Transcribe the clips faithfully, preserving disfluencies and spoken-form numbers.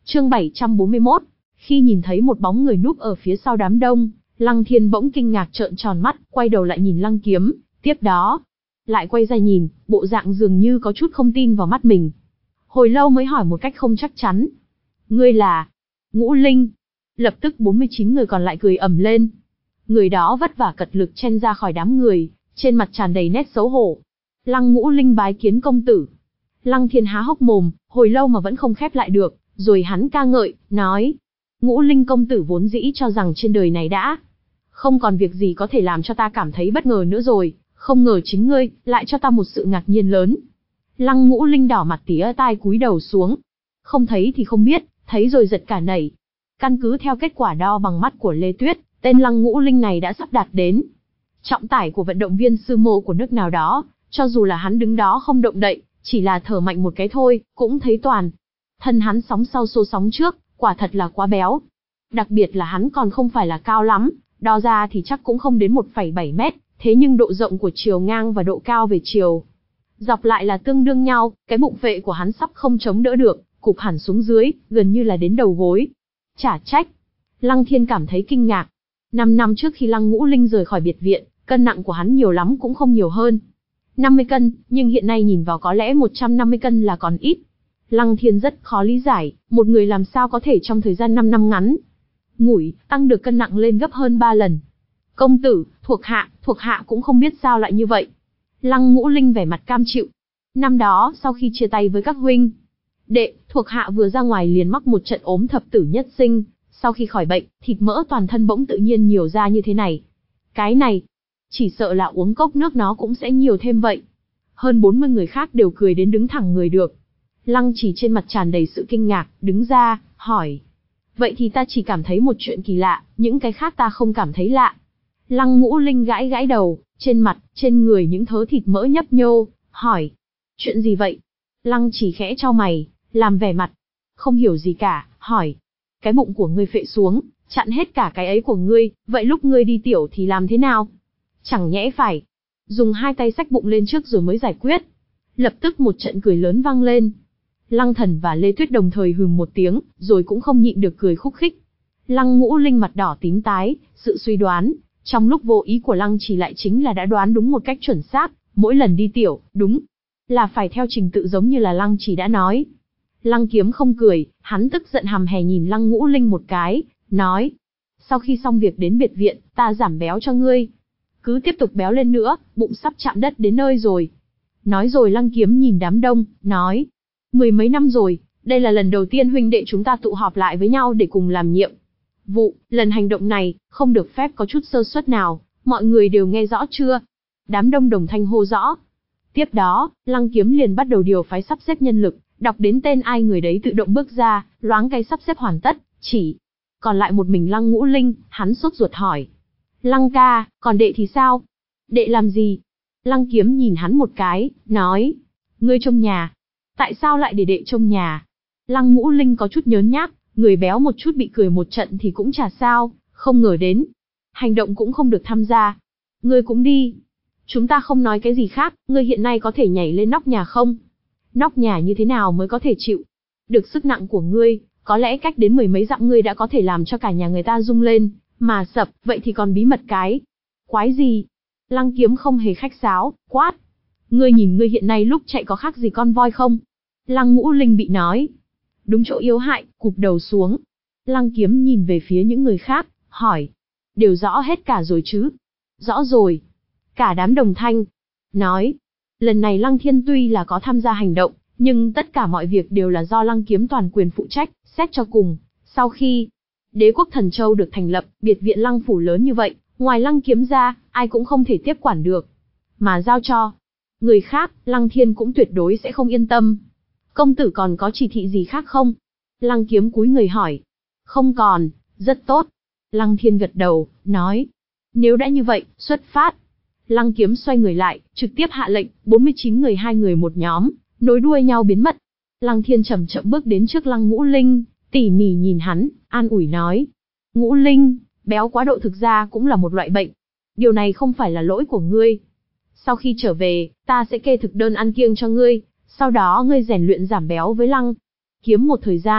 Chương bảy trăm bốn mươi mốt. Khi nhìn thấy một bóng người núp ở phía sau đám đông, Lăng Thiên bỗng kinh ngạc trợn tròn mắt, quay đầu lại nhìn Lăng Kiếm, tiếp đó lại quay ra nhìn, bộ dạng dường như có chút không tin vào mắt mình. Hồi lâu mới hỏi một cách không chắc chắn. Ngươi là Ngũ Linh? Lập tức bốn mươi chín người còn lại cười ầm lên. Người đó vất vả cật lực chen ra khỏi đám người, trên mặt tràn đầy nét xấu hổ. Lăng Ngũ Linh bái kiến công tử. Lăng Thiên há hốc mồm, hồi lâu mà vẫn không khép lại được, rồi hắn ca ngợi, nói. Ngũ Linh công tử vốn dĩ cho rằng trên đời này đã không còn việc gì có thể làm cho ta cảm thấy bất ngờ nữa rồi, không ngờ chính ngươi lại cho ta một sự ngạc nhiên lớn. Lăng Ngũ Linh đỏ mặt tía tai cúi đầu xuống. Không thấy thì không biết, thấy rồi giật cả nảy. Căn cứ theo kết quả đo bằng mắt của Lê Tuyết, tên Lăng Ngũ Linh này đã sắp đạt đến trọng tải của vận động viên sư mô của nước nào đó, cho dù là hắn đứng đó không động đậy, chỉ là thở mạnh một cái thôi, cũng thấy toàn thân hắn sóng sau xô sóng trước, quả thật là quá béo. Đặc biệt là hắn còn không phải là cao lắm, đo ra thì chắc cũng không đến một phẩy bảy mét, thế nhưng độ rộng của chiều ngang và độ cao về chiều dọc lại là tương đương nhau, cái bụng phệ của hắn sắp không chống đỡ được, cụp hẳn xuống dưới, gần như là đến đầu gối. Chả trách. Lăng Thiên cảm thấy kinh ngạc. Năm năm trước khi Lăng Ngũ Linh rời khỏi biệt viện, cân nặng của hắn nhiều lắm cũng không nhiều hơn năm mươi cân, nhưng hiện nay nhìn vào có lẽ một trăm năm mươi cân là còn ít. Lăng Thiên rất khó lý giải, một người làm sao có thể trong thời gian năm năm ngắn ngủi, tăng được cân nặng lên gấp hơn ba lần. Công tử, thuộc hạ, thuộc hạ cũng không biết sao lại như vậy. Lăng Ngũ Linh vẻ mặt cam chịu. Năm đó, sau khi chia tay với các huynh đệ, thuộc hạ vừa ra ngoài liền mắc một trận ốm thập tử nhất sinh, sau khi khỏi bệnh, thịt mỡ toàn thân bỗng tự nhiên nhiều ra như thế này. Cái này, chỉ sợ là uống cốc nước nó cũng sẽ nhiều thêm vậy. Hơn bốn mươi người khác đều cười đến đứng thẳng người được. Lăng Chỉ trên mặt tràn đầy sự kinh ngạc, đứng ra, hỏi. Vậy thì ta chỉ cảm thấy một chuyện kỳ lạ, những cái khác ta không cảm thấy lạ. Lăng Ngũ Linh gãi gãi đầu, trên mặt, trên người những thớ thịt mỡ nhấp nhô, hỏi. Chuyện gì vậy? Lăng Chỉ khẽ chau mày, làm vẻ mặt không hiểu gì cả, hỏi. Cái bụng của ngươi phệ xuống, chặn hết cả cái ấy của ngươi, vậy lúc ngươi đi tiểu thì làm thế nào? Chẳng nhẽ phải dùng hai tay xách bụng lên trước rồi mới giải quyết. Lập tức một trận cười lớn vang lên. Lăng Thần và Lê Tuyết đồng thời hừm một tiếng, rồi cũng không nhịn được cười khúc khích. Lăng Ngũ Linh mặt đỏ tím tái, sự suy đoán trong lúc vô ý của Lăng Chỉ lại chính là đã đoán đúng một cách chuẩn xác, mỗi lần đi tiểu, đúng là phải theo trình tự giống như là Lăng Chỉ đã nói. Lăng Kiếm không cười, hắn tức giận hằm hè nhìn Lăng Ngũ Linh một cái, nói. Sau khi xong việc đến biệt viện, ta giảm béo cho ngươi. Cứ tiếp tục béo lên nữa, bụng sắp chạm đất đến nơi rồi. Nói rồi Lăng Kiếm nhìn đám đông, nói. Mười mấy năm rồi, đây là lần đầu tiên huynh đệ chúng ta tụ họp lại với nhau để cùng làm nhiệm vụ. Lần hành động này, không được phép có chút sơ suất nào, mọi người đều nghe rõ chưa? Đám đông đồng thanh hô rõ. Tiếp đó, Lăng Kiếm liền bắt đầu điều phái sắp xếp nhân lực, đọc đến tên ai người đấy tự động bước ra, loáng cái sắp xếp hoàn tất, chỉ còn lại một mình Lăng Ngũ Linh, hắn sốt ruột hỏi. Lăng ca, còn đệ thì sao? Đệ làm gì? Lăng Kiếm nhìn hắn một cái, nói. Ngươi trông nhà. Tại sao lại để đệ trông nhà? Lăng Ngũ Linh có chút nhớn nhác, người béo một chút bị cười một trận thì cũng chả sao, không ngờ đến hành động cũng không được tham gia. Ngươi cũng đi. Chúng ta không nói cái gì khác, ngươi hiện nay có thể nhảy lên nóc nhà không? Nóc nhà như thế nào mới có thể chịu được sức nặng của ngươi, có lẽ cách đến mười mấy dặm ngươi đã có thể làm cho cả nhà người ta rung lên, mà sập, vậy thì còn bí mật cái quái gì? Lăng Kiếm không hề khách sáo, quát. Ngươi nhìn ngươi hiện nay lúc chạy có khác gì con voi không? Lăng Ngũ Linh bị nói đúng chỗ yếu hại, cụp đầu xuống. Lăng Kiếm nhìn về phía những người khác, hỏi. Đều rõ hết cả rồi chứ? Rõ rồi. Cả đám đồng thanh nói. Lần này Lăng Thiên tuy là có tham gia hành động, nhưng tất cả mọi việc đều là do Lăng Kiếm toàn quyền phụ trách, xét cho cùng. Sau khi Đế quốc Thần Châu được thành lập, biệt viện Lăng phủ lớn như vậy, ngoài Lăng Kiếm ra, ai cũng không thể tiếp quản được. Mà giao cho người khác, Lăng Thiên cũng tuyệt đối sẽ không yên tâm. Công tử còn có chỉ thị gì khác không? Lăng Kiếm cúi người hỏi. Không còn, rất tốt. Lăng Thiên gật đầu, nói. Nếu đã như vậy, xuất phát. Lăng Kiếm xoay người lại, trực tiếp hạ lệnh, bốn mươi chín người hai người một nhóm, nối đuôi nhau biến mất. Lăng Thiên chậm chậm bước đến trước Lăng Ngũ Linh, tỉ mỉ nhìn hắn, an ủi nói. Ngũ Linh, béo quá độ thực ra cũng là một loại bệnh. Điều này không phải là lỗi của ngươi. Sau khi trở về, ta sẽ kê thực đơn ăn kiêng cho ngươi, sau đó ngươi rèn luyện giảm béo với Lăng Kiếm một thời gian,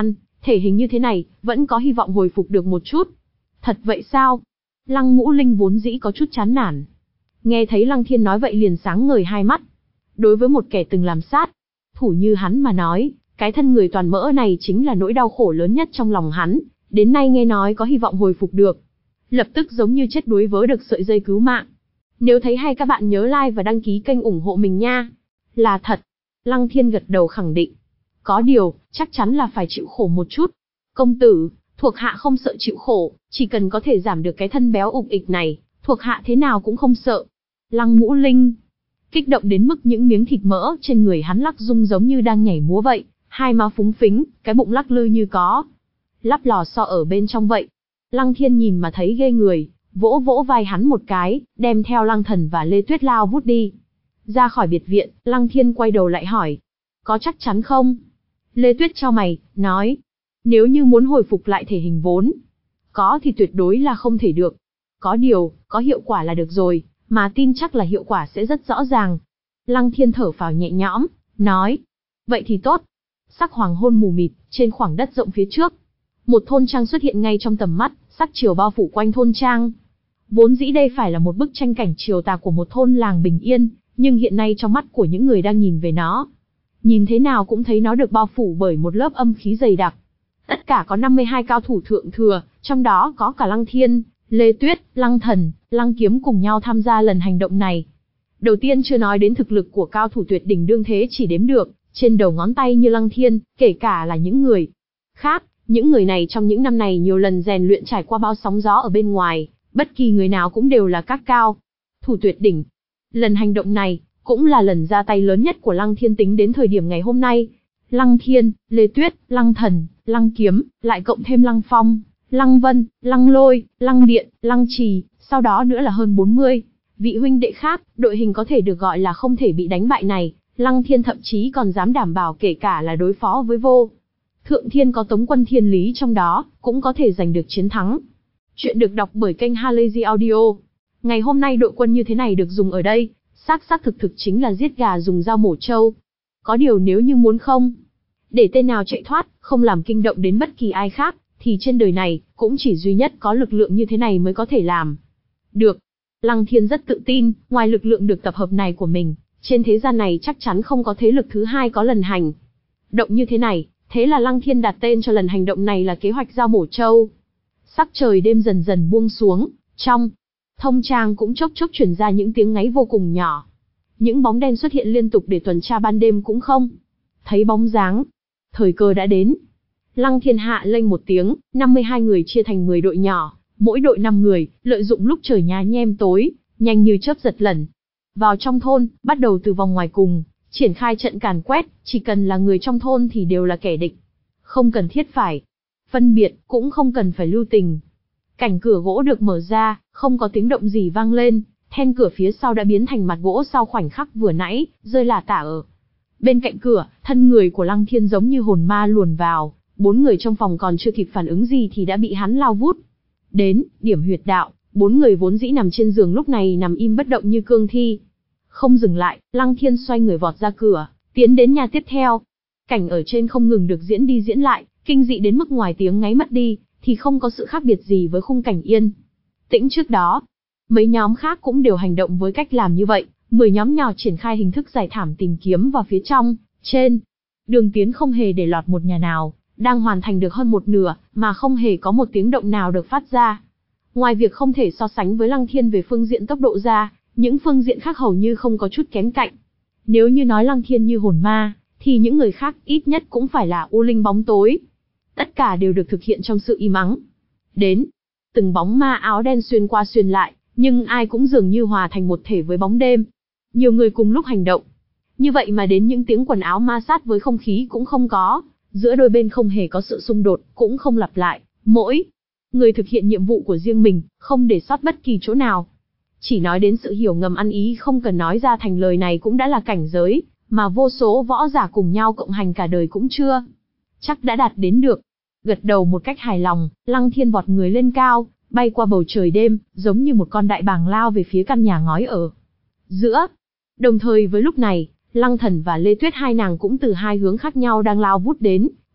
thể hình như thế này, vẫn có hy vọng hồi phục được một chút. Thật vậy sao? Lăng Ngũ Linh vốn dĩ có chút chán nản. Nghe thấy Lăng Thiên nói vậy liền sáng ngời hai mắt. Đối với một kẻ từng làm sát thủ như hắn mà nói, cái thân người toàn mỡ này chính là nỗi đau khổ lớn nhất trong lòng hắn, đến nay nghe nói có hy vọng hồi phục được. Lập tức giống như chết đuối vớ được sợi dây cứu mạng. Nếu thấy hay các bạn nhớ like và đăng ký kênh ủng hộ mình nha. Là thật. Lăng Thiên gật đầu khẳng định. Có điều, chắc chắn là phải chịu khổ một chút. Công tử, thuộc hạ không sợ chịu khổ, chỉ cần có thể giảm được cái thân béo ục ịch này, thuộc hạ thế nào cũng không sợ. Lăng Ngũ Linh kích động đến mức những miếng thịt mỡ trên người hắn lắc rung giống như đang nhảy múa vậy, hai má phúng phính, cái bụng lắc lư như có lắp lò xo ở bên trong vậy. Lăng Thiên nhìn mà thấy ghê người, vỗ vỗ vai hắn một cái, đem theo Lăng Thần và Lê Tuyết lao vút đi. Ra khỏi biệt viện, Lăng Thiên quay đầu lại hỏi, có chắc chắn không? Lê Tuyết chau mày, nói, nếu như muốn hồi phục lại thể hình vốn có thì tuyệt đối là không thể được. Có điều, có hiệu quả là được rồi, mà tin chắc là hiệu quả sẽ rất rõ ràng. Lăng Thiên thở phào nhẹ nhõm, nói, vậy thì tốt. Sắc hoàng hôn mù mịt, trên khoảng đất rộng phía trước, một thôn trang xuất hiện ngay trong tầm mắt, sắc chiều bao phủ quanh thôn trang. Vốn dĩ đây phải là một bức tranh cảnh chiều tà của một thôn làng bình yên, nhưng hiện nay trong mắt của những người đang nhìn về nó, nhìn thế nào cũng thấy nó được bao phủ bởi một lớp âm khí dày đặc. Tất cả có năm mươi hai cao thủ thượng thừa, trong đó có cả Lăng Thiên, Lê Tuyết, Lăng Thần, Lăng Kiếm cùng nhau tham gia lần hành động này. Đầu tiên chưa nói đến thực lực của cao thủ tuyệt đỉnh đương thế chỉ đếm được trên đầu ngón tay như Lăng Thiên, kể cả là những người khác, những người này trong những năm này nhiều lần rèn luyện trải qua bao sóng gió ở bên ngoài, bất kỳ người nào cũng đều là các cao thủ tuyệt đỉnh. Lần hành động này cũng là lần ra tay lớn nhất của Lăng Thiên tính đến thời điểm ngày hôm nay. Lăng Thiên, Lê Tuyết, Lăng Thần, Lăng Kiếm, lại cộng thêm Lăng Phong, Lăng Vân, Lăng Lôi, Lăng Điện, Lăng Trì, sau đó nữa là hơn bốn mươi vị huynh đệ khác, đội hình có thể được gọi là không thể bị đánh bại này, Lăng Thiên thậm chí còn dám đảm bảo kể cả là đối phó với vô Thượng Thiên có Tống Quân Thiên Lý trong đó, cũng có thể giành được chiến thắng. Chuyện được đọc bởi kênh Halazy Audio. Ngày hôm nay đội quân như thế này được dùng ở đây, xác xác thực thực chính là giết gà dùng dao mổ trâu. Có điều nếu như muốn không để tên nào chạy thoát, không làm kinh động đến bất kỳ ai khác, thì trên đời này, cũng chỉ duy nhất có lực lượng như thế này mới có thể làm được. Lăng Thiên rất tự tin, ngoài lực lượng được tập hợp này của mình, trên thế gian này chắc chắn không có thế lực thứ hai có lần hành động như thế này, thế là Lăng Thiên đặt tên cho lần hành động này là kế hoạch dao mổ trâu. Sắc trời đêm dần dần buông xuống, trong thông trang cũng chốc chốc truyền ra những tiếng ngáy vô cùng nhỏ. Những bóng đen xuất hiện liên tục để tuần tra ban đêm cũng không thấy bóng dáng. Thời cơ đã đến. Lăng Thiên hạ lệnh một tiếng, năm mươi hai người chia thành mười đội nhỏ, mỗi đội năm người, lợi dụng lúc trời nhá nhem tối, nhanh như chớp giật lẩn vào trong thôn, bắt đầu từ vòng ngoài cùng, triển khai trận càn quét, chỉ cần là người trong thôn thì đều là kẻ địch. Không cần thiết phải phân biệt, cũng không cần phải lưu tình. Cảnh cửa gỗ được mở ra, không có tiếng động gì vang lên, then cửa phía sau đã biến thành mặt gỗ sau khoảnh khắc vừa nãy, rơi lả tả ở bên cạnh cửa, thân người của Lăng Thiên giống như hồn ma luồn vào, bốn người trong phòng còn chưa kịp phản ứng gì thì đã bị hắn lao vút đến điểm huyệt đạo. Bốn người vốn dĩ nằm trên giường lúc này nằm im bất động như cương thi. Không dừng lại, Lăng Thiên xoay người vọt ra cửa, tiến đến nhà tiếp theo. Cảnh ở trên không ngừng được diễn đi diễn lại, kinh dị đến mức ngoài tiếng ngáy mất đi, thì không có sự khác biệt gì với khung cảnh yên tĩnh trước đó. Mấy nhóm khác cũng đều hành động với cách làm như vậy, mười nhóm nhỏ triển khai hình thức giải thảm tìm kiếm vào phía trong, trên. Đường tiến không hề để lọt một nhà nào, đang hoàn thành được hơn một nửa, mà không hề có một tiếng động nào được phát ra. Ngoài việc không thể so sánh với Lăng Thiên về phương diện tốc độ ra, những phương diện khác hầu như không có chút kém cạnh. Nếu như nói Lăng Thiên như hồn ma, thì những người khác ít nhất cũng phải là u linh bóng tối. Tất cả đều được thực hiện trong sự im ắng. Đến, từng bóng ma áo đen xuyên qua xuyên lại, nhưng ai cũng dường như hòa thành một thể với bóng đêm. Nhiều người cùng lúc hành động. Như vậy mà đến những tiếng quần áo ma sát với không khí cũng không có, giữa đôi bên không hề có sự xung đột, cũng không lặp lại, mỗi người thực hiện nhiệm vụ của riêng mình, không để sót bất kỳ chỗ nào. Chỉ nói đến sự hiểu ngầm ăn ý không cần nói ra thành lời này cũng đã là cảnh giới, mà vô số võ giả cùng nhau cộng hành cả đời cũng chưa chắc đã đạt đến được. Gật đầu một cách hài lòng, Lăng Thiên vọt người lên cao, bay qua bầu trời đêm, giống như một con đại bàng lao về phía căn nhà ngói ở giữa. Đồng thời với lúc này, Lăng Thần và Lê Tuyết hai nàng cũng từ hai hướng khác nhau đang lao vút đến,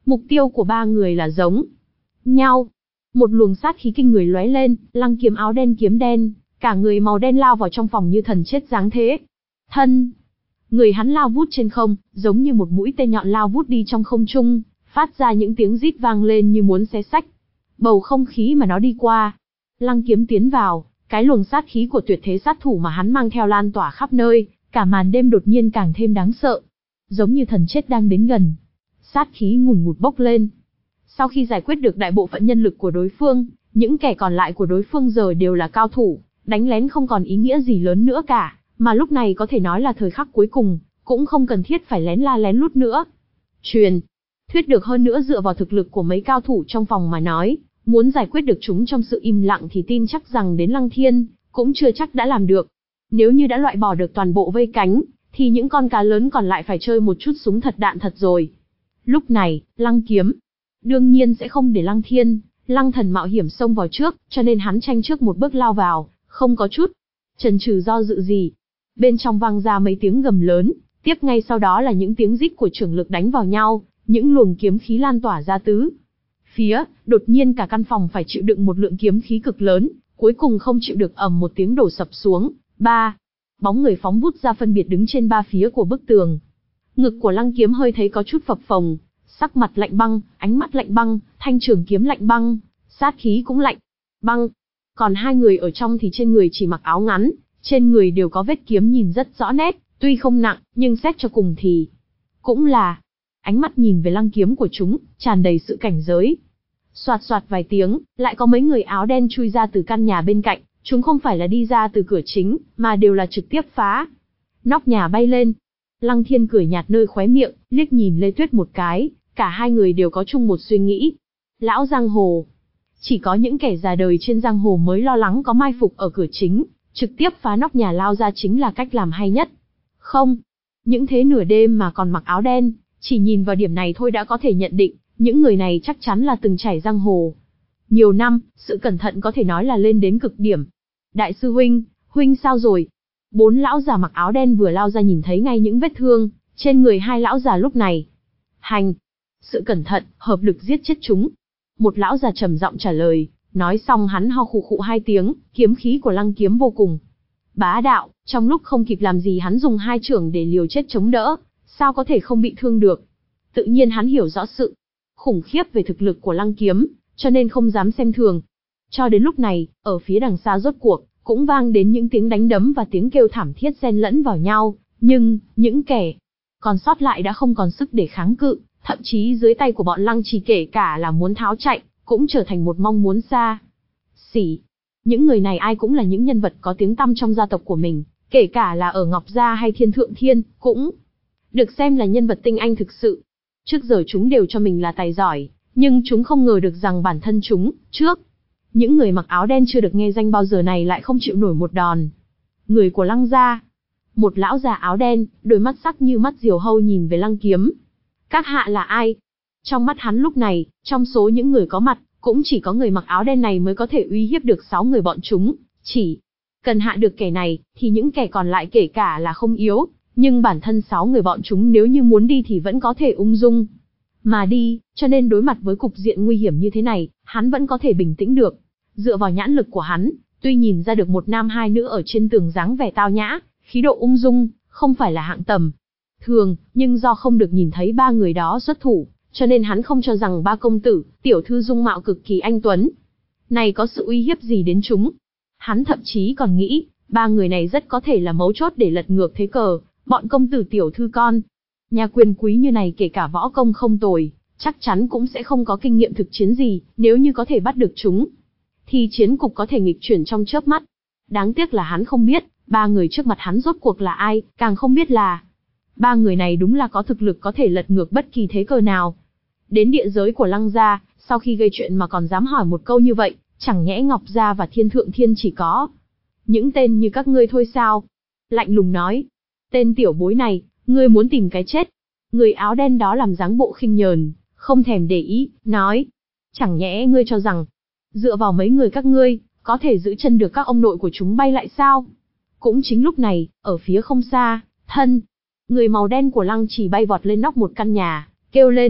Mục tiêu của ba người là giống nhau. Một luồng sát khí kinh người lóe lên, Lăng Kiếm áo đen kiếm đen, cả người màu đen lao vào trong phòng như thần chết giáng thế. Thân, người hắn lao vút trên không, giống như một mũi tên nhọn lao vút đi trong không trung, phát ra những tiếng rít vang lên như muốn xé sách bầu không khí mà nó đi qua. Lăng Kiếm tiến vào, cái luồng sát khí của tuyệt thế sát thủ mà hắn mang theo lan tỏa khắp nơi, cả màn đêm đột nhiên càng thêm đáng sợ, giống như thần chết đang đến gần. Sát khí ngùn ngụt bốc lên. Sau khi giải quyết được đại bộ phận nhân lực của đối phương, những kẻ còn lại của đối phương giờ đều là cao thủ, đánh lén không còn ý nghĩa gì lớn nữa cả, mà lúc này có thể nói là thời khắc cuối cùng, cũng không cần thiết phải lén la lén lút nữa. Truyền thuyết được hơn nữa dựa vào thực lực của mấy cao thủ trong phòng mà nói, muốn giải quyết được chúng trong sự im lặng thì tin chắc rằng đến Lăng Thiên, cũng chưa chắc đã làm được. Nếu như đã loại bỏ được toàn bộ vây cánh, thì những con cá lớn còn lại phải chơi một chút súng thật đạn thật rồi. Lúc này, Lăng Kiếm đương nhiên sẽ không để Lăng Thiên, Lăng Thần mạo hiểm xông vào trước, cho nên hắn tranh trước một bước lao vào, không có chút chần chừ do dự gì. Bên trong vang ra mấy tiếng gầm lớn, tiếp ngay sau đó là những tiếng rít của trưởng lực đánh vào nhau, những luồng kiếm khí lan tỏa ra tứ phía, đột nhiên cả căn phòng phải chịu đựng một lượng kiếm khí cực lớn, cuối cùng không chịu được ầm một tiếng đổ sập xuống. Ba bóng người phóng vút ra phân biệt đứng trên ba phía của bức tường. Ngực của Lăng Kiếm hơi thấy có chút phập phồng, sắc mặt lạnh băng, ánh mắt lạnh băng, thanh trường kiếm lạnh băng, sát khí cũng lạnh băng. Còn hai người ở trong thì trên người chỉ mặc áo ngắn, trên người đều có vết kiếm nhìn rất rõ nét, tuy không nặng, nhưng xét cho cùng thì cũng là. Ánh mắt nhìn về Lăng Kiếm của chúng, tràn đầy sự cảnh giới. Soạt soạt vài tiếng, lại có mấy người áo đen chui ra từ căn nhà bên cạnh, chúng không phải là đi ra từ cửa chính, mà đều là trực tiếp phá nóc nhà bay lên. Lăng Thiên cười nhạt nơi khóe miệng, liếc nhìn Lê Tuyết một cái, cả hai người đều có chung một suy nghĩ. Lão giang hồ, chỉ có những kẻ già đời trên giang hồ mới lo lắng có mai phục ở cửa chính, trực tiếp phá nóc nhà lao ra chính là cách làm hay nhất. Không, những thế nửa đêm mà còn mặc áo đen, chỉ nhìn vào điểm này thôi đã có thể nhận định, những người này chắc chắn là từng trải giang hồ nhiều năm, sự cẩn thận có thể nói là lên đến cực điểm. Đại sư huynh, huynh sao rồi? Bốn lão già mặc áo đen vừa lao ra nhìn thấy ngay những vết thương trên người hai lão già lúc này. Hành, sự cẩn thận, hợp lực giết chết chúng. Một lão già trầm giọng trả lời, nói xong hắn ho khụ khụ hai tiếng, kiếm khí của Lăng Kiếm vô cùng bá đạo, trong lúc không kịp làm gì hắn dùng hai chưởng để liều chết chống đỡ, sao có thể không bị thương được. Tự nhiên hắn hiểu rõ sự khủng khiếp về thực lực của Lăng Kiếm, cho nên không dám xem thường. Cho đến lúc này, ở phía đằng xa rốt cuộc, cũng vang đến những tiếng đánh đấm và tiếng kêu thảm thiết xen lẫn vào nhau, nhưng, những kẻ còn sót lại đã không còn sức để kháng cự, thậm chí dưới tay của bọn Lăng Trì kể cả là muốn tháo chạy, cũng trở thành một mong muốn xa xỉ. Những người này ai cũng là những nhân vật có tiếng tăm trong gia tộc của mình, kể cả là ở Ngọc Gia hay Thiên Thượng Thiên, cũng được xem là nhân vật tinh anh thực sự. Trước giờ chúng đều cho mình là tài giỏi, nhưng chúng không ngờ được rằng bản thân chúng, trước những người mặc áo đen chưa được nghe danh bao giờ này lại không chịu nổi một đòn. Người của Lăng Gia. Một lão già áo đen, đôi mắt sắc như mắt diều hâu nhìn về Lăng Kiếm. Các hạ là ai? Trong mắt hắn lúc này, trong số những người có mặt, cũng chỉ có người mặc áo đen này mới có thể uy hiếp được sáu người bọn chúng. Chỉ cần hạ được kẻ này, thì những kẻ còn lại kể cả là không yếu, nhưng bản thân sáu người bọn chúng nếu như muốn đi thì vẫn có thể ung dung mà đi, cho nên đối mặt với cục diện nguy hiểm như thế này, hắn vẫn có thể bình tĩnh được. Dựa vào nhãn lực của hắn, tuy nhìn ra được một nam hai nữ ở trên tường dáng vẻ tao nhã, khí độ ung dung, không phải là hạng tầm thường, nhưng do không được nhìn thấy ba người đó xuất thủ, cho nên hắn không cho rằng ba công tử, tiểu thư dung mạo cực kỳ anh tuấn này có sự uy hiếp gì đến chúng. Hắn thậm chí còn nghĩ, ba người này rất có thể là mấu chốt để lật ngược thế cờ, bọn công tử tiểu thư con nhà quyền quý như này kể cả võ công không tồi, chắc chắn cũng sẽ không có kinh nghiệm thực chiến gì, nếu như có thể bắt được chúng, thì chiến cục có thể nghịch chuyển trong chớp mắt. Đáng tiếc là hắn không biết, ba người trước mặt hắn rốt cuộc là ai, càng không biết là ba người này đúng là có thực lực có thể lật ngược bất kỳ thế cờ nào. Đến địa giới của Lăng Gia, sau khi gây chuyện mà còn dám hỏi một câu như vậy, chẳng nhẽ Ngọc Gia và Thiên Thượng Thiên chỉ có những tên như các ngươi thôi sao? Lạnh lùng nói, tên tiểu bối này, ngươi muốn tìm cái chết. Người áo đen đó làm dáng bộ khinh nhờn, không thèm để ý, nói, chẳng nhẽ ngươi cho rằng, dựa vào mấy người các ngươi, có thể giữ chân được các ông nội của chúng bay lại sao? Cũng chính lúc này, ở phía không xa, thân người màu đen của Lăng Trì bay vọt lên nóc một căn nhà, kêu lên,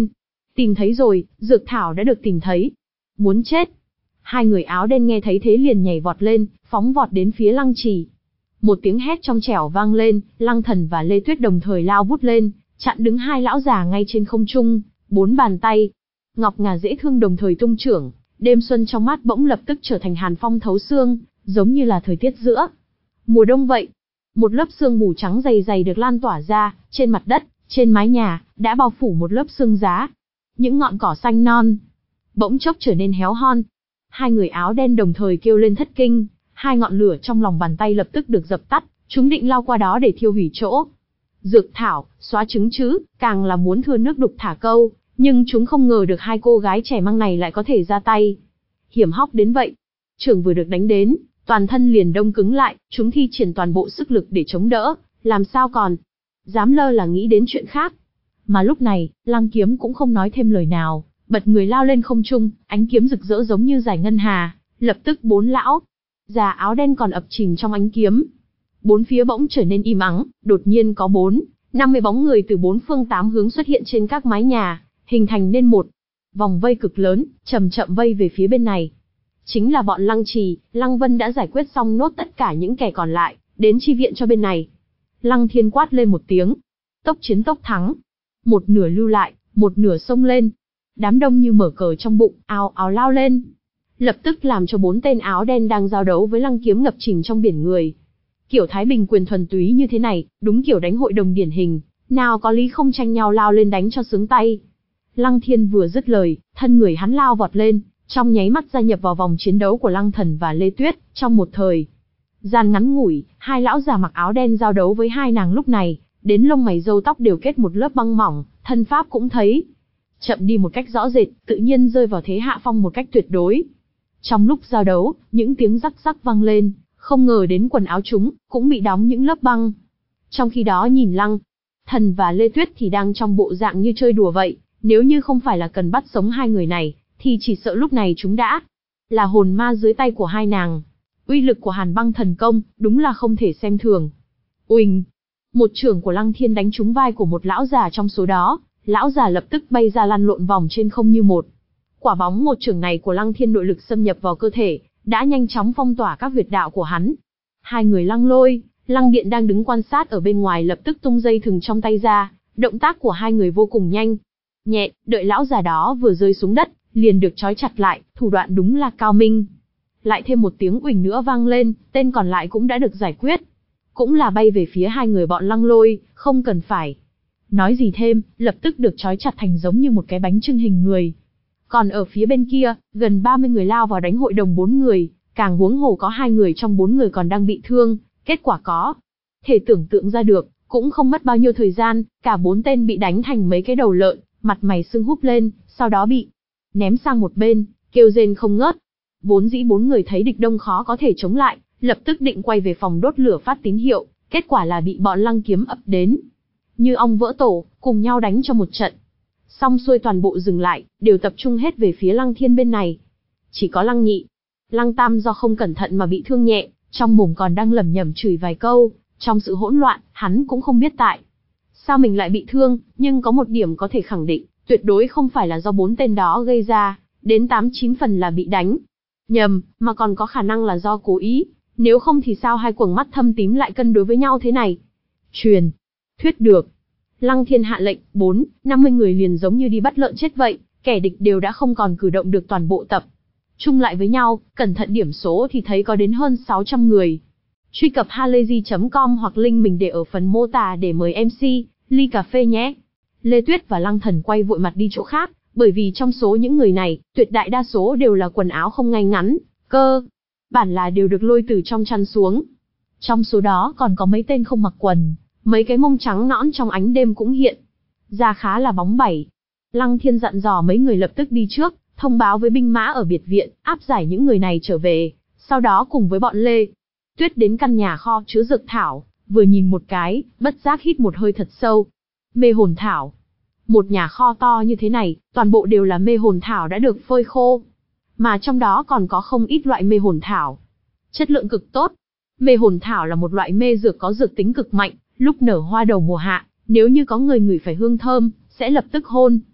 Tìm thấy rồi, dược thảo đã được tìm thấy. Muốn chết. Hai người áo đen nghe thấy thế liền nhảy vọt lên, phóng vọt đến phía Lăng Trì. Một tiếng hét trong trẻo vang lên, Lăng Thần và Lê Tuyết đồng thời lao vút lên, chặn đứng hai lão già ngay trên không trung, bốn bàn tay. Ngọc ngà dễ thương đồng thời tung trưởng, đêm xuân trong mắt bỗng lập tức trở thành hàn phong thấu xương, giống như là thời tiết giữa mùa đông vậy. Một lớp sương mù trắng dày dày được lan tỏa ra, trên mặt đất, trên mái nhà, đã bao phủ một lớp sương giá. Những ngọn cỏ xanh non, bỗng chốc trở nên héo hon. Hai người áo đen đồng thời kêu lên thất kinh, hai ngọn lửa trong lòng bàn tay lập tức được dập tắt, chúng định lao qua đó để thiêu hủy chỗ. Dược thảo, xóa trứng chứ, càng là muốn thưa nước đục thả câu, nhưng chúng không ngờ được hai cô gái trẻ măng này lại có thể ra tay. Hiểm hóc đến vậy. Trường vừa được đánh đến, toàn thân liền đông cứng lại, chúng thi triển toàn bộ sức lực để chống đỡ, làm sao còn dám lơ là nghĩ đến chuyện khác. Mà lúc này, Lăng Kiếm cũng không nói thêm lời nào, bật người lao lên không trung, ánh kiếm rực rỡ giống như giải ngân hà, lập tức bốn lão già áo đen còn ập chìm trong ánh kiếm. Bốn phía bỗng trở nên im ắng, đột nhiên có bốn, năm mươi bóng người từ bốn phương tám hướng xuất hiện trên các mái nhà, hình thành nên một vòng vây cực lớn, chậm chậm vây về phía bên này. Chính là bọn Lăng Trì, Lăng Vân đã giải quyết xong nốt tất cả những kẻ còn lại, đến chi viện cho bên này. Lăng Thiên quát lên một tiếng, tốc chiến tốc thắng. Một nửa lưu lại, một nửa xông lên. Đám đông như mở cờ trong bụng, ào ào lao lên. Lập tức làm cho bốn tên áo đen đang giao đấu với Lăng Kiếm ngập chìm trong biển người. Kiểu Thái Bình quyền thuần túy như thế này, đúng kiểu đánh hội đồng điển hình, nào có lý không tranh nhau lao lên đánh cho sướng tay. Lăng Thiên vừa dứt lời, thân người hắn lao vọt lên, trong nháy mắt gia nhập vào vòng chiến đấu của Lăng Thần và Lê Tuyết, trong một thời gian ngắn ngủi, hai lão già mặc áo đen giao đấu với hai nàng lúc này, đến lông mày râu tóc đều kết một lớp băng mỏng, thân pháp cũng thấy chậm đi một cách rõ rệt, tự nhiên rơi vào thế hạ phong một cách tuyệt đối. Trong lúc giao đấu, những tiếng rắc rắc vang lên, không ngờ đến quần áo chúng cũng bị đóng những lớp băng. Trong khi đó nhìn Lăng Thần và Lê Tuyết thì đang trong bộ dạng như chơi đùa vậy, nếu như không phải là cần bắt sống hai người này, thì chỉ sợ lúc này chúng đã là hồn ma dưới tay của hai nàng. Uy lực của Hàn Băng Thần Công, đúng là không thể xem thường. Uỳnh, một chưởng của Lăng Thiên đánh trúng vai của một lão già trong số đó, lão già lập tức bay ra lăn lộn vòng trên không như một quả bóng. Một chưởng này của Lăng Thiên nội lực xâm nhập vào cơ thể, đã nhanh chóng phong tỏa các huyệt đạo của hắn. Hai người Lăng Lôi, Lăng Điện đang đứng quan sát ở bên ngoài lập tức tung dây thừng trong tay ra, động tác của hai người vô cùng nhanh nhẹ, đợi lão già đó vừa rơi xuống đất, liền được trói chặt lại, thủ đoạn đúng là cao minh. Lại thêm một tiếng uỳnh nữa vang lên, tên còn lại cũng đã được giải quyết. Cũng là bay về phía hai người bọn Lăng Lôi, không cần phải nói gì thêm, lập tức được trói chặt thành giống như một cái bánh chưng hình người. Còn ở phía bên kia, gần ba mươi người lao vào đánh hội đồng bốn người, càng huống hồ có hai người trong bốn người còn đang bị thương, kết quả có thể tưởng tượng ra được, cũng không mất bao nhiêu thời gian, cả bốn tên bị đánh thành mấy cái đầu lợn, mặt mày sưng húp lên, sau đó bị ném sang một bên, kêu rên không ngớt. Vốn dĩ bốn người thấy địch đông khó có thể chống lại, lập tức định quay về phòng đốt lửa phát tín hiệu, kết quả là bị bọn Lăng Kiếm ập đến. Như ong vỡ tổ, cùng nhau đánh cho một trận. Xong xuôi toàn bộ dừng lại, đều tập trung hết về phía Lăng Thiên bên này. Chỉ có Lăng Nhị, Lăng Tam do không cẩn thận mà bị thương nhẹ, trong mồm còn đang lẩm nhẩm chửi vài câu, trong sự hỗn loạn, hắn cũng không biết tại sao mình lại bị thương, nhưng có một điểm có thể khẳng định, tuyệt đối không phải là do bốn tên đó gây ra, đến tám chín phần là bị đánh nhầm, mà còn có khả năng là do cố ý, nếu không thì sao hai quầng mắt thâm tím lại cân đối với nhau thế này. Truyền thuyết được. Lăng Thiên hạ lệnh, bốn, năm mươi người liền giống như đi bắt lợn chết vậy, kẻ địch đều đã không còn cử động được toàn bộ tập chung lại với nhau, cẩn thận điểm số thì thấy có đến hơn sáu trăm người. Truy cập halayzi chấm com hoặc link mình để ở phần mô tả để mời em xê, ly cà phê nhé. Lê Tuyết và Lăng Thần quay vội mặt đi chỗ khác, bởi vì trong số những người này, tuyệt đại đa số đều là quần áo không ngay ngắn, cơ bản là đều được lôi từ trong chăn xuống. Trong số đó còn có mấy tên không mặc quần, mấy cái mông trắng nõn trong ánh đêm cũng hiện ra khá là bóng bẩy. Lăng Thiên dặn dò mấy người lập tức đi trước, thông báo với binh mã ở biệt viện, áp giải những người này trở về, sau đó cùng với bọn Lê Tuyết đến căn nhà kho chứa dược thảo, vừa nhìn một cái, bất giác hít một hơi thật sâu. Mê hồn thảo. Một nhà kho to như thế này, toàn bộ đều là mê hồn thảo đã được phơi khô, mà trong đó còn có không ít loại mê hồn thảo, chất lượng cực tốt. Mê hồn thảo là một loại mê dược có dược tính cực mạnh, lúc nở hoa đầu mùa hạ, nếu như có người ngửi phải hương thơm, sẽ lập tức hôn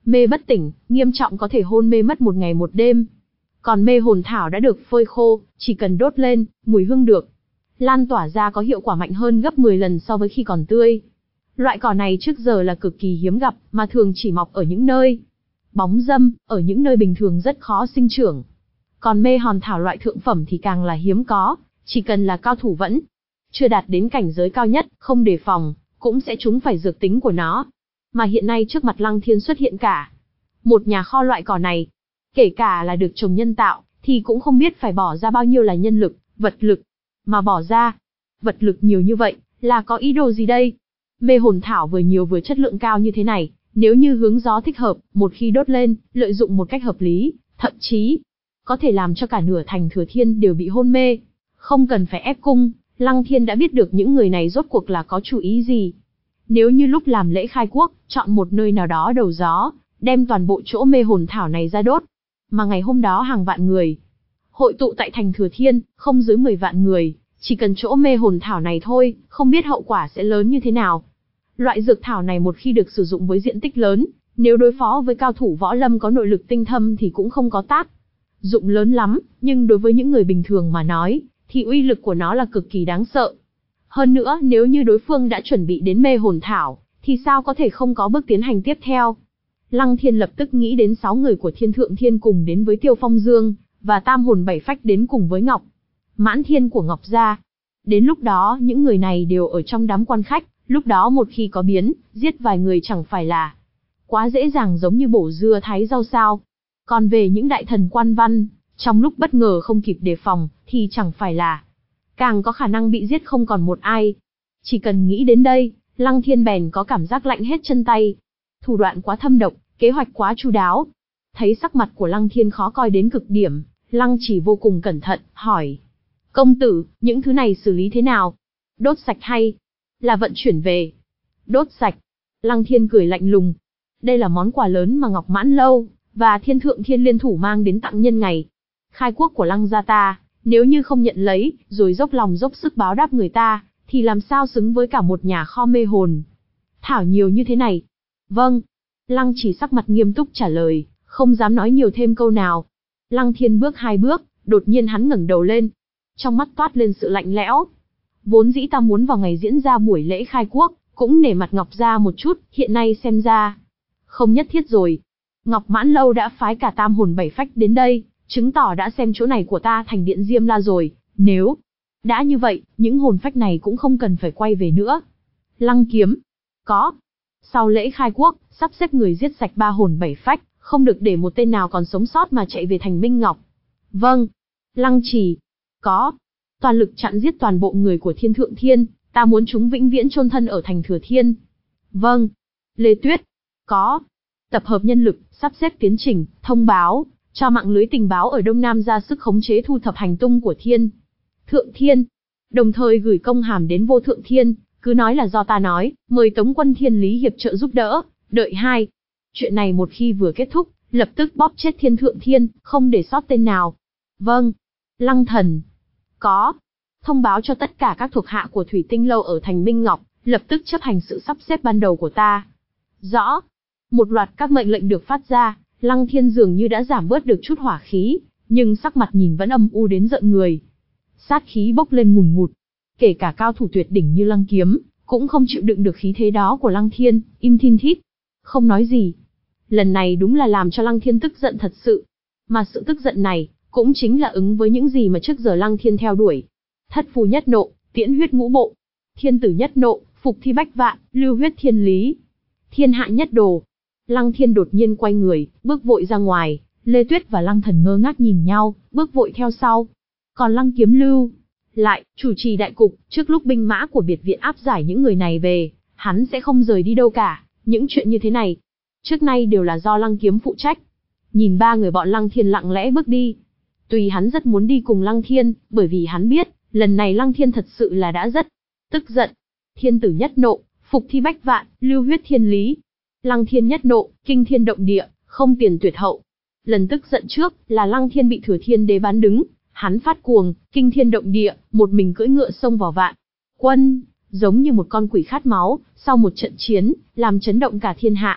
Mê bất tỉnh, nghiêm trọng có thể hôn mê mất một ngày một đêm. Còn mê hồn thảo đã được phơi khô, chỉ cần đốt lên, mùi hương được lan tỏa ra có hiệu quả mạnh hơn gấp mười lần so với khi còn tươi. Loại cỏ này trước giờ là cực kỳ hiếm gặp, mà thường chỉ mọc ở những nơi bóng râm, ở những nơi bình thường rất khó sinh trưởng. Còn mê hồn thảo loại thượng phẩm thì càng là hiếm có, chỉ cần là cao thủ vẫn chưa đạt đến cảnh giới cao nhất, không đề phòng, cũng sẽ trúng phải dược tính của nó. Mà hiện nay trước mặt Lăng Thiên xuất hiện cả một nhà kho loại cỏ này. Kể cả là được trồng nhân tạo, thì cũng không biết phải bỏ ra bao nhiêu là nhân lực, vật lực. Mà bỏ ra vật lực nhiều như vậy, là có ý đồ gì đây? Mê hồn thảo vừa nhiều vừa chất lượng cao như thế này, nếu như hướng gió thích hợp, một khi đốt lên, lợi dụng một cách hợp lý, thậm chí có thể làm cho cả nửa thành Thừa Thiên đều bị hôn mê. Không cần phải ép cung, Lăng Thiên đã biết được những người này rốt cuộc là có chủ ý gì. Nếu như lúc làm lễ khai quốc, chọn một nơi nào đó đầu gió, đem toàn bộ chỗ mê hồn thảo này ra đốt, mà ngày hôm đó hàng vạn người hội tụ tại thành Thừa Thiên, không dưới mười vạn người, chỉ cần chỗ mê hồn thảo này thôi, không biết hậu quả sẽ lớn như thế nào. Loại dược thảo này một khi được sử dụng với diện tích lớn, nếu đối phó với cao thủ võ lâm có nội lực tinh thâm thì cũng không có tác dụng lớn lắm, nhưng đối với những người bình thường mà nói, thì uy lực của nó là cực kỳ đáng sợ. Hơn nữa, nếu như đối phương đã chuẩn bị đến mê hồn thảo, thì sao có thể không có bước tiến hành tiếp theo. Lăng Thiên lập tức nghĩ đến sáu người của Thiên Thượng Thiên cùng đến với Tiêu Phong Dương, và tam hồn bảy phách đến cùng với Ngọc Mãn Thiên của Ngọc gia. Đến lúc đó những người này đều ở trong đám quan khách, lúc đó một khi có biến, giết vài người chẳng phải là quá dễ dàng, giống như bổ dưa thái rau sao. Còn về những đại thần quan văn, trong lúc bất ngờ không kịp đề phòng, thì chẳng phải là càng có khả năng bị giết không còn một ai. Chỉ cần nghĩ đến đây, Lăng Thiên bèn có cảm giác lạnh hết chân tay. Thủ đoạn quá thâm độc, kế hoạch quá chu đáo. Thấy sắc mặt của Lăng Thiên khó coi đến cực điểm, Lăng Chỉ vô cùng cẩn thận, hỏi. Công tử, những thứ này xử lý thế nào? Đốt sạch hay là vận chuyển về? Đốt sạch. Lăng Thiên cười lạnh lùng. Đây là món quà lớn mà Ngọc Mãn Lâu và Thiên Thượng Thiên liên thủ mang đến tặng nhân ngày khai quốc của Lăng gia ta. Nếu như không nhận lấy, rồi dốc lòng dốc sức báo đáp người ta, thì làm sao xứng với cả một nhà kho mê hồn thảo nhiều như thế này? Vâng. Lăng Chỉ sắc mặt nghiêm túc trả lời, không dám nói nhiều thêm câu nào. Lăng Thiên bước hai bước, đột nhiên hắn ngẩng đầu lên. Trong mắt toát lên sự lạnh lẽo. Vốn dĩ ta muốn vào ngày diễn ra buổi lễ khai quốc, cũng nể mặt Ngọc gia một chút, hiện nay xem ra không nhất thiết rồi. Ngọc Mãn Lâu đã phái cả tam hồn bảy phách đến đây, chứng tỏ đã xem chỗ này của ta thành điện Diêm La rồi. Nếu đã như vậy, những hồn phách này cũng không cần phải quay về nữa. Lăng Kiếm. Có. Sau lễ khai quốc, sắp xếp người giết sạch ba hồn bảy phách, không được để một tên nào còn sống sót mà chạy về thành Minh Ngọc. Vâng. Lăng Trì. Có. Toàn lực chặn giết toàn bộ người của Thiên Thượng Thiên, ta muốn chúng vĩnh viễn chôn thân ở thành Thừa Thiên. Vâng. Lê Tuyết. Có. Tập hợp nhân lực, sắp xếp tiến trình, thông báo, cho mạng lưới tình báo ở Đông Nam ra sức khống chế thu thập hành tung của Thiên Thượng Thiên. Đồng thời gửi công hàm đến Vô Thượng Thiên, cứ nói là do ta nói, mời Tống quân Thiên Lý hiệp trợ giúp đỡ. Đợi hai. Chuyện này một khi vừa kết thúc, lập tức bóp chết Thiên Thượng Thiên, không để sót tên nào. Vâng. Lăng Thần. Có. Thông báo cho tất cả các thuộc hạ của Thủy Tinh Lâu ở thành Minh Ngọc, lập tức chấp hành sự sắp xếp ban đầu của ta. Rõ. Một loạt các mệnh lệnh được phát ra, Lăng Thiên dường như đã giảm bớt được chút hỏa khí, nhưng sắc mặt nhìn vẫn âm u đến giận người. Sát khí bốc lên ngùn ngụt. Kể cả cao thủ tuyệt đỉnh như Lăng Kiếm, cũng không chịu đựng được khí thế đó của Lăng Thiên, im thin thít, không nói gì. Lần này đúng là làm cho Lăng Thiên tức giận thật sự. Mà sự tức giận này, cũng chính là ứng với những gì mà trước giờ Lăng Thiên theo đuổi. Thất phu nhất nộ, tiễn huyết ngũ bộ. Thiên tử nhất nộ, phục thi bách vạn, lưu huyết thiên lý. Thiên hạ nhất đồ. Lăng Thiên đột nhiên quay người, bước vội ra ngoài. Lê Tuyết và Lăng Thần ngơ ngác nhìn nhau, bước vội theo sau. Còn Lăng Kiếm lưu lại, chủ trì đại cục, trước lúc binh mã của biệt viện áp giải những người này về, hắn sẽ không rời đi đâu cả. Những chuyện như thế này, trước nay đều là do Lăng Kiếm phụ trách. Nhìn ba người bọn Lăng Thiên lặng lẽ bước đi. Tuy hắn rất muốn đi cùng Lăng Thiên, bởi vì hắn biết, lần này Lăng Thiên thật sự là đã rất tức giận. Thiên tử nhất nộ, phục thi bách vạn, lưu huyết thiên lý. Lăng Thiên nhất nộ, kinh thiên động địa, không tiền tuyệt hậu. Lần tức giận trước là Lăng Thiên bị Thừa Thiên Đế bán đứng, hắn phát cuồng, kinh thiên động địa, một mình cưỡi ngựa xông vào vạn quân, giống như một con quỷ khát máu, sau một trận chiến, làm chấn động cả thiên hạ.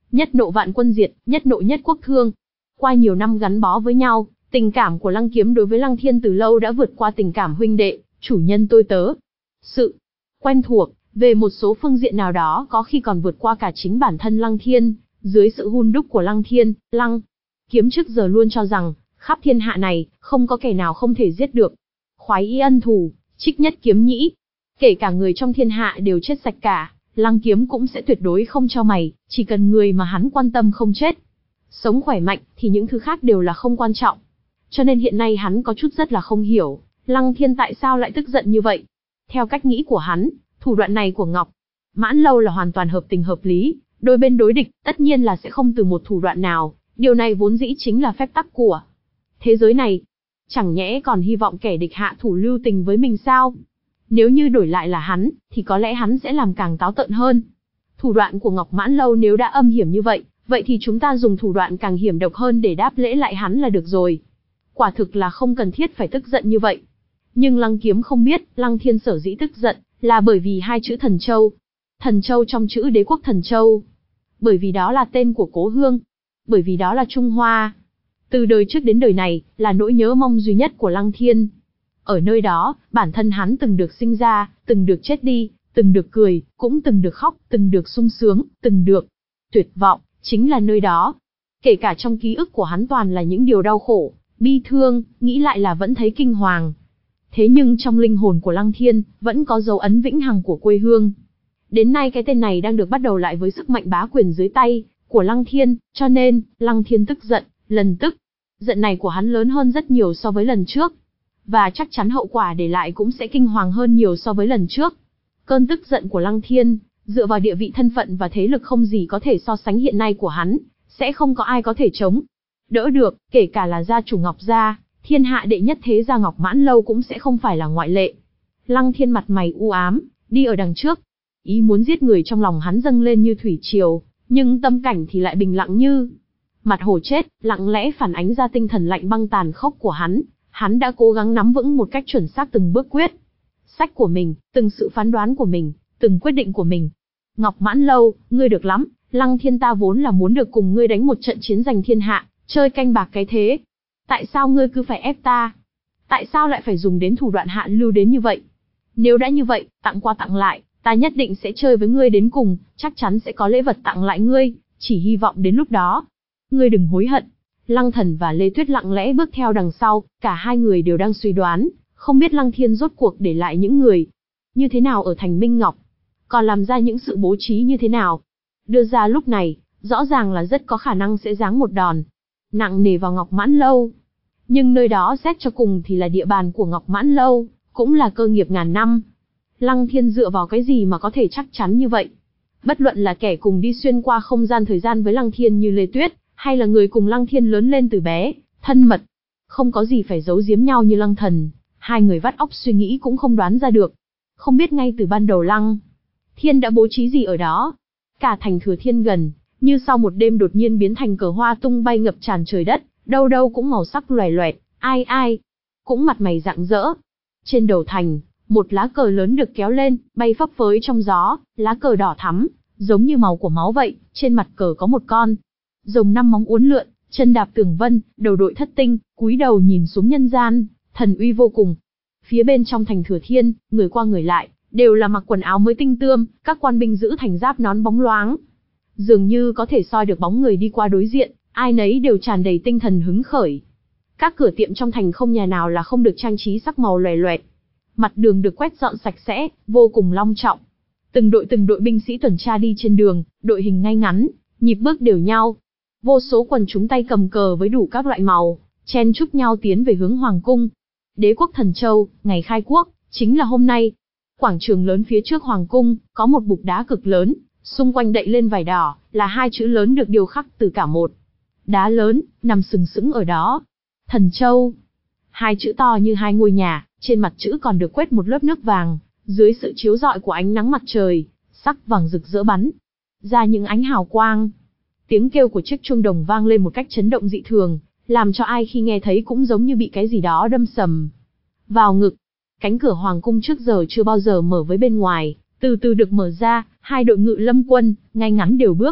Nhất nộ vạn quân diệt, nhất nội nhất quốc thương. Qua nhiều năm gắn bó với nhau, tình cảm của Lăng Kiếm đối với Lăng Thiên từ lâu đã vượt qua tình cảm huynh đệ, chủ nhân tôi tớ. Sự quen thuộc, về một số phương diện nào đó có khi còn vượt qua cả chính bản thân Lăng Thiên. Dưới sự hun đúc của Lăng Thiên, Lăng Kiếm trước giờ luôn cho rằng, khắp thiên hạ này, không có kẻ nào không thể giết được. Khoái y ân thù, trích nhất kiếm nhĩ. Kể cả người trong thiên hạ đều chết sạch cả, Lăng Kiếm cũng sẽ tuyệt đối không cho mày, chỉ cần người mà hắn quan tâm không chết. Sống khỏe mạnh thì những thứ khác đều là không quan trọng. Cho nên hiện nay hắn có chút rất là không hiểu, Lăng Thiên tại sao lại tức giận như vậy. Theo cách nghĩ của hắn, thủ đoạn này của Ngọc Mãn Lâu là hoàn toàn hợp tình hợp lý, đôi bên đối địch, tất nhiên là sẽ không từ một thủ đoạn nào, điều này vốn dĩ chính là phép tắc của thế giới này. Chẳng nhẽ còn hy vọng kẻ địch hạ thủ lưu tình với mình sao? Nếu như đổi lại là hắn, thì có lẽ hắn sẽ làm càng táo tợn hơn. Thủ đoạn của Ngọc Mãn Lâu nếu đã âm hiểm như vậy, vậy thì chúng ta dùng thủ đoạn càng hiểm độc hơn để đáp lễ lại hắn là được rồi. Quả thực là không cần thiết phải tức giận như vậy. Nhưng Lăng Kiếm không biết, Lăng Thiên sở dĩ tức giận, là bởi vì hai chữ Thần Châu. Thần Châu trong chữ Đế quốc Thần Châu. Bởi vì đó là tên của cố hương. Bởi vì đó là Trung Hoa. Từ đời trước đến đời này, là nỗi nhớ mong duy nhất của Lăng Thiên. Ở nơi đó, bản thân hắn từng được sinh ra, từng được chết đi, từng được cười, cũng từng được khóc, từng được sung sướng, từng được tuyệt vọng, chính là nơi đó. Kể cả trong ký ức của hắn toàn là những điều đau khổ, bi thương, nghĩ lại là vẫn thấy kinh hoàng. Thế nhưng trong linh hồn của Lăng Thiên, vẫn có dấu ấn vĩnh hằng của quê hương. Đến nay cái tên này đang được bắt đầu lại với sức mạnh bá quyền dưới tay của Lăng Thiên, cho nên, Lăng Thiên tức giận, lần tức. Giận này của hắn lớn hơn rất nhiều so với lần trước. Và chắc chắn hậu quả để lại cũng sẽ kinh hoàng hơn nhiều so với lần trước. Cơn tức giận của Lăng Thiên, dựa vào địa vị thân phận và thế lực không gì có thể so sánh hiện nay của hắn, sẽ không có ai có thể chống đỡ được, kể cả là gia chủ Ngọc gia, thiên hạ đệ nhất thế gia Ngọc Mãn Lâu cũng sẽ không phải là ngoại lệ. Lăng Thiên mặt mày u ám, đi ở đằng trước. Ý muốn giết người trong lòng hắn dâng lên như thủy triều, nhưng tâm cảnh thì lại bình lặng như mặt hồ chết, lặng lẽ phản ánh ra tinh thần lạnh băng tàn khốc của hắn. Hắn đã cố gắng nắm vững một cách chuẩn xác từng bước quyết sách của mình, từng sự phán đoán của mình, từng quyết định của mình. Ngọc Mãn Lâu, ngươi được lắm, Lăng Thiên ta vốn là muốn được cùng ngươi đánh một trận chiến giành thiên hạ, chơi canh bạc cái thế. Tại sao ngươi cứ phải ép ta? Tại sao lại phải dùng đến thủ đoạn hạ lưu đến như vậy? Nếu đã như vậy, tặng qua tặng lại, ta nhất định sẽ chơi với ngươi đến cùng, chắc chắn sẽ có lễ vật tặng lại ngươi, chỉ hy vọng đến lúc đó, ngươi đừng hối hận. Lăng Thần và Lê Tuyết lặng lẽ bước theo đằng sau, cả hai người đều đang suy đoán, không biết Lăng Thiên rốt cuộc để lại những người như thế nào ở thành Minh Ngọc, còn làm ra những sự bố trí như thế nào. Đưa ra lúc này, rõ ràng là rất có khả năng sẽ giáng một đòn nặng nề vào Ngọc Mãn Lâu. Nhưng nơi đó xét cho cùng thì là địa bàn của Ngọc Mãn Lâu, cũng là cơ nghiệp ngàn năm. Lăng Thiên dựa vào cái gì mà có thể chắc chắn như vậy? Bất luận là kẻ cùng đi xuyên qua không gian thời gian với Lăng Thiên như Lê Tuyết, hay là người cùng Lăng Thiên lớn lên từ bé, thân mật, không có gì phải giấu giếm nhau như Lăng Thần, hai người vắt óc suy nghĩ cũng không đoán ra được. Không biết ngay từ ban đầu Lăng Thiên đã bố trí gì ở đó. Cả thành Thừa Thiên gần, như sau một đêm đột nhiên biến thành cờ hoa tung bay ngập tràn trời đất, đâu đâu cũng màu sắc loè loẹt, ai ai cũng mặt mày rạng rỡ. Trên đầu thành, một lá cờ lớn được kéo lên, bay phấp phới trong gió, lá cờ đỏ thắm, giống như màu của máu vậy, trên mặt cờ có một con rồng năm móng uốn lượn, chân đạp tường vân, đầu đội thất tinh, cúi đầu nhìn xuống nhân gian, thần uy vô cùng. Phía bên trong thành Thừa Thiên, người qua người lại, đều là mặc quần áo mới tinh tươm, các quan binh giữ thành giáp nón bóng loáng. Dường như có thể soi được bóng người đi qua đối diện, ai nấy đều tràn đầy tinh thần hứng khởi. Các cửa tiệm trong thành không nhà nào là không được trang trí sắc màu loè loẹt. Mặt đường được quét dọn sạch sẽ, vô cùng long trọng. Từng đội từng đội binh sĩ tuần tra đi trên đường, đội hình ngay ngắn, nhịp bước đều nhau. Vô số quần chúng tay cầm cờ với đủ các loại màu, chen chúc nhau tiến về hướng Hoàng cung. Đế quốc Thần Châu, ngày khai quốc, chính là hôm nay. Quảng trường lớn phía trước Hoàng cung, có một bục đá cực lớn, xung quanh đậy lên vải đỏ, là hai chữ lớn được điêu khắc từ cả một đá lớn, nằm sừng sững ở đó. Thần Châu. Hai chữ to như hai ngôi nhà, trên mặt chữ còn được quét một lớp nước vàng, dưới sự chiếu rọi của ánh nắng mặt trời, sắc vàng rực rỡ bắn ra những ánh hào quang. Tiếng kêu của chiếc chuông đồng vang lên một cách chấn động dị thường, làm cho ai khi nghe thấy cũng giống như bị cái gì đó đâm sầm vào ngực. Cánh cửa Hoàng cung trước giờ chưa bao giờ mở với bên ngoài, từ từ được mở ra, hai đội ngự lâm quân, ngay ngắn đều bước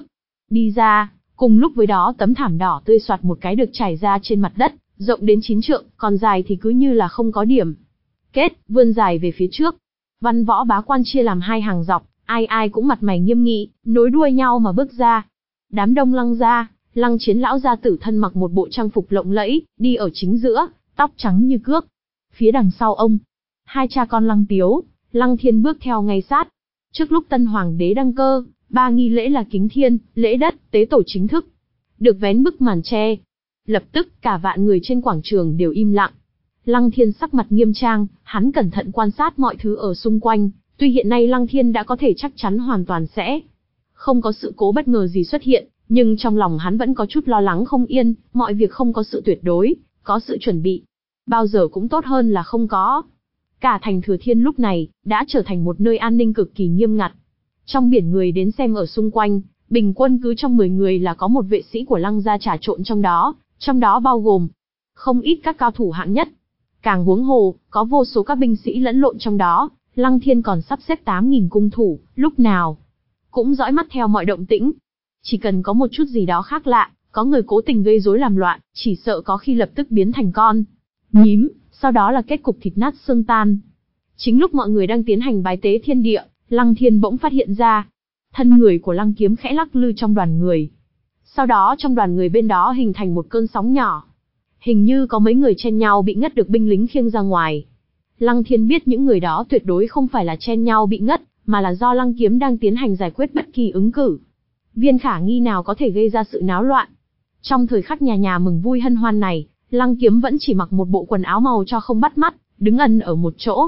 đi ra, cùng lúc với đó tấm thảm đỏ tươi soạt một cái được trải ra trên mặt đất, rộng đến chín trượng, còn dài thì cứ như là không có điểm kết, vươn dài về phía trước. Văn võ bá quan chia làm hai hàng dọc, ai ai cũng mặt mày nghiêm nghị, nối đuôi nhau mà bước ra. Đám đông Lăng gia, Lăng Chiến lão gia tử thân mặc một bộ trang phục lộng lẫy, đi ở chính giữa, tóc trắng như cước. Phía đằng sau ông, hai cha con Lăng Tiếu, Lăng Thiên bước theo ngay sát. Trước lúc tân hoàng đế đăng cơ, ba nghi lễ là kính thiên, lễ đất, tế tổ chính thức được vén bức màn che. Lập tức cả vạn người trên quảng trường đều im lặng. Lăng Thiên sắc mặt nghiêm trang, hắn cẩn thận quan sát mọi thứ ở xung quanh. Tuy hiện nay Lăng Thiên đã có thể chắc chắn hoàn toàn sẽ không có sự cố bất ngờ gì xuất hiện, nhưng trong lòng hắn vẫn có chút lo lắng không yên, mọi việc không có sự tuyệt đối, có sự chuẩn bị. Bao giờ cũng tốt hơn là không có. Cả thành Thừa Thiên lúc này, đã trở thành một nơi an ninh cực kỳ nghiêm ngặt. Trong biển người đến xem ở xung quanh, bình quân cứ trong mười người là có một vệ sĩ của Lăng gia trà trộn trong đó, trong đó bao gồm không ít các cao thủ hạng nhất. Càng huống hồ, có vô số các binh sĩ lẫn lộn trong đó, Lăng Thiên còn sắp xếp tám nghìn cung thủ, lúc nào cũng dõi mắt theo mọi động tĩnh. Chỉ cần có một chút gì đó khác lạ, có người cố tình gây rối làm loạn, chỉ sợ có khi lập tức biến thành con nhím, sau đó là kết cục thịt nát xương tan. Chính lúc mọi người đang tiến hành bái tế thiên địa, Lăng Thiên bỗng phát hiện ra, thân người của Lăng Kiếm khẽ lắc lư trong đoàn người. Sau đó trong đoàn người bên đó hình thành một cơn sóng nhỏ. Hình như có mấy người chen nhau bị ngất được binh lính khiêng ra ngoài. Lăng Thiên biết những người đó tuyệt đối không phải là chen nhau bị ngất, mà là do Lăng Kiếm đang tiến hành giải quyết bất kỳ ứng cử viên khả nghi nào có thể gây ra sự náo loạn. Trong thời khắc nhà nhà mừng vui hân hoan này, Lăng Kiếm vẫn chỉ mặc một bộ quần áo màu cho không bắt mắt, đứng ẩn ở một chỗ.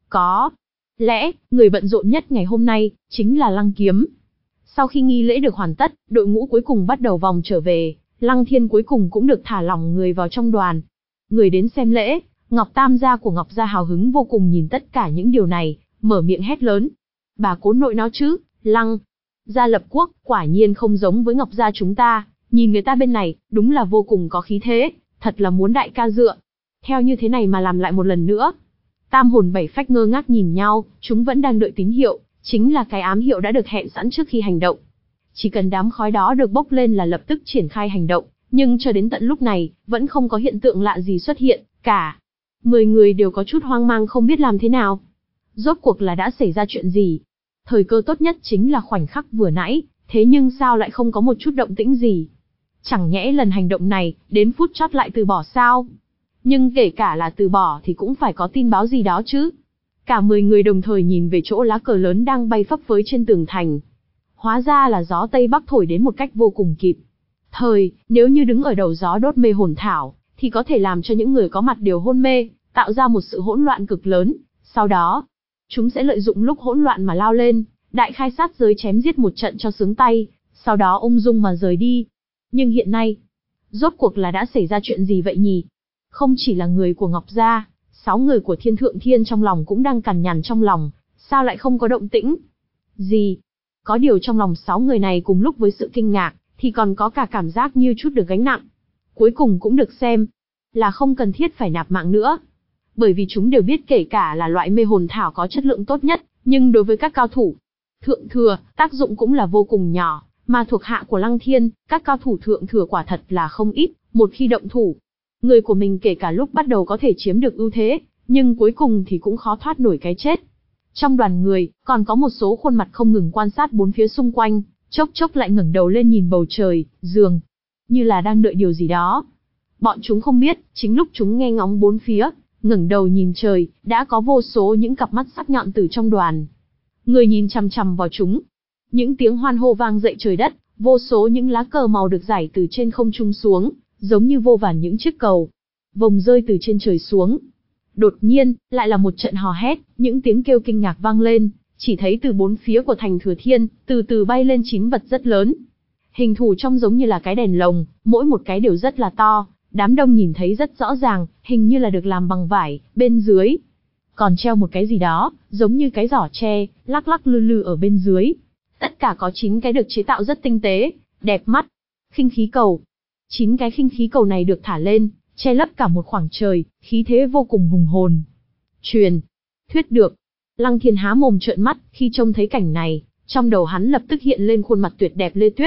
Có lẽ, người bận rộn nhất ngày hôm nay, chính là Lăng Kiếm. Sau khi nghi lễ được hoàn tất, đội ngũ cuối cùng bắt đầu vòng trở về, Lăng Thiên cuối cùng cũng được thả lỏng người vào trong đoàn. Người đến xem lễ, Ngọc Tam gia của Ngọc gia hào hứng vô cùng nhìn tất cả những điều này, mở miệng hét lớn. Bà cố nội nó chứ, Lăng gia lập quốc, quả nhiên không giống với Ngọc gia chúng ta, nhìn người ta bên này, đúng là vô cùng có khí thế, thật là muốn đại ca dựa. Theo như thế này mà làm lại một lần nữa. Tam hồn bảy phách ngơ ngác nhìn nhau, chúng vẫn đang đợi tín hiệu, chính là cái ám hiệu đã được hẹn sẵn trước khi hành động. Chỉ cần đám khói đó được bốc lên là lập tức triển khai hành động, nhưng cho đến tận lúc này, vẫn không có hiện tượng lạ gì xuất hiện, cả mười người đều có chút hoang mang không biết làm thế nào. Rốt cuộc là đã xảy ra chuyện gì? Thời cơ tốt nhất chính là khoảnh khắc vừa nãy, thế nhưng sao lại không có một chút động tĩnh gì? Chẳng nhẽ lần hành động này, đến phút chót lại từ bỏ sao? Nhưng kể cả là từ bỏ thì cũng phải có tin báo gì đó chứ. Cả mười người đồng thời nhìn về chỗ lá cờ lớn đang bay phấp phới trên tường thành. Hóa ra là gió Tây Bắc thổi đến một cách vô cùng kịp thời, nếu như đứng ở đầu gió đốt mê hồn thảo, thì có thể làm cho những người có mặt đều hôn mê, tạo ra một sự hỗn loạn cực lớn. Sau đó, chúng sẽ lợi dụng lúc hỗn loạn mà lao lên, đại khai sát giới chém giết một trận cho sướng tay, sau đó ung dung mà rời đi. Nhưng hiện nay, rốt cuộc là đã xảy ra chuyện gì vậy nhỉ? Không chỉ là người của Ngọc gia, sáu người của Thiên Thượng Thiên trong lòng cũng đang cằn nhằn trong lòng, sao lại không có động tĩnh gì? Có điều trong lòng sáu người này cùng lúc với sự kinh ngạc, thì còn có cả cảm giác như chút được gánh nặng. Cuối cùng cũng được xem là không cần thiết phải nạp mạng nữa. Bởi vì chúng đều biết kể cả là loại mê hồn thảo có chất lượng tốt nhất, nhưng đối với các cao thủ thượng thừa, tác dụng cũng là vô cùng nhỏ, mà thuộc hạ của Lăng Thiên, các cao thủ thượng thừa quả thật là không ít, một khi động thủ, người của mình kể cả lúc bắt đầu có thể chiếm được ưu thế, nhưng cuối cùng thì cũng khó thoát nổi cái chết. Trong đoàn người, còn có một số khuôn mặt không ngừng quan sát bốn phía xung quanh, chốc chốc lại ngẩng đầu lên nhìn bầu trời, dường như là đang đợi điều gì đó. Bọn chúng không biết, chính lúc chúng nghe ngóng bốn phía, ngẩng đầu nhìn trời, đã có vô số những cặp mắt sắc nhọn từ trong đoàn người nhìn chằm chằm vào chúng. Những tiếng hoan hô vang dậy trời đất, vô số những lá cờ màu được rải từ trên không trung xuống, giống như vô vàn những chiếc cầu vồng rơi từ trên trời xuống. Đột nhiên, lại là một trận hò hét, những tiếng kêu kinh ngạc vang lên, chỉ thấy từ bốn phía của thành Thừa Thiên, từ từ bay lên chín vật rất lớn. Hình thù trông giống như là cái đèn lồng, mỗi một cái đều rất là to, đám đông nhìn thấy rất rõ ràng, hình như là được làm bằng vải, bên dưới còn treo một cái gì đó, giống như cái giỏ tre, lắc lắc lư lư ở bên dưới. Tất cả có chín cái được chế tạo rất tinh tế, đẹp mắt. Khinh khí cầu. Chín cái khinh khí cầu này được thả lên, che lấp cả một khoảng trời, khí thế vô cùng hùng hồn. Truyền thuyết được. Lăng Thiên há mồm trợn mắt, khi trông thấy cảnh này, trong đầu hắn lập tức hiện lên khuôn mặt tuyệt đẹp Lê Tuyết.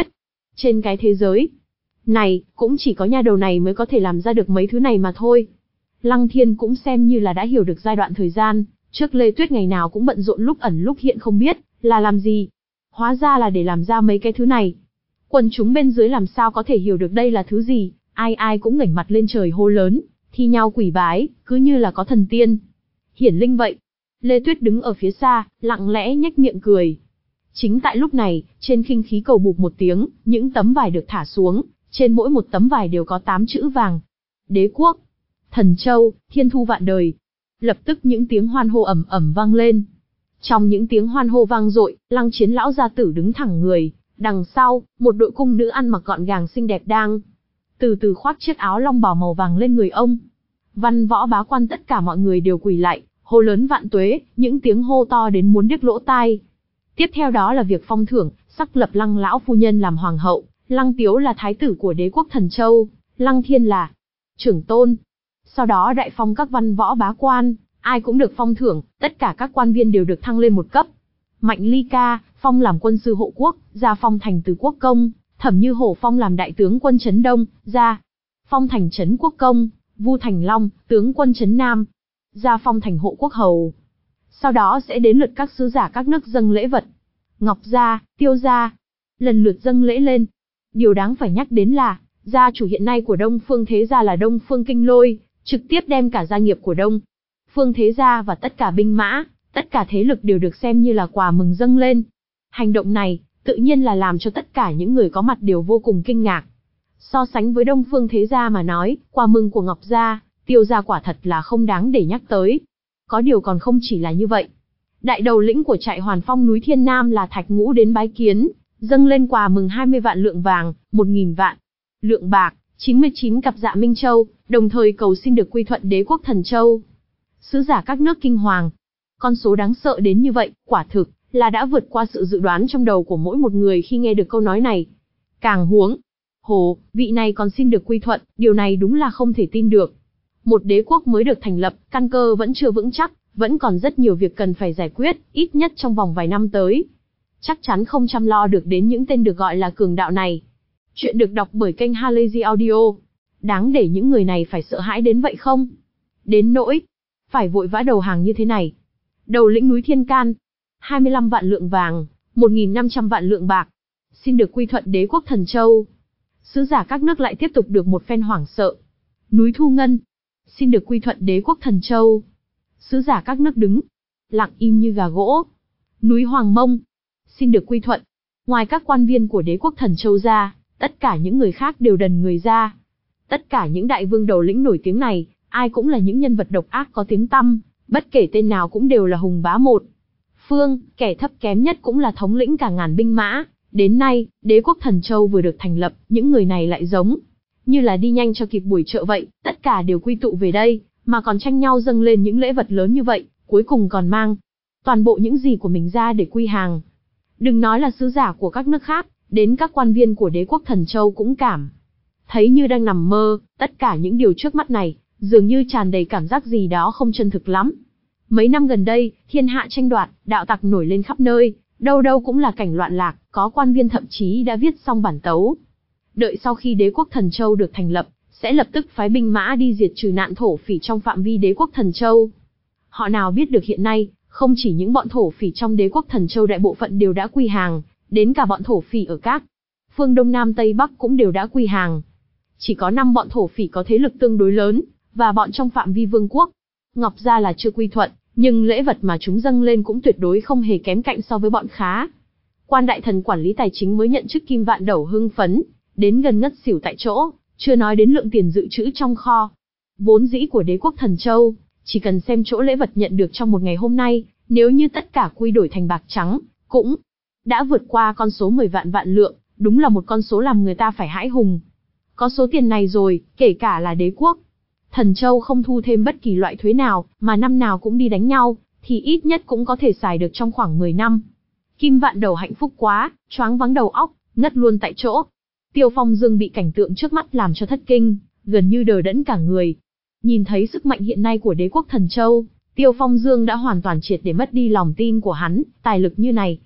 Trên cái thế giới này, cũng chỉ có nha đầu này mới có thể làm ra được mấy thứ này mà thôi. Lăng Thiên cũng xem như là đã hiểu được giai đoạn thời gian, trước Lê Tuyết ngày nào cũng bận rộn lúc ẩn lúc hiện không biết, là làm gì. Hóa ra là để làm ra mấy cái thứ này. Quần chúng bên dưới làm sao có thể hiểu được đây là thứ gì, ai ai cũng ngẩng mặt lên trời hô lớn, thi nhau quỳ bái, cứ như là có thần tiên hiển linh vậy. Lê Tuyết đứng ở phía xa, lặng lẽ nhếch miệng cười. Chính tại lúc này, trên khinh khí cầu bụp một tiếng, những tấm vải được thả xuống, trên mỗi một tấm vải đều có tám chữ vàng. Đế quốc, Thần Châu, Thiên Thu vạn đời. Lập tức những tiếng hoan hô ầm ầm vang lên. Trong những tiếng hoan hô vang dội, Lăng Chiến lão gia tử đứng thẳng người, đằng sau, một đội cung nữ ăn mặc gọn gàng xinh đẹp đang từ từ khoác chiếc áo long bào màu vàng lên người ông. Văn võ bá quan tất cả mọi người đều quỳ lại, hô lớn vạn tuế, những tiếng hô to đến muốn điếc lỗ tai. Tiếp theo đó là việc phong thưởng, sắc lập Lăng lão phu nhân làm hoàng hậu, Lăng Tiếu là thái tử của đế quốc Thần Châu, Lăng Thiên là trưởng tôn. Sau đó đại phong các văn võ bá quan, ai cũng được phong thưởng, tất cả các quan viên đều được thăng lên một cấp. Mạnh Ly Ca, phong làm quân sư hộ quốc, Gia phong thành từ quốc công, Thẩm Như Hổ phong làm đại tướng quân trấn Đông, Gia phong thành trấn quốc công, Vu Thành Long, tướng quân trấn Nam, Gia phong thành hộ quốc hầu. Sau đó sẽ đến lượt các sứ giả các nước dâng lễ vật. Ngọc Gia, Tiêu Gia, lần lượt dâng lễ lên. Điều đáng phải nhắc đến là, gia chủ hiện nay của Đông Phương Thế Gia là Đông Phương Kinh Lôi, trực tiếp đem cả gia nghiệp của Đông Phương Thế Gia và tất cả binh mã, tất cả thế lực đều được xem như là quà mừng dâng lên. Hành động này, tự nhiên là làm cho tất cả những người có mặt đều vô cùng kinh ngạc. So sánh với Đông Phương Thế Gia mà nói, quà mừng của Ngọc Gia, Tiêu Gia quả thật là không đáng để nhắc tới. Có điều còn không chỉ là như vậy. Đại đầu lĩnh của trại Hoàn Phong núi Thiên Nam là Thạch Ngũ đến bái kiến, dâng lên quà mừng hai mươi vạn lượng vàng, một nghìn vạn lượng bạc, chín mươi chín cặp dạ Minh Châu, đồng thời cầu xin được quy thuận đế quốc Thần Châu. Sứ giả các nước kinh hoàng. Con số đáng sợ đến như vậy, quả thực là đã vượt qua sự dự đoán trong đầu của mỗi một người khi nghe được câu nói này. Càng huống hồ, vị này còn xin được quy thuận, điều này đúng là không thể tin được. Một đế quốc mới được thành lập, căn cơ vẫn chưa vững chắc, vẫn còn rất nhiều việc cần phải giải quyết, ít nhất trong vòng vài năm tới. Chắc chắn không chăm lo được đến những tên được gọi là cường đạo này. Chuyện được đọc bởi kênh Halazy Audio. Đáng để những người này phải sợ hãi đến vậy không? Đến nỗi phải vội vã đầu hàng như thế này. Đầu lĩnh núi Thiên Can, hai mươi lăm vạn lượng vàng, một nghìn năm trăm vạn lượng bạc, xin được quy thuận đế quốc Thần Châu. Sứ giả các nước lại tiếp tục được một phen hoảng sợ. Núi Thu Ngân, xin được quy thuận đế quốc Thần Châu. Sứ giả các nước đứng lặng im như gà gỗ. Núi Hoàng Mông, xin được quy thuận. Ngoài các quan viên của đế quốc Thần Châu ra, tất cả những người khác đều đần người ra. Tất cả những đại vương đầu lĩnh nổi tiếng này, ai cũng là những nhân vật độc ác có tiếng tăm, bất kể tên nào cũng đều là hùng bá một phương, kẻ thấp kém nhất cũng là thống lĩnh cả ngàn binh mã. Đến nay, đế quốc Thần Châu vừa được thành lập, những người này lại giống như là đi nhanh cho kịp buổi chợ vậy, tất cả đều quy tụ về đây, mà còn tranh nhau dâng lên những lễ vật lớn như vậy, cuối cùng còn mang toàn bộ những gì của mình ra để quy hàng. Đừng nói là sứ giả của các nước khác, đến các quan viên của đế quốc Thần Châu cũng cảm thấy như đang nằm mơ, tất cả những điều trước mắt này, dường như tràn đầy cảm giác gì đó không chân thực lắm. Mấy năm gần đây, thiên hạ tranh đoạt, đạo tặc nổi lên khắp nơi, đâu đâu cũng là cảnh loạn lạc, có quan viên thậm chí đã viết xong bản tấu. Đợi sau khi đế quốc Thần Châu được thành lập, sẽ lập tức phái binh mã đi diệt trừ nạn thổ phỉ trong phạm vi đế quốc Thần Châu. Họ nào biết được hiện nay, không chỉ những bọn thổ phỉ trong đế quốc Thần Châu đại bộ phận đều đã quy hàng, đến cả bọn thổ phỉ ở các phương Đông Nam Tây Bắc cũng đều đã quy hàng. Chỉ có năm bọn thổ phỉ có thế lực tương đối lớn, và bọn trong phạm vi vương quốc. Ngọc Gia là chưa quy thuận, nhưng lễ vật mà chúng dâng lên cũng tuyệt đối không hề kém cạnh so với bọn khá. Quan đại thần quản lý tài chính mới nhận chức Kim Vạn Đẩu hưng phấn, đến gần ngất xỉu tại chỗ, chưa nói đến lượng tiền dự trữ trong kho. Vốn dĩ của đế quốc Thần Châu, chỉ cần xem chỗ lễ vật nhận được trong một ngày hôm nay, nếu như tất cả quy đổi thành bạc trắng, cũng đã vượt qua con số mười vạn vạn lượng, đúng là một con số làm người ta phải hãi hùng. Có số tiền này rồi, kể cả là đế quốc Thần Châu không thu thêm bất kỳ loại thuế nào, mà năm nào cũng đi đánh nhau, thì ít nhất cũng có thể xài được trong khoảng mười năm. Kim Vạn Đẩu hạnh phúc quá, choáng váng đầu óc, ngất luôn tại chỗ. Tiêu Phong Dương bị cảnh tượng trước mắt làm cho thất kinh, gần như đờ đẫn cả người. Nhìn thấy sức mạnh hiện nay của đế quốc Thần Châu, Tiêu Phong Dương đã hoàn toàn triệt để mất đi lòng tin của hắn, tài lực như này.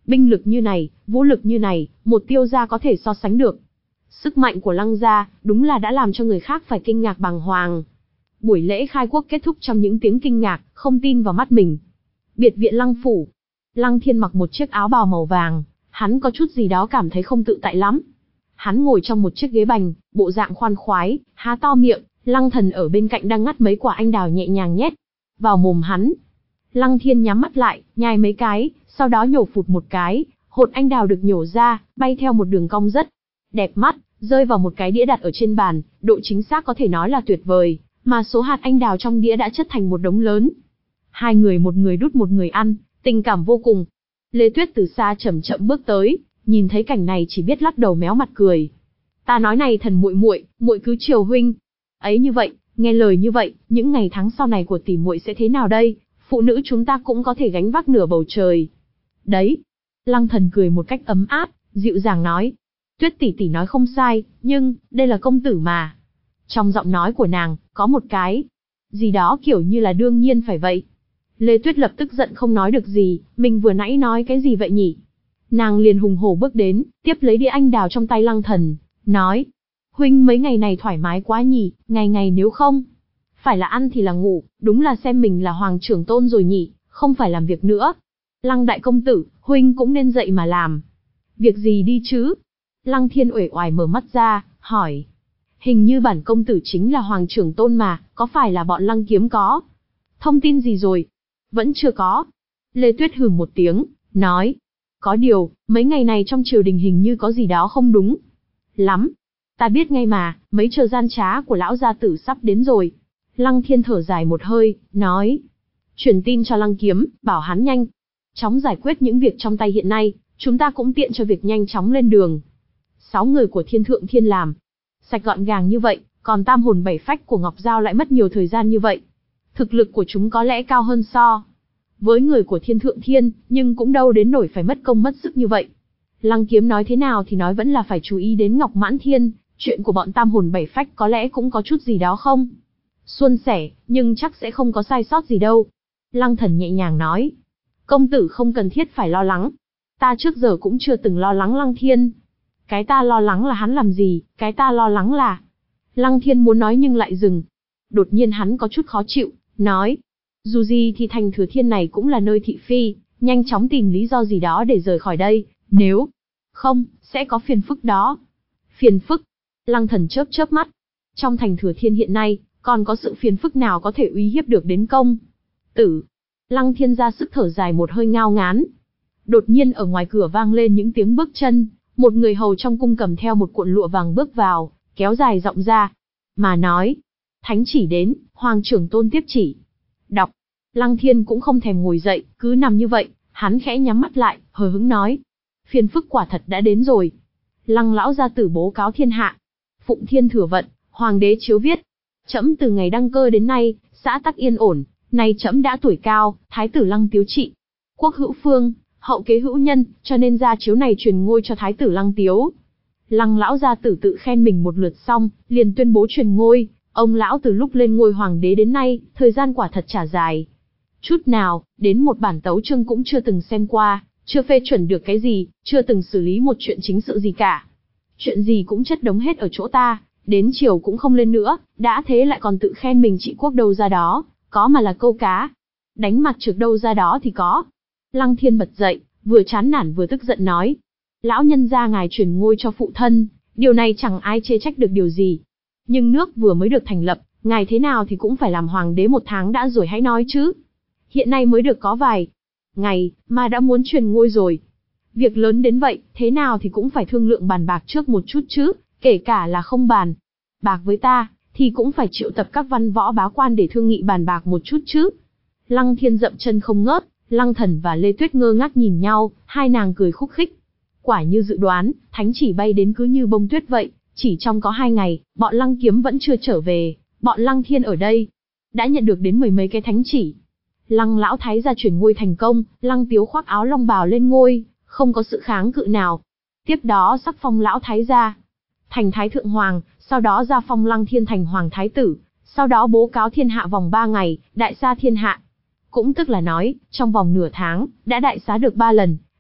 Binh lực như này, vũ lực như này, một Tiêu gia có thể so sánh được. Sức mạnh của Lăng gia, đúng là đã làm cho người khác phải kinh ngạc bàng hoàng. Buổi lễ khai quốc kết thúc trong những tiếng kinh ngạc, không tin vào mắt mình. Biệt viện Lăng phủ. Lăng Thiên mặc một chiếc áo bào màu vàng, hắn có chút gì đó cảm thấy không tự tại lắm. Hắn ngồi trong một chiếc ghế bành, bộ dạng khoan khoái, há to miệng, Lăng Thần ở bên cạnh đang ngắt mấy quả anh đào nhẹ nhàng nhét vào mồm hắn. Lăng Thiên nhắm mắt lại, nhai mấy cái, sau đó nhổ phụt một cái, hột anh đào được nhổ ra, bay theo một đường cong rất đẹp mắt, rơi vào một cái đĩa đặt ở trên bàn, độ chính xác có thể nói là tuyệt vời, mà số hạt anh đào trong đĩa đã chất thành một đống lớn. Hai người một người đút một người ăn, tình cảm vô cùng. Lê Tuyết từ xa chậm chậm bước tới, nhìn thấy cảnh này chỉ biết lắc đầu méo mặt cười. Ta nói này Thần muội muội, muội cứ chiều huynh. Ấy như vậy, nghe lời như vậy, những ngày tháng sau này của tỷ muội sẽ thế nào đây? Phụ nữ chúng ta cũng có thể gánh vác nửa bầu trời. Đấy. Lăng Thần cười một cách ấm áp, dịu dàng nói. Tuyết tỷ tỷ nói không sai, nhưng, đây là công tử mà. Trong giọng nói của nàng, có một cái gì đó kiểu như là đương nhiên phải vậy. Lê Tuyết lập tức giận không nói được gì, mình vừa nãy nói cái gì vậy nhỉ? Nàng liền hùng hổ bước đến, tiếp lấy đĩa anh đào trong tay Lăng Thần, nói. Huynh mấy ngày này thoải mái quá nhỉ, ngày ngày nếu không phải là ăn thì là ngủ, đúng là xem mình là hoàng trưởng tôn rồi nhỉ, không phải làm việc nữa. Lăng đại công tử, huynh cũng nên dậy mà làm. Việc gì đi chứ? Lăng Thiên uể oải mở mắt ra, hỏi. Hình như bản công tử chính là hoàng trưởng tôn mà, có phải là bọn Lăng Kiếm có thông tin gì rồi? Vẫn chưa có. Lê Tuyết hừ một tiếng, nói. Có điều, mấy ngày này trong triều đình hình như có gì đó không đúng lắm. Ta biết ngay mà, mấy trò gian trá của lão gia tử sắp đến rồi. Lăng Thiên thở dài một hơi, nói. Truyền tin cho Lăng Kiếm, bảo hắn nhanh chóng giải quyết những việc trong tay hiện nay, chúng ta cũng tiện cho việc nhanh chóng lên đường. Sáu người của Thiên Thượng Thiên làm sạch gọn gàng như vậy, còn tam hồn bảy phách của Ngọc Giao lại mất nhiều thời gian như vậy. Thực lực của chúng có lẽ cao hơn so với người của Thiên Thượng Thiên, nhưng cũng đâu đến nổi phải mất công mất sức như vậy. Lăng Kiếm nói thế nào thì nói vẫn là phải chú ý đến Ngọc Mãn Thiên, chuyện của bọn tam hồn bảy phách có lẽ cũng có chút gì đó không suôn sẻ, nhưng chắc sẽ không có sai sót gì đâu. Lăng Thần nhẹ nhàng nói. Công tử không cần thiết phải lo lắng. Ta trước giờ cũng chưa từng lo lắng Lăng Thiên. Cái ta lo lắng là hắn làm gì, cái ta lo lắng là... Lăng Thiên muốn nói nhưng lại dừng. Đột nhiên hắn có chút khó chịu, nói. Dù gì thì thành Thừa Thiên này cũng là nơi thị phi, nhanh chóng tìm lý do gì đó để rời khỏi đây, nếu không, sẽ có phiền phức đó. Phiền phức? Lăng Thần chớp chớp mắt. Trong thành Thừa Thiên hiện nay, còn có sự phiền phức nào có thể uy hiếp được đến công tử? Lăng Thiên ra sức thở dài một hơi ngao ngán. Đột nhiên ở ngoài cửa vang lên những tiếng bước chân, một người hầu trong cung cầm theo một cuộn lụa vàng bước vào, kéo dài giọng ra, mà nói. Thánh chỉ đến, hoàng trưởng tôn tiếp chỉ. Đọc. Lăng Thiên cũng không thèm ngồi dậy, cứ nằm như vậy, hắn khẽ nhắm mắt lại, hờ hững nói. Phiền phức quả thật đã đến rồi. Lăng lão gia tử bố cáo thiên hạ. Phụng thiên thừa vận, hoàng đế chiếu viết. Trẫm từ ngày đăng cơ đến nay, xã tắc yên ổn, nay trẫm đã tuổi cao, thái tử Lăng Tiếu trị. Quốc hữu phương, hậu kế hữu nhân, cho nên ra chiếu này truyền ngôi cho thái tử Lăng Tiếu. Lăng lão gia tử tự khen mình một lượt xong, liền tuyên bố truyền ngôi. Ông lão từ lúc lên ngôi hoàng đế đến nay, thời gian quả thật chả dài. Chút nào, đến một bản tấu chương cũng chưa từng xem qua, chưa phê chuẩn được cái gì, chưa từng xử lý một chuyện chính sự gì cả. Chuyện gì cũng chất đống hết ở chỗ ta, đến chiều cũng không lên nữa, đã thế lại còn tự khen mình trị quốc đâu ra đó, có mà là câu cá. Đánh mặt trược đâu ra đó thì có. Lăng Thiên bật dậy, vừa chán nản vừa tức giận nói. Lão nhân gia ngài truyền ngôi cho phụ thân, điều này chẳng ai chê trách được điều gì. Nhưng nước vừa mới được thành lập, ngài thế nào thì cũng phải làm hoàng đế một tháng đã rồi hãy nói chứ. Hiện nay mới được có vài ngày, mà đã muốn truyền ngôi rồi. Việc lớn đến vậy, thế nào thì cũng phải thương lượng bàn bạc trước một chút chứ, kể cả là không bàn bạc với ta, thì cũng phải triệu tập các văn võ bá quan để thương nghị bàn bạc một chút chứ. Lăng Thiên dậm chân không ngớt, Lăng Thần và Lê Tuyết ngơ ngác nhìn nhau, hai nàng cười khúc khích. Quả như dự đoán, thánh chỉ bay đến cứ như bông tuyết vậy, chỉ trong có hai ngày, bọn Lăng Kiếm vẫn chưa trở về, bọn Lăng Thiên ở đây đã nhận được đến mười mấy cái thánh chỉ. Lăng lão thái gia chuyển ngôi thành công, Lăng Tiếu khoác áo long bào lên ngôi, không có sự kháng cự nào. Tiếp đó sắc phong lão thái gia thành thái thượng hoàng, sau đó ra phong Lăng Thiên thành hoàng thái tử, sau đó bố cáo thiên hạ vòng ba ngày, đại xá thiên hạ. Cũng tức là nói, trong vòng nửa tháng, đã đại xá được ba lần,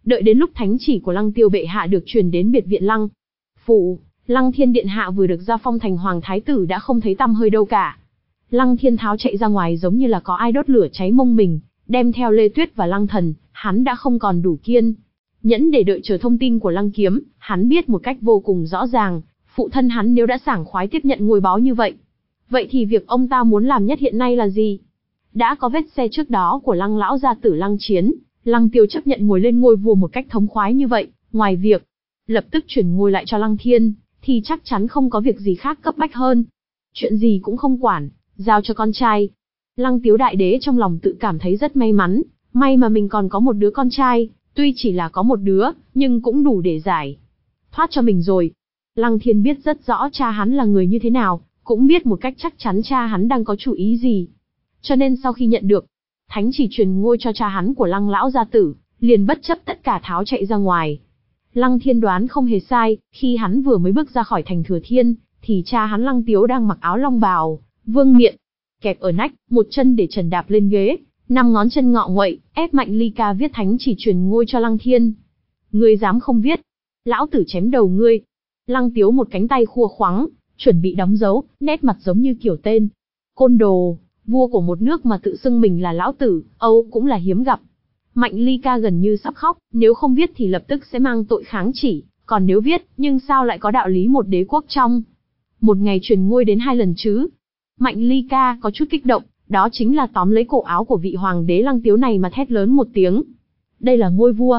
Đợi đến lúc thánh chỉ của Lăng Tiêu bệ hạ được truyền đến biệt viện Lăng phủ, Lăng Thiên điện hạ vừa được gia phong thành hoàng thái tử đã không thấy tăm hơi đâu cả. Lăng Thiên tháo chạy ra ngoài giống như là có ai đốt lửa cháy mông mình, đem theo Lê Tuyết và Lăng Thần, hắn đã không còn đủ kiên nhẫn để đợi chờ thông tin của Lăng Kiếm, hắn biết một cách vô cùng rõ ràng, phụ thân hắn nếu đã sảng khoái tiếp nhận ngôi báu như vậy, vậy thì việc ông ta muốn làm nhất hiện nay là gì? Đã có vết xe trước đó của Lăng lão gia tử Lăng Chiến, Lăng Tiêu chấp nhận ngồi lên ngôi vua một cách thống khoái như vậy, ngoài việc lập tức chuyển ngôi lại cho Lăng Thiên, thì chắc chắn không có việc gì khác cấp bách hơn. Chuyện gì cũng không quản, giao cho con trai. Lăng Tiếu đại đế trong lòng tự cảm thấy rất may mắn, may mà mình còn có một đứa con trai, tuy chỉ là có một đứa, nhưng cũng đủ để giải thoát cho mình rồi. Lăng Thiên biết rất rõ cha hắn là người như thế nào, cũng biết một cách chắc chắn cha hắn đang có chủ ý gì. Cho nên sau khi nhận được thánh chỉ truyền ngôi cho cha hắn của Lăng lão gia tử, liền bất chấp tất cả tháo chạy ra ngoài. Lăng Thiên đoán không hề sai, khi hắn vừa mới bước ra khỏi thành Thừa Thiên, thì cha hắn Lăng Tiếu đang mặc áo long bào, vương miện, kẹp ở nách, một chân để trần đạp lên ghế, năm ngón chân ngọ nguậy, ép mạnh ly ca viết thánh chỉ truyền ngôi cho Lăng Thiên. Ngươi dám không viết, lão tử chém đầu ngươi. Lăng Tiếu một cánh tay khua khoắng, chuẩn bị đóng dấu, nét mặt giống như kiểu tên côn đồ, vua của một nước mà tự xưng mình là lão tử, Âu cũng là hiếm gặp. Mạnh ly ca gần như sắp khóc, nếu không viết thì lập tức sẽ mang tội kháng chỉ, còn nếu viết, nhưng sao lại có đạo lý một đế quốc trong một ngày truyền ngôi đến hai lần chứ? Mạnh ly ca có chút kích động, đó chính là tóm lấy cổ áo của vị hoàng đế Lăng Tiếu này mà thét lớn một tiếng. Đây là ngôi vua,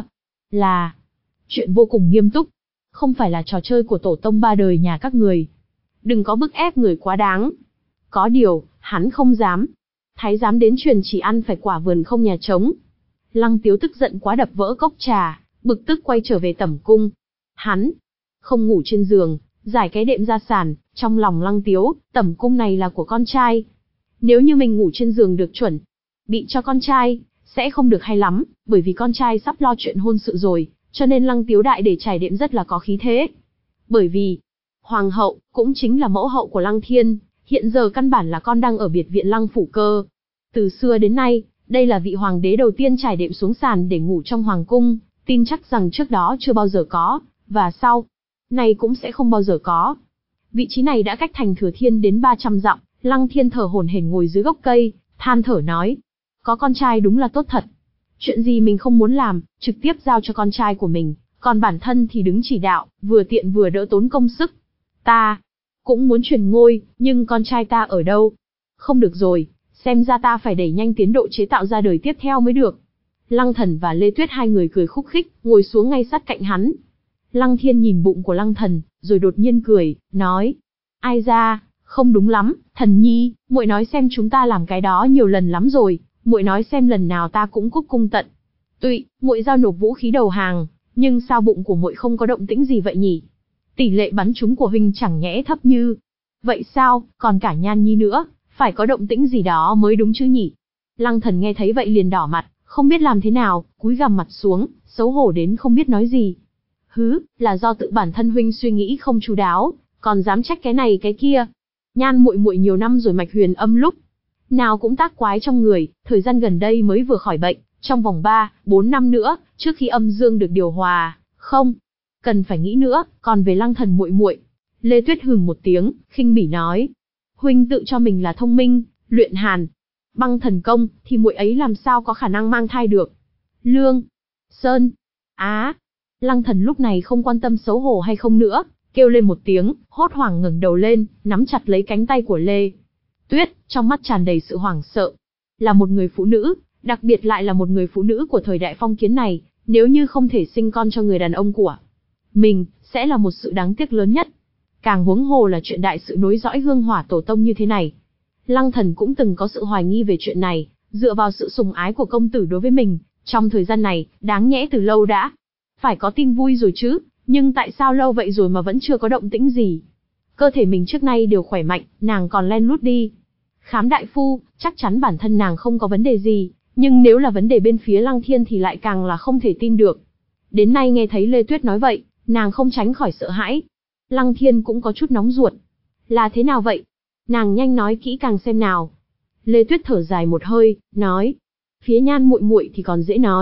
là chuyện vô cùng nghiêm túc, không phải là trò chơi của tổ tông ba đời nhà các người. Đừng có bức ép người quá đáng. Có điều, hắn không dám. Thái giám đến truyền chỉ ăn phải quả vườn không nhà trống. Lăng Tiếu tức giận quá đập vỡ cốc trà, bực tức quay trở về tẩm cung. Hắn không ngủ trên giường, giải cái đệm ra sàn, trong lòng Lăng Tiếu, tẩm cung này là của con trai. Nếu như mình ngủ trên giường được chuẩn bị cho con trai, sẽ không được hay lắm, bởi vì con trai sắp lo chuyện hôn sự rồi, cho nên Lăng Tiếu đại để trải đệm rất là có khí thế. Bởi vì hoàng hậu cũng chính là mẫu hậu của Lăng Thiên, hiện giờ căn bản là con đang ở biệt viện Lăng phủ cơ. Từ xưa đến nay, đây là vị hoàng đế đầu tiên trải đệm xuống sàn để ngủ trong hoàng cung, tin chắc rằng trước đó chưa bao giờ có, và sau này cũng sẽ không bao giờ có. Vị trí này đã cách thành Thừa Thiên đến ba trăm dặm, Lăng Thiên thở hổn hển ngồi dưới gốc cây, than thở nói: có con trai đúng là tốt thật. Chuyện gì mình không muốn làm, trực tiếp giao cho con trai của mình, còn bản thân thì đứng chỉ đạo, vừa tiện vừa đỡ tốn công sức. Ta cũng muốn truyền ngôi, nhưng con trai ta ở đâu? Không được rồi, xem ra ta phải đẩy nhanh tiến độ chế tạo ra đời tiếp theo mới được. Lăng Thần và Lê Tuyết hai người cười khúc khích, ngồi xuống ngay sát cạnh hắn. Lăng Thiên nhìn bụng của Lăng Thần, rồi đột nhiên cười, nói: ai ra, không đúng lắm, Thần nhi, muội nói xem chúng ta làm cái đó nhiều lần lắm rồi, muội nói xem lần nào ta cũng cúc cung tận tụy, muội giao nộp vũ khí đầu hàng, nhưng sao bụng của muội không có động tĩnh gì vậy nhỉ? Tỷ lệ bắn trúng của huynh chẳng nhẽ thấp như vậy sao, còn cả Nhan nhi nữa, phải có động tĩnh gì đó mới đúng chứ nhỉ? Lăng Thần nghe thấy vậy liền đỏ mặt, không biết làm thế nào, cúi gằm mặt xuống, xấu hổ đến không biết nói gì. Hứ, là do tự bản thân huynh suy nghĩ không chu đáo, còn dám trách cái này cái kia. Nhan muội muội nhiều năm rồi mạch huyền âm lúc nào cũng tác quái trong người, thời gian gần đây mới vừa khỏi bệnh, trong vòng ba, bốn năm nữa, trước khi âm dương được điều hòa, không cần phải nghĩ nữa. Còn về Lăng Thần muội muội, Lê Tuyết hừ một tiếng, khinh bỉ nói: huynh tự cho mình là thông minh, luyện hàn băng thần công, thì muội ấy làm sao có khả năng mang thai được? Lương Sơn á. Lăng Thần lúc này không quan tâm xấu hổ hay không nữa, kêu lên một tiếng, hốt hoảng ngẩng đầu lên, nắm chặt lấy cánh tay của Lê Tuyết, trong mắt tràn đầy sự hoảng sợ. Là một người phụ nữ, đặc biệt lại là một người phụ nữ của thời đại phong kiến này, nếu như không thể sinh con cho người đàn ông của mình, sẽ là một sự đáng tiếc lớn nhất. Càng huống hồ là chuyện đại sự nối dõi hương hỏa tổ tông như thế này. Lăng Thần cũng từng có sự hoài nghi về chuyện này, dựa vào sự sủng ái của công tử đối với mình, trong thời gian này, đáng nhẽ từ lâu đã phải có tin vui rồi chứ, nhưng tại sao lâu vậy rồi mà vẫn chưa có động tĩnh gì? Cơ thể mình trước nay đều khỏe mạnh, nàng còn len lút đi khám đại phu, chắc chắn bản thân nàng không có vấn đề gì, nhưng nếu là vấn đề bên phía Lăng Thiên thì lại càng là không thể tin được. Đến nay nghe thấy Lê Tuyết nói vậy, nàng không tránh khỏi sợ hãi. Lăng Thiên cũng có chút nóng ruột. Là thế nào vậy? Nàng nhanh nói kỹ càng xem nào. Lê Tuyết thở dài một hơi, nói: phía Nhan muội muội thì còn dễ nói,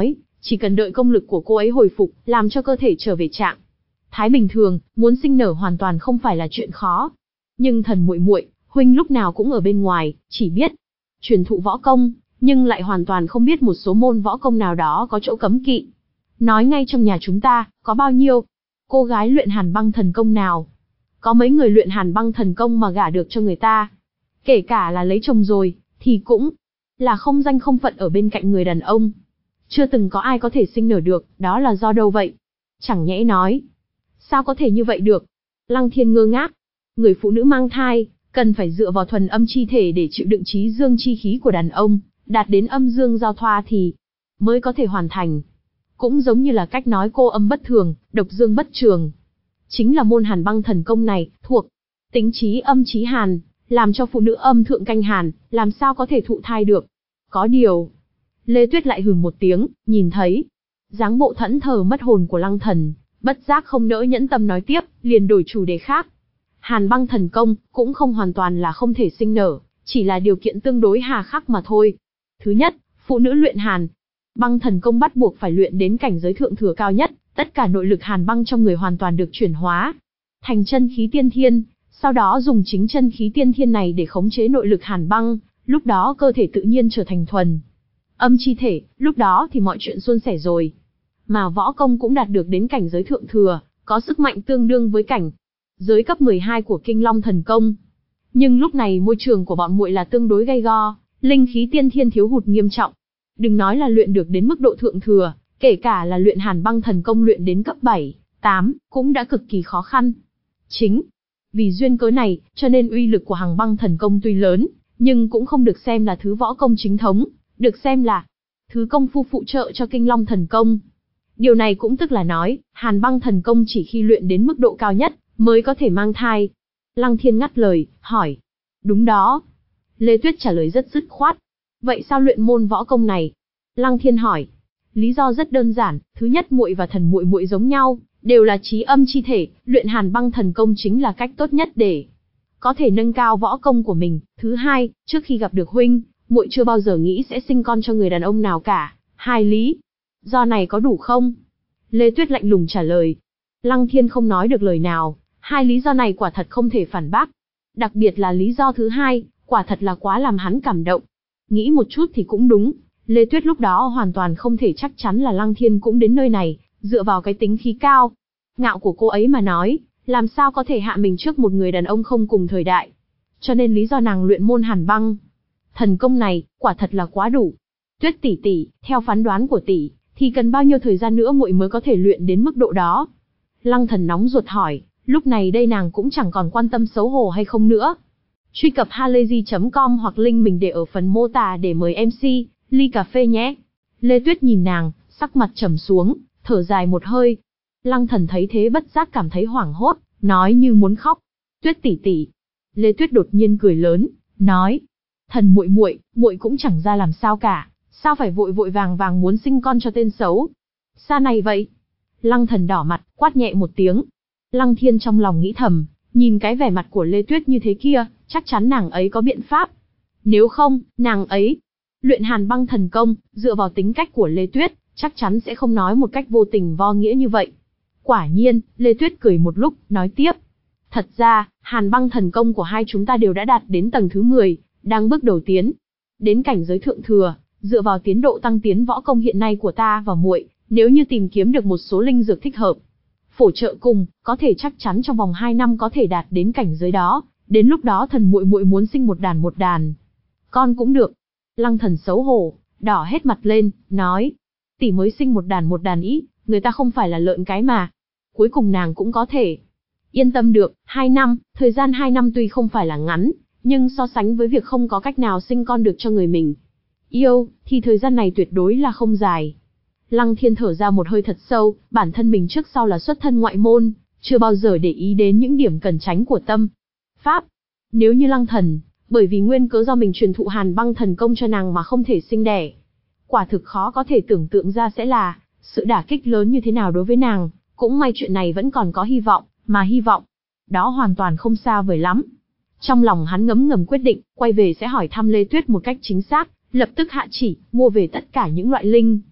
Chỉ cần đợi công lực của cô ấy hồi phục, làm cho cơ thể trở về trạng thái bình thường, muốn sinh nở hoàn toàn không phải là chuyện khó. Nhưng thần muội muội, huynh lúc nào cũng ở bên ngoài, chỉ biết truyền thụ võ công, nhưng lại hoàn toàn không biết một số môn võ công nào đó có chỗ cấm kỵ. Nói ngay trong nhà chúng ta, có bao nhiêu cô gái luyện hàn băng thần công nào? Có mấy người luyện hàn băng thần công mà gả được cho người ta? Kể cả là lấy chồng rồi, thì cũng là không danh không phận ở bên cạnh người đàn ông. Chưa từng có ai có thể sinh nở được, đó là do đâu vậy? Chẳng nhẽ nói, sao có thể như vậy được? Lăng Thiên ngơ ngác. Người phụ nữ mang thai, cần phải dựa vào thuần âm chi thể để chịu đựng trí dương chi khí của đàn ông, đạt đến âm dương giao thoa thì mới có thể hoàn thành. Cũng giống như là cách nói cô âm bất thường, độc dương bất trường. Chính là môn hàn băng thần công này, thuộc tính trí âm trí hàn, làm cho phụ nữ âm thượng canh hàn, làm sao có thể thụ thai được. Có điều, Lê Tuyết lại hừ một tiếng, nhìn thấy dáng bộ thẫn thờ mất hồn của Lăng Thần, bất giác không nỡ nhẫn tâm nói tiếp, liền đổi chủ đề khác. Hàn băng thần công cũng không hoàn toàn là không thể sinh nở, chỉ là điều kiện tương đối hà khắc mà thôi. Thứ nhất, phụ nữ luyện hàn băng thần công bắt buộc phải luyện đến cảnh giới thượng thừa cao nhất, tất cả nội lực hàn băng trong người hoàn toàn được chuyển hóa thành chân khí tiên thiên, sau đó dùng chính chân khí tiên thiên này để khống chế nội lực hàn băng, lúc đó cơ thể tự nhiên trở thành thuần âm chi thể, lúc đó thì mọi chuyện suôn sẻ rồi. Mà võ công cũng đạt được đến cảnh giới thượng thừa, có sức mạnh tương đương với cảnh giới cấp mười hai của Kinh Long thần công. Nhưng lúc này môi trường của bọn muội là tương đối gay go, linh khí tiên thiên thiếu hụt nghiêm trọng. Đừng nói là luyện được đến mức độ thượng thừa, kể cả là luyện hàn băng thần công luyện đến cấp bảy, tám, cũng đã cực kỳ khó khăn. Chính vì duyên cớ này, cho nên uy lực của hàn băng thần công tuy lớn, nhưng cũng không được xem là thứ võ công chính thống, được xem là thứ công phu phụ trợ cho Kinh Long thần công. Điều này cũng tức là nói, hàn băng thần công chỉ khi luyện đến mức độ cao nhất, mới có thể mang thai. Lăng Thiên ngắt lời, hỏi. Đúng đó. Lê Tuyết trả lời rất dứt khoát. Vậy sao luyện môn võ công này? Lăng Thiên hỏi. Lý do rất đơn giản, thứ nhất muội và thần muội muội giống nhau, đều là trí âm chi thể, luyện hàn băng thần công chính là cách tốt nhất để có thể nâng cao võ công của mình. Thứ hai, trước khi gặp được huynh, muội chưa bao giờ nghĩ sẽ sinh con cho người đàn ông nào cả. Hai lý do này có đủ không? Lê Tuyết lạnh lùng trả lời. Lăng Thiên không nói được lời nào, hai lý do này quả thật không thể phản bác. Đặc biệt là lý do thứ hai, quả thật là quá làm hắn cảm động. Nghĩ một chút thì cũng đúng, Lê Tuyết lúc đó hoàn toàn không thể chắc chắn là Lăng Thiên cũng đến nơi này, dựa vào cái tính khí cao ngạo của cô ấy mà nói, làm sao có thể hạ mình trước một người đàn ông không cùng thời đại. Cho nên lý do nàng luyện môn hàn băng thần công này, quả thật là quá đủ. Tuyết tỷ tỷ, theo phán đoán của tỷ, thì cần bao nhiêu thời gian nữa muội mới có thể luyện đến mức độ đó? Lăng Thần nóng ruột hỏi, lúc này đây nàng cũng chẳng còn quan tâm xấu hổ hay không nữa. Truy cập halayzi chấm com hoặc link mình để ở phần mô tả để mời em xê, ly cà phê nhé. Lê Tuyết nhìn nàng, sắc mặt trầm xuống, thở dài một hơi. Lăng Thần thấy thế bất giác cảm thấy hoảng hốt, nói như muốn khóc. Tuyết tỷ tỷ. Lê Tuyết đột nhiên cười lớn, nói. Thần muội muội, muội cũng chẳng ra làm sao cả, sao phải vội vội vàng vàng muốn sinh con cho tên xấu? Xa này vậy? Lăng Thần đỏ mặt, quát nhẹ một tiếng. Lăng Thiên trong lòng nghĩ thầm, nhìn cái vẻ mặt của Lê Tuyết như thế kia, chắc chắn nàng ấy có biện pháp. Nếu không, nàng ấy luyện hàn băng thần công, dựa vào tính cách của Lê Tuyết, chắc chắn sẽ không nói một cách vô tình vo nghĩa như vậy. Quả nhiên, Lê Tuyết cười một lúc, nói tiếp. Thật ra, hàn băng thần công của hai chúng ta đều đã đạt đến tầng thứ mười, đang bước đầu tiến đến cảnh giới thượng thừa. Dựa vào tiến độ tăng tiến võ công hiện nay của ta và muội, nếu như tìm kiếm được một số linh dược thích hợp, phổ trợ cùng, có thể chắc chắn trong vòng hai năm có thể đạt đến cảnh giới đó. Đến lúc đó thần muội muội muốn sinh một đàn một đàn con cũng được. Lăng Thần xấu hổ, đỏ hết mặt lên, nói. Tỷ mới sinh một đàn một đàn ý, người ta không phải là lợn cái mà. Cuối cùng nàng cũng có thể yên tâm được. Hai năm, thời gian hai năm tuy không phải là ngắn, nhưng so sánh với việc không có cách nào sinh con được cho người mình yêu, thì thời gian này tuyệt đối là không dài. Lăng Thiên thở ra một hơi thật sâu, bản thân mình trước sau là xuất thân ngoại môn, chưa bao giờ để ý đến những điểm cần tránh của tâm pháp. Nếu như Lăng Thần, bởi vì nguyên cớ do mình truyền thụ hàn băng thần công cho nàng mà không thể sinh đẻ, quả thực khó có thể tưởng tượng ra sẽ là sự đả kích lớn như thế nào đối với nàng. Cũng may chuyện này vẫn còn có hy vọng, mà hy vọng đó hoàn toàn không xa vời lắm. Trong lòng hắn ngấm ngầm quyết định, quay về sẽ hỏi thăm Lê Tuyết một cách chính xác, lập tức hạ chỉ, mua về tất cả những loại linh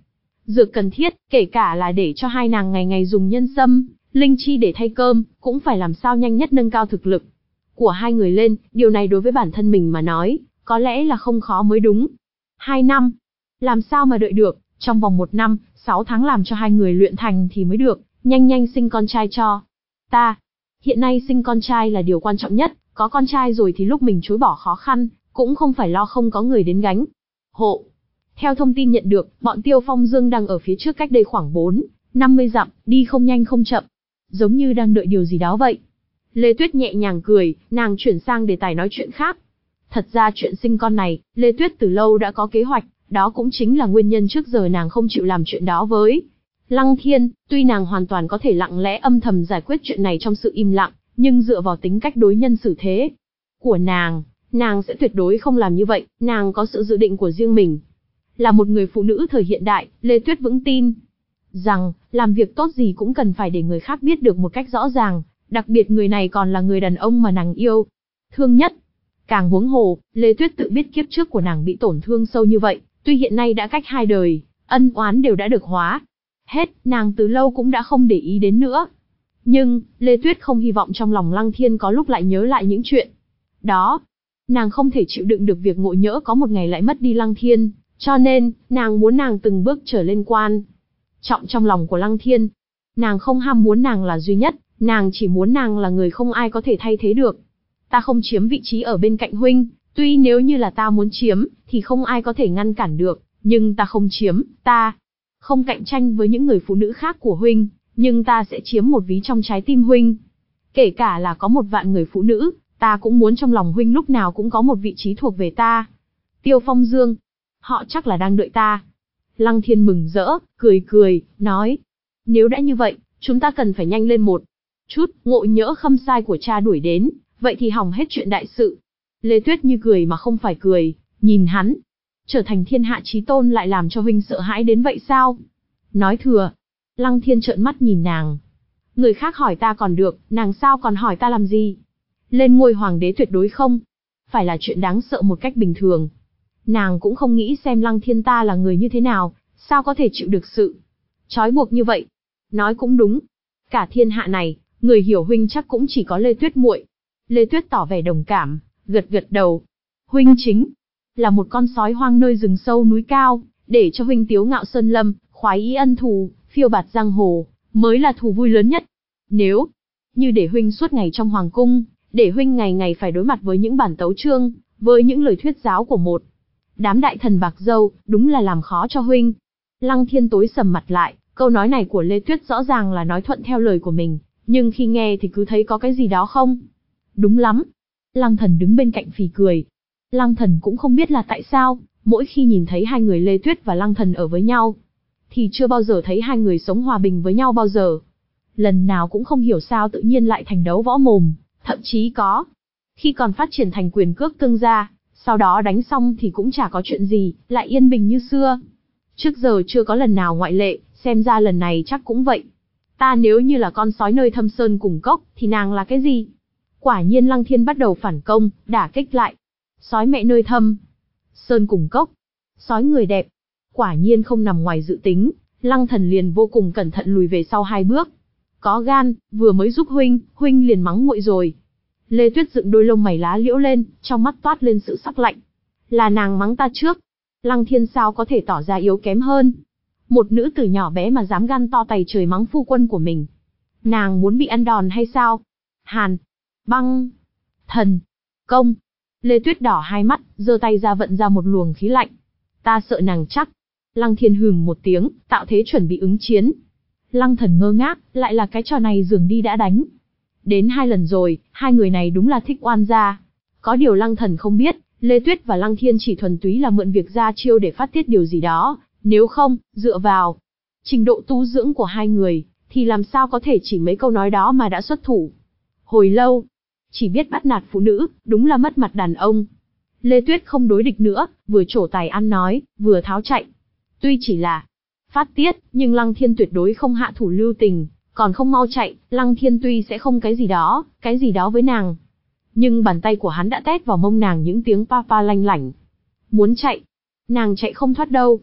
dược cần thiết, kể cả là để cho hai nàng ngày ngày dùng nhân sâm, linh chi để thay cơm, cũng phải làm sao nhanh nhất nâng cao thực lực của hai người lên, điều này đối với bản thân mình mà nói, có lẽ là không khó mới đúng. Hai năm, làm sao mà đợi được, trong vòng một năm, sáu tháng làm cho hai người luyện thành thì mới được, nhanh nhanh sinh con trai cho ta. Hiện nay sinh con trai là điều quan trọng nhất, có con trai rồi thì lúc mình chối bỏ khó khăn, cũng không phải lo không có người đến gánh. Hộ. Theo thông tin nhận được, bọn Tiêu Phong Dương đang ở phía trước cách đây khoảng bốn, năm mươi dặm, đi không nhanh không chậm. Giống như đang đợi điều gì đó vậy. Lê Tuyết nhẹ nhàng cười, nàng chuyển sang đề tài nói chuyện khác. Thật ra chuyện sinh con này, Lê Tuyết từ lâu đã có kế hoạch, đó cũng chính là nguyên nhân trước giờ nàng không chịu làm chuyện đó với Lăng Thiên. Tuy nàng hoàn toàn có thể lặng lẽ âm thầm giải quyết chuyện này trong sự im lặng, nhưng dựa vào tính cách đối nhân xử thế của nàng, nàng sẽ tuyệt đối không làm như vậy, nàng có sự dự định của riêng mình. Là một người phụ nữ thời hiện đại, Lê Tuyết vững tin rằng, làm việc tốt gì cũng cần phải để người khác biết được một cách rõ ràng, đặc biệt người này còn là người đàn ông mà nàng yêu thương nhất. Càng huống hồ, Lê Tuyết tự biết kiếp trước của nàng bị tổn thương sâu như vậy, tuy hiện nay đã cách hai đời, ân oán đều đã được hóa hết, nàng từ lâu cũng đã không để ý đến nữa. Nhưng, Lê Tuyết không hy vọng trong lòng Lăng Thiên có lúc lại nhớ lại những chuyện đó. Nàng không thể chịu đựng được việc ngộ nhỡ có một ngày lại mất đi Lăng Thiên, cho nên, nàng muốn nàng từng bước trở lên quan trọng trong lòng của Lăng Thiên. Nàng không ham muốn nàng là duy nhất, nàng chỉ muốn nàng là người không ai có thể thay thế được. Ta không chiếm vị trí ở bên cạnh huynh, tuy nếu như là ta muốn chiếm, thì không ai có thể ngăn cản được, nhưng ta không chiếm, ta không cạnh tranh với những người phụ nữ khác của huynh, nhưng ta sẽ chiếm một ví trong trái tim huynh. Kể cả là có một vạn người phụ nữ, ta cũng muốn trong lòng huynh lúc nào cũng có một vị trí thuộc về ta. Tiêu Phong Dương, họ chắc là đang đợi ta. Lăng Thiên mừng rỡ, cười cười, nói, nếu đã như vậy, chúng ta cần phải nhanh lên một chút, ngộ nhỡ khâm sai của cha đuổi đến, vậy thì hỏng hết chuyện đại sự. Lê Tuyết như cười mà không phải cười, nhìn hắn. Trở thành thiên hạ chí tôn lại làm cho huynh sợ hãi đến vậy sao? Nói thừa. Lăng Thiên trợn mắt nhìn nàng. Người khác hỏi ta còn được, nàng sao còn hỏi ta làm gì? Lên ngôi hoàng đế tuyệt đối không phải là chuyện đáng sợ một cách bình thường. Nàng cũng không nghĩ xem Lăng Thiên ta là người như thế nào, sao có thể chịu được sự trói buộc như vậy. Nói cũng đúng. Cả thiên hạ này, người hiểu huynh chắc cũng chỉ có Lê Tuyết muội. Lê Tuyết tỏ vẻ đồng cảm, gật gật đầu. Huynh chính là một con sói hoang nơi rừng sâu núi cao, để cho huynh tiếu ngạo sơn lâm, khoái ý ân thù, phiêu bạt giang hồ, mới là thù vui lớn nhất. Nếu như để huynh suốt ngày trong hoàng cung, để huynh ngày ngày phải đối mặt với những bản tấu chương, với những lời thuyết giáo của một đám đại thần bạc dâu, đúng là làm khó cho huynh. Lăng Thiên tối sầm mặt lại, câu nói này của Lê Tuyết rõ ràng là nói thuận theo lời của mình, nhưng khi nghe thì cứ thấy có cái gì đó không đúng lắm. Lăng Thần đứng bên cạnh phì cười. Lăng Thần cũng không biết là tại sao, mỗi khi nhìn thấy hai người Lê Tuyết và Lăng Thần ở với nhau, thì chưa bao giờ thấy hai người sống hòa bình với nhau bao giờ. Lần nào cũng không hiểu sao tự nhiên lại thành đấu võ mồm, thậm chí có khi còn phát triển thành quyền cước tương gia, sau đó đánh xong thì cũng chả có chuyện gì, lại yên bình như xưa. Trước giờ chưa có lần nào ngoại lệ, xem ra lần này chắc cũng vậy. Ta nếu như là con sói nơi thâm sơn cùng cốc, thì nàng là cái gì? Quả nhiên Lăng Thiên bắt đầu phản công, đả kích lại. Sói mẹ nơi thâm sơn cùng cốc, sói người đẹp. Quả nhiên không nằm ngoài dự tính, Lăng Thần liền vô cùng cẩn thận lùi về sau hai bước. Có gan, vừa mới giúp huynh, huynh liền mắng muội rồi. Lê Tuyết dựng đôi lông mày lá liễu lên, trong mắt toát lên sự sắc lạnh. Là nàng mắng ta trước. Lăng Thiên sao có thể tỏ ra yếu kém hơn? Một nữ tử nhỏ bé mà dám gan to tày trời mắng phu quân của mình. Nàng muốn bị ăn đòn hay sao? Hàn, băng, thần, công. Lê Tuyết đỏ hai mắt, giơ tay ra vận ra một luồng khí lạnh. Ta sợ nàng chắc. Lăng Thiên hừm một tiếng, tạo thế chuẩn bị ứng chiến. Lăng Thần ngơ ngác, lại là cái trò này dường đi đã đánh đến hai lần rồi, hai người này đúng là thích oan gia. Có điều Lăng Thần không biết, Lê Tuyết và Lăng Thiên chỉ thuần túy là mượn việc ra chiêu để phát tiết điều gì đó, nếu không, dựa vào trình độ tu dưỡng của hai người, thì làm sao có thể chỉ mấy câu nói đó mà đã xuất thủ. Hồi lâu, chỉ biết bắt nạt phụ nữ, đúng là mất mặt đàn ông. Lê Tuyết không đối địch nữa, vừa trổ tài ăn nói, vừa tháo chạy. Tuy chỉ là phát tiết, nhưng Lăng Thiên tuyệt đối không hạ thủ lưu tình, còn không mau chạy. Lăng Thiên tuy sẽ không cái gì đó, cái gì đó với nàng, nhưng bàn tay của hắn đã tét vào mông nàng những tiếng pa pa lanh lảnh. Muốn chạy, nàng chạy không thoát đâu.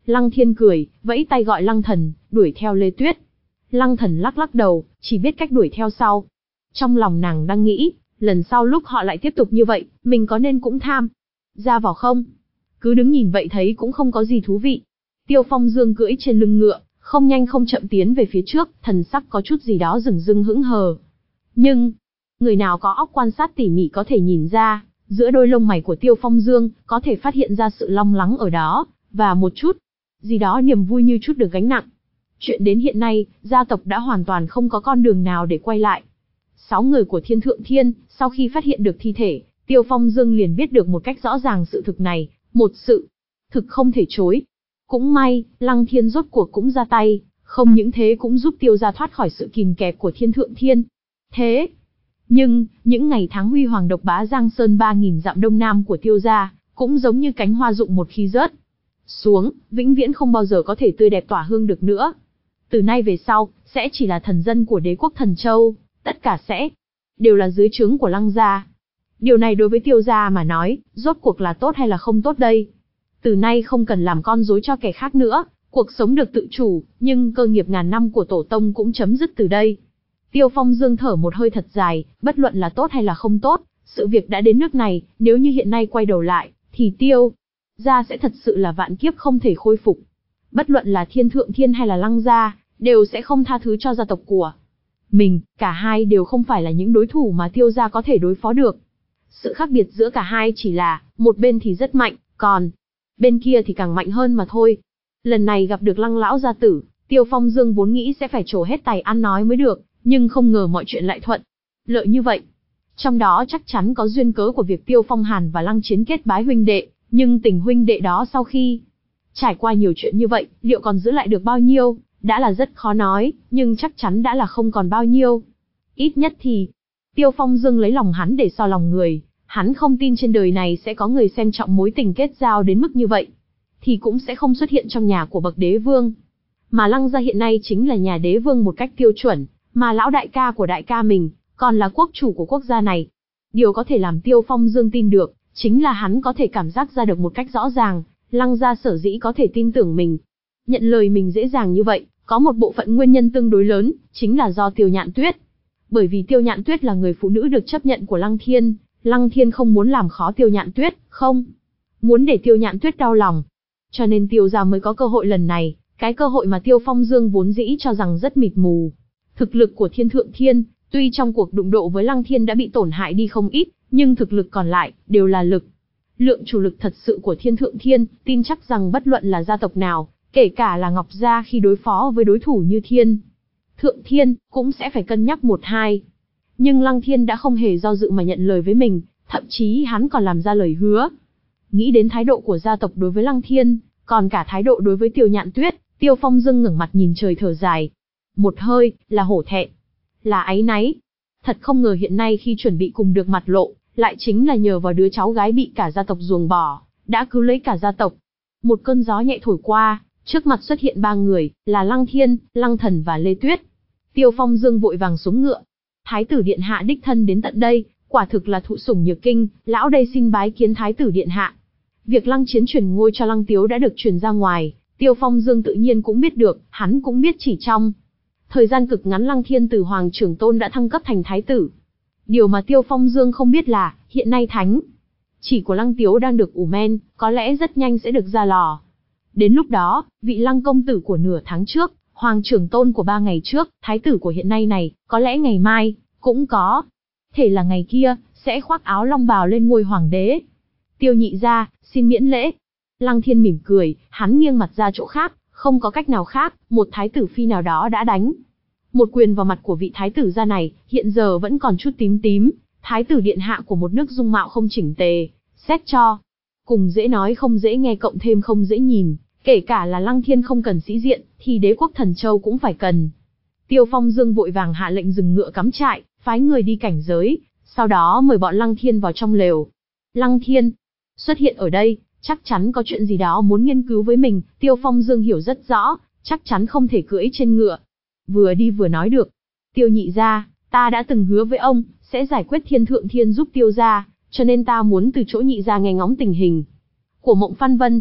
Lăng Thiên cười, vẫy tay gọi Lăng Thần, đuổi theo Lê Tuyết. Lăng Thần lắc lắc đầu, chỉ biết cách đuổi theo sau. Trong lòng nàng đang nghĩ, lần sau lúc họ lại tiếp tục như vậy, mình có nên cũng tham ra vào không? Cứ đứng nhìn vậy thấy cũng không có gì thú vị. Tiêu Phong Dương cưỡi trên lưng ngựa, không nhanh không chậm tiến về phía trước, thần sắc có chút gì đó rừng rưng hững hờ. Nhưng, người nào có óc quan sát tỉ mỉ có thể nhìn ra, giữa đôi lông mày của Tiêu Phong Dương, có thể phát hiện ra sự long lắng ở đó, và một chút, gì đó niềm vui như chút được gánh nặng. Chuyện đến hiện nay, gia tộc đã hoàn toàn không có con đường nào để quay lại. Sáu người của Thiên Thượng Thiên, sau khi phát hiện được thi thể, Tiêu Phong Dương liền biết được một cách rõ ràng sự thực này, một sự thực không thể chối. Cũng may, Lăng Thiên rốt cuộc cũng ra tay, không những thế cũng giúp Tiêu gia thoát khỏi sự kìm kẹp của Thiên Thượng Thiên. Thế nhưng, những ngày tháng huy hoàng độc bá Giang Sơn ba nghìn dặm đông nam của Tiêu gia, cũng giống như cánh hoa rụng một khi rớt xuống, vĩnh viễn không bao giờ có thể tươi đẹp tỏa hương được nữa. Từ nay về sau, sẽ chỉ là thần dân của đế quốc Thần Châu, tất cả sẽ đều là dưới trướng của Lăng gia. Điều này đối với Tiêu gia mà nói, rốt cuộc là tốt hay là không tốt đây? Từ nay không cần làm con rối cho kẻ khác nữa, cuộc sống được tự chủ, nhưng cơ nghiệp ngàn năm của tổ tông cũng chấm dứt từ đây. Tiêu Phong Dương thở một hơi thật dài, bất luận là tốt hay là không tốt, sự việc đã đến nước này, nếu như hiện nay quay đầu lại, thì Tiêu gia sẽ thật sự là vạn kiếp không thể khôi phục. Bất luận là Thiên Thượng Thiên hay là Lăng gia, đều sẽ không tha thứ cho gia tộc của mình, cả hai đều không phải là những đối thủ mà Tiêu gia có thể đối phó được. Sự khác biệt giữa cả hai chỉ là, một bên thì rất mạnh, còn bên kia thì càng mạnh hơn mà thôi. Lần này gặp được Lăng lão gia tử, Tiêu Phong Dương vốn nghĩ sẽ phải trổ hết tài ăn nói mới được, nhưng không ngờ mọi chuyện lại thuận lợi như vậy. Trong đó chắc chắn có duyên cớ của việc Tiêu Phong Hàn và Lăng Chiến kết bái huynh đệ, nhưng tình huynh đệ đó sau khi trải qua nhiều chuyện như vậy, liệu còn giữ lại được bao nhiêu, đã là rất khó nói, nhưng chắc chắn đã là không còn bao nhiêu. Ít nhất thì, Tiêu Phong Dương lấy lòng hắn để so lòng người, hắn không tin trên đời này sẽ có người xem trọng mối tình kết giao đến mức như vậy, thì cũng sẽ không xuất hiện trong nhà của bậc đế vương. Mà Lăng gia hiện nay chính là nhà đế vương một cách tiêu chuẩn, mà lão đại ca của đại ca mình, còn là quốc chủ của quốc gia này. Điều có thể làm Tiêu Phong Dương tin được, chính là hắn có thể cảm giác ra được một cách rõ ràng, Lăng gia sở dĩ có thể tin tưởng mình, nhận lời mình dễ dàng như vậy, có một bộ phận nguyên nhân tương đối lớn, chính là do Tiêu Nhạn Tuyết. Bởi vì Tiêu Nhạn Tuyết là người phụ nữ được chấp nhận của Lăng Thiên, Lăng Thiên không muốn làm khó Tiêu Nhạn Tuyết, không muốn để Tiêu Nhạn Tuyết đau lòng. Cho nên Tiêu gia mới có cơ hội lần này, cái cơ hội mà Tiêu Phong Dương vốn dĩ cho rằng rất mịt mù. Thực lực của Thiên Thượng Thiên, tuy trong cuộc đụng độ với Lăng Thiên đã bị tổn hại đi không ít, nhưng thực lực còn lại, đều là lực lượng chủ lực thật sự của Thiên Thượng Thiên, tin chắc rằng bất luận là gia tộc nào, kể cả là Ngọc gia khi đối phó với đối thủ như Thiên Thượng Thiên, cũng sẽ phải cân nhắc một hai. Nhưng Lăng Thiên đã không hề do dự mà nhận lời với mình, thậm chí hắn còn làm ra lời hứa. Nghĩ đến thái độ của gia tộc đối với Lăng Thiên, còn cả thái độ đối với Tiêu Nhạn Tuyết, Tiêu Phong Dương ngẩng mặt nhìn trời thở dài. Một hơi, là hổ thẹn, là áy náy. Thật không ngờ hiện nay khi chuẩn bị cùng được mặt lộ, lại chính là nhờ vào đứa cháu gái bị cả gia tộc ruồng bỏ, đã cứu lấy cả gia tộc. Một cơn gió nhẹ thổi qua, trước mặt xuất hiện ba người, là Lăng Thiên, Lăng Thần và Lê Tuyết. Tiêu Phong Dương vội vàng xuống ngựa. Thái tử điện hạ đích thân đến tận đây, quả thực là thụ sủng nhược kinh, lão đây xin bái kiến thái tử điện hạ. Việc Lăng Chiến chuyển ngôi cho Lăng Tiếu đã được truyền ra ngoài, Tiêu Phong Dương tự nhiên cũng biết được, hắn cũng biết chỉ trong thời gian cực ngắn Lăng Thiên từ Hoàng Trưởng Tôn đã thăng cấp thành thái tử. Điều mà Tiêu Phong Dương không biết là, hiện nay thánh chỉ của Lăng Tiếu đang được ủ men, có lẽ rất nhanh sẽ được ra lò. Đến lúc đó, vị Lăng công tử của nửa tháng trước, Hoàng Trưởng Tôn của ba ngày trước, thái tử của hiện nay này, có lẽ ngày mai, cũng có thể là ngày kia, sẽ khoác áo long bào lên ngôi hoàng đế. Tiêu nhị gia, xin miễn lễ. Lăng Thiên mỉm cười, hắn nghiêng mặt ra chỗ khác, không có cách nào khác, một thái tử phi nào đó đã đánh một quyền vào mặt của vị thái tử gia này, hiện giờ vẫn còn chút tím tím, thái tử điện hạ của một nước dung mạo không chỉnh tề, xét cho cùng dễ nói không dễ nghe cộng thêm không dễ nhìn, kể cả là Lăng Thiên không cần sĩ diện, thì đế quốc Thần Châu cũng phải cần. Tiêu Phong Dương vội vàng hạ lệnh dừng ngựa cắm trại, phái người đi cảnh giới, sau đó mời bọn Lăng Thiên vào trong lều. Lăng Thiên xuất hiện ở đây, chắc chắn có chuyện gì đó muốn nghiên cứu với mình, Tiêu Phong Dương hiểu rất rõ, chắc chắn không thể cưỡi trên ngựa. Vừa đi vừa nói được. Tiêu nhị gia, ta đã từng hứa với ông, sẽ giải quyết Thiên Thượng Thiên giúp Tiêu gia, cho nên ta muốn từ chỗ nhị gia nghe ngóng tình hình của Mộng Phan Vân.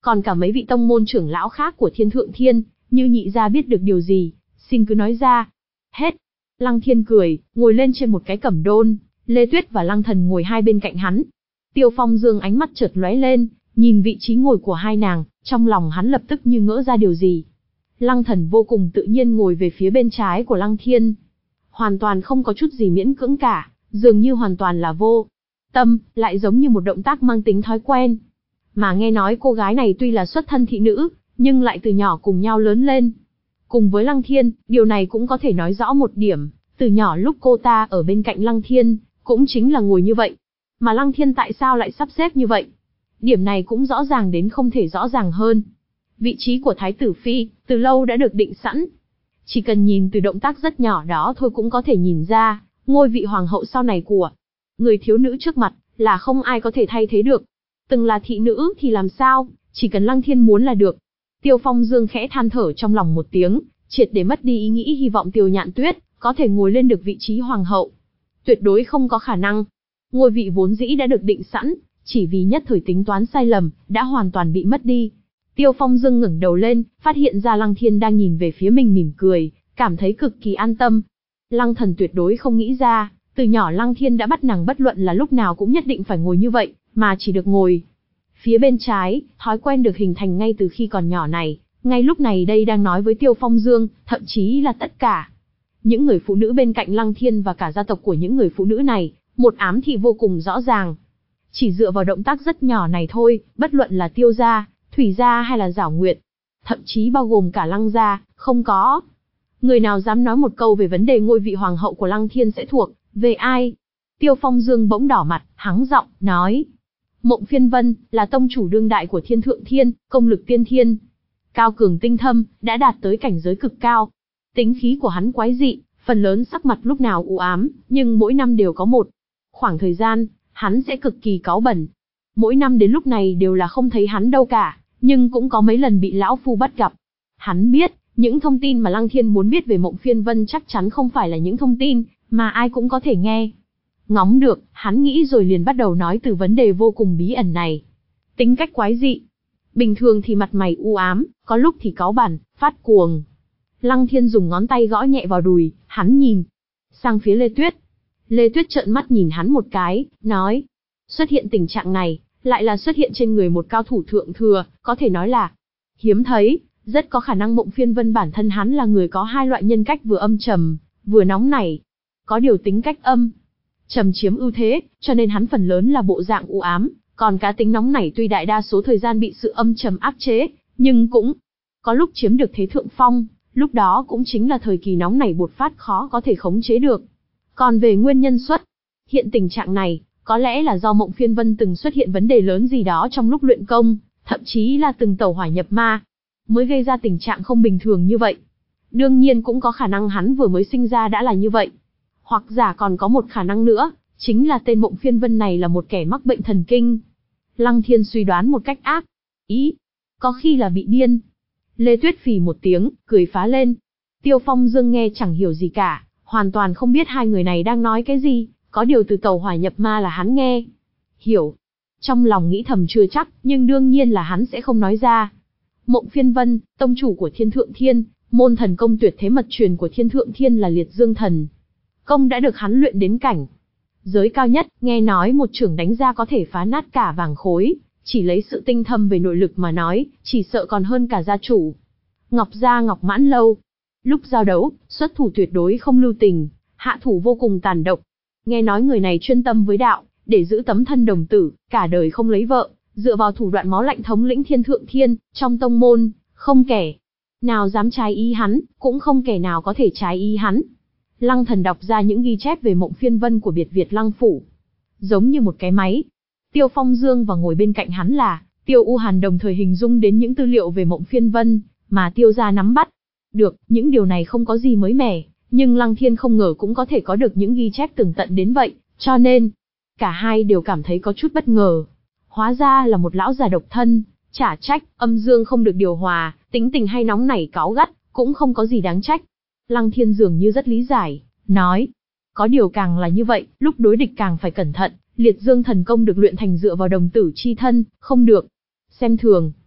còn cả mấy vị tông môn trưởng lão khác của Thiên Thượng Thiên, như nhị gia biết được điều gì, xin cứ nói ra. Hết. Lăng Thiên cười, ngồi lên trên một cái cẩm đôn, Lê Tuyết và Lăng Thần ngồi hai bên cạnh hắn. Tiêu Phong Dương ánh mắt chợt lóe lên, nhìn vị trí ngồi của hai nàng, trong lòng hắn lập tức như ngỡ ra điều gì. Lăng Thần vô cùng tự nhiên ngồi về phía bên trái của Lăng Thiên. Hoàn toàn không có chút gì miễn cưỡng cả, dường như hoàn toàn là vô tâm, lại giống như một động tác mang tính thói quen. Mà nghe nói cô gái này tuy là xuất thân thị nữ, nhưng lại từ nhỏ cùng nhau lớn lên. Cùng với Lăng Thiên, điều này cũng có thể nói rõ một điểm, từ nhỏ lúc cô ta ở bên cạnh Lăng Thiên, cũng chính là ngồi như vậy. Mà Lăng Thiên tại sao lại sắp xếp như vậy? Điểm này cũng rõ ràng đến không thể rõ ràng hơn. Vị trí của Thái tử Phi, từ lâu đã được định sẵn. Chỉ cần nhìn từ động tác rất nhỏ đó thôi cũng có thể nhìn ra, ngôi vị hoàng hậu sau này của người thiếu nữ trước mặt, là không ai có thể thay thế được. Từng là thị nữ thì làm sao, chỉ cần Lăng Thiên muốn là được. Tiêu Phong Dương khẽ than thở trong lòng một tiếng, triệt để mất đi ý nghĩ hy vọng Tiêu Nhạn Tuyết có thể ngồi lên được vị trí hoàng hậu. Tuyệt đối không có khả năng. Ngôi vị vốn dĩ đã được định sẵn, chỉ vì nhất thời tính toán sai lầm, đã hoàn toàn bị mất đi. Tiêu Phong Dương ngẩng đầu lên, phát hiện ra Lăng Thiên đang nhìn về phía mình mỉm cười, cảm thấy cực kỳ an tâm. Lăng Thần tuyệt đối không nghĩ ra, từ nhỏ Lăng Thiên đã bắt nàng bất luận là lúc nào cũng nhất định phải ngồi như vậy, mà chỉ được ngồi phía bên trái, thói quen được hình thành ngay từ khi còn nhỏ này, ngay lúc này đây đang nói với Tiêu Phong Dương, thậm chí là tất cả những người phụ nữ bên cạnh Lăng Thiên và cả gia tộc của những người phụ nữ này, một ám thị vô cùng rõ ràng. Chỉ dựa vào động tác rất nhỏ này thôi, bất luận là Tiêu gia, Thủy gia hay là Giảo Nguyệt, thậm chí bao gồm cả Lăng gia, không có người nào dám nói một câu về vấn đề ngôi vị hoàng hậu của Lăng Thiên sẽ thuộc về ai. Tiêu Phong Dương bỗng đỏ mặt, hắng giọng, nói. Mộng Phiên Vân, là tông chủ đương đại của Thiên Thượng Thiên, công lực tiên thiên. Cao cường tinh thâm, đã đạt tới cảnh giới cực cao. Tính khí của hắn quái dị, phần lớn sắc mặt lúc nào u ám, nhưng mỗi năm đều có một khoảng thời gian, hắn sẽ cực kỳ cáu bẩn. Mỗi năm đến lúc này đều là không thấy hắn đâu cả, nhưng cũng có mấy lần bị lão phu bắt gặp. Hắn biết, những thông tin mà Lăng Thiên muốn biết về Mộng Phiên Vân chắc chắn không phải là những thông tin mà ai cũng có thể nghe ngóng được, hắn nghĩ rồi liền bắt đầu nói từ vấn đề vô cùng bí ẩn này. Tính cách quái dị. Bình thường thì mặt mày u ám, có lúc thì cáu bẳn, phát cuồng. Lăng Thiên dùng ngón tay gõ nhẹ vào đùi, hắn nhìn sang phía Lê Tuyết. Lê Tuyết trợn mắt nhìn hắn một cái, nói. Xuất hiện tình trạng này, lại là xuất hiện trên người một cao thủ thượng thừa, có thể nói là hiếm thấy, rất có khả năng Mộng Phiên Vân bản thân hắn là người có hai loại nhân cách vừa âm trầm, vừa nóng nảy. Có điều tính cách âm trầm chiếm ưu thế, cho nên hắn phần lớn là bộ dạng u ám, còn cá tính nóng nảy tuy đại đa số thời gian bị sự âm trầm áp chế, nhưng cũng có lúc chiếm được thế thượng phong, lúc đó cũng chính là thời kỳ nóng nảy bột phát khó có thể khống chế được. Còn về nguyên nhân xuất hiện tình trạng này, có lẽ là do Mộng Phiên Vân từng xuất hiện vấn đề lớn gì đó trong lúc luyện công, thậm chí là từng tẩu hỏa nhập ma, mới gây ra tình trạng không bình thường như vậy. Đương nhiên cũng có khả năng hắn vừa mới sinh ra đã là như vậy. Hoặc giả còn có một khả năng nữa, chính là tên Mộng Phiên Vân này là một kẻ mắc bệnh thần kinh. Lăng Thiên suy đoán một cách ác ý, có khi là bị điên. Lê Tuyết phì một tiếng, cười phá lên. Tiêu Phong Dương nghe chẳng hiểu gì cả, hoàn toàn không biết hai người này đang nói cái gì, có điều từ tẩu hỏa nhập ma là hắn nghe hiểu. Trong lòng nghĩ thầm chưa chắc, nhưng đương nhiên là hắn sẽ không nói ra. Mộng Phiên Vân, tông chủ của Thiên Thượng Thiên, môn thần công tuyệt thế mật truyền của Thiên Thượng Thiên là Liệt Dương Thần công đã được hắn luyện đến cảnh giới cao nhất, nghe nói một chưởng đánh ra có thể phá nát cả vàng khối, chỉ lấy sự tinh thâm về nội lực mà nói, chỉ sợ còn hơn cả gia chủ Ngọc gia Ngọc Mãn Lâu. Lúc giao đấu, xuất thủ tuyệt đối không lưu tình, hạ thủ vô cùng tàn độc. Nghe nói người này chuyên tâm với đạo, để giữ tấm thân đồng tử, cả đời không lấy vợ, dựa vào thủ đoạn máu lạnh thống lĩnh Thiên Thượng Thiên, trong tông môn, không kẻ nào dám trái ý hắn, cũng không kẻ nào có thể trái ý hắn. Lăng Thần đọc ra những ghi chép về Mộng Phiên Vân của biệt Việt Lăng Phủ, giống như một cái máy. Tiêu Phong Dương và ngồi bên cạnh hắn là Tiêu U Hàn đồng thời hình dung đến những tư liệu về Mộng Phiên Vân mà Tiêu gia nắm bắt được. Những điều này không có gì mới mẻ, nhưng Lăng Thiên không ngờ cũng có thể có được những ghi chép tường tận đến vậy, cho nên cả hai đều cảm thấy có chút bất ngờ. Hóa ra là một lão già độc thân, chả trách âm dương không được điều hòa, tính tình hay nóng nảy cáu gắt, cũng không có gì đáng trách. Lăng Thiên dường như rất lý giải, nói, có điều càng là như vậy, lúc đối địch càng phải cẩn thận, Liệt Dương Thần công được luyện thành dựa vào đồng tử chi thân, không được xem thường.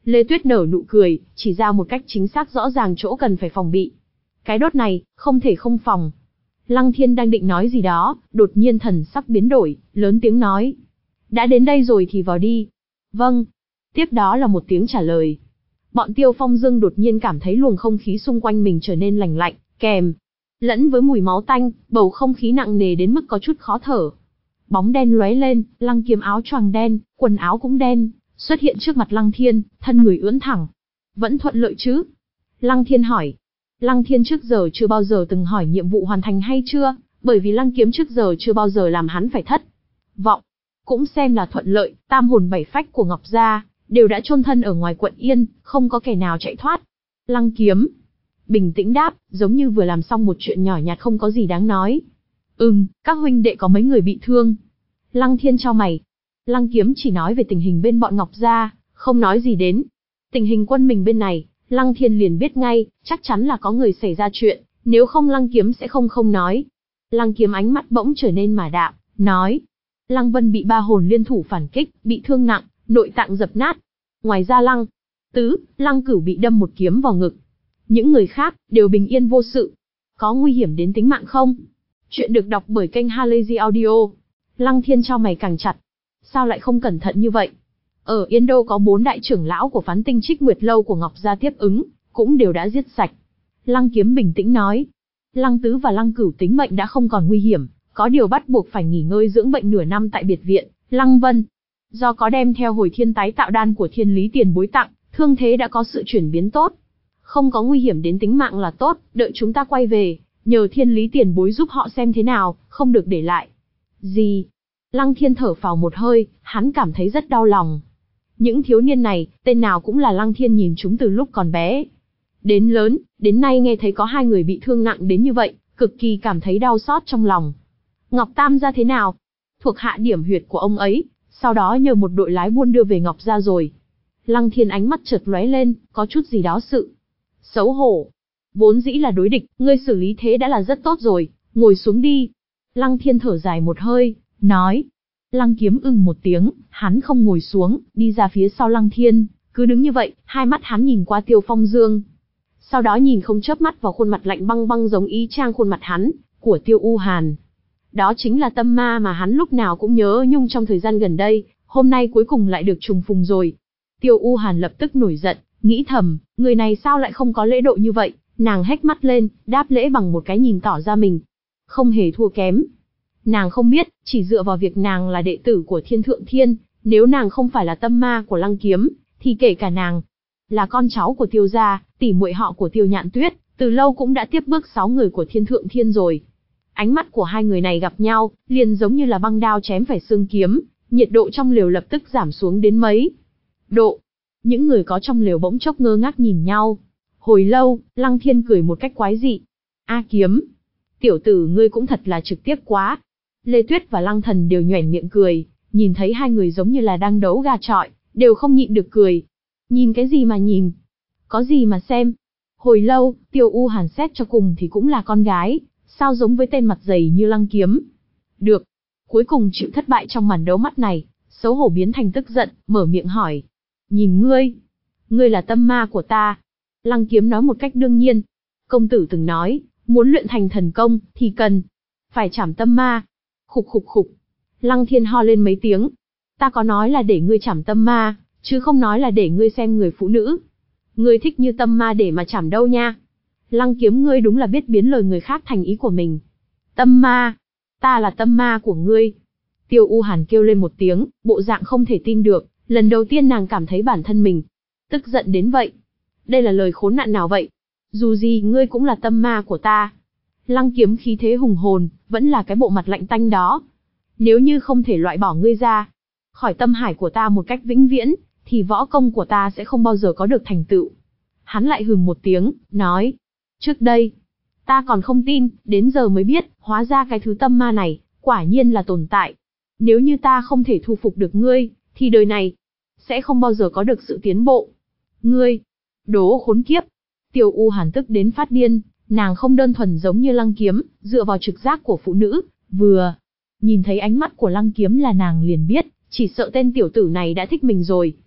Lê Tuyết nở nụ cười, chỉ ra một cách chính xác rõ ràng chỗ cần phải phòng bị. Cái đốt này, không thể không phòng. Lăng Thiên đang định nói gì đó, đột nhiên thần sắc biến đổi, lớn tiếng nói. Đã đến đây rồi thì vào đi. Vâng. Tiếp đó là một tiếng trả lời. Bọn Tiêu Phong Dương đột nhiên cảm thấy luồng không khí xung quanh mình trở nên lành lạnh, kèm lẫn với mùi máu tanh, bầu không khí nặng nề đến mức có chút khó thở. Bóng đen lóe lên, Lăng Kiếm áo choàng đen, quần áo cũng đen, xuất hiện trước mặt Lăng Thiên, thân người ưỡn thẳng. Vẫn thuận lợi chứ? Lăng Thiên hỏi. Lăng Thiên trước giờ chưa bao giờ từng hỏi nhiệm vụ hoàn thành hay chưa, bởi vì Lăng Kiếm trước giờ chưa bao giờ làm hắn phải thất vọng. Cũng xem là thuận lợi, tam hồn bảy phách của Ngọc Gia đều đã chôn thân ở ngoài quận Yên, không có kẻ nào chạy thoát. Lăng Kiếm bình tĩnh đáp, giống như vừa làm xong một chuyện nhỏ nhặt không có gì đáng nói. Ừm, các huynh đệ có mấy người bị thương. Lăng Thiên chau mày. Lăng Kiếm chỉ nói về tình hình bên bọn Ngọc Gia, không nói gì đến tình hình quân mình bên này. Lăng Thiên liền biết ngay, chắc chắn là có người xảy ra chuyện, nếu không Lăng Kiếm sẽ không không nói. Lăng Kiếm ánh mắt bỗng trở nên mà đạm, nói. Lăng Vân bị ba hồn liên thủ phản kích, bị thương nặng, nội tạng dập nát. Ngoài ra Lăng Tứ, Lăng Cửu bị đâm một kiếm vào ngực. Những người khác, đều bình yên vô sự. Có nguy hiểm đến tính mạng không? Chuyện được đọc bởi kênh Halazy Audio. Lăng Thiên chau mày càng chặt. Sao lại không cẩn thận như vậy? Ở Yên Đô có bốn đại trưởng lão của Phán Tinh Trích Nguyệt Lâu của Ngọc Gia tiếp ứng, cũng đều đã giết sạch. Lăng Kiếm bình tĩnh nói. Lăng Tứ và Lăng Cửu tính mệnh đã không còn nguy hiểm, có điều bắt buộc phải nghỉ ngơi dưỡng bệnh nửa năm tại biệt viện. Lăng Vân, do có đem theo hồi thiên tái tạo đan của Thiên Lý Tiền Bối tặng, thương thế đã có sự chuyển biến tốt. Không có nguy hiểm đến tính mạng là tốt, đợi chúng ta quay về, nhờ Thiên Lý Tiền Bối giúp họ xem thế nào, không được để lại. Gì? Lăng Thiên thở phào một hơi, hắn cảm thấy rất đau lòng. Những thiếu niên này, tên nào cũng là Lăng Thiên nhìn chúng từ lúc còn bé. Đến lớn, đến nay nghe thấy có hai người bị thương nặng đến như vậy, cực kỳ cảm thấy đau xót trong lòng. Ngọc Tam gia thế nào? Thuộc hạ điểm huyệt của ông ấy, sau đó nhờ một đội lái buôn đưa về Ngọc Gia rồi. Lăng Thiên ánh mắt chợt lóe lên, có chút gì đó sự xấu hổ. Vốn dĩ là đối địch, ngươi xử lý thế đã là rất tốt rồi, ngồi xuống đi. Lăng Thiên thở dài một hơi, nói. Lăng Kiếm ưng một tiếng, hắn không ngồi xuống, đi ra phía sau Lăng Thiên, cứ đứng như vậy, hai mắt hắn nhìn qua Tiêu Phong Dương. Sau đó nhìn không chớp mắt vào khuôn mặt lạnh băng băng giống y chang khuôn mặt hắn, của Tiêu U Hàn. Đó chính là tâm ma mà hắn lúc nào cũng nhớ nhung trong thời gian gần đây, hôm nay cuối cùng lại được trùng phùng rồi. Tiêu U Hàn lập tức nổi giận, nghĩ thầm, người này sao lại không có lễ độ như vậy, nàng hét mắt lên, đáp lễ bằng một cái nhìn tỏ ra mình không hề thua kém. Nàng không biết, chỉ dựa vào việc nàng là đệ tử của Thiên Thượng Thiên, nếu nàng không phải là tâm ma của Lăng Kiếm, thì kể cả nàng là con cháu của Tiêu gia, tỷ muội họ của Tiêu Nhạn Tuyết, từ lâu cũng đã tiếp bước sáu người của Thiên Thượng Thiên rồi. Ánh mắt của hai người này gặp nhau, liền giống như là băng đao chém phải xương kiếm, nhiệt độ trong lều lập tức giảm xuống đến mấy độ. Những người có trong lều bỗng chốc ngơ ngác nhìn nhau. Hồi lâu, Lăng Thiên cười một cách quái dị. A Kiếm, tiểu tử ngươi cũng thật là trực tiếp quá. Lê Tuyết và Lăng Thần đều nhoẻn miệng cười, nhìn thấy hai người giống như là đang đấu gà chọi, đều không nhịn được cười. Nhìn cái gì mà nhìn? Có gì mà xem? Hồi lâu, Tiêu U Hàn xét cho cùng thì cũng là con gái, sao giống với tên mặt dày như Lăng Kiếm? Được, cuối cùng chịu thất bại trong màn đấu mắt này, xấu hổ biến thành tức giận, mở miệng hỏi. Nhìn ngươi, ngươi là tâm ma của ta. Lăng Kiếm nói một cách đương nhiên. Công tử từng nói, muốn luyện thành thần công, thì cần phải trảm tâm ma. Khục khục khục. Lăng Thiên ho lên mấy tiếng. Ta có nói là để ngươi trảm tâm ma, chứ không nói là để ngươi xem người phụ nữ. Ngươi thích như tâm ma để mà trảm đâu nha. Lăng Kiếm ngươi đúng là biết biến lời người khác thành ý của mình. Tâm ma? Ta là tâm ma của ngươi. Tiêu U Hàn kêu lên một tiếng, bộ dạng không thể tin được. Lần đầu tiên nàng cảm thấy bản thân mình tức giận đến vậy. Đây là lời khốn nạn nào vậy? Dù gì ngươi cũng là tâm ma của ta. Lăng Kiếm khí thế hùng hồn, vẫn là cái bộ mặt lạnh tanh đó. Nếu như không thể loại bỏ ngươi ra khỏi tâm hải của ta một cách vĩnh viễn, thì võ công của ta sẽ không bao giờ có được thành tựu. Hắn lại hừ một tiếng, nói. Trước đây, ta còn không tin, đến giờ mới biết, hóa ra cái thứ tâm ma này, quả nhiên là tồn tại. Nếu như ta không thể thu phục được ngươi, thì đời này sẽ không bao giờ có được sự tiến bộ. Ngươi, đố khốn kiếp. Tiêu U Hàn tức đến phát điên, nàng không đơn thuần giống như Lăng Kiếm, dựa vào trực giác của phụ nữ, vừa nhìn thấy ánh mắt của Lăng Kiếm là nàng liền biết, chỉ sợ tên tiểu tử này đã thích mình rồi.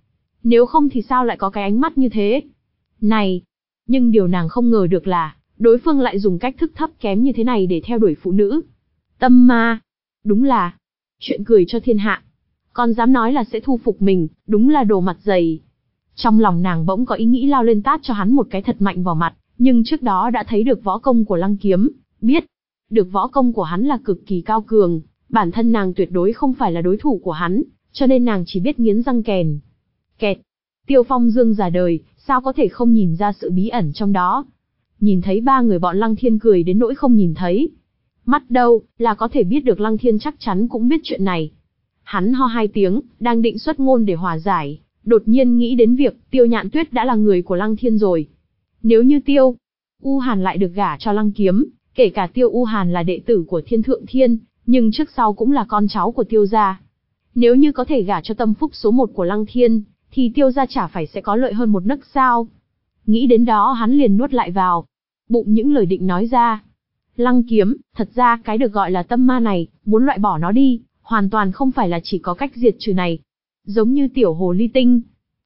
Nếu không thì sao lại có cái ánh mắt như thế? Này! Nhưng điều nàng không ngờ được là, đối phương lại dùng cách thức thấp kém như thế này để theo đuổi phụ nữ. Tâm ma! Đúng là chuyện cười cho thiên hạ. Còn dám nói là sẽ thu phục mình, đúng là đồ mặt dày. Trong lòng nàng bỗng có ý nghĩ lao lên tát cho hắn một cái thật mạnh vào mặt, nhưng trước đó đã thấy được võ công của Lăng Kiếm, biết được võ công của hắn là cực kỳ cao cường, bản thân nàng tuyệt đối không phải là đối thủ của hắn, cho nên nàng chỉ biết nghiến răng kèn. Kẹt! Tiêu Phong Dương già đời, sao có thể không nhìn ra sự bí ẩn trong đó? Nhìn thấy ba người bọn Lăng Thiên cười đến nỗi không nhìn thấy. Mắt đâu, là có thể biết được Lăng Thiên chắc chắn cũng biết chuyện này. Hắn ho hai tiếng, đang định xuất ngôn để hòa giải, đột nhiên nghĩ đến việc Tiêu Nhạn Tuyết đã là người của Lăng Thiên rồi. Nếu như Tiêu U Hàn lại được gả cho Lăng Kiếm, kể cả Tiêu U Hàn là đệ tử của Thiên Thượng Thiên, nhưng trước sau cũng là con cháu của Tiêu gia. Nếu như có thể gả cho tâm phúc số một của Lăng Thiên, thì Tiêu gia chả phải sẽ có lợi hơn một nấc sao? Nghĩ đến đó hắn liền nuốt lại vào bụng những lời định nói ra. Lăng Kiếm, thật ra cái được gọi là tâm ma này, muốn loại bỏ nó đi, hoàn toàn không phải là chỉ có cách diệt trừ này. Giống như tiểu hồ ly tinh.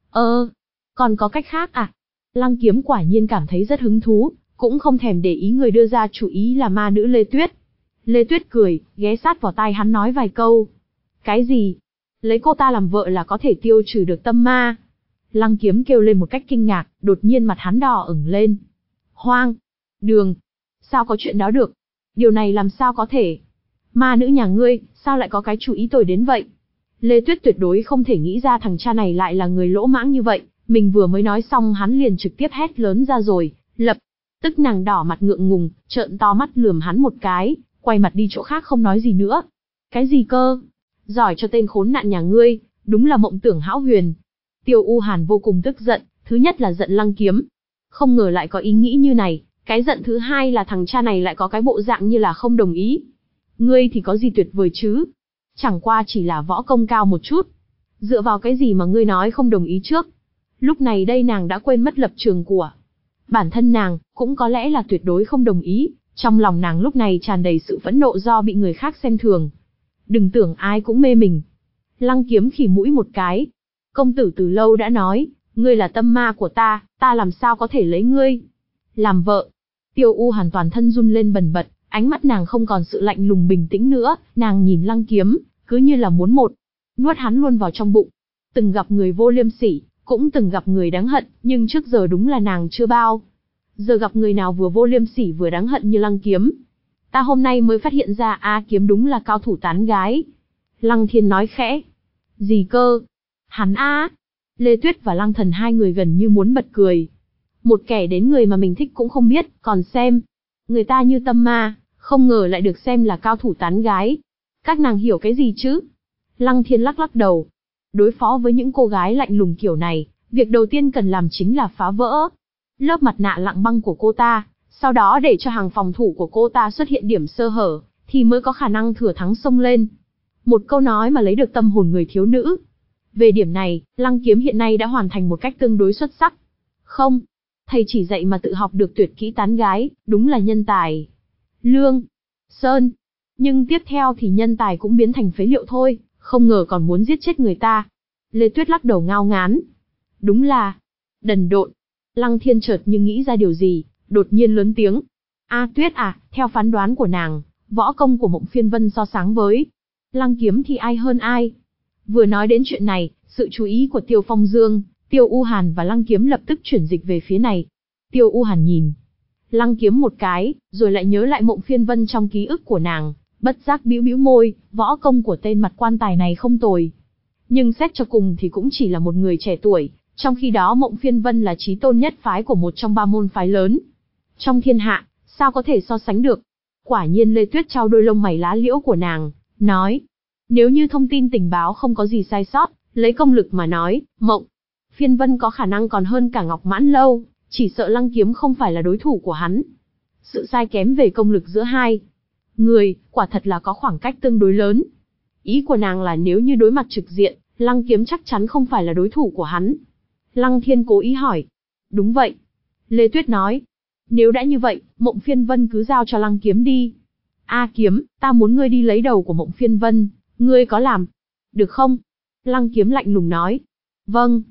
Ơ, còn có cách khác à? Lăng Kiếm quả nhiên cảm thấy rất hứng thú, cũng không thèm để ý người đưa ra chủ ý là ma nữ Lê Tuyết. Lê Tuyết cười, ghé sát vào tai hắn nói vài câu. Cái gì? Lấy cô ta làm vợ là có thể tiêu trừ được tâm ma? Lăng Kiếm kêu lên một cách kinh ngạc, đột nhiên mặt hắn đỏ ửng lên. Hoang! Đường! Sao có chuyện đó được? Điều này làm sao có thể? Ma nữ nhà ngươi, sao lại có cái chủ ý tồi đến vậy? Lê Tuyết tuyệt đối không thể nghĩ ra thằng cha này lại là người lỗ mãng như vậy, mình vừa mới nói xong hắn liền trực tiếp hét lớn ra rồi, lập tức nàng đỏ mặt ngượng ngùng, trợn to mắt lườm hắn một cái, quay mặt đi chỗ khác không nói gì nữa. Cái gì cơ? Giỏi cho tên khốn nạn nhà ngươi, đúng là mộng tưởng hão huyền. Tiêu U Hàn vô cùng tức giận, thứ nhất là giận Lăng Kiếm. Không ngờ lại có ý nghĩ như này, cái giận thứ hai là thằng cha này lại có cái bộ dạng như là không đồng ý. Ngươi thì có gì tuyệt vời chứ? Chẳng qua chỉ là võ công cao một chút. Dựa vào cái gì mà ngươi nói không đồng ý trước? Lúc này đây nàng đã quên mất lập trường của bản thân nàng, cũng có lẽ là tuyệt đối không đồng ý. Trong lòng nàng lúc này tràn đầy sự phẫn nộ do bị người khác xem thường. Đừng tưởng ai cũng mê mình. Lăng Kiếm khỉ mũi một cái. Công tử từ lâu đã nói, ngươi là tâm ma của ta, ta làm sao có thể lấy ngươi làm vợ? Tiêu U Hàn toàn thân run lên bần bật, ánh mắt nàng không còn sự lạnh lùng bình tĩnh nữa, nàng nhìn Lăng Kiếm, cứ như là muốn một nuốt hắn luôn vào trong bụng. Từng gặp người vô liêm sỉ, cũng từng gặp người đáng hận, nhưng trước giờ đúng là nàng chưa bao giờ gặp người nào vừa vô liêm sỉ vừa đáng hận như Lăng Kiếm. Ta hôm nay mới phát hiện ra A Kiếm đúng là cao thủ tán gái. Lăng Thiên nói khẽ. Gì cơ? Hắn a? Lê Tuyết và Lăng Thần hai người gần như muốn bật cười. Một kẻ đến người mà mình thích cũng không biết, còn xem người ta như tâm ma, không ngờ lại được xem là cao thủ tán gái. Các nàng hiểu cái gì chứ? Lăng Thiên lắc lắc đầu. Đối phó với những cô gái lạnh lùng kiểu này, việc đầu tiên cần làm chính là phá vỡ lớp mặt nạ lặng băng của cô ta, sau đó để cho hàng phòng thủ của cô ta xuất hiện điểm sơ hở, thì mới có khả năng thừa thắng xông lên. Một câu nói mà lấy được tâm hồn người thiếu nữ. Về điểm này, Lăng Kiếm hiện nay đã hoàn thành một cách tương đối xuất sắc. Không, thầy chỉ dạy mà tự học được tuyệt kỹ tán gái, đúng là nhân tài. Lương Sơn. Nhưng tiếp theo thì nhân tài cũng biến thành phế liệu thôi, không ngờ còn muốn giết chết người ta. Lê Tuyết lắc đầu ngao ngán. Đúng là đần độn. Lăng Thiên chợt như nghĩ ra điều gì, đột nhiên lớn tiếng. A Tuyết à, theo phán đoán của nàng, võ công của Mộng Phiên Vân so sánh với Lăng Kiếm thì ai hơn ai? Vừa nói đến chuyện này, sự chú ý của Tiêu Phong Dương, Tiêu U Hàn và Lăng Kiếm lập tức chuyển dịch về phía này. Tiêu U Hàn nhìn Lăng Kiếm một cái, rồi lại nhớ lại Mộng Phiên Vân trong ký ức của nàng, bất giác bĩu bĩu môi, võ công của tên mặt quan tài này không tồi. Nhưng xét cho cùng thì cũng chỉ là một người trẻ tuổi, trong khi đó Mộng Phiên Vân là chí tôn nhất phái của một trong ba môn phái lớn trong thiên hạ, sao có thể so sánh được? Quả nhiên Lê Tuyết trao đôi lông mày lá liễu của nàng, nói, nếu như thông tin tình báo không có gì sai sót, lấy công lực mà nói, Mộng Phiên Vân có khả năng còn hơn cả Ngọc Mãn Lâu, chỉ sợ Lăng Kiếm không phải là đối thủ của hắn. Sự sai kém về công lực giữa hai người, quả thật là có khoảng cách tương đối lớn. Ý của nàng là nếu như đối mặt trực diện, Lăng Kiếm chắc chắn không phải là đối thủ của hắn. Lăng Thiên cố ý hỏi. Đúng vậy. Lê Tuyết nói. Nếu đã như vậy, Mộng Phiên Vân cứ giao cho Lăng Kiếm đi. A Kiếm, ta muốn ngươi đi lấy đầu của Mộng Phiên Vân, ngươi có làm được không? Lăng Kiếm lạnh lùng nói. Vâng.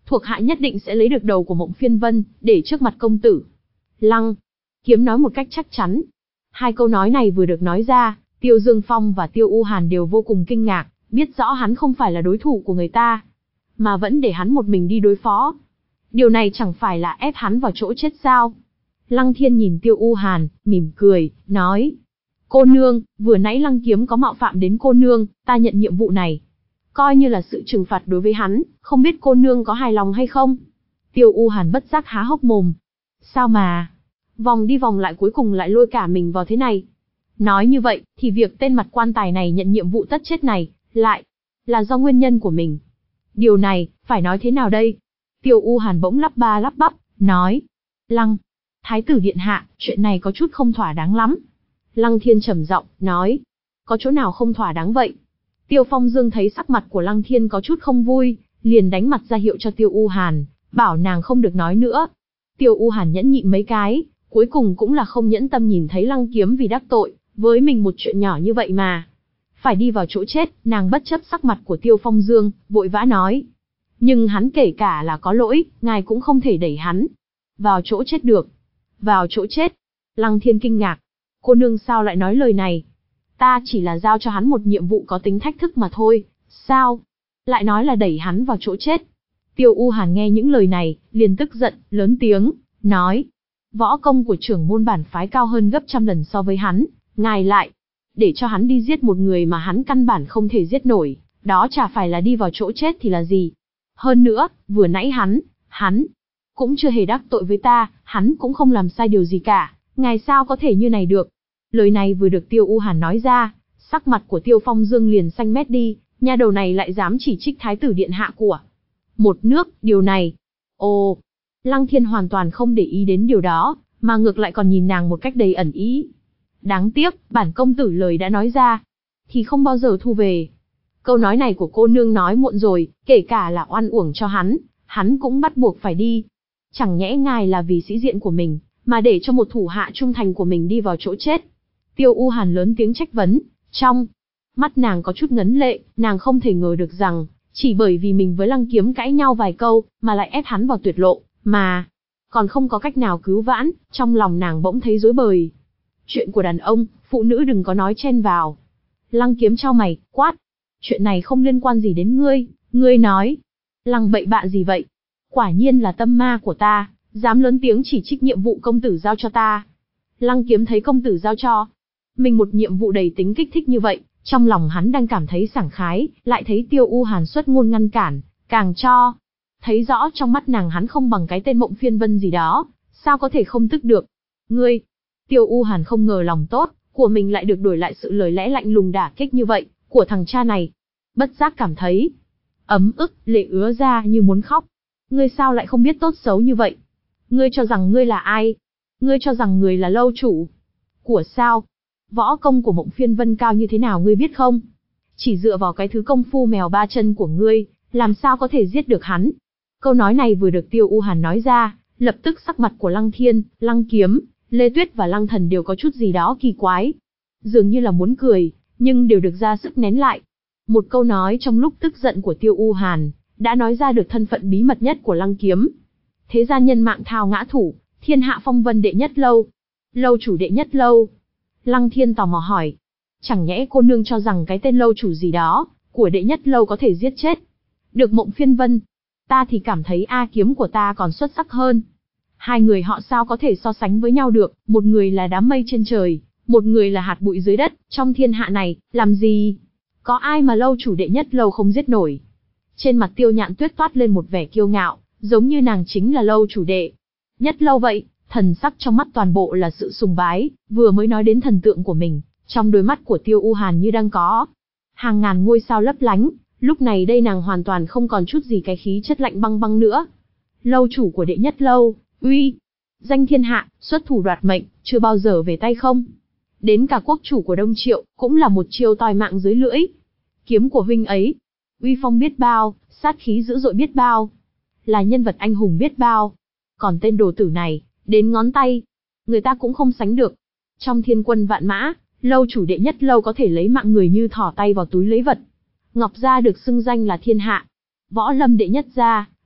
thuộc hạ nhất định sẽ lấy được đầu của Mộng Phiên Vân, để trước mặt công tử. Lăng Kiếm nói một cách chắc chắn. Hai câu nói này vừa được nói ra, Tiêu Dương Phong và Tiêu U Hàn đều vô cùng kinh ngạc, biết rõ hắn không phải là đối thủ của người ta, mà vẫn để hắn một mình đi đối phó. Điều này chẳng phải là ép hắn vào chỗ chết sao? Lăng Thiên nhìn Tiêu U Hàn, mỉm cười, nói. Cô nương, vừa nãy Lăng Kiếm có mạo phạm đến cô nương, ta nhận nhiệm vụ này. Coi như là sự trừng phạt đối với hắn, không biết cô nương có hài lòng hay không? Tiêu U Hàn bất giác há hốc mồm. Sao mà, vòng đi vòng lại cuối cùng lại lôi cả mình vào thế này? Nói như vậy, thì việc tên mặt quan tài này nhận nhiệm vụ tất chết này, lại là do nguyên nhân của mình. Điều này, phải nói thế nào đây? Tiêu U Hàn bỗng lắp ba lắp bắp, nói. Lăng, Thái tử điện hạ, chuyện này có chút không thỏa đáng lắm. Lăng Thiên trầm giọng, nói. Có chỗ nào không thỏa đáng vậy? Tiêu Phong Dương thấy sắc mặt của Lăng Thiên có chút không vui, liền đánh mặt ra hiệu cho Tiêu U Hàn, bảo nàng không được nói nữa. Tiêu U Hàn nhẫn nhịn mấy cái, cuối cùng cũng là không nhẫn tâm nhìn thấy Lăng Kiếm vì đắc tội với mình một chuyện nhỏ như vậy mà phải đi vào chỗ chết, nàng bất chấp sắc mặt của Tiêu Phong Dương, vội vã nói. Nhưng hắn kể cả là có lỗi, ngài cũng không thể đẩy hắn vào chỗ chết được. Vào chỗ chết? Lăng Thiên kinh ngạc. Cô nương sao lại nói lời này? Ta chỉ là giao cho hắn một nhiệm vụ có tính thách thức mà thôi. Sao? Lại nói là đẩy hắn vào chỗ chết. Tiêu U Hàn nghe những lời này, liền tức giận, lớn tiếng, nói. Võ công của trưởng môn bản phái cao hơn gấp trăm lần so với hắn, ngài lại để cho hắn đi giết một người mà hắn căn bản không thể giết nổi, đó chả phải là đi vào chỗ chết thì là gì. Hơn nữa, vừa nãy hắn, hắn cũng chưa hề đắc tội với ta, hắn cũng không làm sai điều gì cả, ngài sao có thể như này được. Lời này vừa được Tiêu U Hàn nói ra, sắc mặt của Tiêu Phong Dương liền xanh mét đi, nha đầu này lại dám chỉ trích thái tử điện hạ của một nước, điều này. Ồ, Lăng Thiên hoàn toàn không để ý đến điều đó, mà ngược lại còn nhìn nàng một cách đầy ẩn ý. Đáng tiếc, bản công tử lời đã nói ra, thì không bao giờ thu về. Câu nói này của cô nương nói muộn rồi, kể cả là oan uổng cho hắn, hắn cũng bắt buộc phải đi. Chẳng nhẽ ngài là vì sĩ diện của mình, mà để cho một thủ hạ trung thành của mình đi vào chỗ chết. Tiêu U Hàn lớn tiếng trách vấn, trong mắt nàng có chút ngấn lệ, nàng không thể ngờ được rằng, chỉ bởi vì mình với Lăng Kiếm cãi nhau vài câu, mà lại ép hắn vào tuyệt lộ, mà còn không có cách nào cứu vãn, trong lòng nàng bỗng thấy rối bời. Chuyện của đàn ông, phụ nữ đừng có nói chen vào. Lăng Kiếm chau mày, quát. Chuyện này không liên quan gì đến ngươi, ngươi nói. Lăng bậy bạ gì vậy? Quả nhiên là tâm ma của ta, dám lớn tiếng chỉ trích nhiệm vụ công tử giao cho ta. Lăng Kiếm thấy công tử giao cho mình một nhiệm vụ đầy tính kích thích như vậy, trong lòng hắn đang cảm thấy sảng khái, lại thấy Tiêu U Hàn xuất ngôn ngăn cản, càng cho thấy rõ trong mắt nàng hắn không bằng cái tên Mộng Phiên Vân gì đó, sao có thể không tức được. Ngươi, Tiêu U Hàn không ngờ lòng tốt của mình lại được đổi lại sự lời lẽ lạnh lùng đả kích như vậy của thằng cha này, bất giác cảm thấy ấm ức, lệ ứa ra như muốn khóc. Ngươi sao lại không biết tốt xấu như vậy? Ngươi cho rằng ngươi là ai? Ngươi cho rằng người là lâu chủ của sao? Võ công của Mộng Phiên Vân cao như thế nào ngươi biết không? Chỉ dựa vào cái thứ công phu mèo ba chân của ngươi, làm sao có thể giết được hắn? Câu nói này vừa được Tiêu U Hàn nói ra, lập tức sắc mặt của Lăng Thiên, Lăng Kiếm, Lê Tuyết và Lăng Thần đều có chút gì đó kỳ quái. Dường như là muốn cười, nhưng đều được ra sức nén lại. Một câu nói trong lúc tức giận của Tiêu U Hàn, đã nói ra được thân phận bí mật nhất của Lăng Kiếm. Thế gian nhân mạng thao ngã thủ, thiên hạ phong vân đệ nhất lâu. Lâu chủ đệ nhất lâu. Lăng Thiên tò mò hỏi. Chẳng nhẽ cô nương cho rằng cái tên lâu chủ gì đó, của đệ nhất lâu có thể giết chết được Mộng Phiên Vân? Ta thì cảm thấy A Kiếm của ta còn xuất sắc hơn. Hai người họ sao có thể so sánh với nhau được, một người là đám mây trên trời, một người là hạt bụi dưới đất, trong thiên hạ này, làm gì có ai mà lâu chủ đệ nhất lâu không giết nổi. Trên mặt Tiêu Nhạn Tuyết toát lên một vẻ kiêu ngạo, giống như nàng chính là lâu chủ đệ nhất lâu vậy, thần sắc trong mắt toàn bộ là sự sùng bái, vừa mới nói đến thần tượng của mình, trong đôi mắt của Tiêu U Hàn như đang có hàng ngàn ngôi sao lấp lánh, lúc này đây nàng hoàn toàn không còn chút gì cái khí chất lạnh băng băng nữa. Lâu chủ của đệ nhất lâu, uy danh thiên hạ, xuất thủ đoạt mệnh, chưa bao giờ về tay không. Đến cả quốc chủ của Đông Triệu, cũng là một chiêu toi mạng dưới lưỡi. Kiếm của huynh ấy, uy phong biết bao, sát khí dữ dội biết bao, là nhân vật anh hùng biết bao. Còn tên đồ tử này, đến ngón tay, người ta cũng không sánh được. Trong thiên quân vạn mã, lâu chủ đệ nhất lâu có thể lấy mạng người như thỏ tay vào túi lấy vật. Ngọc gia được xưng danh là thiên hạ, võ lâm đệ nhất gia,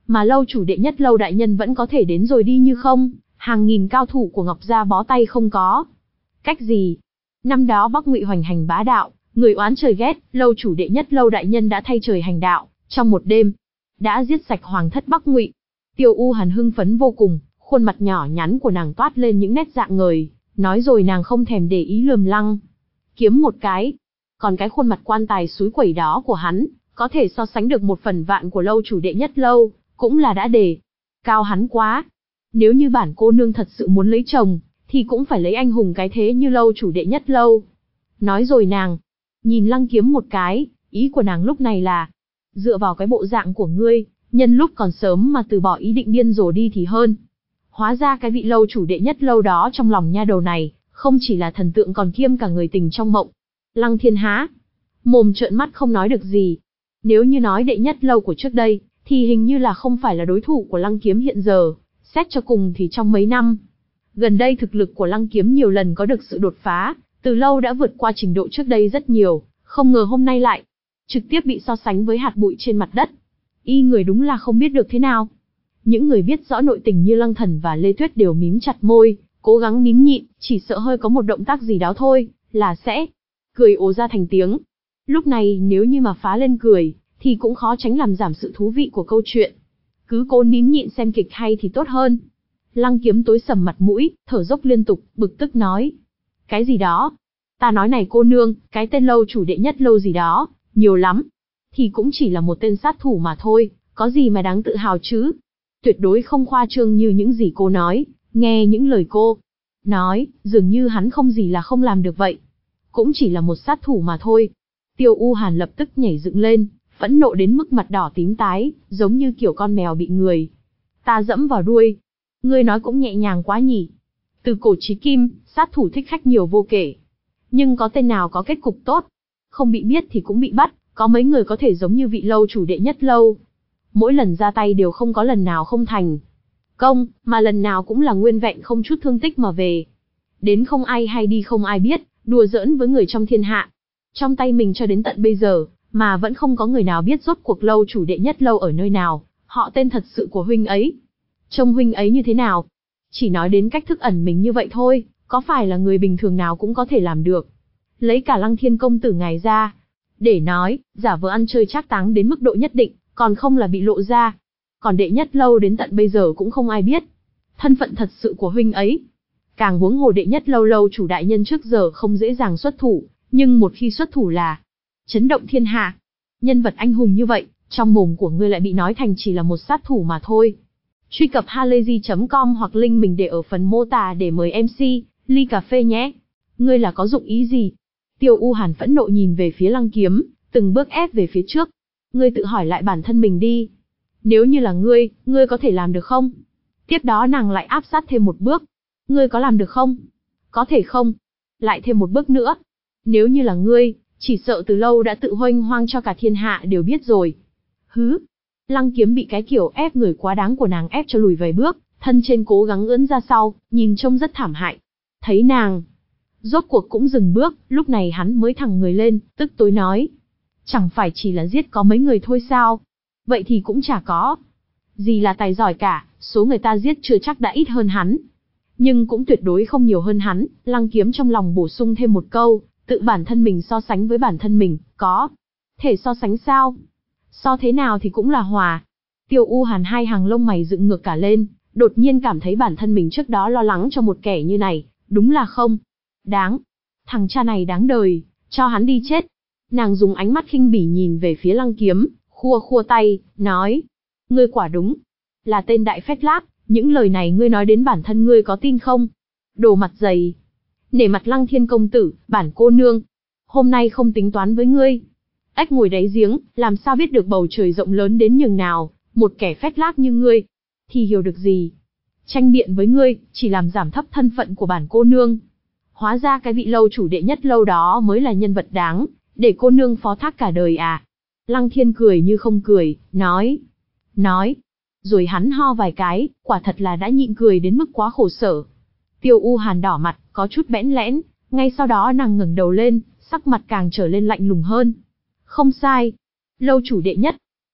mà lâu chủ đệ nhất lâu đại nhân vẫn có thể đến rồi đi như không, hàng nghìn cao thủ của Ngọc gia bó tay không có. Cách gì? Năm đó Bắc Ngụy hoành hành bá đạo, người oán trời ghét, lâu chủ đệ nhất lâu đại nhân đã thay trời hành đạo, trong một đêm, đã giết sạch hoàng thất Bắc Ngụy. Tiêu U Hàn hưng phấn vô cùng, khuôn mặt nhỏ nhắn của nàng toát lên những nét dạng ngời, nói rồi nàng không thèm để ý lườm Lăng Kiếm một cái. Còn cái khuôn mặt quan tài suối quẩy đó của hắn, có thể so sánh được một phần vạn của lâu chủ đệ nhất lâu, cũng là đã đề cao hắn quá. Nếu như bản cô nương thật sự muốn lấy chồng, thì cũng phải lấy anh hùng cái thế như lâu chủ đệ nhất lâu. Nói rồi nàng nhìn Lăng Kiếm một cái, ý của nàng lúc này là, dựa vào cái bộ dạng của ngươi, nhân lúc còn sớm mà từ bỏ ý định điên rồ đi thì hơn. Hóa ra cái vị lâu chủ đệ nhất lâu đó trong lòng nha đầu này, không chỉ là thần tượng còn kiêm cả người tình trong mộng. Lăng Thiên há mồm trợn mắt không nói được gì. Nếu như nói đệ nhất lâu của trước đây, thì hình như là không phải là đối thủ của Lăng Kiếm hiện giờ. Xét cho cùng thì trong mấy năm gần đây thực lực của Lăng Kiếm nhiều lần có được sự đột phá, từ lâu đã vượt qua trình độ trước đây rất nhiều, không ngờ hôm nay lại trực tiếp bị so sánh với hạt bụi trên mặt đất. Y người đúng là không biết được thế nào. Những người biết rõ nội tình như Lăng Thần và Lê Tuyết đều mím chặt môi, cố gắng nín nhịn, chỉ sợ hơi có một động tác gì đó thôi, là sẽ cười ồ ra thành tiếng. Lúc này nếu như mà phá lên cười, thì cũng khó tránh làm giảm sự thú vị của câu chuyện. Cứ cố nín nhịn xem kịch hay thì tốt hơn. Lăng Kiếm tối sầm mặt mũi, thở dốc liên tục, bực tức nói. Cái gì đó? Ta nói này cô nương, cái tên lâu chủ đệ nhất lâu gì đó, nhiều lắm. Thì cũng chỉ là một tên sát thủ mà thôi, có gì mà đáng tự hào chứ? Tuyệt đối không khoa trương như những gì cô nói, nghe những lời cô nói, dường như hắn không gì là không làm được vậy. Cũng chỉ là một sát thủ mà thôi. Tiêu U Hàn lập tức nhảy dựng lên, phẫn nộ đến mức mặt đỏ tím tái, giống như kiểu con mèo bị người ta dẫm vào đuôi. Ngươi nói cũng nhẹ nhàng quá nhỉ. Từ cổ chí kim, sát thủ thích khách nhiều vô kể. Nhưng có tên nào có kết cục tốt? Không bị biết thì cũng bị bắt, có mấy người có thể giống như vị lâu chủ đệ nhất lâu. Mỗi lần ra tay đều không có lần nào không thành công, mà lần nào cũng là nguyên vẹn không chút thương tích mà về. Đến không ai hay đi không ai biết, đùa giỡn với người trong thiên hạ. Trong tay mình cho đến tận bây giờ, mà vẫn không có người nào biết rốt cuộc lâu chủ đệ nhất lâu ở nơi nào, họ tên thật sự của huynh ấy. Trông huynh ấy như thế nào? Chỉ nói đến cách thức ẩn mình như vậy thôi, có phải là người bình thường nào cũng có thể làm được. Lấy cả Lăng Thiên công tử ngài ra để nói, giả vờ ăn chơi trác táng đến mức độ nhất định, còn không là bị lộ ra. Còn đệ nhất lâu đến tận bây giờ cũng không ai biết thân phận thật sự của huynh ấy. Càng huống hồ đệ nhất lâu lâu chủ đại nhân trước giờ không dễ dàng xuất thủ, nhưng một khi xuất thủ là chấn động thiên hạ. Nhân vật anh hùng như vậy, trong mồm của ngươi lại bị nói thành chỉ là một sát thủ mà thôi. Truy cập halayzi chấm com hoặc link mình để ở phần mô tả để mời em xê ly cà phê nhé. Ngươi là có dụng ý gì? Tiêu U Hàn phẫn nộ nhìn về phía Lăng Kiếm, từng bước ép về phía trước. Ngươi tự hỏi lại bản thân mình đi. Nếu như là ngươi, ngươi có thể làm được không? Tiếp đó nàng lại áp sát thêm một bước. Ngươi có làm được không? Có thể không? Lại thêm một bước nữa. Nếu như là ngươi, chỉ sợ từ lâu đã tự hoanh hoang cho cả thiên hạ đều biết rồi. Hứ. Lăng Kiếm bị cái kiểu ép người quá đáng của nàng ép cho lùi vài bước, thân trên cố gắng ưỡn ra sau, nhìn trông rất thảm hại. Thấy nàng rốt cuộc cũng dừng bước, lúc này hắn mới thẳng người lên, tức tối nói. Chẳng phải chỉ là giết có mấy người thôi sao? Vậy thì cũng chả có gì là tài giỏi cả, số người ta giết chưa chắc đã ít hơn hắn. Nhưng cũng tuyệt đối không nhiều hơn hắn. Lăng Kiếm trong lòng bổ sung thêm một câu, tự bản thân mình so sánh với bản thân mình, có thể so sánh sao? So thế nào thì cũng là hòa. Tiêu U Hàn hai hàng lông mày dựng ngược cả lên, đột nhiên cảm thấy bản thân mình trước đó lo lắng cho một kẻ như này, đúng là không đáng. Thằng cha này đáng đời, cho hắn đi chết. Nàng dùng ánh mắt khinh bỉ nhìn về phía Lăng Kiếm, khua khua tay, nói. Ngươi quả đúng là tên đại phét lác, những lời này ngươi nói đến bản thân ngươi có tin không? Đồ mặt dày. Nể mặt Lăng Thiên công tử, bản cô nương hôm nay không tính toán với ngươi. Ếch ngồi đáy giếng, làm sao biết được bầu trời rộng lớn đến nhường nào, một kẻ phét lác như ngươi thì hiểu được gì. Tranh biện với ngươi, chỉ làm giảm thấp thân phận của bản cô nương. Hóa ra cái vị lâu chủ đệ nhất lâu đó mới là nhân vật đáng để cô nương phó thác cả đời à? Lăng Thiên cười như không cười, nói. Nói. Rồi hắn ho vài cái, quả thật là đã nhịn cười đến mức quá khổ sở. Tiêu U Hàn đỏ mặt, có chút bẽn lẽn, ngay sau đó nàng ngẩng đầu lên, sắc mặt càng trở lên lạnh lùng hơn. Không sai. Lâu chủ đệ nhất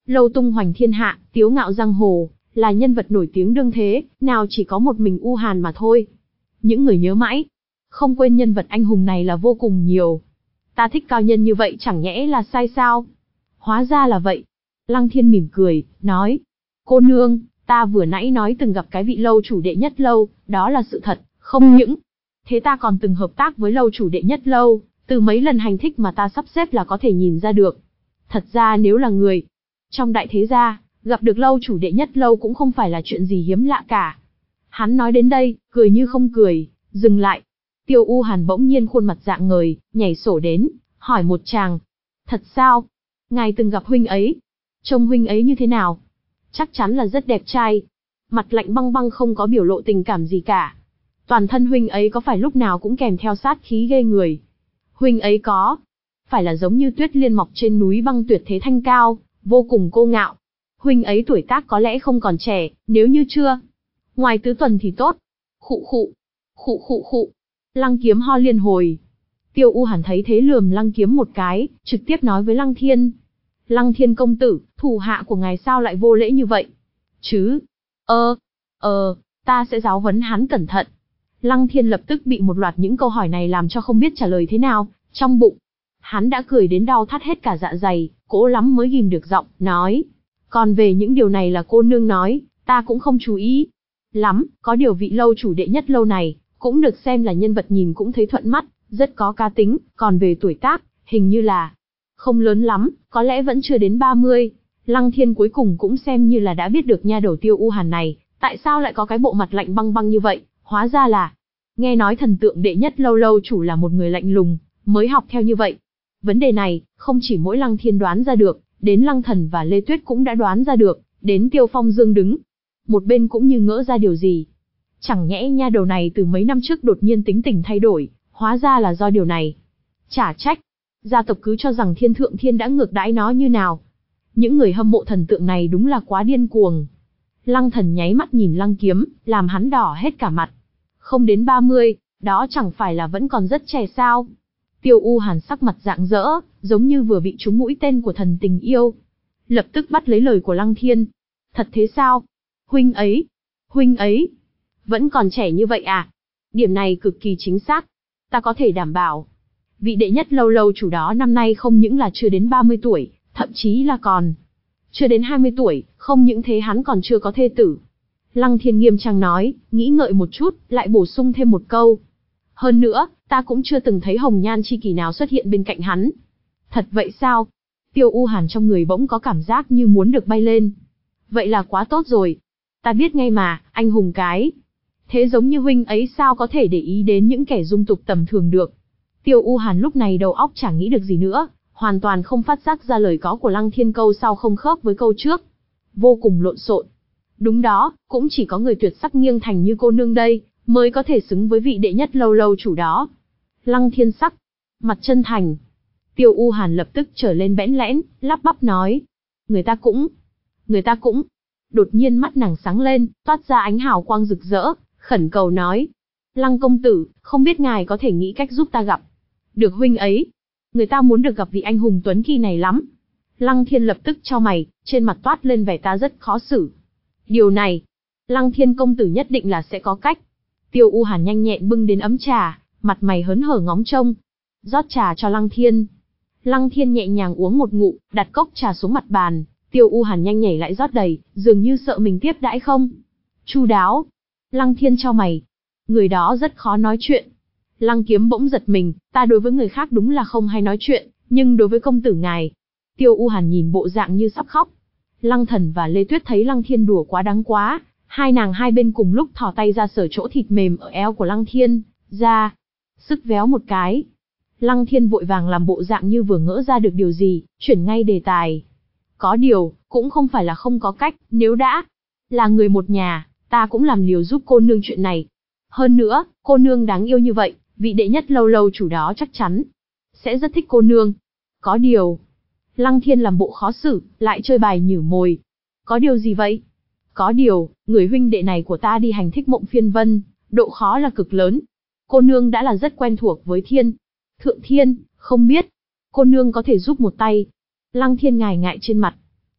Lâu tung hoành thiên hạ, tiếu ngạo giang hồ, là nhân vật nổi tiếng đương thế, nào chỉ có một mình U Hàn mà thôi. Những người nhớ mãi, không quên nhân vật anh hùng này là vô cùng nhiều. Ta thích cao nhân như vậy chẳng nhẽ là sai sao? Hóa ra là vậy. Lăng Thiên mỉm cười, nói. Cô nương, ta vừa nãy nói từng gặp cái vị lâu chủ đệ nhất lâu, đó là sự thật, không những. Thế ta còn từng hợp tác với lâu chủ đệ nhất lâu, từ mấy lần hành thích mà ta sắp xếp là có thể nhìn ra được. Thật ra nếu là người trong đại thế gia, gặp được lâu chủ đệ nhất lâu cũng không phải là chuyện gì hiếm lạ cả. Hắn nói đến đây, cười như không cười, dừng lại. Tiêu U Hàn bỗng nhiên khuôn mặt rạng ngời, nhảy sổ đến, hỏi một chàng. Thật sao? Ngài từng gặp huynh ấy? Trông huynh ấy như thế nào? Chắc chắn là rất đẹp trai. Mặt lạnh băng băng không có biểu lộ tình cảm gì cả. Toàn thân huynh ấy có phải lúc nào cũng kèm theo sát khí ghê người? Huynh ấy có phải là giống như tuyết liên mọc trên núi băng tuyệt thế thanh cao, vô cùng cô ngạo? Huynh ấy tuổi tác có lẽ không còn trẻ, nếu như chưa ngoài tứ tuần thì tốt. Khụ khụ, khụ khụ khụ. Lăng Kiếm ho liên hồi. Tiêu U Hàn thấy thế lườm Lăng Kiếm một cái, trực tiếp nói với Lăng Thiên. Lăng Thiên công tử, thủ hạ của ngài sao lại vô lễ như vậy? Chứ? Ơ, ờ, ta sẽ giáo huấn hắn cẩn thận. Lăng Thiên lập tức bị một loạt những câu hỏi này làm cho không biết trả lời thế nào, trong bụng. Hắn đã cười đến đau thắt hết cả dạ dày, cố lắm mới ghim được giọng, nói. Còn về những điều này là cô nương nói, ta cũng không chú ý lắm, có điều vị lâu chủ đệ nhất lâu này, cũng được xem là nhân vật nhìn cũng thấy thuận mắt, rất có cá tính, còn về tuổi tác, hình như là không lớn lắm, có lẽ vẫn chưa đến ba mươi. Lăng Thiên cuối cùng cũng xem như là đã biết được nha đầu Tiêu U Hàn này, tại sao lại có cái bộ mặt lạnh băng băng như vậy, hóa ra là, nghe nói thần tượng đệ nhất lâu lâu chủ là một người lạnh lùng, mới học theo như vậy. Vấn đề này, không chỉ mỗi Lăng Thiên đoán ra được, đến Lăng Thần và Lê Tuyết cũng đã đoán ra được, đến Tiêu Phong Dương đứng một bên cũng như ngỡ ra điều gì. Chẳng nhẽ nha đầu này từ mấy năm trước đột nhiên tính tình thay đổi, hóa ra là do điều này. Chả trách, gia tộc cứ cho rằng Thiên Thượng Thiên đã ngược đãi nó như nào. Những người hâm mộ thần tượng này đúng là quá điên cuồng. Lăng Thần nháy mắt nhìn Lăng Kiếm, làm hắn đỏ hết cả mặt. Không đến ba mươi, đó chẳng phải là vẫn còn rất trẻ sao? Tiêu U Hàn sắc mặt rạng rỡ, giống như vừa bị trúng mũi tên của thần tình yêu. Lập tức bắt lấy lời của Lăng Thiên. Thật thế sao? Huynh ấy, huynh ấy, vẫn còn trẻ như vậy à? Điểm này cực kỳ chính xác. Ta có thể đảm bảo, vị đệ nhất lâu lâu chủ đó năm nay không những là chưa đến ba mươi tuổi, thậm chí là còn chưa đến hai mươi tuổi, không những thế hắn còn chưa có thê tử. Lăng Thiên nghiêm trang nói, nghĩ ngợi một chút, lại bổ sung thêm một câu. Hơn nữa, ta cũng chưa từng thấy hồng nhan chi kỷ nào xuất hiện bên cạnh hắn. Thật vậy sao? Tiêu U Hàn trong người bỗng có cảm giác như muốn được bay lên. Vậy là quá tốt rồi. Ta biết ngay mà, anh hùng cái. Thế giống như huynh ấy sao có thể để ý đến những kẻ dung tục tầm thường được. Tiêu U Hàn lúc này đầu óc chẳng nghĩ được gì nữa, hoàn toàn không phát giác ra lời có của Lăng Thiên câu sau không khớp với câu trước. Vô cùng lộn xộn. Đúng đó, cũng chỉ có người tuyệt sắc nghiêng thành như cô nương đây, mới có thể xứng với vị đệ nhất lâu lâu chủ đó. Lăng Thiên sắc, mặt chân thành. Tiêu U Hàn lập tức trở lên bẽn lẽn, lắp bắp nói. Người ta cũng, người ta cũng. Đột nhiên mắt nàng sáng lên, toát ra ánh hào quang rực rỡ, khẩn cầu nói. Lăng công tử, không biết ngài có thể nghĩ cách giúp ta gặp được huynh ấy. Người ta muốn được gặp vị anh hùng tuấn kỳ này lắm. Lăng Thiên lập tức chau mày, trên mặt toát lên vẻ ta rất khó xử. Điều này, Lăng Thiên công tử nhất định là sẽ có cách. Tiêu U Hàn nhanh nhẹn bưng đến ấm trà, mặt mày hớn hở ngóng trông. Rót trà cho Lăng Thiên. Lăng Thiên nhẹ nhàng uống một ngụm, đặt cốc trà xuống mặt bàn. Tiêu U Hàn nhanh nhảy lại rót đầy, dường như sợ mình tiếp đãi không chu đáo. Lăng Thiên chau mày. Người đó rất khó nói chuyện. Lăng Kiếm bỗng giật mình, ta đối với người khác đúng là không hay nói chuyện, nhưng đối với công tử ngài. Tiêu U Hàn nhìn bộ dạng như sắp khóc. Lăng Thần và Lê Tuyết thấy Lăng Thiên đùa quá đáng quá, hai nàng hai bên cùng lúc thò tay ra sờ chỗ thịt mềm ở eo của Lăng Thiên, ra sức véo một cái. Lăng Thiên vội vàng làm bộ dạng như vừa ngỡ ra được điều gì, chuyển ngay đề tài. Có điều, cũng không phải là không có cách, nếu đã là người một nhà, ta cũng làm liều giúp cô nương chuyện này. Hơn nữa, cô nương đáng yêu như vậy, vị đệ nhất lâu lâu chủ đó chắc chắn sẽ rất thích cô nương. Có điều, Lăng Thiên làm bộ khó xử, lại chơi bài nhử mồi. Có điều gì vậy? Có điều, người huynh đệ này của ta đi hành thích Mộng Phiên Vân, độ khó là cực lớn. Cô nương đã là rất quen thuộc với Thiên Thượng Thiên, không biết cô nương có thể giúp một tay. Lăng Thiên ngài ngại trên mặt.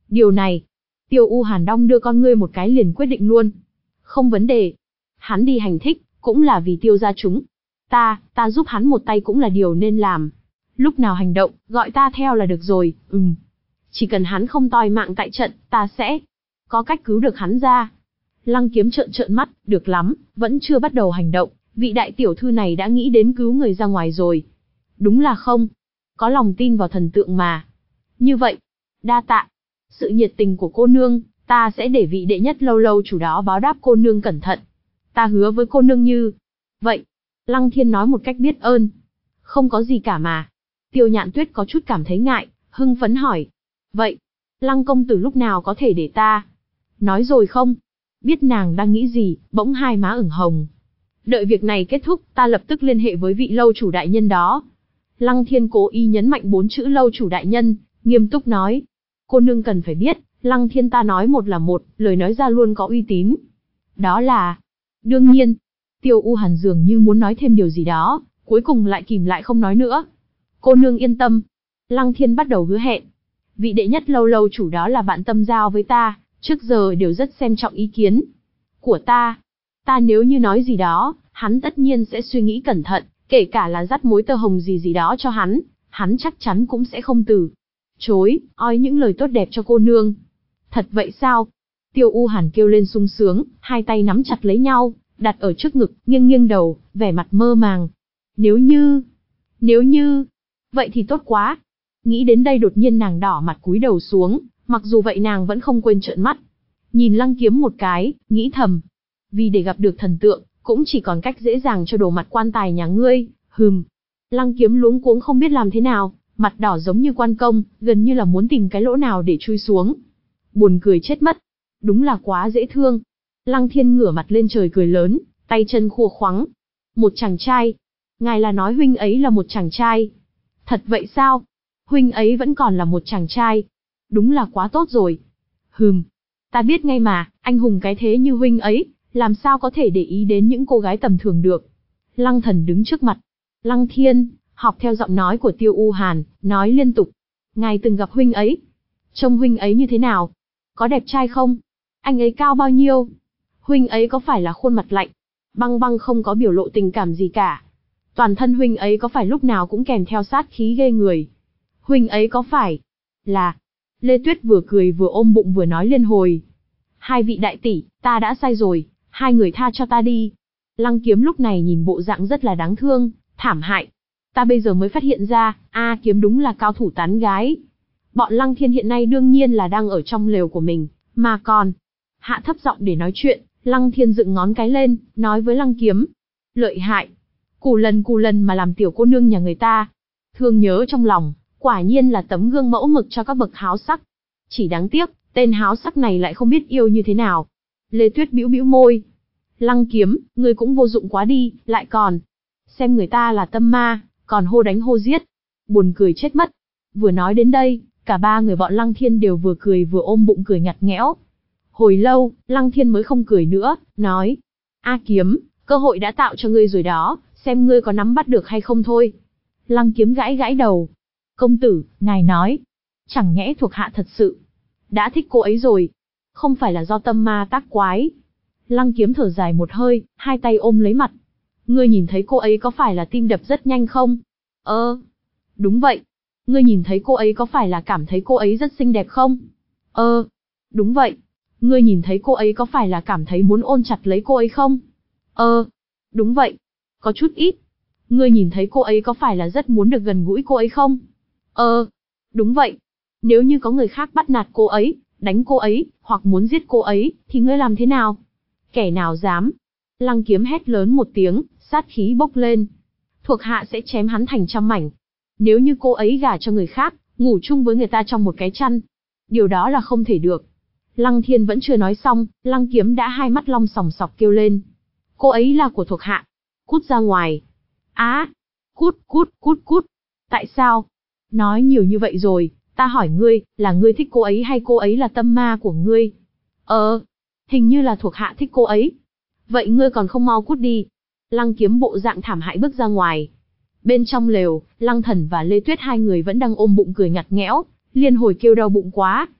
Điều này, Tiêu U Hàn đong đưa con ngươi một cái liền quyết định luôn. Không vấn đề. Hắn đi hành thích, cũng là vì Tiêu gia chúng. Ta, ta giúp hắn một tay cũng là điều nên làm. Lúc nào hành động, gọi ta theo là được rồi, ừm. Chỉ cần hắn không toi mạng tại trận, ta sẽ có cách cứu được hắn ra. Lăng Kiếm trợn trợn mắt, được lắm, vẫn chưa bắt đầu hành động, vị đại tiểu thư này đã nghĩ đến cứu người ra ngoài rồi. Đúng là không. Có lòng tin vào thần tượng mà. Như vậy, đa tạ. Sự nhiệt tình của cô nương, ta sẽ để vị đệ nhất lâu lâu chủ đó báo đáp cô nương cẩn thận. Ta hứa với cô nương như vậy. Lăng Thiên nói một cách biết ơn. Không có gì cả mà. Tiêu Nhạn Tuyết có chút cảm thấy ngại, hưng phấn hỏi. Vậy, Lăng công tử lúc nào có thể để ta nói rồi không? Biết nàng đang nghĩ gì, bỗng hai má ửng hồng. Đợi việc này kết thúc, ta lập tức liên hệ với vị lâu chủ đại nhân đó. Lăng Thiên cố ý nhấn mạnh bốn chữ lâu chủ đại nhân, nghiêm túc nói. Cô nương cần phải biết, Lăng Thiên ta nói một là một, lời nói ra luôn có uy tín. Đó là... Đương nhiên. Tiêu U Hàn dường như muốn nói thêm điều gì đó, cuối cùng lại kìm lại không nói nữa. Cô nương yên tâm. Lăng Thiên bắt đầu hứa hẹn. Vị đệ nhất lâu lâu chủ đó là bạn tâm giao với ta, trước giờ đều rất xem trọng ý kiến của ta. Ta nếu như nói gì đó, hắn tất nhiên sẽ suy nghĩ cẩn thận, kể cả là dắt mối tơ hồng gì gì đó cho hắn, hắn chắc chắn cũng sẽ không từ chối, oi những lời tốt đẹp cho cô nương. Thật vậy sao? Tiêu U Hàn kêu lên sung sướng, hai tay nắm chặt lấy nhau, đặt ở trước ngực, nghiêng nghiêng đầu, vẻ mặt mơ màng. Nếu như... Nếu như... Vậy thì tốt quá. Nghĩ đến đây đột nhiên nàng đỏ mặt cúi đầu xuống, mặc dù vậy nàng vẫn không quên trợn mắt. Nhìn Lăng Kiếm một cái, nghĩ thầm. Vì để gặp được thần tượng, cũng chỉ còn cách dễ dàng cho đổ mặt quan tài nhà ngươi, hừm. Lăng Kiếm luống cuống không biết làm thế nào, mặt đỏ giống như quan công, gần như là muốn tìm cái lỗ nào để chui xuống. Buồn cười chết mất. Đúng là quá dễ thương. Lăng Thiên ngửa mặt lên trời cười lớn, tay chân khua khoắng. Một chàng trai. Ngài là nói huynh ấy là một chàng trai. Thật vậy sao? Huynh ấy vẫn còn là một chàng trai. Đúng là quá tốt rồi. Hừm. Ta biết ngay mà, anh hùng cái thế như huynh ấy, làm sao có thể để ý đến những cô gái tầm thường được. Lăng Thần đứng trước mặt. Lăng Thiên, học theo giọng nói của Tiêu U Hàn, nói liên tục. Ngài từng gặp huynh ấy. Trông huynh ấy như thế nào? Có đẹp trai không? Anh ấy cao bao nhiêu? Huynh ấy có phải là khuôn mặt lạnh, băng băng không có biểu lộ tình cảm gì cả? Toàn thân huynh ấy có phải lúc nào cũng kèm theo sát khí ghê người? Huynh ấy có phải là... Lê Tuyết vừa cười vừa ôm bụng vừa nói liên hồi. Hai vị đại tỷ, ta đã sai rồi, hai người tha cho ta đi. Lăng Kiếm lúc này nhìn bộ dạng rất là đáng thương, thảm hại. Ta bây giờ mới phát hiện ra, A Kiếm đúng là cao thủ tán gái. Bọn Lăng Thiên hiện nay đương nhiên là đang ở trong lều của mình, mà còn... Hạ thấp giọng để nói chuyện, Lăng Thiên dựng ngón cái lên, nói với Lăng Kiếm. Lợi hại. Cù lần cù lần mà làm tiểu cô nương nhà người ta. Thương nhớ trong lòng, quả nhiên là tấm gương mẫu mực cho các bậc háo sắc. Chỉ đáng tiếc, tên háo sắc này lại không biết yêu như thế nào. Lê Tuyết bĩu bĩu môi. Lăng Kiếm, người cũng vô dụng quá đi, lại còn... Xem người ta là tâm ma, còn hô đánh hô giết. Buồn cười chết mất. Vừa nói đến đây, cả ba người bọn Lăng Thiên đều vừa cười vừa ôm bụng cười ngặt nghẽo. Hồi lâu, Lăng Thiên mới không cười nữa, nói. A Kiếm, cơ hội đã tạo cho ngươi rồi đó, xem ngươi có nắm bắt được hay không thôi. Lăng Kiếm gãi gãi đầu. Công tử, ngài nói. Chẳng nhẽ thuộc hạ thật sự đã thích cô ấy rồi. Không phải là do tâm ma tác quái. Lăng Kiếm thở dài một hơi, hai tay ôm lấy mặt. Ngươi nhìn thấy cô ấy có phải là tim đập rất nhanh không? Ơ, đúng vậy. Ngươi nhìn thấy cô ấy có phải là cảm thấy cô ấy rất xinh đẹp không? Ơ, đúng vậy. Ngươi nhìn thấy cô ấy có phải là cảm thấy muốn ôm chặt lấy cô ấy không? Ơ, đúng vậy. Có chút ít. Ngươi nhìn thấy cô ấy có phải là rất muốn được gần gũi cô ấy không? Ơ, đúng vậy. Nếu như có người khác bắt nạt cô ấy, đánh cô ấy, hoặc muốn giết cô ấy, thì ngươi làm thế nào? Kẻ nào dám? Lăng Kiếm hét lớn một tiếng, sát khí bốc lên. Thuộc hạ sẽ chém hắn thành trăm mảnh. Nếu như cô ấy gả cho người khác, ngủ chung với người ta trong một cái chăn, điều đó là không thể được. Lăng Thiên vẫn chưa nói xong, Lăng Kiếm đã hai mắt long sòng sọc kêu lên. Cô ấy là của thuộc hạ. Cút ra ngoài. Á, cút, cút, cút, cút. Tại sao? Nói nhiều như vậy rồi, ta hỏi ngươi, là ngươi thích cô ấy hay cô ấy là tâm ma của ngươi? Ờ, hình như là thuộc hạ thích cô ấy. Vậy ngươi còn không mau cút đi. Lăng Kiếm bộ dạng thảm hại bước ra ngoài. Bên trong lều, Lăng Thần và Lê Tuyết hai người vẫn đang ôm bụng cười ngặt nghẽo, liên hồi kêu đau bụng quá.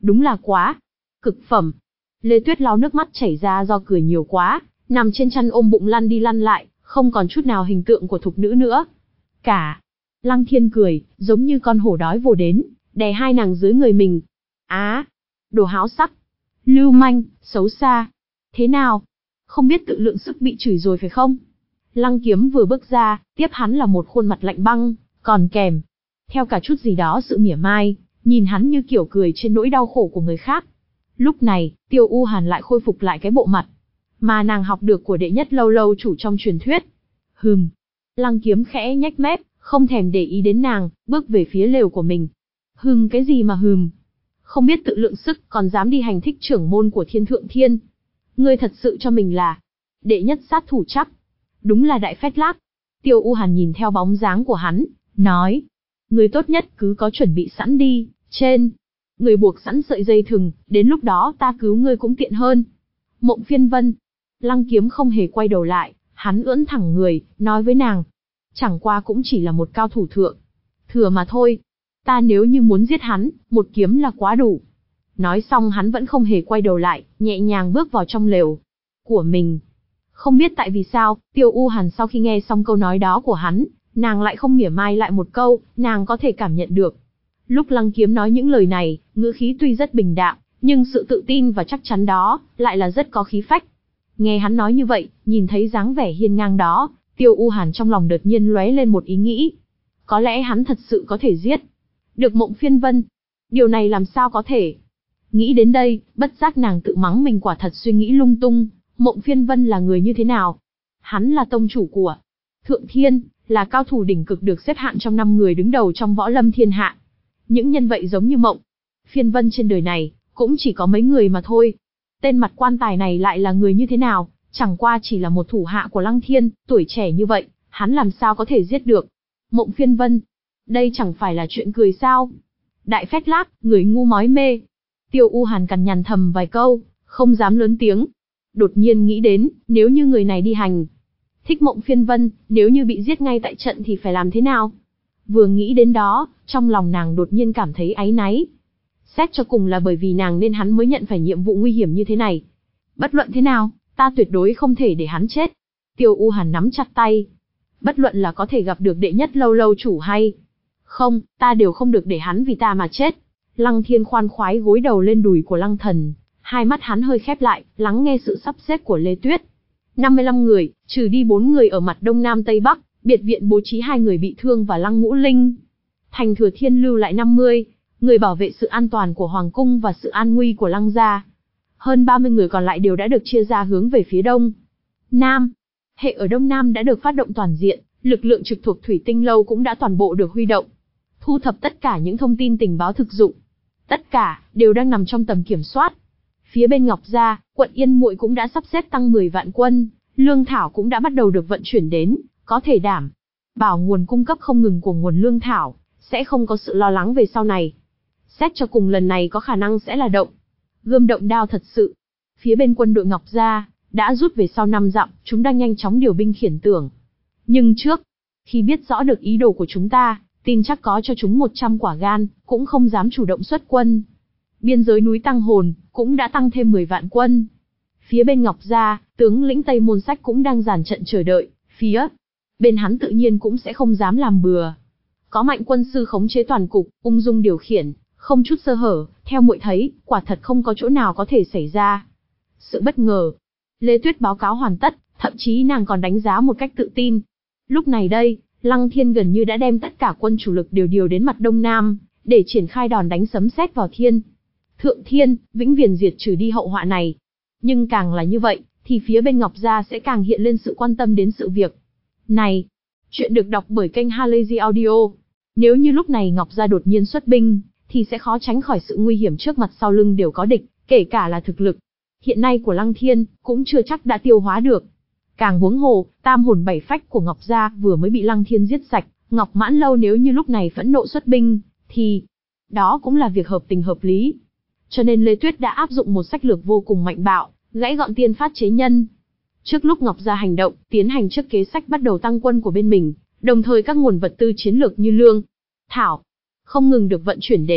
Đúng là quá. Cực phẩm. Lê Tuyết lau nước mắt chảy ra do cười nhiều quá, nằm trên chăn ôm bụng lăn đi lăn lại, không còn chút nào hình tượng của thục nữ nữa. Cả. Lăng Thiên cười, giống như con hổ đói vồ đến, đè hai nàng dưới người mình. Á, đồ háo sắc, lưu manh, xấu xa. Thế nào? Không biết tự lượng sức bị chửi rồi phải không? Lăng Kiếm vừa bước ra, tiếp hắn là một khuôn mặt lạnh băng, còn kèm theo cả chút gì đó sự mỉa mai, nhìn hắn như kiểu cười trên nỗi đau khổ của người khác. Lúc này, Tiêu U Hàn lại khôi phục lại cái bộ mặt mà nàng học được của đệ nhất lâu lâu chủ trong truyền thuyết. Hừm. Lăng Kiếm khẽ nhếch mép, không thèm để ý đến nàng, bước về phía lều của mình. Hừm cái gì mà hừm? Không biết tự lượng sức, còn dám đi hành thích trưởng môn của Thiên Thượng Thiên. Ngươi thật sự cho mình là đệ nhất sát thủ chắc. Đúng là đại phét lác. Tiêu U Hàn nhìn theo bóng dáng của hắn, nói. Ngươi tốt nhất cứ có chuẩn bị sẵn đi, trên. Người buộc sẵn sợi dây thừng, đến lúc đó ta cứu ngươi cũng tiện hơn. Mộng Phiên Vân. Lăng Kiếm không hề quay đầu lại, hắn ưỡn thẳng người, nói với nàng. Chẳng qua cũng chỉ là một cao thủ thượng thừa mà thôi. Ta nếu như muốn giết hắn, một kiếm là quá đủ. Nói xong hắn vẫn không hề quay đầu lại, nhẹ nhàng bước vào trong lều của mình. Không biết tại vì sao, Tiêu U Hàn sau khi nghe xong câu nói đó của hắn, nàng lại không mỉa mai lại một câu, nàng có thể cảm nhận được. Lúc Lăng Kiếm nói những lời này, ngữ khí tuy rất bình đạm, nhưng sự tự tin và chắc chắn đó, lại là rất có khí phách. Nghe hắn nói như vậy, nhìn thấy dáng vẻ hiên ngang đó, Tiêu U Hàn trong lòng đột nhiên lóe lên một ý nghĩ. Có lẽ hắn thật sự có thể giết được Mộng Phiên Vân. Điều này làm sao có thể? Nghĩ đến đây, bất giác nàng tự mắng mình quả thật suy nghĩ lung tung. Mộng Phiên Vân là người như thế nào? Hắn là tông chủ của Thượng Thiên, là cao thủ đỉnh cực được xếp hạng trong năm người đứng đầu trong võ lâm thiên hạ. Những nhân vậy giống như Mộng Phiên Vân trên đời này, cũng chỉ có mấy người mà thôi. Tên mặt quan tài này lại là người như thế nào? Chẳng qua chỉ là một thủ hạ của Lăng Thiên, tuổi trẻ như vậy, hắn làm sao có thể giết được Mộng Phiên Vân? Đây chẳng phải là chuyện cười sao? Đại phét lác, người ngu mói mê. Tiêu U Hàn cằn nhằn thầm vài câu, không dám lớn tiếng. Đột nhiên nghĩ đến, nếu như người này đi hành thích Mộng Phiên Vân, nếu như bị giết ngay tại trận thì phải làm thế nào? Vừa nghĩ đến đó, trong lòng nàng đột nhiên cảm thấy áy náy. Xét cho cùng là bởi vì nàng nên hắn mới nhận phải nhiệm vụ nguy hiểm như thế này. Bất luận thế nào, ta tuyệt đối không thể để hắn chết. Tiêu U Hàn nắm chặt tay. Bất luận là có thể gặp được đệ nhất lâu lâu chủ hay không, ta đều không được để hắn vì ta mà chết. Lăng Thiên khoan khoái gối đầu lên đùi của Lăng Thần, hai mắt hắn hơi khép lại, lắng nghe sự sắp xếp của Lê Tuyết. năm mươi lăm người, trừ đi bốn người ở mặt đông nam tây bắc, biệt viện bố trí hai người bị thương và Lăng Ngũ Linh. Thành Thừa Thiên lưu lại năm mươi người bảo vệ sự an toàn của hoàng cung và sự an nguy của Lăng gia. Hơn ba mươi người còn lại đều đã được chia ra hướng về phía đông nam. Hệ ở đông nam đã được phát động toàn diện, lực lượng trực thuộc Thủy Tinh lâu cũng đã toàn bộ được huy động. Thu thập tất cả những thông tin tình báo thực dụng. Tất cả đều đang nằm trong tầm kiểm soát. Phía bên Ngọc Gia, quận Yên Muội cũng đã sắp xếp tăng mười vạn quân, lương thảo cũng đã bắt đầu được vận chuyển đến, có thể đảm bảo nguồn cung cấp không ngừng của nguồn lương thảo, sẽ không có sự lo lắng về sau này. Xét cho cùng lần này có khả năng sẽ là động gươm động đao thật sự. Phía bên quân đội Ngọc Gia đã rút về sau năm dặm, chúng đang nhanh chóng điều binh khiển tưởng. Nhưng trước khi biết rõ được ý đồ của chúng ta, tin chắc có cho chúng một trăm quả gan, cũng không dám chủ động xuất quân. Biên giới núi Tăng Hồn cũng đã tăng thêm mười vạn quân. Phía bên Ngọc Gia, tướng lĩnh Tây Môn Sách cũng đang dàn trận chờ đợi, phía bên hắn tự nhiên cũng sẽ không dám làm bừa. Có Mạnh quân sư khống chế toàn cục, ung dung điều khiển, không chút sơ hở, theo muội thấy, quả thật không có chỗ nào có thể xảy ra sự bất ngờ. Lê Tuyết báo cáo hoàn tất, thậm chí nàng còn đánh giá một cách tự tin. Lúc này đây, Lăng Thiên gần như đã đem tất cả quân chủ lực đều điều đến mặt đông nam, để triển khai đòn đánh sấm sét vào Thiên Thượng Thiên, vĩnh viễn diệt trừ đi hậu họa này. Nhưng càng là như vậy, thì phía bên Ngọc Gia sẽ càng hiện lên sự quan tâm đến sự việc này. Chuyện được đọc bởi kênh Halazy Audio. Nếu như lúc này Ngọc Gia đột nhiên xuất binh, thì sẽ khó tránh khỏi sự nguy hiểm trước mặt sau lưng đều có địch, kể cả là thực lực hiện nay của Lăng Thiên, cũng chưa chắc đã tiêu hóa được. Càng huống hồ, tam hồn bảy phách của Ngọc Gia vừa mới bị Lăng Thiên giết sạch, Ngọc Mãn Lâu nếu như lúc này phẫn nộ xuất binh, thì đó cũng là việc hợp tình hợp lý. Cho nên Lê Tuyết đã áp dụng một sách lược vô cùng mạnh bạo, gãy gọn tiên phát chế nhân. Trước lúc Ngọc Gia hành động, tiến hành trước kế sách bắt đầu tăng quân của bên mình, đồng thời các nguồn vật tư chiến lược như lương, thảo, không ngừng được vận chuyển đến,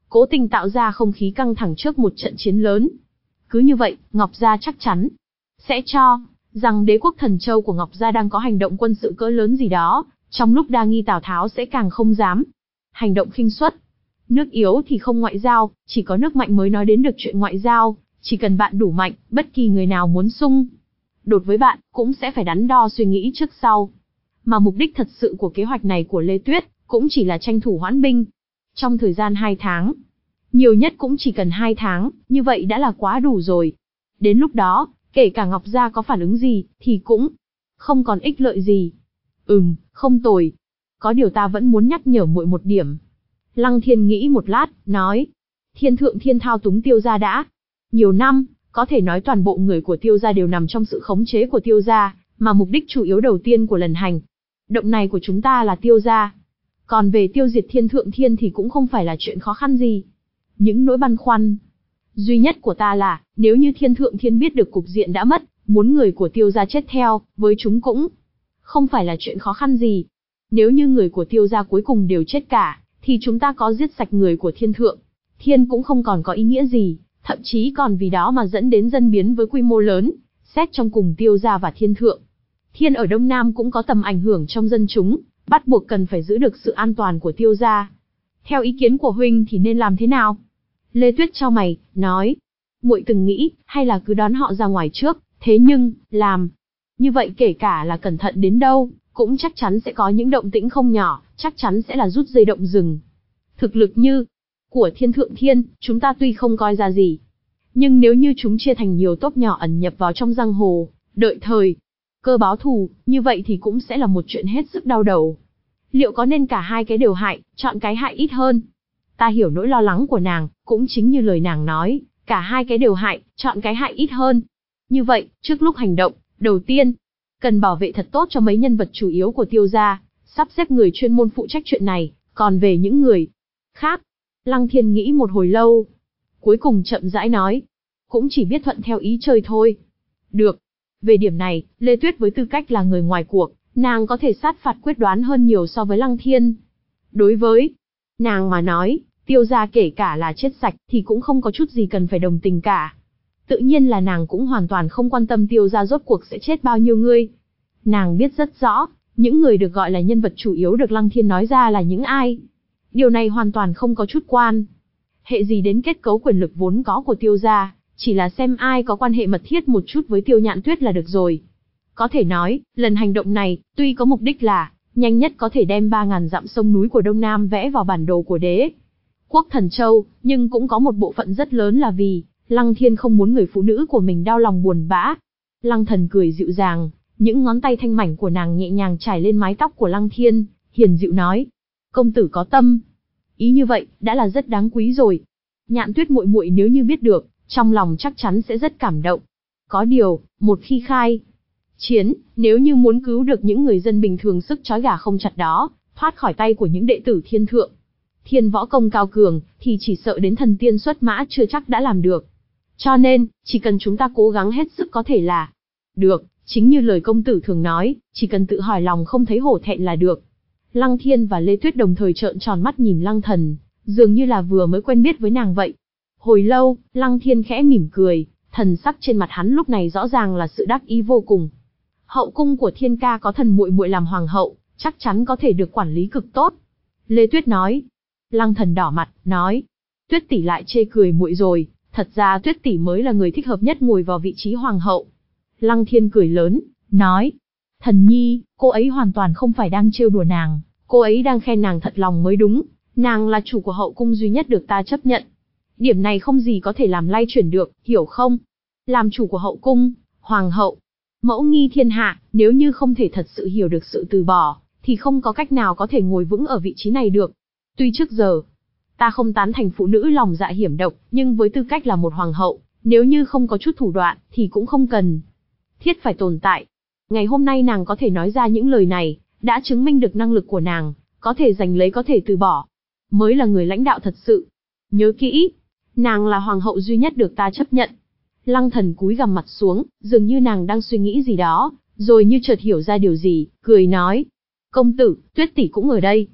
cố tình tạo ra không khí căng thẳng trước một trận chiến lớn. Cứ như vậy, Ngọc Gia chắc chắn sẽ cho rằng đế quốc Thần Châu của Ngọc Gia đang có hành động quân sự cỡ lớn gì đó, trong lúc đa nghi Tào Tháo sẽ càng không dám hành động khinh suất. Nước yếu thì không ngoại giao, chỉ có nước mạnh mới nói đến được chuyện ngoại giao, chỉ cần bạn đủ mạnh, bất kỳ người nào muốn xung đột với bạn, cũng sẽ phải đắn đo suy nghĩ trước sau. Mà mục đích thật sự của kế hoạch này của Lê Tuyết, cũng chỉ là tranh thủ hoãn binh. Trong thời gian hai tháng, nhiều nhất cũng chỉ cần hai tháng, như vậy đã là quá đủ rồi. Đến lúc đó, kể cả Ngọc Gia có phản ứng gì, thì cũng không còn ích lợi gì. Ừm, không tồi. Có điều ta vẫn muốn nhắc nhở muội một điểm. Lăng Thiên nghĩ một lát, nói. Thiên thượng thiên thao túng Tiêu gia đã nhiều năm, có thể nói toàn bộ người của Tiêu gia đều nằm trong sự khống chế của Tiêu gia, mà mục đích chủ yếu đầu tiên của lần hành động này của chúng ta là Tiêu gia. Còn về tiêu diệt thiên thượng thiên thì cũng không phải là chuyện khó khăn gì. Những nỗi băn khoăn duy nhất của ta là, nếu như thiên thượng thiên biết được cục diện đã mất, muốn người của Tiêu gia chết theo, với chúng cũng không phải là chuyện khó khăn gì. Nếu như người của Tiêu gia cuối cùng đều chết cả, thì chúng ta có giết sạch người của thiên thượng thiên cũng không còn có ý nghĩa gì, thậm chí còn vì đó mà dẫn đến dân biến với quy mô lớn. Xét trong cùng Tiêu gia và thiên thượng thiên ở Đông Nam cũng có tầm ảnh hưởng trong dân chúng, bắt buộc cần phải giữ được sự an toàn của Tiêu gia. Theo ý kiến của huynh thì nên làm thế nào? Lê Tuyết chau mày, nói. Muội từng nghĩ, hay là cứ đón họ ra ngoài trước, thế nhưng, làm như vậy kể cả là cẩn thận đến đâu, cũng chắc chắn sẽ có những động tĩnh không nhỏ, chắc chắn sẽ là rút dây động rừng. Thực lực như của thiên thượng thiên, chúng ta tuy không coi ra gì, nhưng nếu như chúng chia thành nhiều tốp nhỏ ẩn nhập vào trong giang hồ, đợi thời cơ báo thù, như vậy thì cũng sẽ là một chuyện hết sức đau đầu. Liệu có nên cả hai cái đều hại, chọn cái hại ít hơn? Ta hiểu nỗi lo lắng của nàng, cũng chính như lời nàng nói, cả hai cái đều hại, chọn cái hại ít hơn. Như vậy, trước lúc hành động, đầu tiên, cần bảo vệ thật tốt cho mấy nhân vật chủ yếu của Tiêu gia, sắp xếp người chuyên môn phụ trách chuyện này, còn về những người khác, Lăng Thiên nghĩ một hồi lâu, cuối cùng chậm rãi nói, cũng chỉ biết thuận theo ý trời thôi. Được. Về điểm này, Lê Tuyết với tư cách là người ngoài cuộc, nàng có thể sát phạt quyết đoán hơn nhiều so với Lăng Thiên. Đối với nàng mà nói, Tiêu gia kể cả là chết sạch thì cũng không có chút gì cần phải đồng tình cả. Tự nhiên là nàng cũng hoàn toàn không quan tâm Tiêu gia rốt cuộc sẽ chết bao nhiêu người. Nàng biết rất rõ, những người được gọi là nhân vật chủ yếu được Lăng Thiên nói ra là những ai. Điều này hoàn toàn không có chút quan hệ gì đến kết cấu quyền lực vốn có của Tiêu gia, chỉ là xem ai có quan hệ mật thiết một chút với Tiêu Nhạn Tuyết là được rồi. Có thể nói, lần hành động này, tuy có mục đích là nhanh nhất có thể đem ba ngàn dặm sông núi của Đông Nam vẽ vào bản đồ của đế quốc Thần Châu, nhưng cũng có một bộ phận rất lớn là vì Lăng Thiên không muốn người phụ nữ của mình đau lòng buồn bã. Lăng Thần cười dịu dàng, những ngón tay thanh mảnh của nàng nhẹ nhàng trải lên mái tóc của Lăng Thiên, hiền dịu nói: "Công tử có tâm, ý như vậy đã là rất đáng quý rồi. Nhạn Tuyết muội muội nếu như biết được, trong lòng chắc chắn sẽ rất cảm động. Có điều, một khi khai chiến, nếu như muốn cứu được những người dân bình thường sức trói gà không chặt đó, thoát khỏi tay của những đệ tử thiên thượng thiên võ công cao cường, thì chỉ sợ đến thần tiên xuất mã chưa chắc đã làm được. Cho nên, chỉ cần chúng ta cố gắng hết sức có thể là được, chính như lời công tử thường nói, chỉ cần tự hỏi lòng không thấy hổ thẹn là được." Lăng Thiên và Lê Tuyết đồng thời trợn tròn mắt nhìn Lăng Thần, dường như là vừa mới quen biết với nàng vậy. Hồi lâu, Lăng Thiên khẽ mỉm cười, thần sắc trên mặt hắn lúc này rõ ràng là sự đắc ý vô cùng. Hậu cung của Thiên ca có thần muội muội làm hoàng hậu, chắc chắn có thể được quản lý cực tốt. Lê Tuyết nói. Lăng Thần đỏ mặt, nói: "Tuyết tỷ lại chê cười muội rồi, thật ra Tuyết tỷ mới là người thích hợp nhất ngồi vào vị trí hoàng hậu." Lăng Thiên cười lớn, nói: "Thần nhi, cô ấy hoàn toàn không phải đang trêu đùa nàng, cô ấy đang khen nàng thật lòng mới đúng, nàng là chủ của hậu cung duy nhất được ta chấp nhận. Điểm này không gì có thể làm lay chuyển được, hiểu không? Làm chủ của hậu cung, hoàng hậu, mẫu nghi thiên hạ, nếu như không thể thật sự hiểu được sự từ bỏ, thì không có cách nào có thể ngồi vững ở vị trí này được. Tuy trước giờ, ta không tán thành phụ nữ lòng dạ hiểm độc, nhưng với tư cách là một hoàng hậu, nếu như không có chút thủ đoạn, thì cũng không cần thiết phải tồn tại. Ngày hôm nay nàng có thể nói ra những lời này, đã chứng minh được năng lực của nàng, có thể giành lấy có thể từ bỏ, mới là người lãnh đạo thật sự. Nhớ kỹ, nàng là hoàng hậu duy nhất được ta chấp nhận." Lăng Thần cúi gằm mặt xuống, dường như nàng đang suy nghĩ gì đó, rồi như chợt hiểu ra điều gì, cười nói: "Công tử, Tuyết tỷ cũng ở đây."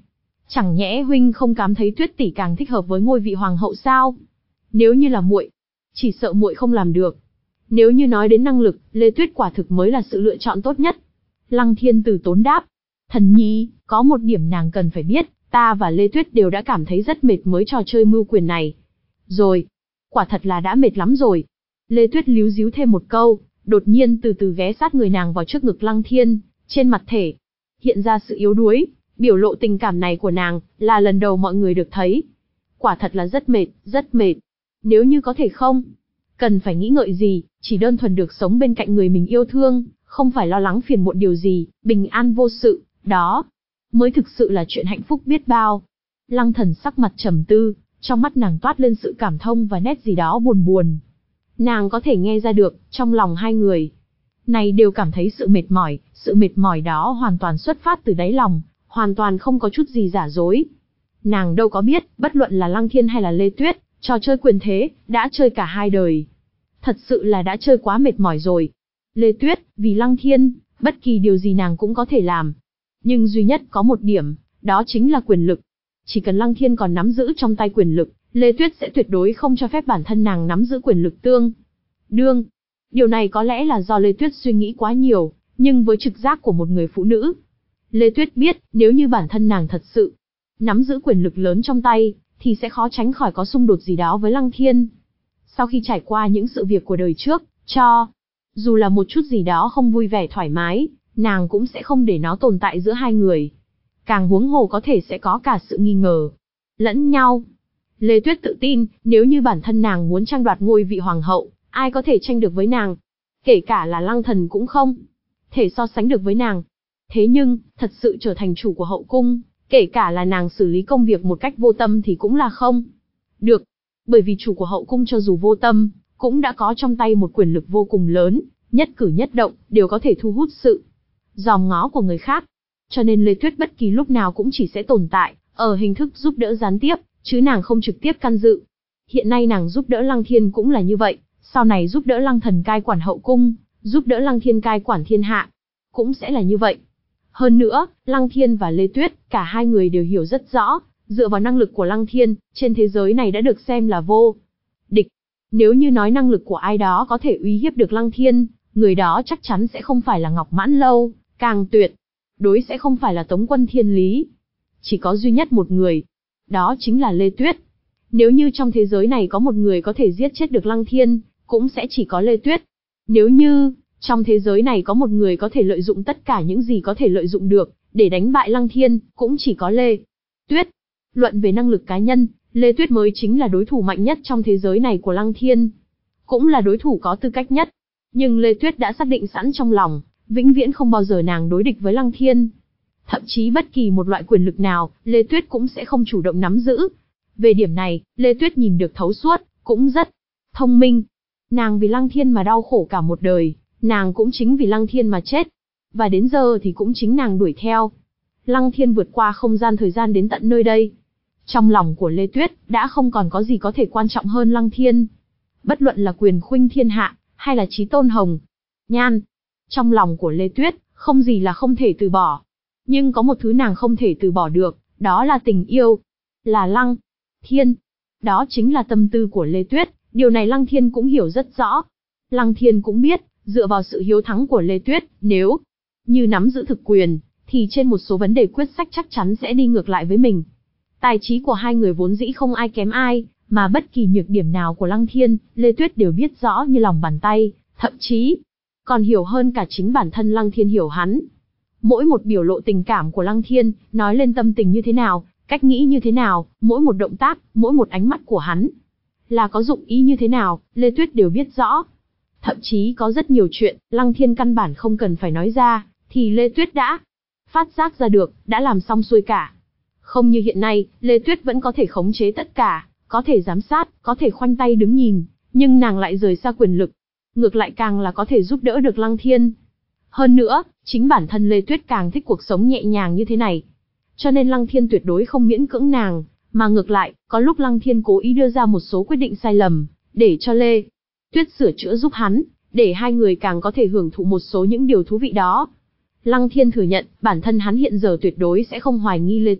Chẳng nhẽ huynh không cảm thấy Tuyết tỷ càng thích hợp với ngôi vị hoàng hậu sao? Nếu như là muội, chỉ sợ muội không làm được. Nếu như nói đến năng lực, Lê Tuyết quả thực mới là sự lựa chọn tốt nhất. Lăng Thiên từ tốn đáp. Thần nhi, có một điểm nàng cần phải biết, ta và Lê Tuyết đều đã cảm thấy rất mệt mới trò chơi mưu quyền này. Rồi, quả thật là đã mệt lắm rồi. Lê Tuyết líu díu thêm một câu, đột nhiên từ từ ghé sát người nàng vào trước ngực Lăng Thiên, trên mặt thể hiện ra sự yếu đuối. Biểu lộ tình cảm này của nàng, là lần đầu mọi người được thấy. Quả thật là rất mệt, rất mệt. Nếu như có thể không cần phải nghĩ ngợi gì, chỉ đơn thuần được sống bên cạnh người mình yêu thương, không phải lo lắng phiền muộn điều gì, bình an vô sự, đó mới thực sự là chuyện hạnh phúc biết bao. Lăng Thần sắc mặt trầm tư, trong mắt nàng toát lên sự cảm thông và nét gì đó buồn buồn. Nàng có thể nghe ra được, trong lòng hai người này đều cảm thấy sự mệt mỏi, sự mệt mỏi đó hoàn toàn xuất phát từ đáy lòng, hoàn toàn không có chút gì giả dối. Nàng đâu có biết, bất luận là Lăng Thiên hay là Lê Tuyết, trò chơi quyền thế, đã chơi cả hai đời. Thật sự là đã chơi quá mệt mỏi rồi. Lê Tuyết, vì Lăng Thiên, bất kỳ điều gì nàng cũng có thể làm. Nhưng duy nhất có một điểm, đó chính là quyền lực. Chỉ cần Lăng Thiên còn nắm giữ trong tay quyền lực, Lê Tuyết sẽ tuyệt đối không cho phép bản thân nàng nắm giữ quyền lực tương đương. Điều này có lẽ là do Lê Tuyết suy nghĩ quá nhiều, nhưng với trực giác của một người phụ nữ, Lê Tuyết biết, nếu như bản thân nàng thật sự nắm giữ quyền lực lớn trong tay, thì sẽ khó tránh khỏi có xung đột gì đó với Lăng Thiên. Sau khi trải qua những sự việc của đời trước, cho dù là một chút gì đó không vui vẻ thoải mái, nàng cũng sẽ không để nó tồn tại giữa hai người. Càng huống hồ có thể sẽ có cả sự nghi ngờ lẫn nhau. Lê Tuyết tự tin, nếu như bản thân nàng muốn tranh đoạt ngôi vị hoàng hậu, ai có thể tranh được với nàng? Kể cả là Lăng Thần cũng không thể so sánh được với nàng. Thế nhưng, thật sự trở thành chủ của hậu cung, kể cả là nàng xử lý công việc một cách vô tâm thì cũng là không được. Bởi vì chủ của hậu cung cho dù vô tâm, cũng đã có trong tay một quyền lực vô cùng lớn, nhất cử nhất động, đều có thể thu hút sự dòm ngó của người khác. Cho nên Lê Tuyết bất kỳ lúc nào cũng chỉ sẽ tồn tại, ở hình thức giúp đỡ gián tiếp, chứ nàng không trực tiếp can dự. Hiện nay nàng giúp đỡ Lăng Thiên cũng là như vậy, sau này giúp đỡ Lăng Thần cai quản hậu cung, giúp đỡ Lăng Thiên cai quản thiên hạ, cũng sẽ là như vậy. Hơn nữa, Lăng Thiên và Lê Tuyết, cả hai người đều hiểu rất rõ, dựa vào năng lực của Lăng Thiên, trên thế giới này đã được xem là vô địch. Nếu như nói năng lực của ai đó có thể uy hiếp được Lăng Thiên, người đó chắc chắn sẽ không phải là Ngọc Mãn Lâu, càng tuyệt đối sẽ không phải là Tống Quân Thiên Lý. Chỉ có duy nhất một người, đó chính là Lê Tuyết. Nếu như trong thế giới này có một người có thể giết chết được Lăng Thiên, cũng sẽ chỉ có Lê Tuyết. Nếu như trong thế giới này có một người có thể lợi dụng tất cả những gì có thể lợi dụng được, để đánh bại Lăng Thiên, cũng chỉ có Lê Tuyết. Luận về năng lực cá nhân, Lê Tuyết mới chính là đối thủ mạnh nhất trong thế giới này của Lăng Thiên. Cũng là đối thủ có tư cách nhất. Nhưng Lê Tuyết đã xác định sẵn trong lòng, vĩnh viễn không bao giờ nàng đối địch với Lăng Thiên. Thậm chí bất kỳ một loại quyền lực nào, Lê Tuyết cũng sẽ không chủ động nắm giữ. Về điểm này, Lê Tuyết nhìn được thấu suốt, cũng rất thông minh. Nàng vì Lăng Thiên mà đau khổ cả một đời, nàng cũng chính vì Lăng Thiên mà chết. Và đến giờ thì cũng chính nàng đuổi theo Lăng Thiên vượt qua không gian thời gian đến tận nơi đây. Trong lòng của Lê Tuyết, đã không còn có gì có thể quan trọng hơn Lăng Thiên. Bất luận là quyền khuynh thiên hạ, hay là chí tôn hồng nhan. Trong lòng của Lê Tuyết, không gì là không thể từ bỏ. Nhưng có một thứ nàng không thể từ bỏ được, đó là tình yêu. Là Lăng Thiên. Đó chính là tâm tư của Lê Tuyết, điều này Lăng Thiên cũng hiểu rất rõ. Lăng Thiên cũng biết, dựa vào sự hiếu thắng của Lê Tuyết, nếu như nắm giữ thực quyền, thì trên một số vấn đề quyết sách chắc chắn sẽ đi ngược lại với mình. Tài trí của hai người vốn dĩ không ai kém ai, mà bất kỳ nhược điểm nào của Lăng Thiên, Lê Tuyết đều biết rõ như lòng bàn tay, thậm chí còn hiểu hơn cả chính bản thân Lăng Thiên hiểu hắn. Mỗi một biểu lộ tình cảm của Lăng Thiên, nói lên tâm tình như thế nào, cách nghĩ như thế nào, mỗi một động tác, mỗi một ánh mắt của hắn, là có dụng ý như thế nào, Lê Tuyết đều biết rõ. Thậm chí có rất nhiều chuyện, Lăng Thiên căn bản không cần phải nói ra, thì Lê Tuyết đã phát giác ra được, đã làm xong xuôi cả. Không như hiện nay, Lê Tuyết vẫn có thể khống chế tất cả, có thể giám sát, có thể khoanh tay đứng nhìn, nhưng nàng lại rời xa quyền lực. Ngược lại càng là có thể giúp đỡ được Lăng Thiên. Hơn nữa, chính bản thân Lê Tuyết càng thích cuộc sống nhẹ nhàng như thế này. Cho nên Lăng Thiên tuyệt đối không miễn cưỡng nàng, mà ngược lại, có lúc Lăng Thiên cố ý đưa ra một số quyết định sai lầm, để cho Lê Tuyết sửa chữa giúp hắn, để hai người càng có thể hưởng thụ một số những điều thú vị đó. Lăng Thiên thừa nhận, bản thân hắn hiện giờ tuyệt đối sẽ không hoài nghi Lê Tuyết,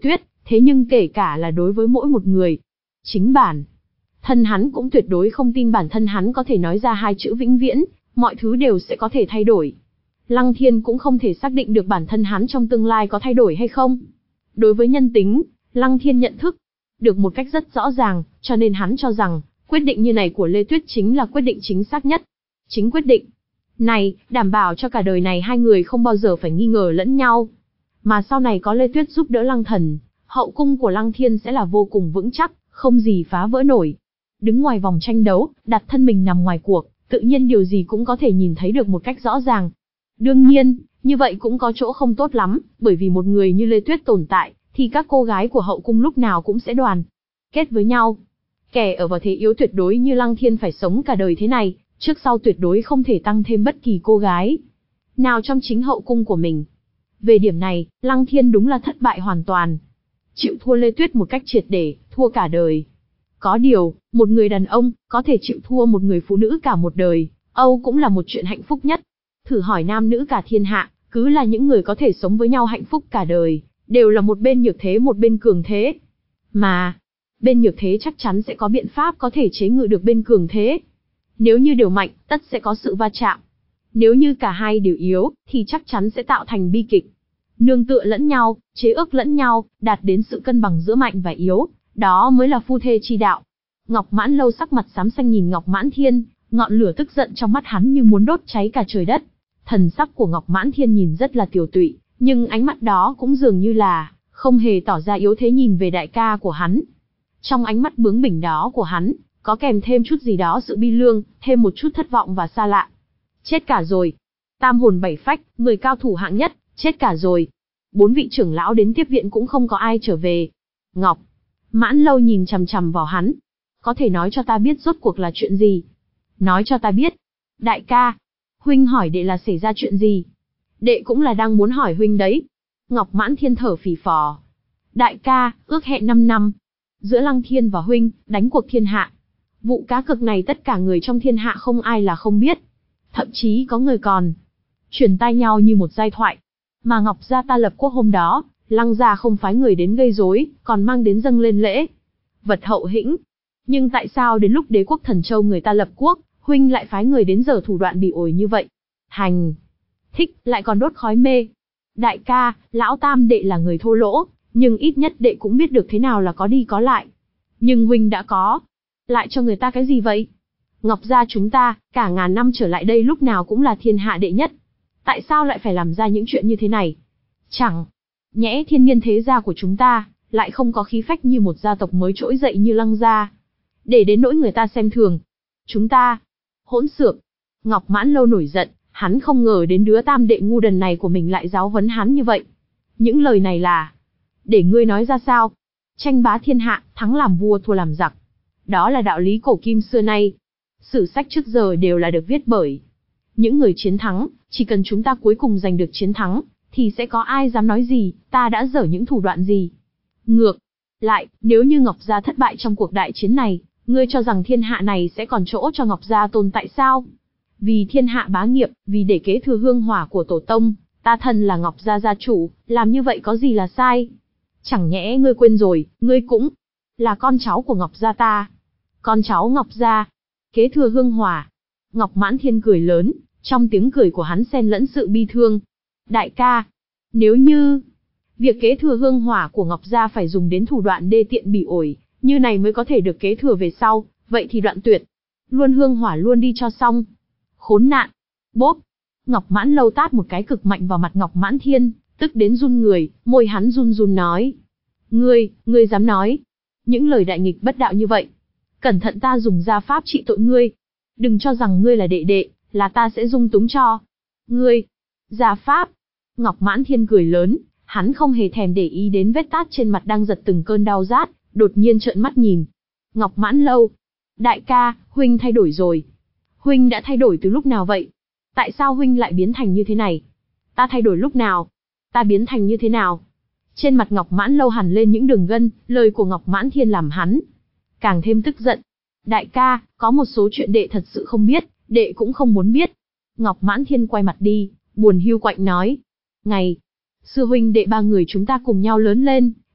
thế nhưng kể cả là đối với mỗi một người, chính bản thân hắn cũng tuyệt đối không tin bản thân hắn có thể nói ra hai chữ vĩnh viễn, mọi thứ đều sẽ có thể thay đổi. Lăng Thiên cũng không thể xác định được bản thân hắn trong tương lai có thay đổi hay không. Đối với nhân tính, Lăng Thiên nhận thức được một cách rất rõ ràng, cho nên hắn cho rằng, quyết định như này của Lê Tuyết chính là quyết định chính xác nhất. Chính quyết định này, đảm bảo cho cả đời này hai người không bao giờ phải nghi ngờ lẫn nhau. Mà sau này có Lê Tuyết giúp đỡ Lăng Thần, hậu cung của Lăng Thiên sẽ là vô cùng vững chắc, không gì phá vỡ nổi. Đứng ngoài vòng tranh đấu, đặt thân mình nằm ngoài cuộc, tự nhiên điều gì cũng có thể nhìn thấy được một cách rõ ràng. Đương nhiên, như vậy cũng có chỗ không tốt lắm, bởi vì một người như Lê Tuyết tồn tại, thì các cô gái của hậu cung lúc nào cũng sẽ đoàn kết với nhau. Kẻ ở vào thế yếu tuyệt đối như Lăng Thiên phải sống cả đời thế này, trước sau tuyệt đối không thể tăng thêm bất kỳ cô gái nào trong chính hậu cung của mình. Về điểm này, Lăng Thiên đúng là thất bại hoàn toàn. Chịu thua Lê Tuyết một cách triệt để, thua cả đời. Có điều, một người đàn ông, có thể chịu thua một người phụ nữ cả một đời, Âu cũng là một chuyện hạnh phúc nhất. Thử hỏi nam nữ cả thiên hạ, cứ là những người có thể sống với nhau hạnh phúc cả đời, đều là một bên nhược thế một bên cường thế. Mà, bên nhược thế chắc chắn sẽ có biện pháp có thể chế ngự được bên cường thế. Nếu như đều mạnh, tất sẽ có sự va chạm. Nếu như cả hai đều yếu, thì chắc chắn sẽ tạo thành bi kịch. Nương tựa lẫn nhau, chế ước lẫn nhau, đạt đến sự cân bằng giữa mạnh và yếu, đó mới là phu thê chi đạo. Ngọc Mãn Lâu sắc mặt xám xanh nhìn Ngọc Mãn Thiên, ngọn lửa tức giận trong mắt hắn như muốn đốt cháy cả trời đất. Thần sắc của Ngọc Mãn Thiên nhìn rất là tiều tụy, nhưng ánh mắt đó cũng dường như là không hề tỏ ra yếu thế nhìn về đại ca của hắn. Trong ánh mắt bướng bỉnh đó của hắn, có kèm thêm chút gì đó sự bi lương, thêm một chút thất vọng và xa lạ. Chết cả rồi. Tam hồn bảy phách, người cao thủ hạng nhất, chết cả rồi. Bốn vị trưởng lão đến tiếp viện cũng không có ai trở về. Ngọc Mãn Lâu nhìn chằm chằm vào hắn. Có thể nói cho ta biết rốt cuộc là chuyện gì? Nói cho ta biết. Đại ca, huynh hỏi đệ là xảy ra chuyện gì? Đệ cũng là đang muốn hỏi huynh đấy. Ngọc Mãn Thiên thở phì phò. Đại ca, ước hẹn năm năm. Giữa Lăng Thiên và huynh, đánh cuộc thiên hạ. Vụ cá cược này tất cả người trong thiên hạ không ai là không biết. Thậm chí có người còn truyền tai nhau như một giai thoại. Mà Ngọc gia ta lập quốc hôm đó, Lăng gia không phái người đến gây rối, còn mang đến dâng lên lễ vật hậu hĩnh. Nhưng tại sao đến lúc đế quốc Thần Châu người ta lập quốc, huynh lại phái người đến giờ thủ đoạn bị ổi như vậy? Hành thích, lại còn đốt khói mê. Đại ca, lão tam đệ là người thô lỗ, nhưng ít nhất đệ cũng biết được thế nào là có đi có lại. Nhưng huynh đã có lại cho người ta cái gì vậy? Ngọc gia chúng ta, cả ngàn năm trở lại đây lúc nào cũng là thiên hạ đệ nhất. Tại sao lại phải làm ra những chuyện như thế này? Chẳng nhẽ thiên niên thế gia của chúng ta, lại không có khí phách như một gia tộc mới trỗi dậy như Lăng gia. Để đến nỗi người ta xem thường chúng ta. Hỗn xược. Ngọc Mãn Lâu nổi giận, hắn không ngờ đến đứa tam đệ ngu đần này của mình lại giáo huấn hắn như vậy. Những lời này là, để ngươi nói ra sao? Tranh bá thiên hạ, thắng làm vua thua làm giặc. Đó là đạo lý cổ kim xưa nay. Sử sách trước giờ đều là được viết bởi những người chiến thắng, chỉ cần chúng ta cuối cùng giành được chiến thắng, thì sẽ có ai dám nói gì, ta đã dở những thủ đoạn gì. Ngược lại, nếu như Ngọc Gia thất bại trong cuộc đại chiến này, ngươi cho rằng thiên hạ này sẽ còn chỗ cho Ngọc Gia tồn tại sao? Vì thiên hạ bá nghiệp, vì để kế thừa hương hỏa của tổ tông, ta thân là Ngọc Gia gia chủ, làm như vậy có gì là sai? Chẳng nhẽ ngươi quên rồi, ngươi cũng là con cháu của Ngọc Gia ta. Con cháu Ngọc Gia, kế thừa hương hỏa. Ngọc Mãn Thiên cười lớn, trong tiếng cười của hắn xen lẫn sự bi thương. Đại ca, nếu như việc kế thừa hương hỏa của Ngọc Gia phải dùng đến thủ đoạn đê tiện bỉ ổi, như này mới có thể được kế thừa về sau, vậy thì đoạn tuyệt. Luôn hương hỏa luôn đi cho xong. Khốn nạn. Bốp. Ngọc Mãn Lâu tát một cái cực mạnh vào mặt Ngọc Mãn Thiên, tức đến run người, môi hắn run run nói. Ngươi, ngươi dám nói những lời đại nghịch bất đạo như vậy. Cẩn thận ta dùng gia pháp trị tội ngươi. Đừng cho rằng ngươi là đệ đệ, là ta sẽ dung túng cho. Ngươi, gia pháp. Ngọc Mãn Thiên cười lớn, hắn không hề thèm để ý đến vết tát trên mặt đang giật từng cơn đau rát, đột nhiên trợn mắt nhìn. Ngọc Mãn Lâu. Đại ca, huynh thay đổi rồi. Huynh đã thay đổi từ lúc nào vậy? Tại sao huynh lại biến thành như thế này? Ta thay đổi lúc nào? Ta biến thành như thế nào? Trên mặt Ngọc Mãn Lâu hằn lên những đường gân, lời của Ngọc Mãn Thiên làm hắn càng thêm tức giận. Đại ca, có một số chuyện đệ thật sự không biết, đệ cũng không muốn biết. Ngọc Mãn Thiên quay mặt đi, buồn hiu quạnh nói. Ngày xưa huynh đệ ba người chúng ta cùng nhau lớn lên,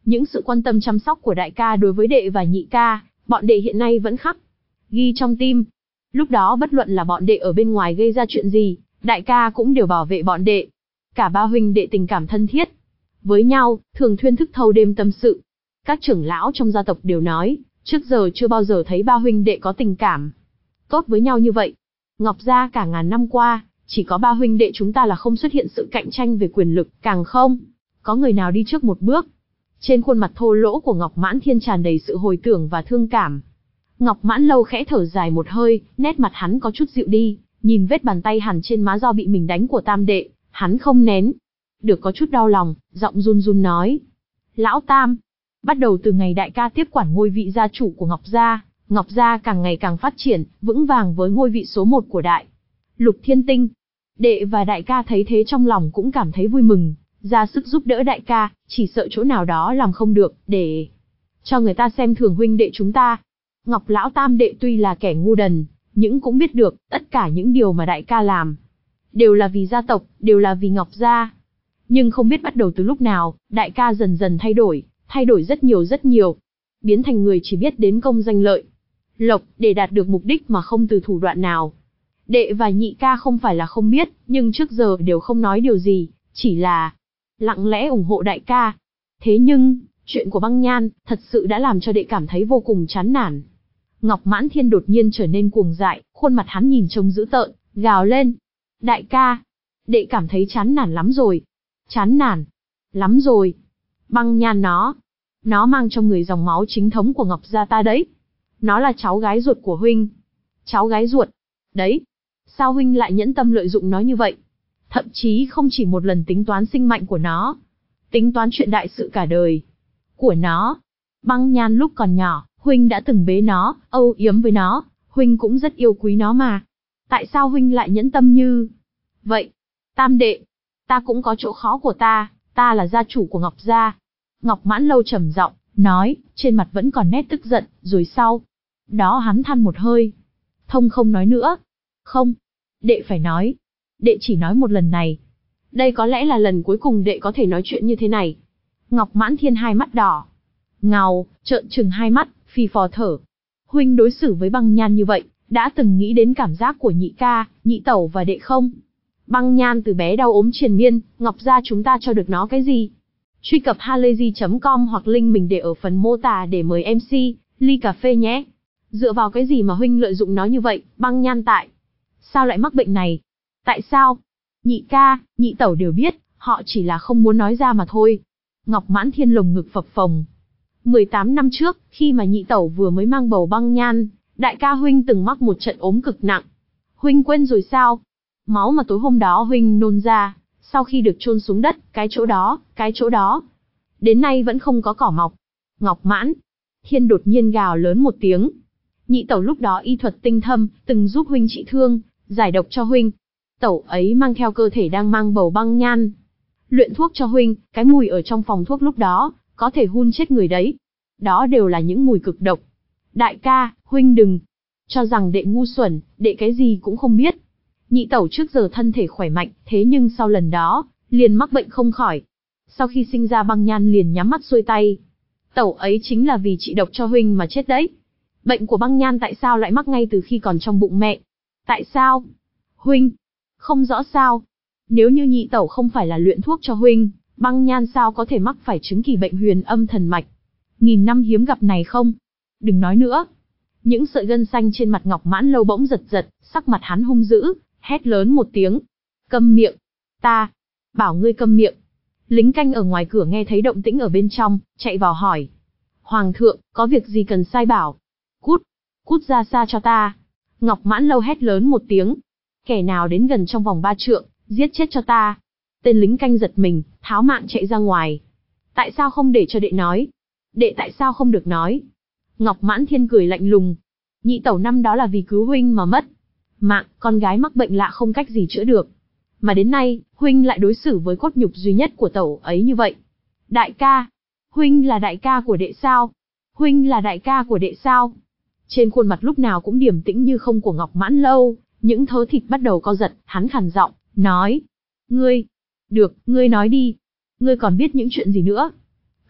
Những sự quan tâm chăm sóc của đại ca đối với đệ và nhị ca, bọn đệ hiện nay vẫn khắc ghi trong tim. Lúc đó bất luận là bọn đệ ở bên ngoài gây ra chuyện gì, đại ca cũng đều bảo vệ bọn đệ. Cả ba huynh đệ tình cảm thân thiết với nhau, thường thuyên thức thâu đêm tâm sự. Các trưởng lão trong gia tộc đều nói, trước giờ chưa bao giờ thấy ba huynh đệ có tình cảm tốt với nhau như vậy. Ngọc gia cả ngàn năm qua, chỉ có ba huynh đệ chúng ta là không xuất hiện sự cạnh tranh về quyền lực, càng không có người nào đi trước một bước. Trên khuôn mặt thô lỗ của Ngọc Mãn Thiên tràn đầy sự hồi tưởng và thương cảm. Ngọc Mãn Lâu khẽ thở dài một hơi, nét mặt hắn có chút dịu đi, nhìn vết bàn tay hằn trên má do bị mình đánh của tam đệ, hắn không nén được có chút đau lòng, giọng run run nói: Lão Tam, bắt đầu từ ngày đại ca tiếp quản ngôi vị gia chủ của Ngọc gia, Ngọc gia càng ngày càng phát triển, vững vàng với ngôi vị số một của đại lục thiên tinh. Đệ và đại ca thấy thế trong lòng cũng cảm thấy vui mừng, ra sức giúp đỡ đại ca, chỉ sợ chỗ nào đó làm không được, để cho người ta xem thường huynh đệ chúng ta. Ngọc lão tam đệ tuy là kẻ ngu đần, nhưng cũng biết được, tất cả những điều mà đại ca làm, đều là vì gia tộc, đều là vì Ngọc gia. Nhưng không biết bắt đầu từ lúc nào, đại ca dần dần thay đổi, thay đổi rất nhiều rất nhiều. Biến thành người chỉ biết đến công danh lợi lộc, để đạt được mục đích mà không từ thủ đoạn nào. Đệ và nhị ca không phải là không biết, nhưng trước giờ đều không nói điều gì, chỉ là lặng lẽ ủng hộ đại ca. Thế nhưng, chuyện của Băng Nhan, thật sự đã làm cho đệ cảm thấy vô cùng chán nản. Ngọc Mãn Thiên đột nhiên trở nên cuồng dại, khuôn mặt hắn nhìn trông dữ tợn, gào lên: Đại ca, đệ cảm thấy chán nản lắm rồi. Chán nản lắm rồi. Băng Nhan nó, nó mang trong người dòng máu chính thống của Ngọc gia ta đấy. Nó là cháu gái ruột của huynh. Cháu gái ruột? Đấy. Sao huynh lại nhẫn tâm lợi dụng nó như vậy? Thậm chí không chỉ một lần tính toán sinh mệnh của nó. Tính toán chuyện đại sự cả đời của nó. Băng Nhan lúc còn nhỏ, huynh đã từng bế nó, âu yếm với nó, huynh cũng rất yêu quý nó mà. Tại sao huynh lại nhẫn tâm như vậy? Tam đệ, ta cũng có chỗ khó của ta, ta là gia chủ của Ngọc gia. Ngọc Mãn Lâu trầm giọng nói, trên mặt vẫn còn nét tức giận, rồi sau đó hắn than một hơi. Thông không nói nữa. Không, đệ phải nói. Đệ chỉ nói một lần này. Đây có lẽ là lần cuối cùng đệ có thể nói chuyện như thế này. Ngọc Mãn Thiên hai mắt đỏ ngầu, trợn trừng hai mắt, phì phò thở. Huynh đối xử với Băng Nhan như vậy, đã từng nghĩ đến cảm giác của nhị ca, nhị tẩu và đệ không? Băng Nhan từ bé đau ốm triền miên, Ngọc gia chúng ta cho được nó cái gì? Truy cập halayzi chấm com hoặc link mình để ở phần mô tả để mời em xê, ly cà phê nhé. Dựa vào cái gì mà huynh lợi dụng nó như vậy, Băng Nhan tại sao lại mắc bệnh này? Tại sao? Nhị ca, nhị tẩu đều biết, họ chỉ là không muốn nói ra mà thôi. Ngọc Mãn Thiên lồng ngực phập phồng. mười tám năm trước, khi mà nhị tẩu vừa mới mang bầu Băng Nhan, đại ca huynh từng mắc một trận ốm cực nặng. Huynh quên rồi sao? Máu mà tối hôm đó huynh nôn ra, sau khi được chôn xuống đất, cái chỗ đó, cái chỗ đó, đến nay vẫn không có cỏ mọc. Ngọc Mãn Thiên đột nhiên gào lớn một tiếng. Nhị tẩu lúc đó y thuật tinh thâm, từng giúp huynh trị thương, giải độc cho huynh. Tẩu ấy mang theo cơ thể đang mang bầu Băng Nhan, luyện thuốc cho huynh, cái mùi ở trong phòng thuốc lúc đó, có thể hun chết người đấy. Đó đều là những mùi cực độc. Đại ca, huynh đừng cho rằng đệ ngu xuẩn, đệ cái gì cũng không biết. Nhị tẩu trước giờ thân thể khỏe mạnh, thế nhưng sau lần đó, liền mắc bệnh không khỏi. Sau khi sinh ra Băng Nhan liền nhắm mắt xuôi tay. Tẩu ấy chính là vì trị độc cho huynh mà chết đấy. Bệnh của Băng Nhan tại sao lại mắc ngay từ khi còn trong bụng mẹ? Tại sao? Huynh không rõ sao? Nếu như nhị tẩu không phải là luyện thuốc cho huynh, Băng Nhan sao có thể mắc phải chứng kỳ bệnh huyền âm thần mạch? Nghìn năm hiếm gặp này không? Đừng nói nữa. Những sợi gân xanh trên mặt Ngọc Mãn Lâu bỗng giật giật, sắc mặt hắn hung dữ, hét lớn một tiếng. Câm miệng. Ta bảo ngươi câm miệng. Lính canh ở ngoài cửa nghe thấy động tĩnh ở bên trong, chạy vào hỏi. Hoàng thượng, có việc gì cần sai bảo? Cút, cút ra xa cho ta. Ngọc Mãn Lâu hét lớn một tiếng. Kẻ nào đến gần trong vòng ba trượng, giết chết cho ta. Tên lính canh giật mình, tháo mạng chạy ra ngoài. Tại sao không để cho đệ nói? Đệ tại sao không được nói? Ngọc Mãn Thiên cười lạnh lùng. Nhị tẩu năm đó là vì cứu huynh mà mất mạng, con gái mắc bệnh lạ không cách gì chữa được. Mà đến nay, huynh lại đối xử với cốt nhục duy nhất của tẩu ấy như vậy. Đại ca, huynh là đại ca của đệ sao? Huynh là đại ca của đệ sao? Trên khuôn mặt lúc nào cũng điềm tĩnh như không của Ngọc Mãn Lâu, những thớ thịt bắt đầu co giật, hắn khàn giọng, nói. Ngươi, được, ngươi nói đi. Ngươi còn biết những chuyện gì nữa?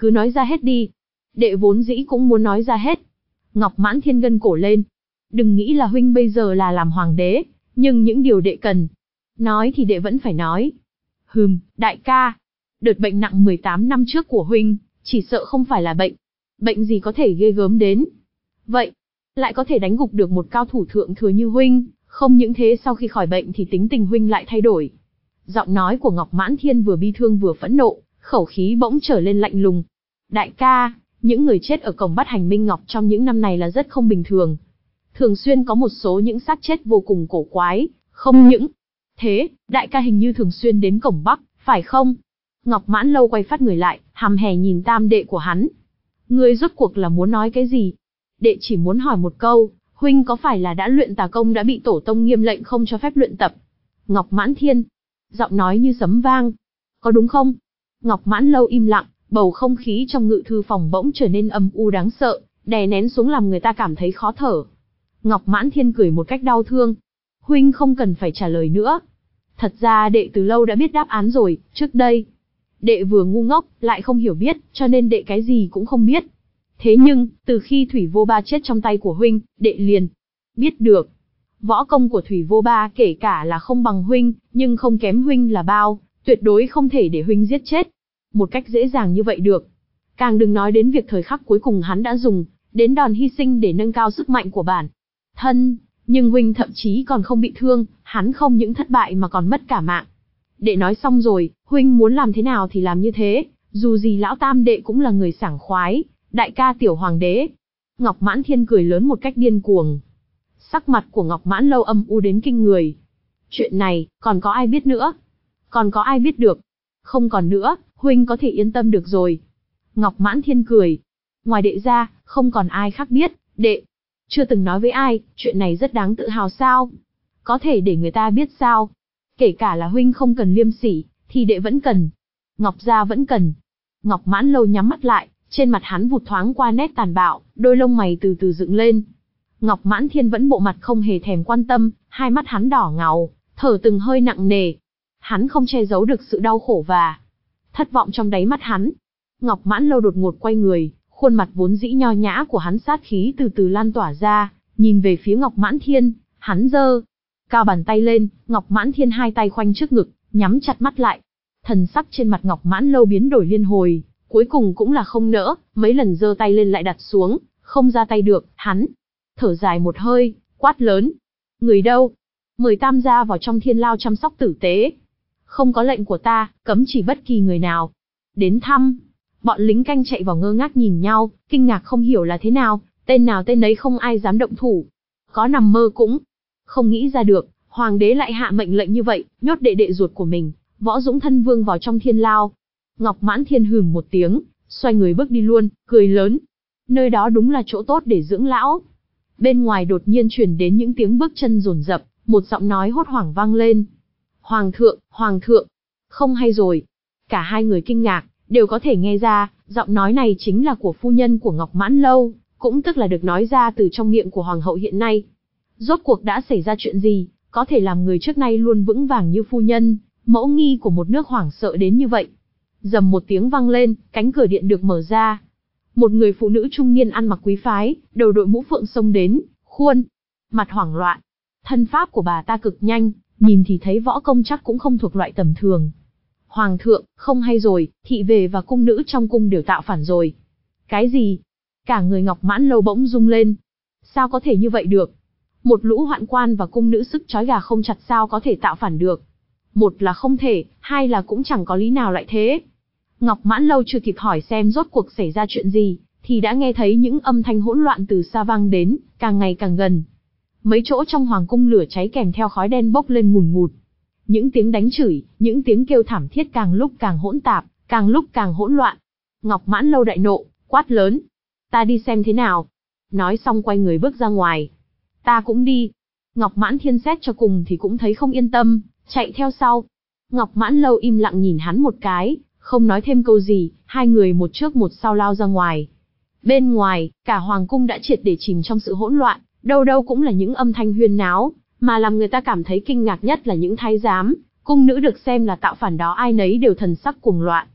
Cứ nói ra hết đi. Đệ vốn dĩ cũng muốn nói ra hết. Ngọc Mãn Thiên gân cổ lên. Đừng nghĩ là huynh bây giờ là làm hoàng đế, nhưng những điều đệ cần nói thì đệ vẫn phải nói. Hừm, đại ca. Đợt bệnh nặng mười tám năm trước của huynh, chỉ sợ không phải là bệnh. Bệnh gì có thể ghê gớm đến vậy, lại có thể đánh gục được một cao thủ thượng thừa như huynh, không những thế sau khi khỏi bệnh thì tính tình huynh lại thay đổi. Giọng nói của Ngọc Mãn Thiên vừa bi thương vừa phẫn nộ, khẩu khí bỗng trở lên lạnh lùng. Đại ca, những người chết ở cổng Bát Hành Minh Ngọc trong những năm này là rất không bình thường. Thường xuyên có một số những xác chết vô cùng cổ quái, không những thế, đại ca hình như thường xuyên đến cổng Bắc, phải không? Ngọc Mãn Lâu quay phát người lại, hằm hè nhìn tam đệ của hắn. Ngươi rốt cuộc là muốn nói cái gì? Đệ chỉ muốn hỏi một câu, huynh có phải là đã luyện tà công đã bị tổ tông nghiêm lệnh không cho phép luyện tập? Ngọc Mãn Thiên, giọng nói như sấm vang. Có đúng không? Ngọc Mãn Lâu im lặng, bầu không khí trong ngự thư phòng bỗng trở nên âm u đáng sợ, đè nén xuống làm người ta cảm thấy khó thở. Ngọc Mãn Thiên cười một cách đau thương. Huynh không cần phải trả lời nữa. Thật ra đệ từ lâu đã biết đáp án rồi, trước đây. Đệ vừa ngu ngốc, lại không hiểu biết, cho nên đệ cái gì cũng không biết. Thế nhưng, từ khi Thủy Vô Ba chết trong tay của huynh, đệ liền biết được. Võ công của Thủy Vô Ba kể cả là không bằng huynh, nhưng không kém huynh là bao, tuyệt đối không thể để huynh giết chết. Một cách dễ dàng như vậy được. Càng đừng nói đến việc thời khắc cuối cùng hắn đã dùng đến đòn hy sinh để nâng cao sức mạnh của bản thân, nhưng huynh thậm chí còn không bị thương, hắn không những thất bại mà còn mất cả mạng. Đệ nói xong rồi, huynh muốn làm thế nào thì làm như thế, dù gì lão tam đệ cũng là người sảng khoái, đại ca tiểu hoàng đế. Ngọc Mãn Thiên cười lớn một cách điên cuồng. Sắc mặt của Ngọc Mãn Lâu âm u đến kinh người. Chuyện này, còn có ai biết nữa? Còn có ai biết được? Không còn nữa, huynh có thể yên tâm được rồi. Ngọc Mãn Thiên cười. Ngoài đệ ra, không còn ai khác biết, đệ chưa từng nói với ai, chuyện này rất đáng tự hào sao? Có thể để người ta biết sao? Kể cả là huynh không cần liêm sỉ, thì đệ vẫn cần. Ngọc gia vẫn cần. Ngọc Mãn Lâu nhắm mắt lại, trên mặt hắn vụt thoáng qua nét tàn bạo, đôi lông mày từ từ dựng lên. Ngọc Mãn Thiên vẫn bộ mặt không hề thèm quan tâm, hai mắt hắn đỏ ngầu, thở từng hơi nặng nề. Hắn không che giấu được sự đau khổ và thất vọng trong đáy mắt hắn. Ngọc Mãn Lâu đột ngột quay người, khuôn mặt vốn dĩ nho nhã của hắn sát khí từ từ lan tỏa ra, nhìn về phía Ngọc Mãn Thiên, hắn giơ cao bàn tay lên, Ngọc Mãn Thiên hai tay khoanh trước ngực, nhắm chặt mắt lại. Thần sắc trên mặt Ngọc Mãn Lâu biến đổi liên hồi, cuối cùng cũng là không nỡ, mấy lần giơ tay lên lại đặt xuống, không ra tay được, hắn thở dài một hơi, quát lớn. Người đâu? Mời tam gia vào trong thiên lao chăm sóc tử tế. Không có lệnh của ta, cấm chỉ bất kỳ người nào đến thăm. Bọn lính canh chạy vào ngơ ngác nhìn nhau, kinh ngạc không hiểu là thế nào, tên nào tên nấy không ai dám động thủ. Có nằm mơ cũng không nghĩ ra được, hoàng đế lại hạ mệnh lệnh như vậy, nhốt đệ đệ ruột của mình, Võ Dũng thân vương vào trong thiên lao. Ngọc Mãn Thiên hừm một tiếng, xoay người bước đi luôn, cười lớn. Nơi đó đúng là chỗ tốt để dưỡng lão. Bên ngoài đột nhiên truyền đến những tiếng bước chân rồn rập, một giọng nói hốt hoảng vang lên. Hoàng thượng, hoàng thượng, không hay rồi. Cả hai người kinh ngạc, đều có thể nghe ra, giọng nói này chính là của phu nhân của Ngọc Mãn Lâu, cũng tức là được nói ra từ trong miệng của hoàng hậu hiện nay. Rốt cuộc đã xảy ra chuyện gì, có thể làm người trước nay luôn vững vàng như phu nhân, mẫu nghi của một nước hoảng sợ đến như vậy. Rầm một tiếng vang lên, cánh cửa điện được mở ra. Một người phụ nữ trung niên ăn mặc quý phái, đầu đội mũ phượng xông đến, khuôn mặt hoảng loạn. Thân pháp của bà ta cực nhanh, nhìn thì thấy võ công chắc cũng không thuộc loại tầm thường. Hoàng thượng, không hay rồi, thị về và cung nữ trong cung đều tạo phản rồi. Cái gì? Cả người Ngọc Mãn Lâu bỗng rung lên. Sao có thể như vậy được? Một lũ hoạn quan và cung nữ sức trói gà không chặt sao có thể tạo phản được? Một là không thể, hai là cũng chẳng có lý nào lại thế. Ngọc Mãn Lâu chưa kịp hỏi xem rốt cuộc xảy ra chuyện gì, thì đã nghe thấy những âm thanh hỗn loạn từ xa vang đến, càng ngày càng gần. Mấy chỗ trong hoàng cung lửa cháy kèm theo khói đen bốc lên ngùn ngụt. Những tiếng đánh chửi, những tiếng kêu thảm thiết càng lúc càng hỗn tạp, càng lúc càng hỗn loạn. Ngọc Mãn Lâu đại nộ, quát lớn. Ta đi xem thế nào. Nói xong quay người bước ra ngoài. Ta cũng đi. Ngọc Mãn Thiên xét cho cùng thì cũng thấy không yên tâm, chạy theo sau. Ngọc Mãn Lâu im lặng nhìn hắn một cái, không nói thêm câu gì, hai người một trước một sau lao ra ngoài. Bên ngoài, cả hoàng cung đã triệt để chìm trong sự hỗn loạn, đâu đâu cũng là những âm thanh huyên náo, mà làm người ta cảm thấy kinh ngạc nhất là những thái giám, cung nữ được xem là tạo phản đó ai nấy đều thần sắc cuồng loạn.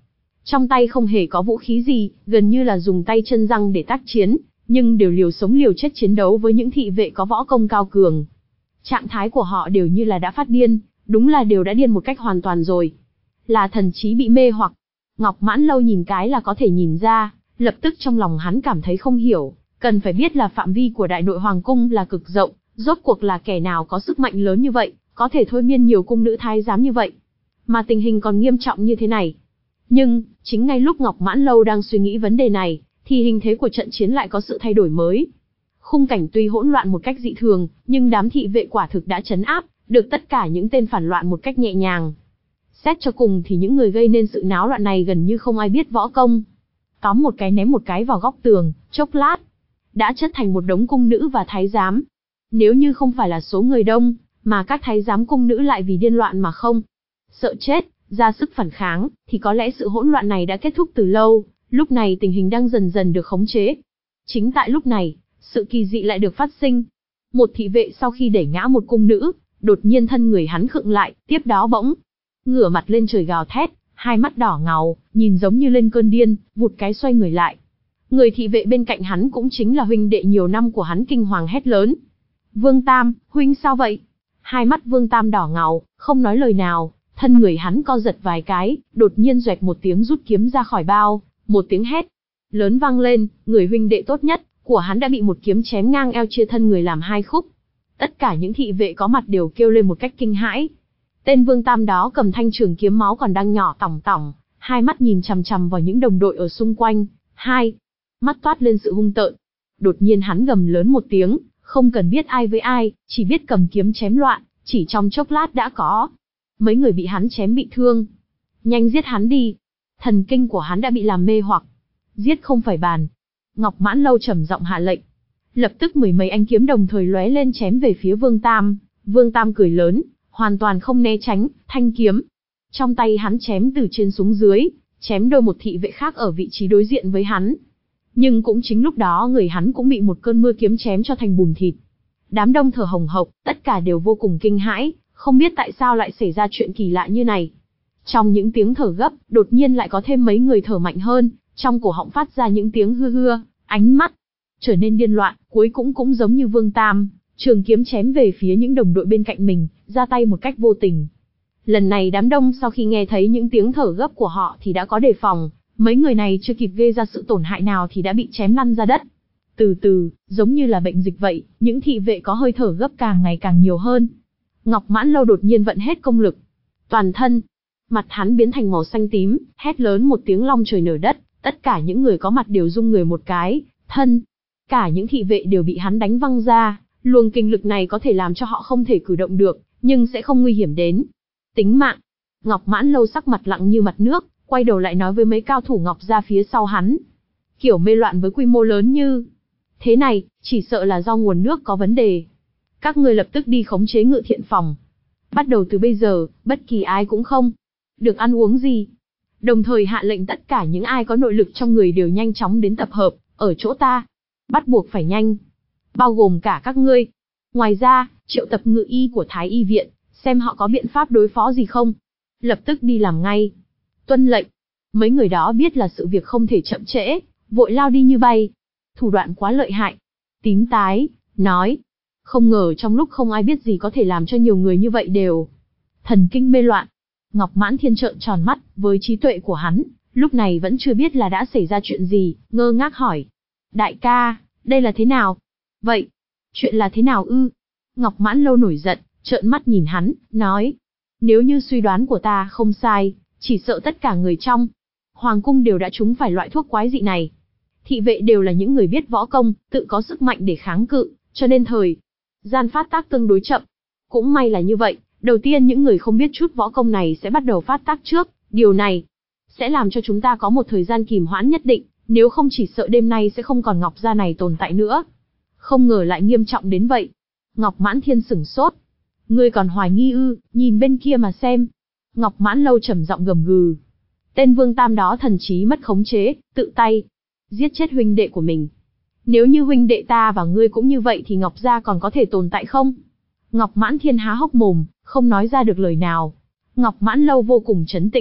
Trong tay không hề có vũ khí gì, gần như là dùng tay chân răng để tác chiến, nhưng đều liều sống liều chết chiến đấu với những thị vệ có võ công cao cường. Trạng thái của họ đều như là đã phát điên, đúng là đều đã điên một cách hoàn toàn rồi. Là thần trí bị mê hoặc. Ngọc Mãn Lâu nhìn cái là có thể nhìn ra, lập tức trong lòng hắn cảm thấy không hiểu, cần phải biết là phạm vi của Đại Nội Hoàng cung là cực rộng, rốt cuộc là kẻ nào có sức mạnh lớn như vậy, có thể thôi miên nhiều cung nữ thái giám như vậy. Mà tình hình còn nghiêm trọng như thế này. Nhưng, chính ngay lúc Ngọc Mãn Lâu đang suy nghĩ vấn đề này, thì hình thế của trận chiến lại có sự thay đổi mới. Khung cảnh tuy hỗn loạn một cách dị thường, nhưng đám thị vệ quả thực đã trấn áp được tất cả những tên phản loạn một cách nhẹ nhàng. Xét cho cùng thì những người gây nên sự náo loạn này gần như không ai biết võ công. Tóm một cái ném một cái vào góc tường, chốc lát, đã chất thành một đống cung nữ và thái giám. Nếu như không phải là số người đông, mà các thái giám cung nữ lại vì điên loạn mà không sợ chết, ra sức phản kháng, thì có lẽ sự hỗn loạn này đã kết thúc từ lâu, lúc này tình hình đang dần dần được khống chế. Chính tại lúc này, sự kỳ dị lại được phát sinh. Một thị vệ sau khi đẩy ngã một cung nữ, đột nhiên thân người hắn khựng lại, tiếp đó bỗng ngửa mặt lên trời gào thét, hai mắt đỏ ngầu, nhìn giống như lên cơn điên, vụt cái xoay người lại. Người thị vệ bên cạnh hắn cũng chính là huynh đệ nhiều năm của hắn kinh hoàng hét lớn. Vương Tam, huynh sao vậy? Hai mắt Vương Tam đỏ ngầu, không nói lời nào, thân người hắn co giật vài cái, đột nhiên xoẹt một tiếng rút kiếm ra khỏi bao, một tiếng hét lớn vang lên, người huynh đệ tốt nhất của hắn đã bị một kiếm chém ngang eo, chia thân người làm hai khúc. Tất cả những thị vệ có mặt đều kêu lên một cách kinh hãi. Tên Vương Tam đó cầm thanh trường kiếm máu còn đang nhỏ tỏng tỏng, hai mắt nhìn chằm chằm vào những đồng đội ở xung quanh, hai mắt toát lên sự hung tợn. Đột nhiên hắn gầm lớn một tiếng, không cần biết ai với ai, chỉ biết cầm kiếm chém loạn, chỉ trong chốc lát đã có mấy người bị hắn chém bị thương. Nhanh giết hắn đi. Thần kinh của hắn đã bị làm mê hoặc. Giết không phải bàn. Ngọc Mãn Lâu trầm giọng hạ lệnh. Lập tức mười mấy ánh kiếm đồng thời lóe lên chém về phía Vương Tam. Vương Tam cười lớn, hoàn toàn không né tránh, thanh kiếm trong tay hắn chém từ trên xuống dưới, chém đôi một thị vệ khác ở vị trí đối diện với hắn. Nhưng cũng chính lúc đó người hắn cũng bị một cơn mưa kiếm chém cho thành bùn thịt. Đám đông thở hồng hộc, tất cả đều vô cùng kinh hãi, không biết tại sao lại xảy ra chuyện kỳ lạ như này. Trong những tiếng thở gấp, đột nhiên lại có thêm mấy người thở mạnh hơn, trong cổ họng phát ra những tiếng hưa hưa, ánh mắt trở nên điên loạn, cuối cũng cũng giống như Vương Tam, trường kiếm chém về phía những đồng đội bên cạnh mình, ra tay một cách vô tình. Lần này đám đông sau khi nghe thấy những tiếng thở gấp của họ thì đã có đề phòng, mấy người này chưa kịp gây ra sự tổn hại nào thì đã bị chém lăn ra đất. Từ từ, giống như là bệnh dịch vậy, những thị vệ có hơi thở gấp càng ngày càng nhiều hơn. Ngọc Mãn Lâu đột nhiên vận hết công lực. Toàn thân, mặt hắn biến thành màu xanh tím, hét lớn một tiếng long trời nở đất, tất cả những người có mặt đều rung người một cái, thân. Cả những thị vệ đều bị hắn đánh văng ra, luồng kinh lực này có thể làm cho họ không thể cử động được, nhưng sẽ không nguy hiểm đến tính mạng. Ngọc Mãn Lâu sắc mặt lặng như mặt nước, quay đầu lại nói với mấy cao thủ Ngọc gia phía sau hắn. Kiểu mê loạn với quy mô lớn như thế này, chỉ sợ là do nguồn nước có vấn đề. Các ngươi lập tức đi khống chế Ngự Thiện phòng. Bắt đầu từ bây giờ, bất kỳ ai cũng không được ăn uống gì. Đồng thời hạ lệnh tất cả những ai có nội lực trong người đều nhanh chóng đến tập hợp, ở chỗ ta. Bắt buộc phải nhanh. Bao gồm cả các ngươi. Ngoài ra, triệu tập ngự y của Thái Y Viện, xem họ có biện pháp đối phó gì không. Lập tức đi làm ngay. Tuân lệnh. Mấy người đó biết là sự việc không thể chậm trễ, vội lao đi như bay. Thủ đoạn quá lợi hại. Tím tái, nói. Không ngờ trong lúc không ai biết gì có thể làm cho nhiều người như vậy đều thần kinh mê loạn. Ngọc Mãn Thiên trợn tròn mắt, với trí tuệ của hắn, lúc này vẫn chưa biết là đã xảy ra chuyện gì, ngơ ngác hỏi. Đại ca, đây là thế nào? Vậy, chuyện là thế nào ư? Ngọc Mãn Lâu nổi giận, trợn mắt nhìn hắn, nói. Nếu như suy đoán của ta không sai, chỉ sợ tất cả người trong Hoàng cung đều đã trúng phải loại thuốc quái dị này. Thị vệ đều là những người biết võ công, tự có sức mạnh để kháng cự, cho nên thời gian phát tác tương đối chậm. Cũng may là như vậy, đầu tiên những người không biết chút võ công này sẽ bắt đầu phát tác trước, điều này sẽ làm cho chúng ta có một thời gian kìm hoãn nhất định, nếu không chỉ sợ đêm nay sẽ không còn Ngọc gia này tồn tại nữa. Không ngờ lại nghiêm trọng đến vậy. Ngọc Mãn Thiên sửng sốt. Ngươi còn hoài nghi ư, nhìn bên kia mà xem. Ngọc Mãn Lâu trầm giọng gầm gừ. Tên Vương Tam đó thần trí mất khống chế, tự tay giết chết huynh đệ của mình. Nếu như huynh đệ ta và ngươi cũng như vậy thì Ngọc gia còn có thể tồn tại không? Ngọc Mãn Thiên há hốc mồm, không nói ra được lời nào. Ngọc Mãn Lâu vô cùng trấn tĩnh,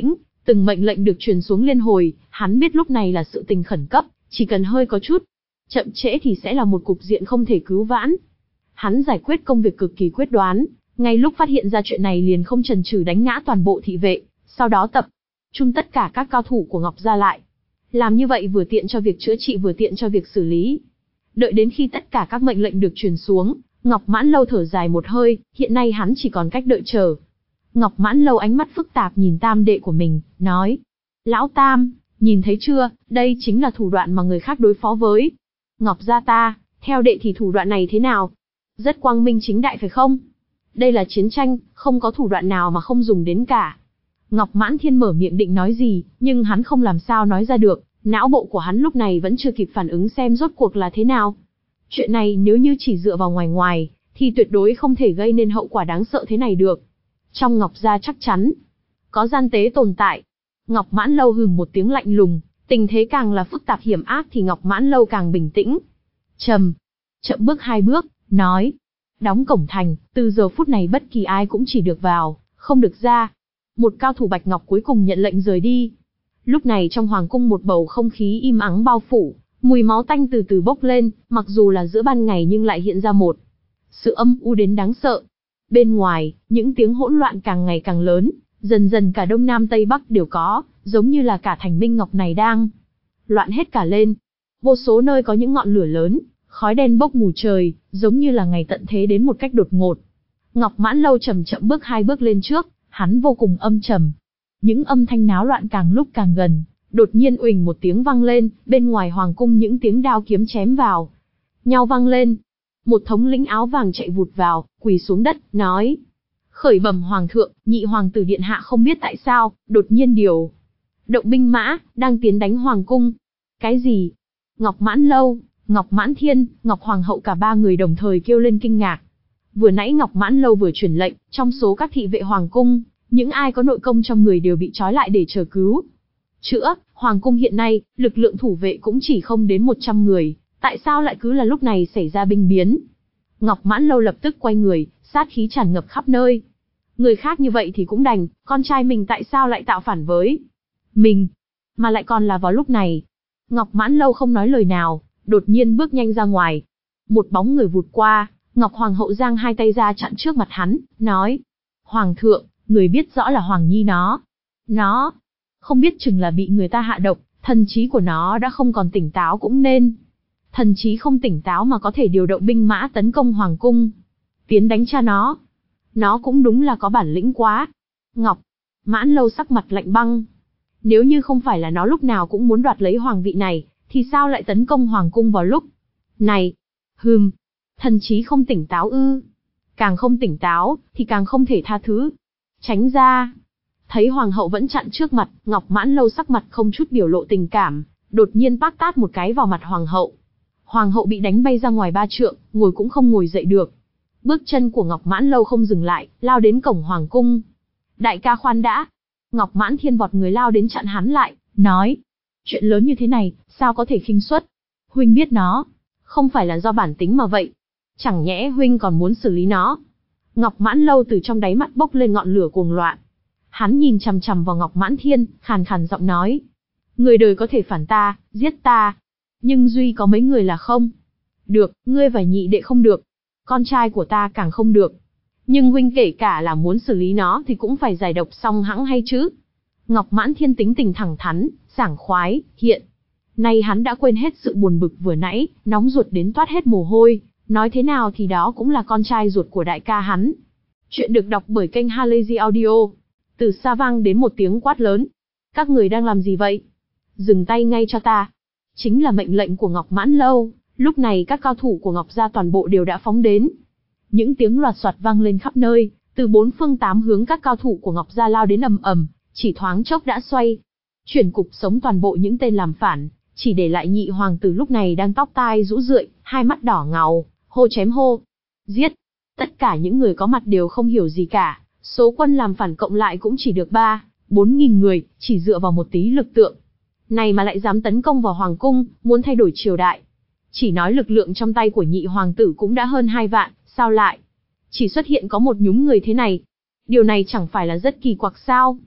Từng mệnh lệnh được truyền xuống liên hồi, hắn biết lúc này là sự tình khẩn cấp, chỉ cần hơi có chút chậm trễ thì sẽ là một cục diện không thể cứu vãn. Hắn giải quyết công việc cực kỳ quyết đoán, ngay lúc phát hiện ra chuyện này liền không chần chừ đánh ngã toàn bộ thị vệ, sau đó tập trung tất cả các cao thủ của Ngọc gia lại. Làm như vậy vừa tiện cho việc chữa trị vừa tiện cho việc xử lý. Đợi đến khi tất cả các mệnh lệnh được truyền xuống, Ngọc Mãn Lâu thở dài một hơi, hiện nay hắn chỉ còn cách đợi chờ. Ngọc Mãn Lâu ánh mắt phức tạp nhìn tam đệ của mình, nói: Lão Tam, nhìn thấy chưa, đây chính là thủ đoạn mà người khác đối phó với Ngọc gia ta, theo đệ thì thủ đoạn này thế nào? Rất quang minh chính đại phải không? Đây là chiến tranh, không có thủ đoạn nào mà không dùng đến cả. Ngọc Mãn Thiên mở miệng định nói gì, nhưng hắn không làm sao nói ra được, não bộ của hắn lúc này vẫn chưa kịp phản ứng xem rốt cuộc là thế nào. Chuyện này nếu như chỉ dựa vào ngoài ngoài, thì tuyệt đối không thể gây nên hậu quả đáng sợ thế này được. Trong Ngọc gia chắc chắn có gian tế tồn tại. Ngọc Mãn Lâu hừ một tiếng lạnh lùng, tình thế càng là phức tạp hiểm ác thì Ngọc Mãn Lâu càng bình tĩnh. Trầm, chậm bước hai bước, nói: Đóng cổng thành, từ giờ phút này bất kỳ ai cũng chỉ được vào, không được ra. Một cao thủ Bạch Ngọc cuối cùng nhận lệnh rời đi. Lúc này trong hoàng cung một bầu không khí im ắng bao phủ, mùi máu tanh từ từ bốc lên, mặc dù là giữa ban ngày nhưng lại hiện ra một sự âm u đến đáng sợ. Bên ngoài, những tiếng hỗn loạn càng ngày càng lớn, dần dần cả đông nam tây bắc đều có, giống như là cả thành Minh Ngọc này đang loạn hết cả lên. Vô số nơi có những ngọn lửa lớn, khói đen bốc mù trời, giống như là ngày tận thế đến một cách đột ngột. Ngọc Mãn Lâu chậm chậm bước hai bước lên trước, hắn vô cùng âm trầm. Những âm thanh náo loạn càng lúc càng gần, đột nhiên uỳnh một tiếng vang lên, bên ngoài hoàng cung những tiếng đao kiếm chém vào nhau vang lên. Một thống lĩnh áo vàng chạy vụt vào, quỳ xuống đất, nói: Khởi bẩm hoàng thượng, nhị hoàng tử điện hạ không biết tại sao, đột nhiên điều động binh mã, đang tiến đánh hoàng cung. Cái gì? Ngọc Mãn Lâu, Ngọc Mãn Thiên, Ngọc Hoàng hậu cả ba người đồng thời kêu lên kinh ngạc. Vừa nãy Ngọc Mãn Lâu vừa truyền lệnh, trong số các thị vệ hoàng cung, những ai có nội công trong người đều bị trói lại để chờ cứu chữa. Hoàng cung hiện nay, lực lượng thủ vệ cũng chỉ không đến một trăm người, tại sao lại cứ là lúc này xảy ra binh biến? Ngọc Mãn Lâu lập tức quay người, sát khí tràn ngập khắp nơi. Người khác như vậy thì cũng đành, con trai mình tại sao lại tạo phản với mình, mà lại còn là vào lúc này? Ngọc Mãn Lâu không nói lời nào, đột nhiên bước nhanh ra ngoài. Một bóng người vụt qua, Ngọc Hoàng hậu giang hai tay ra chặn trước mặt hắn, nói: Hoàng thượng, người biết rõ là Hoàng Nhi nó. Nó, không biết chừng là bị người ta hạ độc, thần trí của nó đã không còn tỉnh táo cũng nên. Thần trí không tỉnh táo mà có thể điều động binh mã tấn công Hoàng cung, tiến đánh cha nó. Nó cũng đúng là có bản lĩnh quá. Ngọc Mãn Lâu sắc mặt lạnh băng. Nếu như không phải là nó lúc nào cũng muốn đoạt lấy hoàng vị này, thì sao lại tấn công Hoàng cung vào lúc này? Hừm, thần trí không tỉnh táo ư? Càng không tỉnh táo, thì càng không thể tha thứ. Tránh ra. Thấy Hoàng hậu vẫn chặn trước mặt, Ngọc Mãn Lâu sắc mặt không chút biểu lộ tình cảm, đột nhiên bác tát một cái vào mặt Hoàng hậu. Hoàng hậu bị đánh bay ra ngoài ba trượng, ngồi cũng không ngồi dậy được. Bước chân của Ngọc Mãn Lâu không dừng lại, lao đến cổng Hoàng cung. Đại ca khoan đã. Ngọc Mãn Thiên vọt người lao đến chặn hắn lại, nói: Chuyện lớn như thế này, sao có thể khinh suất? Huynh biết nó, không phải là do bản tính mà vậy. Chẳng nhẽ huynh còn muốn xử lý nó? Ngọc Mãn Lâu từ trong đáy mắt bốc lên ngọn lửa cuồng loạn. Hắn nhìn chằm chằm vào Ngọc Mãn Thiên, khàn khàn giọng nói: Người đời có thể phản ta, giết ta, nhưng duy có mấy người là không được, ngươi và nhị đệ không được, con trai của ta càng không được. Nhưng huynh kể cả là muốn xử lý nó thì cũng phải giải độc xong hẵng hay chứ? Ngọc Mãn Thiên tính tình thẳng thắn, sảng khoái, hiện nay hắn đã quên hết sự buồn bực vừa nãy, nóng ruột đến toát hết mồ hôi, nói thế nào thì đó cũng là con trai ruột của đại ca hắn. Chuyện được đọc bởi kênh Halazy Audio. Từ xa vang đến một tiếng quát lớn: Các người đang làm gì vậy? Dừng tay ngay cho ta. Chính là mệnh lệnh của Ngọc Mãn Lâu, lúc này các cao thủ của Ngọc gia toàn bộ đều đã phóng đến. Những tiếng loạt soạt vang lên khắp nơi, từ bốn phương tám hướng các cao thủ của Ngọc gia lao đến ầm ầm, chỉ thoáng chốc đã xoay chuyển cục sống toàn bộ những tên làm phản, chỉ để lại nhị hoàng tử lúc này đang tóc tai rũ rượi, hai mắt đỏ ngầu, hô chém hô, giết. Tất cả những người có mặt đều không hiểu gì cả, số quân làm phản cộng lại cũng chỉ được ba, bốn nghìn người, chỉ dựa vào một tí lực tượng này mà lại dám tấn công vào hoàng cung, muốn thay đổi triều đại. Chỉ nói lực lượng trong tay của nhị hoàng tử cũng đã hơn hai vạn, sao lại chỉ xuất hiện có một nhúm người thế này? Điều này chẳng phải là rất kỳ quặc sao?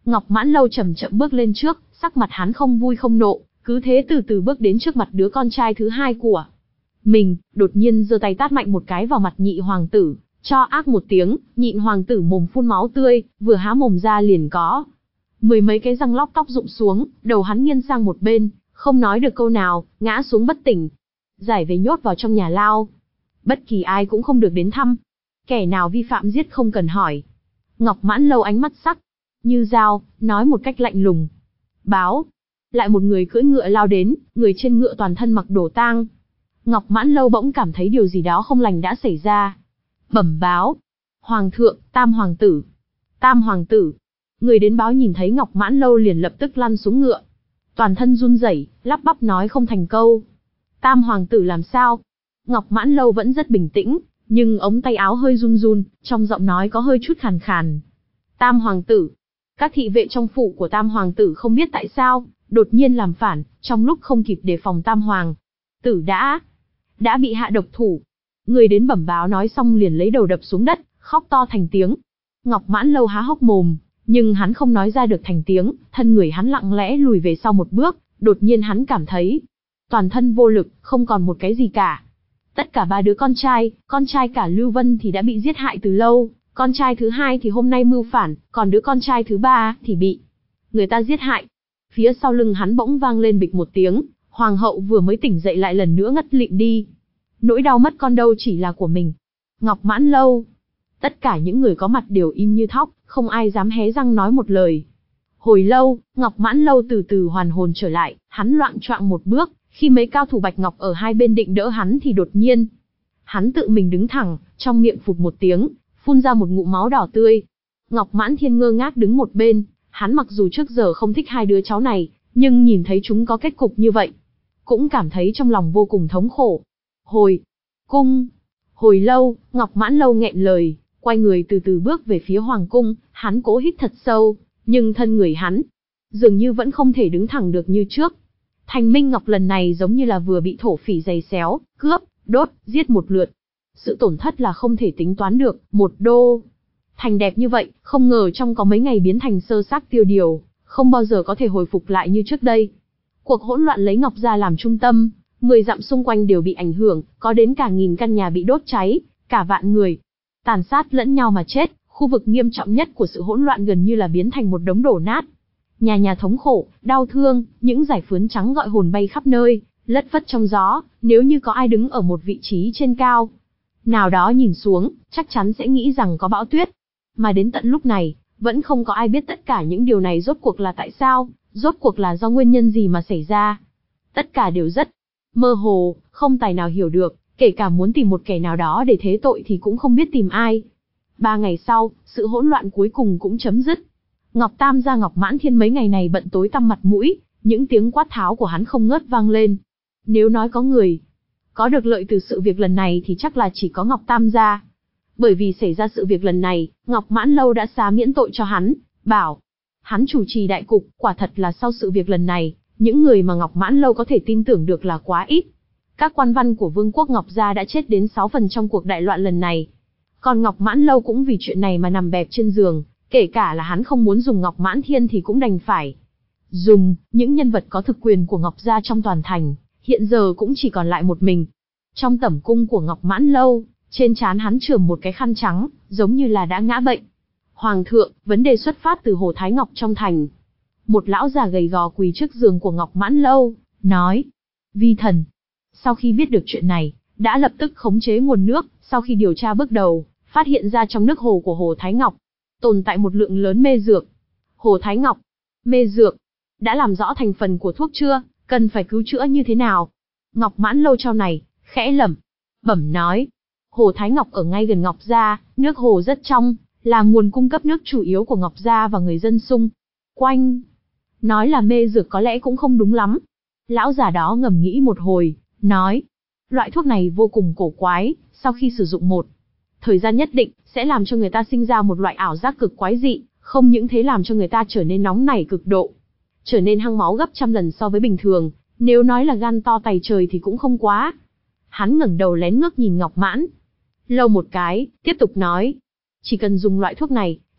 Ngọc Mãn Lâu chậm chậm bước lên trước, sắc mặt hắn không vui không nộ, cứ thế từ từ bước đến trước mặt đứa con trai thứ hai của mình, đột nhiên giơ tay tát mạnh một cái vào mặt nhị hoàng tử, cho ác một tiếng, nhịn hoàng tử mồm phun máu tươi, vừa há mồm ra liền có mười mấy cái răng lóc tóc rụng xuống, đầu hắn nghiêng sang một bên, không nói được câu nào, ngã xuống bất tỉnh. Giải về nhốt vào trong nhà lao. Bất kỳ ai cũng không được đến thăm. Kẻ nào vi phạm giết không cần hỏi. Ngọc Mãn Lâu ánh mắt sắc như dao, nói một cách lạnh lùng. Báo. Lại một người cưỡi ngựa lao đến, người trên ngựa toàn thân mặc đồ tang. Ngọc Mãn Lâu bỗng cảm thấy điều gì đó không lành đã xảy ra. Bẩm báo. Hoàng thượng, Tam hoàng tử. Tam hoàng tử. Người đến báo nhìn thấy Ngọc Mãn Lâu liền lập tức lăn xuống ngựa. Toàn thân run rẩy, lắp bắp nói không thành câu. Tam hoàng tử làm sao? Ngọc Mãn Lâu vẫn rất bình tĩnh, nhưng ống tay áo hơi run run, trong giọng nói có hơi chút khàn khàn. Tam hoàng tử. Các thị vệ trong phủ của Tam hoàng tử không biết tại sao, đột nhiên làm phản, trong lúc không kịp đề phòng Tam hoàng tử đã đã bị hạ độc thủ. Người đến bẩm báo nói xong liền lấy đầu đập xuống đất, khóc to thành tiếng. Ngọc Mãn Lâu há hốc mồm, nhưng hắn không nói ra được thành tiếng, thân người hắn lặng lẽ lùi về sau một bước, đột nhiên hắn cảm thấy toàn thân vô lực, không còn một cái gì cả. Tất cả ba đứa con trai, con trai cả Lưu Vân thì đã bị giết hại từ lâu, con trai thứ hai thì hôm nay mưu phản, còn đứa con trai thứ ba thì bị người ta giết hại. Phía sau lưng hắn bỗng vang lên bịch một tiếng, hoàng hậu vừa mới tỉnh dậy lại lần nữa ngất lịm đi. Nỗi đau mất con đâu chỉ là của mình. Ngọc Mãn Lâu. Tất cả những người có mặt đều im như thóc, không ai dám hé răng nói một lời. Hồi lâu, Ngọc Mãn Lâu từ từ hoàn hồn trở lại, hắn loạng choạng một bước, khi mấy cao thủ Bạch Ngọc ở hai bên định đỡ hắn thì đột nhiên, hắn tự mình đứng thẳng, trong miệng phụt một tiếng, phun ra một ngụm máu đỏ tươi. Ngọc Mãn Thiên ngơ ngác đứng một bên, hắn mặc dù trước giờ không thích hai đứa cháu này, nhưng nhìn thấy chúng có kết cục như vậy, cũng cảm thấy trong lòng vô cùng thống khổ. Hồi cung. Hồi lâu, Ngọc Mãn Lâu nghẹn lời, quay người từ từ bước về phía hoàng cung, hắn cố hít thật sâu, nhưng thân người hắn dường như vẫn không thể đứng thẳng được như trước. Thành Minh Ngọc lần này giống như là vừa bị thổ phỉ giày xéo, cướp, đốt, giết một lượt. Sự tổn thất là không thể tính toán được, một đô thành đẹp như vậy, không ngờ trong có mấy ngày biến thành sơ xác tiêu điều, không bao giờ có thể hồi phục lại như trước đây. Cuộc hỗn loạn lấy Ngọc Gia làm trung tâm, mười dặm xung quanh đều bị ảnh hưởng, có đến cả nghìn căn nhà bị đốt cháy, cả vạn người tàn sát lẫn nhau mà chết. Khu vực nghiêm trọng nhất của sự hỗn loạn gần như là biến thành một đống đổ nát. Nhà nhà thống khổ, đau thương, những dải phướn trắng gọi hồn bay khắp nơi, lất phất trong gió. Nếu như có ai đứng ở một vị trí trên cao nào đó nhìn xuống, chắc chắn sẽ nghĩ rằng có bão tuyết. Mà đến tận lúc này, vẫn không có ai biết tất cả những điều này rốt cuộc là tại sao, rốt cuộc là do nguyên nhân gì mà xảy ra. Tất cả đều rất mơ hồ, không tài nào hiểu được, kể cả muốn tìm một kẻ nào đó để thế tội thì cũng không biết tìm ai. Ba ngày sau, sự hỗn loạn cuối cùng cũng chấm dứt. Ngọc Tam gia Ngọc Mãn Thiên mấy ngày này bận tối tăm mặt mũi, những tiếng quát tháo của hắn không ngớt vang lên. Nếu nói có người có được lợi từ sự việc lần này thì chắc là chỉ có Ngọc Tam gia. Bởi vì xảy ra sự việc lần này, Ngọc Mãn Lâu đã xá miễn tội cho hắn, bảo hắn chủ trì đại cục. Quả thật là sau sự việc lần này, những người mà Ngọc Mãn Lâu có thể tin tưởng được là quá ít. Các quan văn của Vương quốc Ngọc gia đã chết đến sáu phần trong cuộc đại loạn lần này. Còn Ngọc Mãn Lâu cũng vì chuyện này mà nằm bẹp trên giường, kể cả là hắn không muốn dùng Ngọc Mãn Thiên thì cũng đành phải dùng. Những nhân vật có thực quyền của Ngọc gia trong toàn thành, hiện giờ cũng chỉ còn lại một mình. Trong tẩm cung của Ngọc Mãn Lâu, trên trán hắn chườm một cái khăn trắng, giống như là đã ngã bệnh. Hoàng thượng, vấn đề xuất phát từ Hồ Thái Ngọc trong thành. Một lão già gầy gò quỳ trước giường của Ngọc Mãn Lâu, nói: Vi thần, sau khi biết được chuyện này, đã lập tức khống chế nguồn nước. Sau khi điều tra bước đầu, phát hiện ra trong nước hồ của Hồ Thái Ngọc tồn tại một lượng lớn mê dược. Hồ Thái Ngọc, mê dược, đã làm rõ thành phần của thuốc chưa, cần phải cứu chữa như thế nào? Ngọc Mãn Lâu trao này, khẽ lẩm bẩm nói: Hồ Thái Ngọc ở ngay gần Ngọc gia, nước hồ rất trong, là nguồn cung cấp nước chủ yếu của Ngọc gia và người dân xung quanh. Nói là mê dược có lẽ cũng không đúng lắm. Lão già đó ngầm nghĩ một hồi, nói: Loại thuốc này vô cùng cổ quái, sau khi sử dụng một thời gian nhất định, sẽ làm cho người ta sinh ra một loại ảo giác cực quái dị, không những thế làm cho người ta trở nên nóng nảy cực độ, trở nên hăng máu gấp trăm lần so với bình thường. Nếu nói là gan to tày trời thì cũng không quá. Hắn ngẩng đầu lén ngước nhìn Ngọc Mãn Lâu một cái, tiếp tục nói: Chỉ cần dùng loại thuốc này,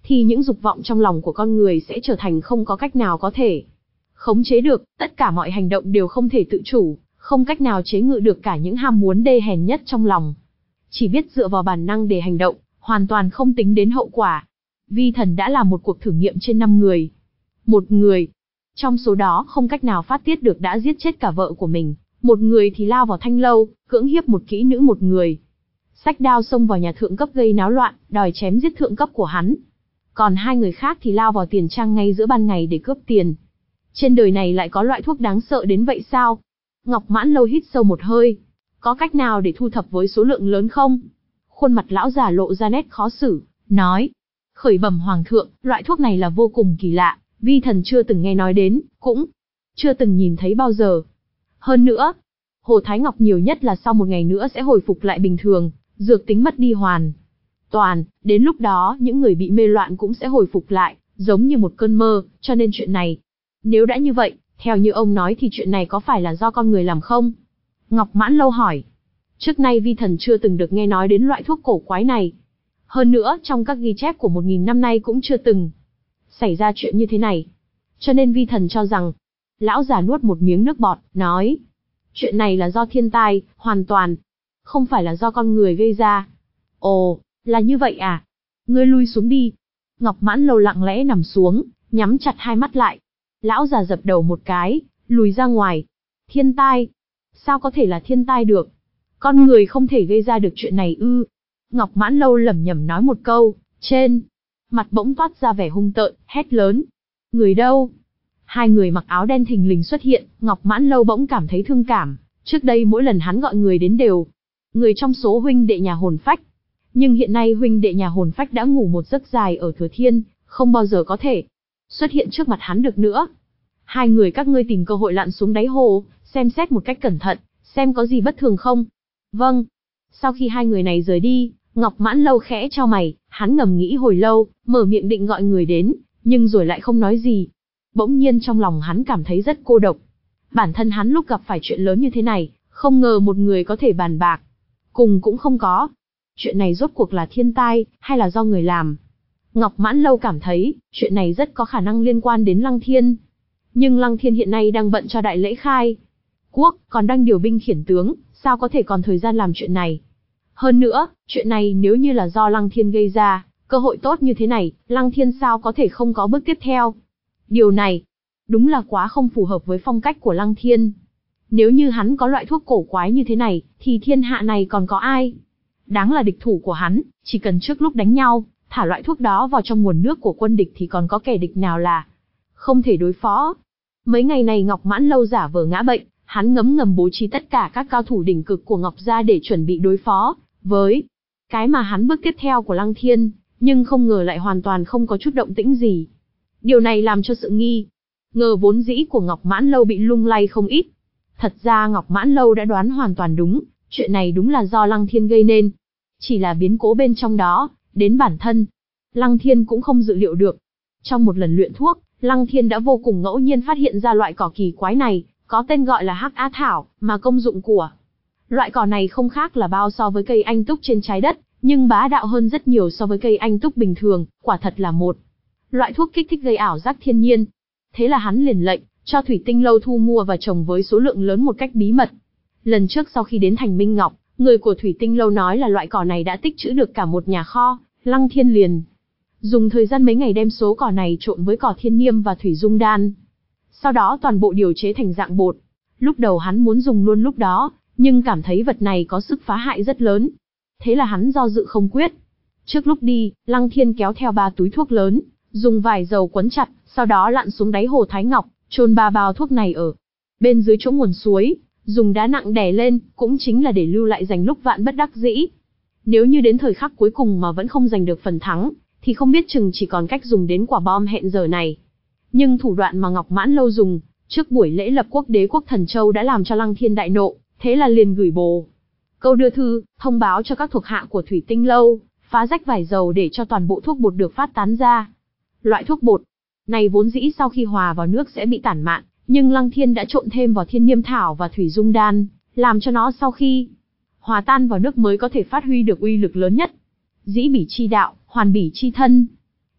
thì những dục vọng trong lòng của con người sẽ trở thành không có cách nào có thể khống chế được, tất cả mọi hành động đều không thể tự chủ, không cách nào chế ngự được cả những ham muốn đê hèn nhất trong lòng. Chỉ biết dựa vào bản năng để hành động, hoàn toàn không tính đến hậu quả. Vi Thần đã làm một cuộc thử nghiệm trên năm người. Một người, trong số đó không cách nào phát tiết được đã giết chết cả vợ của mình, một người thì lao vào thanh lâu, cưỡng hiếp một kỹ nữ một người. Xách đao xông vào nhà thượng cấp gây náo loạn, đòi chém giết thượng cấp của hắn. Còn hai người khác thì lao vào tiền trang ngay giữa ban ngày để cướp tiền. Trên đời này lại có loại thuốc đáng sợ đến vậy sao? Ngọc Mãn Lâu hít sâu một hơi. Có cách nào để thu thập với số lượng lớn không? Khuôn mặt lão già lộ ra nét khó xử, nói. Khởi bẩm hoàng thượng, loại thuốc này là vô cùng kỳ lạ, vi thần chưa từng nghe nói đến, cũng chưa từng nhìn thấy bao giờ. Hơn nữa, Hồ Thái Ngọc nhiều nhất là sau một ngày nữa sẽ hồi phục lại bình thường, dược tính mất đi hoàn toàn, đến lúc đó những người bị mê loạn cũng sẽ hồi phục lại, giống như một cơn mơ, cho nên chuyện này. Nếu đã như vậy, theo như ông nói thì chuyện này có phải là do con người làm không? Ngọc Mãn Lâu hỏi. Trước nay vi thần chưa từng được nghe nói đến loại thuốc cổ quái này. Hơn nữa, trong các ghi chép của một nghìn năm nay cũng chưa từng xảy ra chuyện như thế này. Cho nên vi thần cho rằng, lão già nuốt một miếng nước bọt, nói. Chuyện này là do thiên tai, hoàn toàn, không phải là do con người gây ra. Ồ, là như vậy à? Ngươi lui xuống đi. Ngọc Mãn Lâu lặng lẽ nằm xuống, nhắm chặt hai mắt lại. Lão già dập đầu một cái, lùi ra ngoài. Thiên tai? Sao có thể là thiên tai được? Con người không thể gây ra được chuyện này ư? Ngọc Mãn Lâu lẩm nhẩm nói một câu, trên mặt bỗng toát ra vẻ hung tợn, hét lớn. Người đâu? Hai người mặc áo đen thình lình xuất hiện, Ngọc Mãn Lâu bỗng cảm thấy thương cảm. Trước đây mỗi lần hắn gọi người đến đều người trong số huynh đệ nhà hồn phách. Nhưng hiện nay huynh đệ nhà hồn phách đã ngủ một giấc dài ở Thừa Thiên, không bao giờ có thể xuất hiện trước mặt hắn được nữa. Hai người các ngươi tìm cơ hội lặn xuống đáy hồ, xem xét một cách cẩn thận, xem có gì bất thường không. Vâng. Sau khi hai người này rời đi, Ngọc Mãn Lâu khẽ chau mày, hắn ngầm nghĩ hồi lâu, mở miệng định gọi người đến, nhưng rồi lại không nói gì. Bỗng nhiên trong lòng hắn cảm thấy rất cô độc. Bản thân hắn lúc gặp phải chuyện lớn như thế này, không ngờ một người có thể bàn bạc. Cùng cũng không có. Chuyện này rốt cuộc là thiên tai, hay là do người làm? Ngọc Mãn Lâu cảm thấy, chuyện này rất có khả năng liên quan đến Lăng Thiên. Nhưng Lăng Thiên hiện nay đang bận cho đại lễ khai quốc, còn đang điều binh khiển tướng, sao có thể còn thời gian làm chuyện này? Hơn nữa, chuyện này nếu như là do Lăng Thiên gây ra, cơ hội tốt như thế này, Lăng Thiên sao có thể không có bước tiếp theo? Điều này, đúng là quá không phù hợp với phong cách của Lăng Thiên. Nếu như hắn có loại thuốc cổ quái như thế này, thì thiên hạ này còn có ai đáng là địch thủ của hắn, chỉ cần trước lúc đánh nhau, thả loại thuốc đó vào trong nguồn nước của quân địch thì còn có kẻ địch nào là không thể đối phó. Mấy ngày này Ngọc Mãn Lâu giả vờ ngã bệnh, hắn ngấm ngầm bố trí tất cả các cao thủ đỉnh cực của Ngọc gia để chuẩn bị đối phó với cái mà hắn bước tiếp theo của Lăng Thiên, nhưng không ngờ lại hoàn toàn không có chút động tĩnh gì. Điều này làm cho sự nghi ngờ vốn dĩ của Ngọc Mãn Lâu bị lung lay không ít. Thật ra Ngọc Mãn Lâu đã đoán hoàn toàn đúng, chuyện này đúng là do Lăng Thiên gây nên. Chỉ là biến cố bên trong đó, đến bản thân Lăng Thiên cũng không dự liệu được. Trong một lần luyện thuốc, Lăng Thiên đã vô cùng ngẫu nhiên phát hiện ra loại cỏ kỳ quái này, có tên gọi là Hắc Á Thảo, mà công dụng của loại cỏ này không khác là bao so với cây anh túc trên trái đất, nhưng bá đạo hơn rất nhiều so với cây anh túc bình thường, quả thật là một loại thuốc kích thích gây ảo giác thiên nhiên. Thế là hắn liền lệnh cho Thủy Tinh Lâu thu mua và trồng với số lượng lớn một cách bí mật. Lần trước sau khi đến thành Minh Ngọc, người của Thủy Tinh Lâu nói là loại cỏ này đã tích trữ được cả một nhà kho, Lăng Thiên liền dùng thời gian mấy ngày đem số cỏ này trộn với cỏ thiên niêm và thủy dung đan. Sau đó toàn bộ điều chế thành dạng bột. Lúc đầu hắn muốn dùng luôn lúc đó, nhưng cảm thấy vật này có sức phá hại rất lớn. Thế là hắn do dự không quyết. Trước lúc đi, Lăng Thiên kéo theo ba túi thuốc lớn, dùng vải dầu quấn chặt, sau đó lặn xuống đáy hồ Thái Ngọc, chôn ba bao thuốc này ở bên dưới chỗ nguồn suối, dùng đá nặng đè lên, cũng chính là để lưu lại dành lúc vạn bất đắc dĩ. Nếu như đến thời khắc cuối cùng mà vẫn không giành được phần thắng, thì không biết chừng chỉ còn cách dùng đến quả bom hẹn giờ này. Nhưng thủ đoạn mà Ngọc Mãn Lâu dùng, trước buổi lễ lập quốc đế quốc Thần Châu đã làm cho Lăng Thiên đại nộ, thế là liền gửi bồ câu đưa thư, thông báo cho các thuộc hạ của Thủy Tinh Lâu, phá rách vải dầu để cho toàn bộ thuốc bột được phát tán ra. Loại thuốc bột này vốn dĩ sau khi hòa vào nước sẽ bị tản mạn, nhưng Lăng Thiên đã trộn thêm vào thiên niêm thảo và thủy dung đan, làm cho nó sau khi hòa tan vào nước mới có thể phát huy được uy lực lớn nhất. Dĩ bỉ chi đạo, hoàn bỉ chi thân.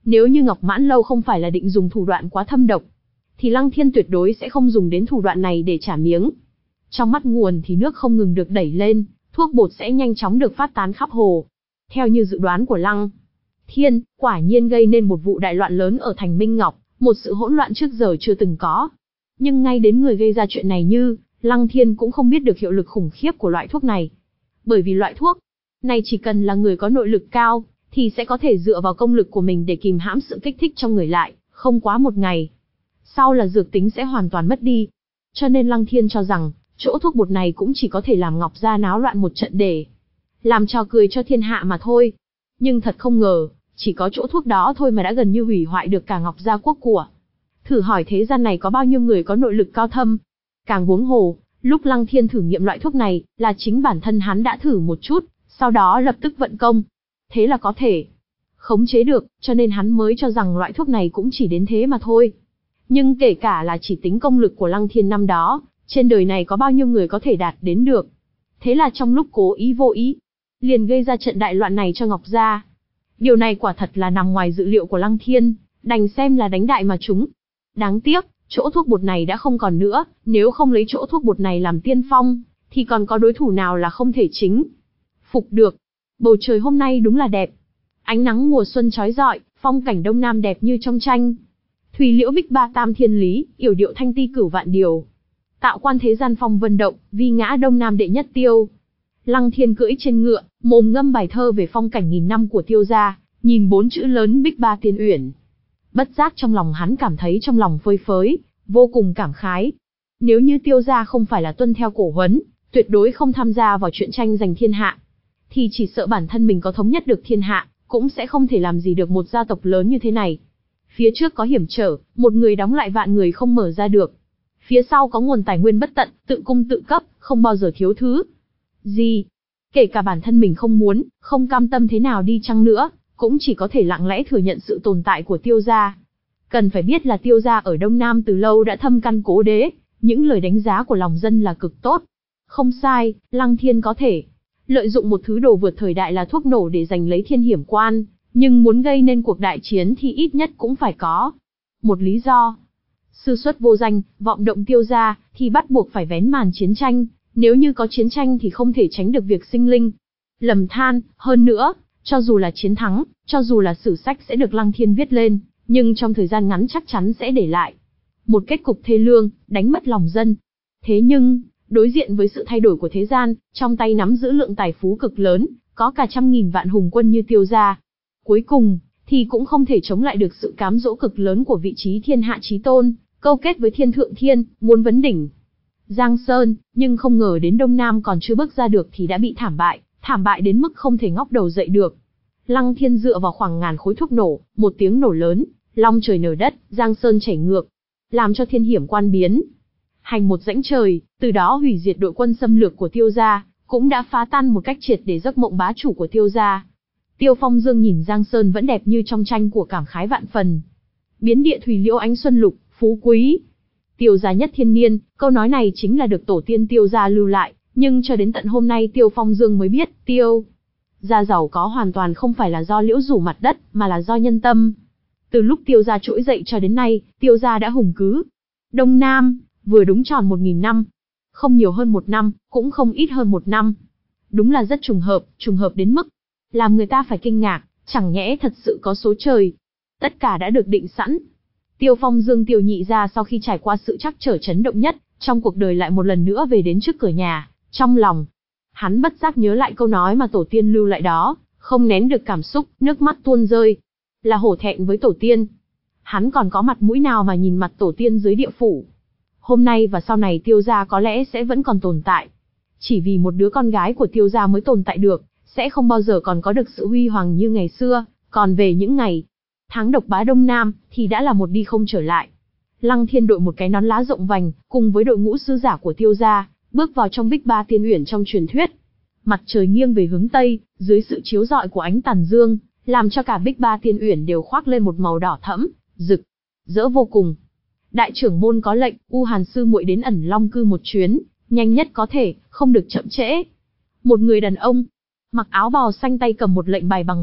Nếu như Ngọc Mãn Lâu không phải là định dùng thủ đoạn quá thâm độc, thì Lăng Thiên tuyệt đối sẽ không dùng đến thủ đoạn này để trả miếng. Trong mắt nguồn thì nước không ngừng được đẩy lên, thuốc bột sẽ nhanh chóng được phát tán khắp hồ. Theo như dự đoán của Lăng Thiên, quả nhiên gây nên một vụ đại loạn lớn ở thành Minh Ngọc, một sự hỗn loạn trước giờ chưa từng có. Nhưng ngay đến người gây ra chuyện này như Lăng Thiên cũng không biết được hiệu lực khủng khiếp của loại thuốc này. Bởi vì loại thuốc này chỉ cần là người có nội lực cao, thì sẽ có thể dựa vào công lực của mình để kìm hãm sự kích thích trong người lại, không quá một ngày. Sau là dược tính sẽ hoàn toàn mất đi. Cho nên Lăng Thiên cho rằng, chỗ thuốc bột này cũng chỉ có thể làm Ngọc Gia náo loạn một trận để làm trò cười cho thiên hạ mà thôi. Nhưng thật không ngờ, chỉ có chỗ thuốc đó thôi mà đã gần như hủy hoại được cả Ngọc Gia quốc của. Thử hỏi thế gian này có bao nhiêu người có nội lực cao thâm? Càng huống hồ, lúc Lăng Thiên thử nghiệm loại thuốc này, là chính bản thân hắn đã thử một chút, sau đó lập tức vận công. Thế là có thể khống chế được, cho nên hắn mới cho rằng loại thuốc này cũng chỉ đến thế mà thôi. Nhưng kể cả là chỉ tính công lực của Lăng Thiên năm đó, trên đời này có bao nhiêu người có thể đạt đến được. Thế là trong lúc cố ý vô ý, liền gây ra trận đại loạn này cho Ngọc Gia. Điều này quả thật là nằm ngoài dự liệu của Lăng Thiên, đành xem là đánh đại mà chúng. Đáng tiếc, chỗ thuốc bột này đã không còn nữa, nếu không lấy chỗ thuốc bột này làm tiên phong, thì còn có đối thủ nào là không thể chính phục được. Bầu trời hôm nay đúng là đẹp. Ánh nắng mùa xuân chói rọi, phong cảnh Đông Nam đẹp như trong tranh. Thùy liễu bích ba tam thiên lý, yểu điệu thanh ti cửu vạn điều. Tạo quan thế gian phong vân động, vi ngã Đông Nam đệ nhất tiêu. Lăng Thiên cưỡi trên ngựa, mồm ngâm bài thơ về phong cảnh nghìn năm của Tiêu gia, nhìn bốn chữ lớn bích ba tiên uyển. Bất giác trong lòng hắn cảm thấy trong lòng phơi phới, vô cùng cảm khái. Nếu như Tiêu gia không phải là tuân theo cổ huấn, tuyệt đối không tham gia vào chuyện tranh giành thiên hạ, thì chỉ sợ bản thân mình có thống nhất được thiên hạ, cũng sẽ không thể làm gì được một gia tộc lớn như thế này. Phía trước có hiểm trở, một người đóng lại vạn người không mở ra được. Phía sau có nguồn tài nguyên bất tận, tự cung tự cấp, không bao giờ thiếu thứ gì. Kể cả bản thân mình không muốn, không cam tâm thế nào đi chăng nữa, cũng chỉ có thể lặng lẽ thừa nhận sự tồn tại của Tiêu gia. Cần phải biết là Tiêu gia ở Đông Nam từ lâu đã thâm căn cố đế, những lời đánh giá của lòng dân là cực tốt. Không sai, Lăng Thiên có thể lợi dụng một thứ đồ vượt thời đại là thuốc nổ để giành lấy thiên hiểm quan, nhưng muốn gây nên cuộc đại chiến thì ít nhất cũng phải có một lý do. Sư xuất vô danh, vọng động Tiêu gia, thì bắt buộc phải vén màn chiến tranh, nếu như có chiến tranh thì không thể tránh được việc sinh linh lầm than, hơn nữa, cho dù là chiến thắng, cho dù là sử sách sẽ được Lăng Thiên viết lên, nhưng trong thời gian ngắn chắc chắn sẽ để lại một kết cục thê lương, đánh mất lòng dân. Thế nhưng, đối diện với sự thay đổi của thế gian, trong tay nắm giữ lượng tài phú cực lớn, có cả trăm nghìn vạn hùng quân như Tiêu gia, cuối cùng thì cũng không thể chống lại được sự cám dỗ cực lớn của vị trí thiên hạ chí tôn, câu kết với Thiên Thượng Thiên, muốn vấn đỉnh Giang Sơn, nhưng không ngờ đến Đông Nam còn chưa bước ra được thì đã bị thảm bại, thảm bại đến mức không thể ngóc đầu dậy được. Lăng Thiên dựa vào khoảng ngàn khối thuốc nổ, một tiếng nổ lớn, long trời nở đất, Giang Sơn chảy ngược, làm cho thiên hiểm quan biến hành một rãnh trời, từ đó hủy diệt đội quân xâm lược của Tiêu gia, cũng đã phá tan một cách triệt để giấc mộng bá chủ của Tiêu gia. Tiêu Phong Dương nhìn Giang Sơn vẫn đẹp như trong tranh của cảm khái vạn phần. Biến địa thủy liễu ánh xuân lục, phú quý. Tiêu gia nhất thiên niên, câu nói này chính là được tổ tiên Tiêu gia lưu lại, nhưng cho đến tận hôm nay Tiêu Phong Dương mới biết, Tiêu gia giàu có hoàn toàn không phải là do liễu rủ mặt đất, mà là do nhân tâm. Từ lúc Tiêu gia trỗi dậy cho đến nay, Tiêu gia đã hùng cứ Đông Nam, vừa đúng tròn một nghìn năm. Không nhiều hơn một năm, cũng không ít hơn một năm. Đúng là rất trùng hợp, trùng hợp đến mức làm người ta phải kinh ngạc, chẳng nhẽ thật sự có số trời. Tất cả đã được định sẵn. Tiêu Phong Dương Tiêu nhị gia sau khi trải qua sự trắc trở chấn động nhất, trong cuộc đời lại một lần nữa về đến trước cửa nhà, trong lòng. Hắn bất giác nhớ lại câu nói mà tổ tiên lưu lại đó, không nén được cảm xúc, nước mắt tuôn rơi. Là hổ thẹn với tổ tiên. Hắn còn có mặt mũi nào mà nhìn mặt tổ tiên dưới địa phủ. Hôm nay và sau này Tiêu gia có lẽ sẽ vẫn còn tồn tại. Chỉ vì một đứa con gái của Tiêu gia mới tồn tại được, sẽ không bao giờ còn có được sự huy hoàng như ngày xưa, còn về những ngày tháng độc bá Đông Nam, thì đã là một đi không trở lại. Lăng Thiên đội một cái nón lá rộng vành, cùng với đội ngũ sư giả của Tiêu gia, bước vào trong bích ba tiên uyển trong truyền thuyết. Mặt trời nghiêng về hướng Tây, dưới sự chiếu rọi của ánh tàn dương, làm cho cả bích ba tiên uyển đều khoác lên một màu đỏ thẫm, rực rỡ vô cùng. Đại trưởng môn có lệnh, U Hàn sư muội đến ẩn long cư một chuyến, nhanh nhất có thể, không được chậm trễ. Một người đàn ông, mặc áo bào xanh tay cầm một lệnh bài bằng bạc,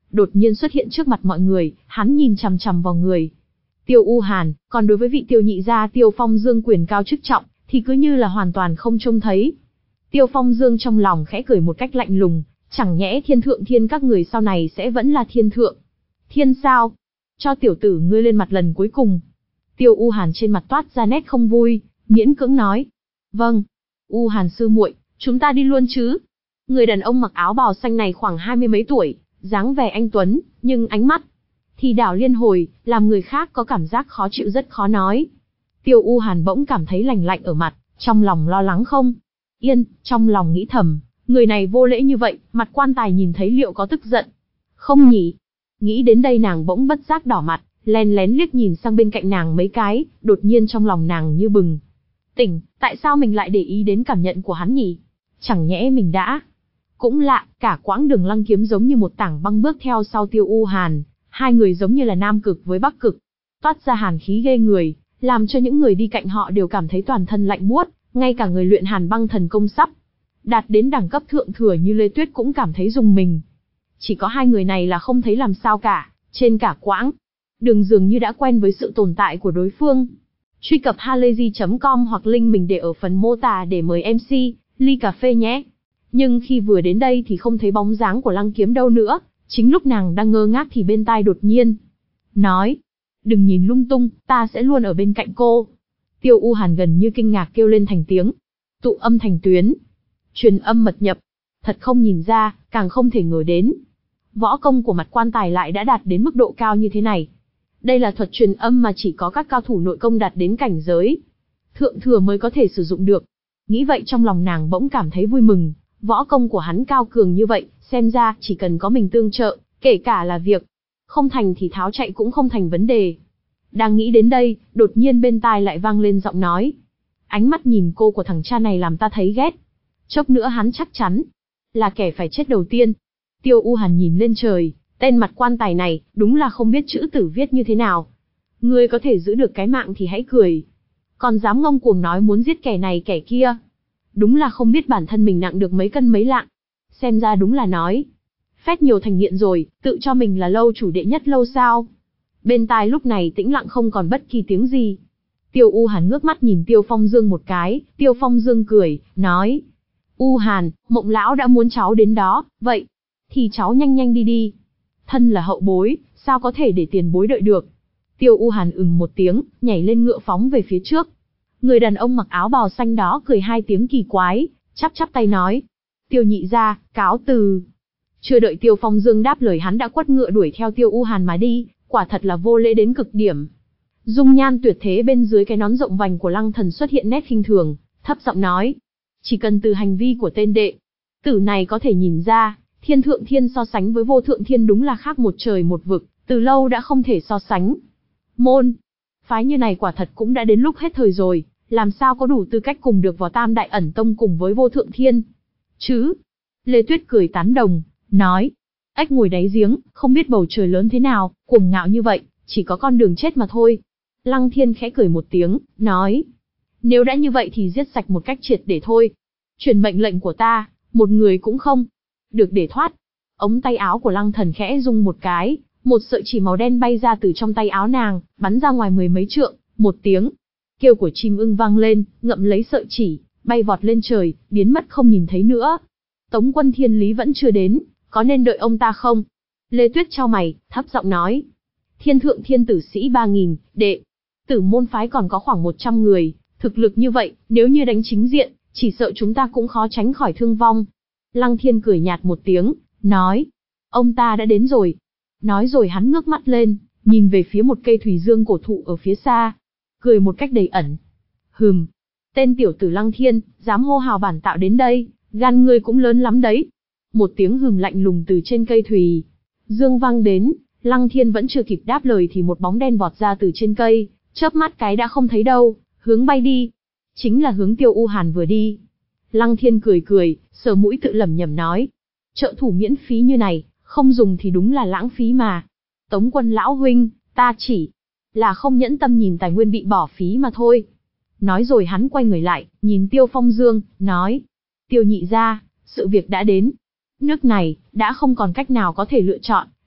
đột nhiên xuất hiện trước mặt mọi người, hắn nhìn chằm chằm vào người Tiêu U Hàn, còn đối với vị Tiêu nhị gia Tiêu Phong Dương quyền cao chức trọng, thì cứ như là hoàn toàn không trông thấy. Tiêu Phong Dương trong lòng khẽ cười một cách lạnh lùng, chẳng nhẽ thiên thượng thiên các người sau này sẽ vẫn là thiên thượng thiên sao? Cho tiểu tử ngươi lên mặt lần cuối cùng. Tiêu U Hàn trên mặt toát ra nét không vui, miễn cưỡng nói. Vâng. U Hàn sư muội, chúng ta đi luôn chứ? Người đàn ông mặc áo bào xanh này khoảng hai mươi mấy tuổi, dáng vẻ anh tuấn, nhưng ánh mắt thì đảo liên hồi, làm người khác có cảm giác khó chịu rất khó nói. Tiêu U Hàn bỗng cảm thấy lành lạnh ở mặt, trong lòng lo lắng không yên, trong lòng nghĩ thầm, người này vô lễ như vậy, mặt quan tài nhìn thấy liệu có tức giận không nhỉ? Nghĩ đến đây nàng bỗng bất giác đỏ mặt, lén lén liếc nhìn sang bên cạnh nàng mấy cái, đột nhiên trong lòng nàng như bừng tỉnh, tại sao mình lại để ý đến cảm nhận của hắn nhỉ? Chẳng nhẽ mình đã... Cũng lạ, cả quãng đường Lăng Kiếm giống như một tảng băng bước theo sau Tiêu U Hàn, hai người giống như là Nam Cực với Bắc Cực, toát ra hàn khí ghê người, làm cho những người đi cạnh họ đều cảm thấy toàn thân lạnh buốt, ngay cả người luyện Hàn Băng Thần Công sắp đạt đến đẳng cấp thượng thừa như Lê Tuyết cũng cảm thấy rùng mình. Chỉ có hai người này là không thấy làm sao cả, trên cả quãng đường dường như đã quen với sự tồn tại của đối phương. Truy cập halayzi chấm com hoặc link mình để ở phần mô tả để mời em xê, ly cà phê nhé. Nhưng khi vừa đến đây thì không thấy bóng dáng của Lăng Kiếm đâu nữa, chính lúc nàng đang ngơ ngác thì bên tai đột nhiên nói, đừng nhìn lung tung, ta sẽ luôn ở bên cạnh cô. Tiêu U Hàn gần như kinh ngạc kêu lên thành tiếng, tụ âm thành tuyến, truyền âm mật nhập, thật không nhìn ra, càng không thể ngờ đến. Võ công của mặt quan tài lại đã đạt đến mức độ cao như thế này. Đây là thuật truyền âm mà chỉ có các cao thủ nội công đạt đến cảnh giới thượng thừa mới có thể sử dụng được. Nghĩ vậy trong lòng nàng bỗng cảm thấy vui mừng, võ công của hắn cao cường như vậy, xem ra chỉ cần có mình tương trợ, kể cả là việc không thành thì tháo chạy cũng không thành vấn đề. Đang nghĩ đến đây, đột nhiên bên tai lại vang lên giọng nói. Ánh mắt nhìn cô của thằng cha này làm ta thấy ghét. Chốc nữa hắn chắc chắn là kẻ phải chết đầu tiên. Tiêu U Hàn nhìn lên trời, tên mặt quan tài này, đúng là không biết chữ tử viết như thế nào. Ngươi có thể giữ được cái mạng thì hãy cười. Còn dám ngông cuồng nói muốn giết kẻ này kẻ kia. Đúng là không biết bản thân mình nặng được mấy cân mấy lạng. Xem ra đúng là nói phét nhiều thành nghiện rồi, tự cho mình là lâu chủ đệ nhất lâu sao. Bên tai lúc này tĩnh lặng không còn bất kỳ tiếng gì. Tiêu U Hàn ngước mắt nhìn Tiêu Phong Dương một cái, Tiêu Phong Dương cười, nói. U Hàn, Mộng lão đã muốn cháu đến đó, vậy thì cháu nhanh nhanh đi đi. Thân là hậu bối, sao có thể để tiền bối đợi được. Tiêu U Hàn ừm một tiếng, nhảy lên ngựa phóng về phía trước. Người đàn ông mặc áo bào xanh đó cười hai tiếng kỳ quái, chắp chắp tay nói. Tiêu nhị gia, cáo từ. Chưa đợi Tiêu Phong Dương đáp lời hắn đã quất ngựa đuổi theo Tiêu U Hàn mà đi, quả thật là vô lễ đến cực điểm. Dung nhan tuyệt thế bên dưới cái nón rộng vành của Lăng Thần xuất hiện nét khinh thường, thấp giọng nói. Chỉ cần từ hành vi của tên đệ tử này có thể nhìn ra, thiên thượng thiên so sánh với vô thượng thiên đúng là khác một trời một vực, từ lâu đã không thể so sánh. Môn phái như này quả thật cũng đã đến lúc hết thời rồi, làm sao có đủ tư cách cùng được vào Tam Đại Ẩn Tông cùng với vô thượng thiên chứ? Lê Tuyết cười tán đồng, nói. Ếch ngồi đáy giếng, không biết bầu trời lớn thế nào, cuồng ngạo như vậy, chỉ có con đường chết mà thôi. Lăng Thiên khẽ cười một tiếng, nói. Nếu đã như vậy thì giết sạch một cách triệt để thôi. Truyền mệnh lệnh của ta, một người cũng không được để thoát. Ống tay áo của Lăng Thần khẽ rung một cái, một sợi chỉ màu đen bay ra từ trong tay áo nàng, bắn ra ngoài mười mấy trượng, một tiếng kêu của chim ưng vang lên, ngậm lấy sợi chỉ, bay vọt lên trời, biến mất không nhìn thấy nữa. Tống Quân Thiên Lý vẫn chưa đến, có nên đợi ông ta không? Lê Tuyết chau mày, thấp giọng nói. Thiên thượng thiên tử sĩ ba nghìn, đệ tử môn phái còn có khoảng một trăm người, thực lực như vậy, nếu như đánh chính diện, chỉ sợ chúng ta cũng khó tránh khỏi thương vong. Lăng Thiên cười nhạt một tiếng, nói. Ông ta đã đến rồi. Nói rồi hắn ngước mắt lên, nhìn về phía một cây thủy dương cổ thụ ở phía xa. Cười một cách đầy ẩn. Hừm, tên tiểu tử Lăng Thiên, dám hô hào bản tạo đến đây, gan ngươi cũng lớn lắm đấy. Một tiếng hừm lạnh lùng từ trên cây thùy dương vang đến, Lăng Thiên vẫn chưa kịp đáp lời thì một bóng đen vọt ra từ trên cây, chớp mắt cái đã không thấy đâu, hướng bay đi. Chính là hướng Tiêu U Hàn vừa đi. Lăng Thiên cười cười, sờ mũi tự lẩm nhẩm nói. Trợ thủ miễn phí như này, không dùng thì đúng là lãng phí mà. Tống Quân lão huynh, ta chỉ là không nhẫn tâm nhìn tài nguyên bị bỏ phí mà thôi. Nói rồi hắn quay người lại, nhìn Tiêu Phong Dương, nói. Tiêu nhị gia, sự việc đã đến. Nước này, đã không còn cách nào có thể lựa chọn,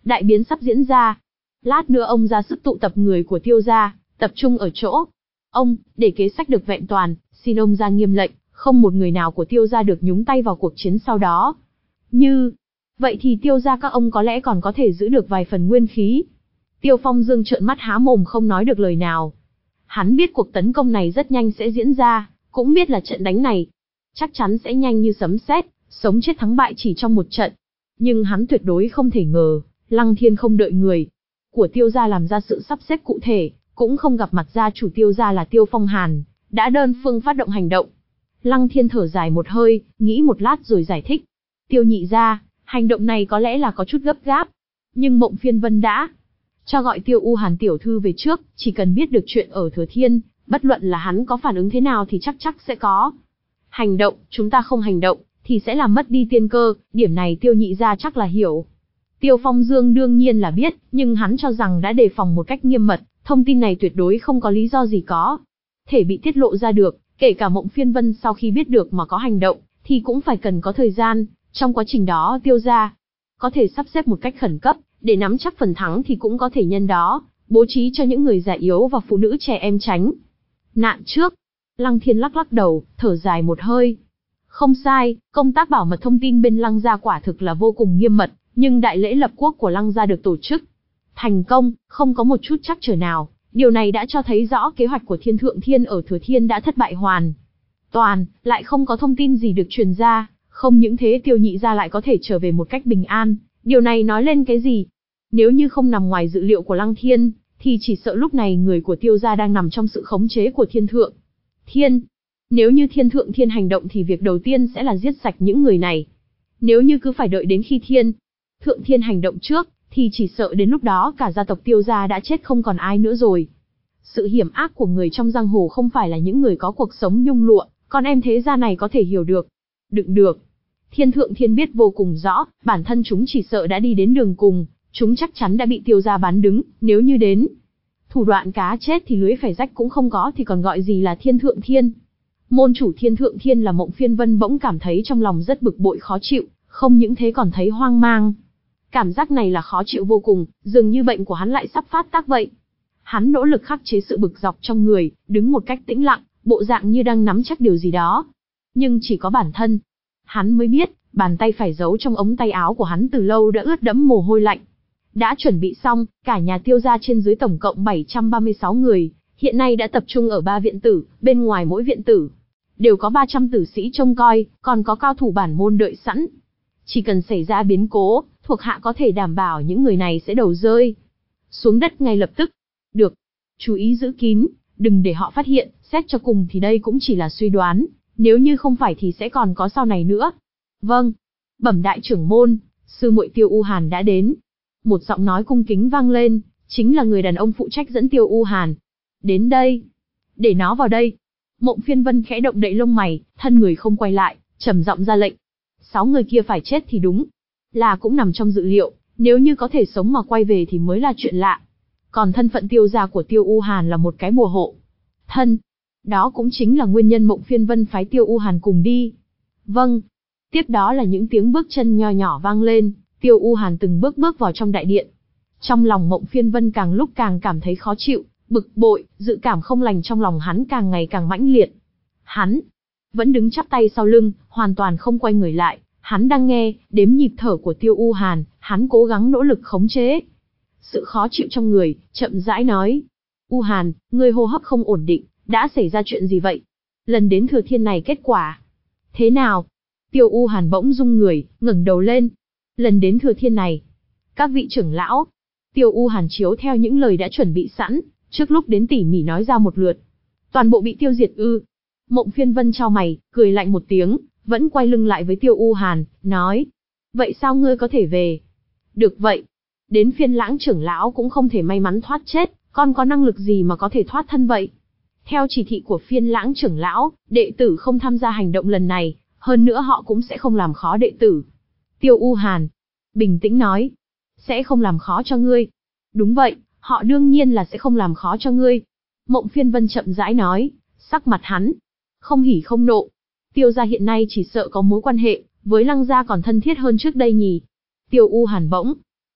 đại biến sắp diễn ra. Lát nữa ông ra sức tụ tập người của Tiêu gia, tập trung ở chỗ. Ông, để kế sách được vẹn toàn, xin ông ra nghiêm lệnh, không một người nào của Tiêu gia được nhúng tay vào cuộc chiến sau đó. Như vậy thì Tiêu gia các ông có lẽ còn có thể giữ được vài phần nguyên khí. Tiêu Phong Dương trợn mắt há mồm không nói được lời nào. Hắn biết cuộc tấn công này rất nhanh sẽ diễn ra, cũng biết là trận đánh này chắc chắn sẽ nhanh như sấm sét, sống chết thắng bại chỉ trong một trận. Nhưng hắn tuyệt đối không thể ngờ, Lăng Thiên không đợi người của Tiêu gia làm ra sự sắp xếp cụ thể, cũng không gặp mặt gia chủ Tiêu gia là Tiêu Phong Hàn, đã đơn phương phát động hành động. Lăng Thiên thở dài một hơi, nghĩ một lát rồi giải thích. Tiêu nhị gia, hành động này có lẽ là có chút gấp gáp, nhưng Mộng Phiên Vân đã cho gọi Tiêu U Hàn tiểu thư về trước, chỉ cần biết được chuyện ở Thừa Thiên, bất luận là hắn có phản ứng thế nào thì chắc chắc sẽ có hành động, chúng ta không hành động, thì sẽ làm mất đi tiên cơ, điểm này Tiêu nhị gia chắc là hiểu. Tiêu Phong Dương đương nhiên là biết, nhưng hắn cho rằng đã đề phòng một cách nghiêm mật, thông tin này tuyệt đối không có lý do gì có thể bị tiết lộ ra được, kể cả Mộng Phiên Vân sau khi biết được mà có hành động, thì cũng phải cần có thời gian, trong quá trình đó Tiêu gia có thể sắp xếp một cách khẩn cấp, để nắm chắc phần thắng thì cũng có thể nhân đó, bố trí cho những người già yếu và phụ nữ trẻ em tránh nạn trước. Lăng Thiên lắc lắc đầu, thở dài một hơi. Không sai, công tác bảo mật thông tin bên Lăng gia quả thực là vô cùng nghiêm mật, nhưng đại lễ lập quốc của Lăng gia được tổ chức thành công, không có một chút trắc trở nào. Điều này đã cho thấy rõ kế hoạch của Thiên Thượng Thiên ở Thừa Thiên đã thất bại hoàn toàn, lại không có thông tin gì được truyền ra, không những thế Tiêu nhị gia lại có thể trở về một cách bình an. Điều này nói lên cái gì? Nếu như không nằm ngoài dự liệu của Lăng Thiên, thì chỉ sợ lúc này người của Tiêu gia đang nằm trong sự khống chế của Thiên Thượng Thiên. Nếu như Thiên Thượng Thiên hành động thì việc đầu tiên sẽ là giết sạch những người này. Nếu như cứ phải đợi đến khi Thiên Thượng Thiên hành động trước, thì chỉ sợ đến lúc đó cả gia tộc Tiêu gia đã chết không còn ai nữa rồi. Sự hiểm ác của người trong giang hồ không phải là những người có cuộc sống nhung lụa, con em thế gia này có thể hiểu được. Đựng được. Thiên Thượng Thiên biết vô cùng rõ, bản thân chúng chỉ sợ đã đi đến đường cùng, chúng chắc chắn đã bị Tiêu gia bán đứng, nếu như đến thủ đoạn cá chết thì lưới phải rách cũng không có thì còn gọi gì là Thiên Thượng Thiên. Môn chủ Thiên Thượng Thiên là Mộng Phiên Vân bỗng cảm thấy trong lòng rất bực bội khó chịu, không những thế còn thấy hoang mang. Cảm giác này là khó chịu vô cùng, dường như bệnh của hắn lại sắp phát tác vậy. Hắn nỗ lực khắc chế sự bực dọc trong người, đứng một cách tĩnh lặng, bộ dạng như đang nắm chắc điều gì đó. Nhưng chỉ có bản thân hắn mới biết, bàn tay phải giấu trong ống tay áo của hắn từ lâu đã ướt đẫm mồ hôi lạnh. Đã chuẩn bị xong, cả nhà Tiêu gia trên dưới tổng cộng bảy trăm ba mươi sáu người, hiện nay đã tập trung ở ba viện tử, bên ngoài mỗi viện tử đều có ba trăm tử sĩ trông coi, còn có cao thủ bản môn đợi sẵn. Chỉ cần xảy ra biến cố, thuộc hạ có thể đảm bảo những người này sẽ đầu rơi xuống đất ngay lập tức. Được, chú ý giữ kín, đừng để họ phát hiện, xét cho cùng thì đây cũng chỉ là suy đoán, nếu như không phải thì sẽ còn có sau này nữa. Vâng, bẩm đại trưởng môn, sư muội Tiêu U Hàn đã đến. Một giọng nói cung kính vang lên, chính là người đàn ông phụ trách dẫn Tiêu U Hàn đến đây. Để nó vào đây. Mộng Phiên Vân khẽ động đậy lông mày, thân người không quay lại, trầm giọng ra lệnh. Sáu người kia phải chết thì đúng là cũng nằm trong dự liệu, nếu như có thể sống mà quay về thì mới là chuyện lạ. Còn thân phận Tiêu gia của Tiêu U Hàn là một cái bùa hộ thân, đó cũng chính là nguyên nhân Mộng Phiên Vân phái Tiêu U Hàn cùng đi. Vâng. Tiếp đó là những tiếng bước chân nho nhỏ vang lên, Tiêu U Hàn từng bước bước vào trong đại điện. Trong lòng Mộng Phiên Vân càng lúc càng cảm thấy khó chịu, bực bội, dự cảm không lành trong lòng hắn càng ngày càng mãnh liệt. Hắn vẫn đứng chắp tay sau lưng, hoàn toàn không quay người lại, hắn đang nghe đếm nhịp thở của Tiêu U Hàn, hắn cố gắng nỗ lực khống chế sự khó chịu trong người, chậm rãi nói: U Hàn, ngươi hô hấp không ổn định, đã xảy ra chuyện gì vậy? Lần đến Thừa Thiên này kết quả thế nào? Tiêu U Hàn bỗng rung người, ngẩng đầu lên. Lần đến Thừa Thiên này, các vị trưởng lão. Tiêu U Hàn chiếu theo những lời đã chuẩn bị sẵn, trước lúc đến tỉ mỉ nói ra một lượt. Toàn bộ bị tiêu diệt ư? Mộng Phiên Vân chau mày, cười lạnh một tiếng, vẫn quay lưng lại với Tiêu U Hàn, nói: Vậy sao ngươi có thể về? Được vậy. Đến Phiên Lãng trưởng lão cũng không thể may mắn thoát chết, con có năng lực gì mà có thể thoát thân vậy? Theo chỉ thị của Phiên Lãng trưởng lão, đệ tử không tham gia hành động lần này, hơn nữa họ cũng sẽ không làm khó đệ tử. Tiêu U Hàn bình tĩnh nói: Sẽ không làm khó cho ngươi. Đúng vậy, họ đương nhiên là sẽ không làm khó cho ngươi. Mộng Phiên Vân chậm rãi nói, sắc mặt hắn không hỉ không nộ. Tiêu gia hiện nay chỉ sợ có mối quan hệ với Lăng gia còn thân thiết hơn trước đây nhỉ? Tiêu U Hàn bỗng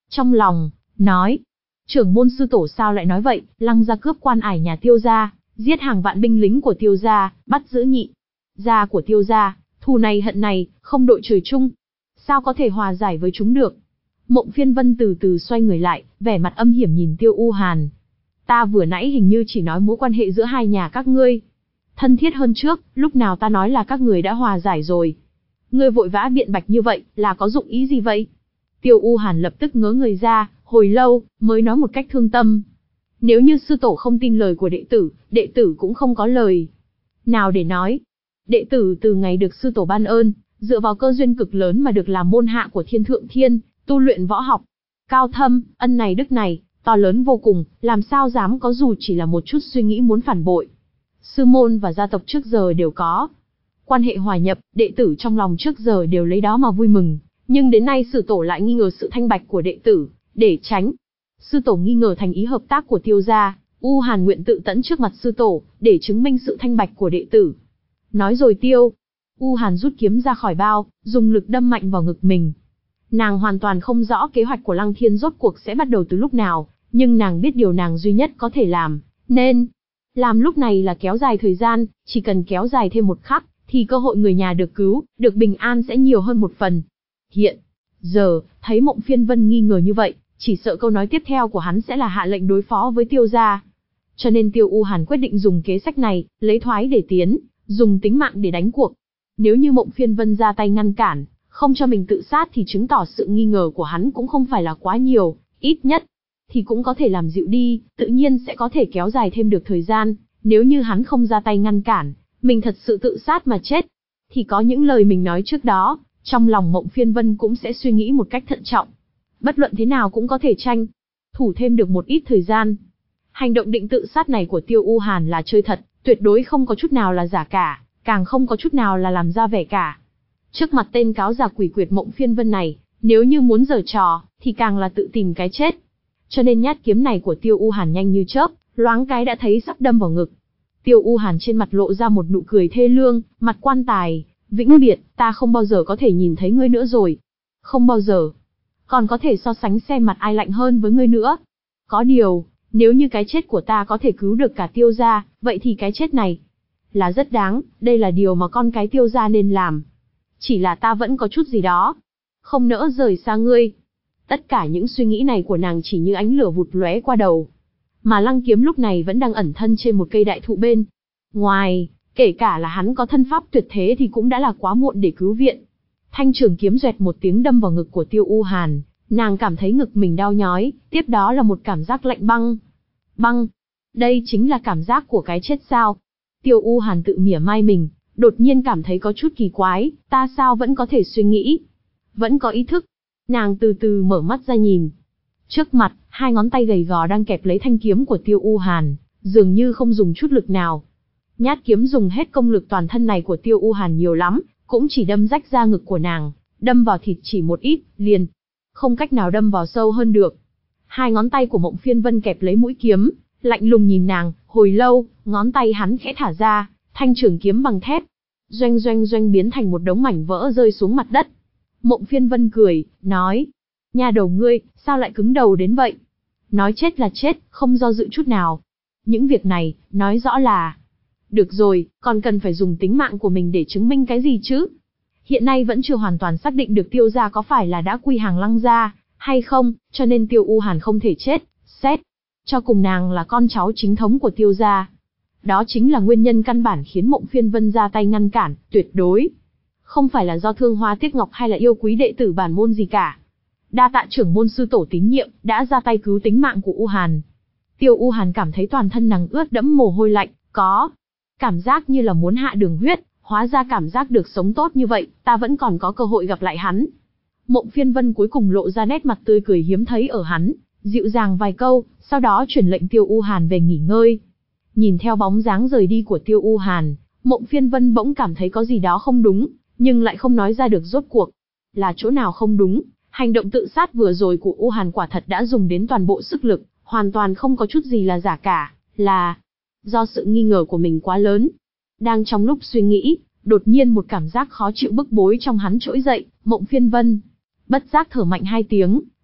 Trong lòng, nói, trưởng môn sư tổ sao lại nói vậy, Lăng gia cướp quan ải nhà Tiêu gia, giết hàng vạn binh lính của Tiêu gia, bắt giữ nhị gia của Tiêu gia, thù này hận này, không đội trời chung. Sao có thể hòa giải với chúng được? Mộng Phiên Vân từ từ xoay người lại, vẻ mặt âm hiểm nhìn Tiêu U Hàn. Ta vừa nãy hình như chỉ nói mối quan hệ giữa hai nhà các ngươi thân thiết hơn trước, lúc nào ta nói là các người đã hòa giải rồi? Ngươi vội vã biện bạch như vậy, là có dụng ý gì vậy? Tiêu U Hàn lập tức ngớ người ra, hồi lâu, mới nói một cách thương tâm. Nếu như sư tổ không tin lời của đệ tử, đệ tử cũng không có lời nào để nói. Đệ tử từ ngày được sư tổ ban ơn, dựa vào cơ duyên cực lớn mà được làm môn hạ của Thiên Thượng Thiên, tu luyện võ học cao thâm, ân này đức này, to lớn vô cùng, làm sao dám có dù chỉ là một chút suy nghĩ muốn phản bội. Sư môn và gia tộc trước giờ đều có quan hệ hòa nhập, đệ tử trong lòng trước giờ đều lấy đó mà vui mừng, nhưng đến nay sư tổ lại nghi ngờ sự thanh bạch của đệ tử, để tránh sư tổ nghi ngờ thành ý hợp tác của Tiêu gia, U Hàn nguyện tự tẫn trước mặt sư tổ, để chứng minh sự thanh bạch của đệ tử. Nói rồi Tiêu U Hàn rút kiếm ra khỏi bao, dùng lực đâm mạnh vào ngực mình. Nàng hoàn toàn không rõ kế hoạch của Lăng Thiên rốt cuộc sẽ bắt đầu từ lúc nào, nhưng nàng biết điều nàng duy nhất có thể làm, nên làm lúc này là kéo dài thời gian, chỉ cần kéo dài thêm một khắc, thì cơ hội người nhà được cứu, được bình an sẽ nhiều hơn một phần. Hiện giờ, thấy Mộng Phiên Vân nghi ngờ như vậy, chỉ sợ câu nói tiếp theo của hắn sẽ là hạ lệnh đối phó với Tiêu gia. Cho nên Tiêu U Hàn quyết định dùng kế sách này, lấy thoái để tiến, dùng tính mạng để đánh cuộc. Nếu như Mộng Phiên Vân ra tay ngăn cản, không cho mình tự sát thì chứng tỏ sự nghi ngờ của hắn cũng không phải là quá nhiều, ít nhất thì cũng có thể làm dịu đi, tự nhiên sẽ có thể kéo dài thêm được thời gian. Nếu như hắn không ra tay ngăn cản, mình thật sự tự sát mà chết, thì có những lời mình nói trước đó, trong lòng Mộng Phiên Vân cũng sẽ suy nghĩ một cách thận trọng. Bất luận thế nào cũng có thể tranh thủ thêm được một ít thời gian. Hành động định tự sát này của Tiêu U Hàn là chơi thật, tuyệt đối không có chút nào là giả cả, càng không có chút nào là làm ra vẻ cả. Trước mặt tên cáo già quỷ quyệt Mộng Phiên Vân này, nếu như muốn giở trò, thì càng là tự tìm cái chết. Cho nên nhát kiếm này của Tiêu U Hàn nhanh như chớp, loáng cái đã thấy sắp đâm vào ngực. Tiêu U Hàn trên mặt lộ ra một nụ cười thê lương, mặt quan tài, vĩnh biệt, ta không bao giờ có thể nhìn thấy ngươi nữa rồi. Không bao giờ. Còn có thể so sánh xem mặt ai lạnh hơn với ngươi nữa. Có điều, nếu như cái chết của ta có thể cứu được cả Tiêu gia, vậy thì cái chết này là rất đáng, đây là điều mà con cái Tiêu gia nên làm. Chỉ là ta vẫn có chút gì đó không nỡ rời xa ngươi. Tất cả những suy nghĩ này của nàng chỉ như ánh lửa vụt lóe qua đầu. Mà Lăng Kiếm lúc này vẫn đang ẩn thân trên một cây đại thụ bên ngoài, kể cả là hắn có thân pháp tuyệt thế thì cũng đã là quá muộn để cứu viện. Thanh trường kiếm xoẹt một tiếng đâm vào ngực của Tiêu U Hàn, nàng cảm thấy ngực mình đau nhói, tiếp đó là một cảm giác lạnh băng. Băng, đây chính là cảm giác của cái chết sao? Tiêu U Hàn tự mỉa mai mình, đột nhiên cảm thấy có chút kỳ quái, ta sao vẫn có thể suy nghĩ, vẫn có ý thức. Nàng từ từ mở mắt ra nhìn. Trước mặt, hai ngón tay gầy gò đang kẹp lấy thanh kiếm của Tiêu U Hàn, dường như không dùng chút lực nào. Nhát kiếm dùng hết công lực toàn thân này của Tiêu U Hàn nhiều lắm, cũng chỉ đâm rách da ngực của nàng, đâm vào thịt chỉ một ít, liền không cách nào đâm vào sâu hơn được. Hai ngón tay của Mộng Phiên Vân kẹp lấy mũi kiếm, lạnh lùng nhìn nàng, hồi lâu, ngón tay hắn khẽ thả ra, thanh trường kiếm bằng thép, doanh doanh doanh biến thành một đống mảnh vỡ rơi xuống mặt đất. Mộng Phiên Vân cười, nói, nha đầu ngươi, sao lại cứng đầu đến vậy? Nói chết là chết, không do dự chút nào. Những việc này, nói rõ là... Được rồi, còn cần phải dùng tính mạng của mình để chứng minh cái gì chứ? Hiện nay vẫn chưa hoàn toàn xác định được Tiêu gia có phải là đã quy hàng Lăng gia, hay không, cho nên Tiêu U Hàn không thể chết, xét. Cho cùng nàng là con cháu chính thống của Tiêu gia. Đó chính là nguyên nhân căn bản khiến Mộng Phiên Vân ra tay ngăn cản, tuyệt đối. Không phải là do thương hoa tiếc ngọc hay là yêu quý đệ tử bản môn gì cả. Đa tạ trưởng môn sư tổ tín nhiệm, đã ra tay cứu tính mạng của U Hàn. Tiêu U Hàn cảm thấy toàn thân nàng ướt đẫm mồ hôi lạnh, có cảm giác như là muốn hạ đường huyết, hóa ra cảm giác được sống tốt như vậy, ta vẫn còn có cơ hội gặp lại hắn. Mộng Phiên Vân cuối cùng lộ ra nét mặt tươi cười hiếm thấy ở hắn, dịu dàng vài câu, sau đó truyền lệnh Tiêu U Hàn về nghỉ ngơi. Nhìn theo bóng dáng rời đi của Tiêu U Hàn, Mộng Phiên Vân bỗng cảm thấy có gì đó không đúng, nhưng lại không nói ra được rốt cuộc là chỗ nào không đúng. Hành động tự sát vừa rồi của U Hàn quả thật đã dùng đến toàn bộ sức lực, hoàn toàn không có chút gì là giả cả, là do sự nghi ngờ của mình quá lớn. Đang trong lúc suy nghĩ, đột nhiên một cảm giác khó chịu bức bối trong hắn trỗi dậy, Mộng Phiên Vân bất giác thở mạnh hai tiếng,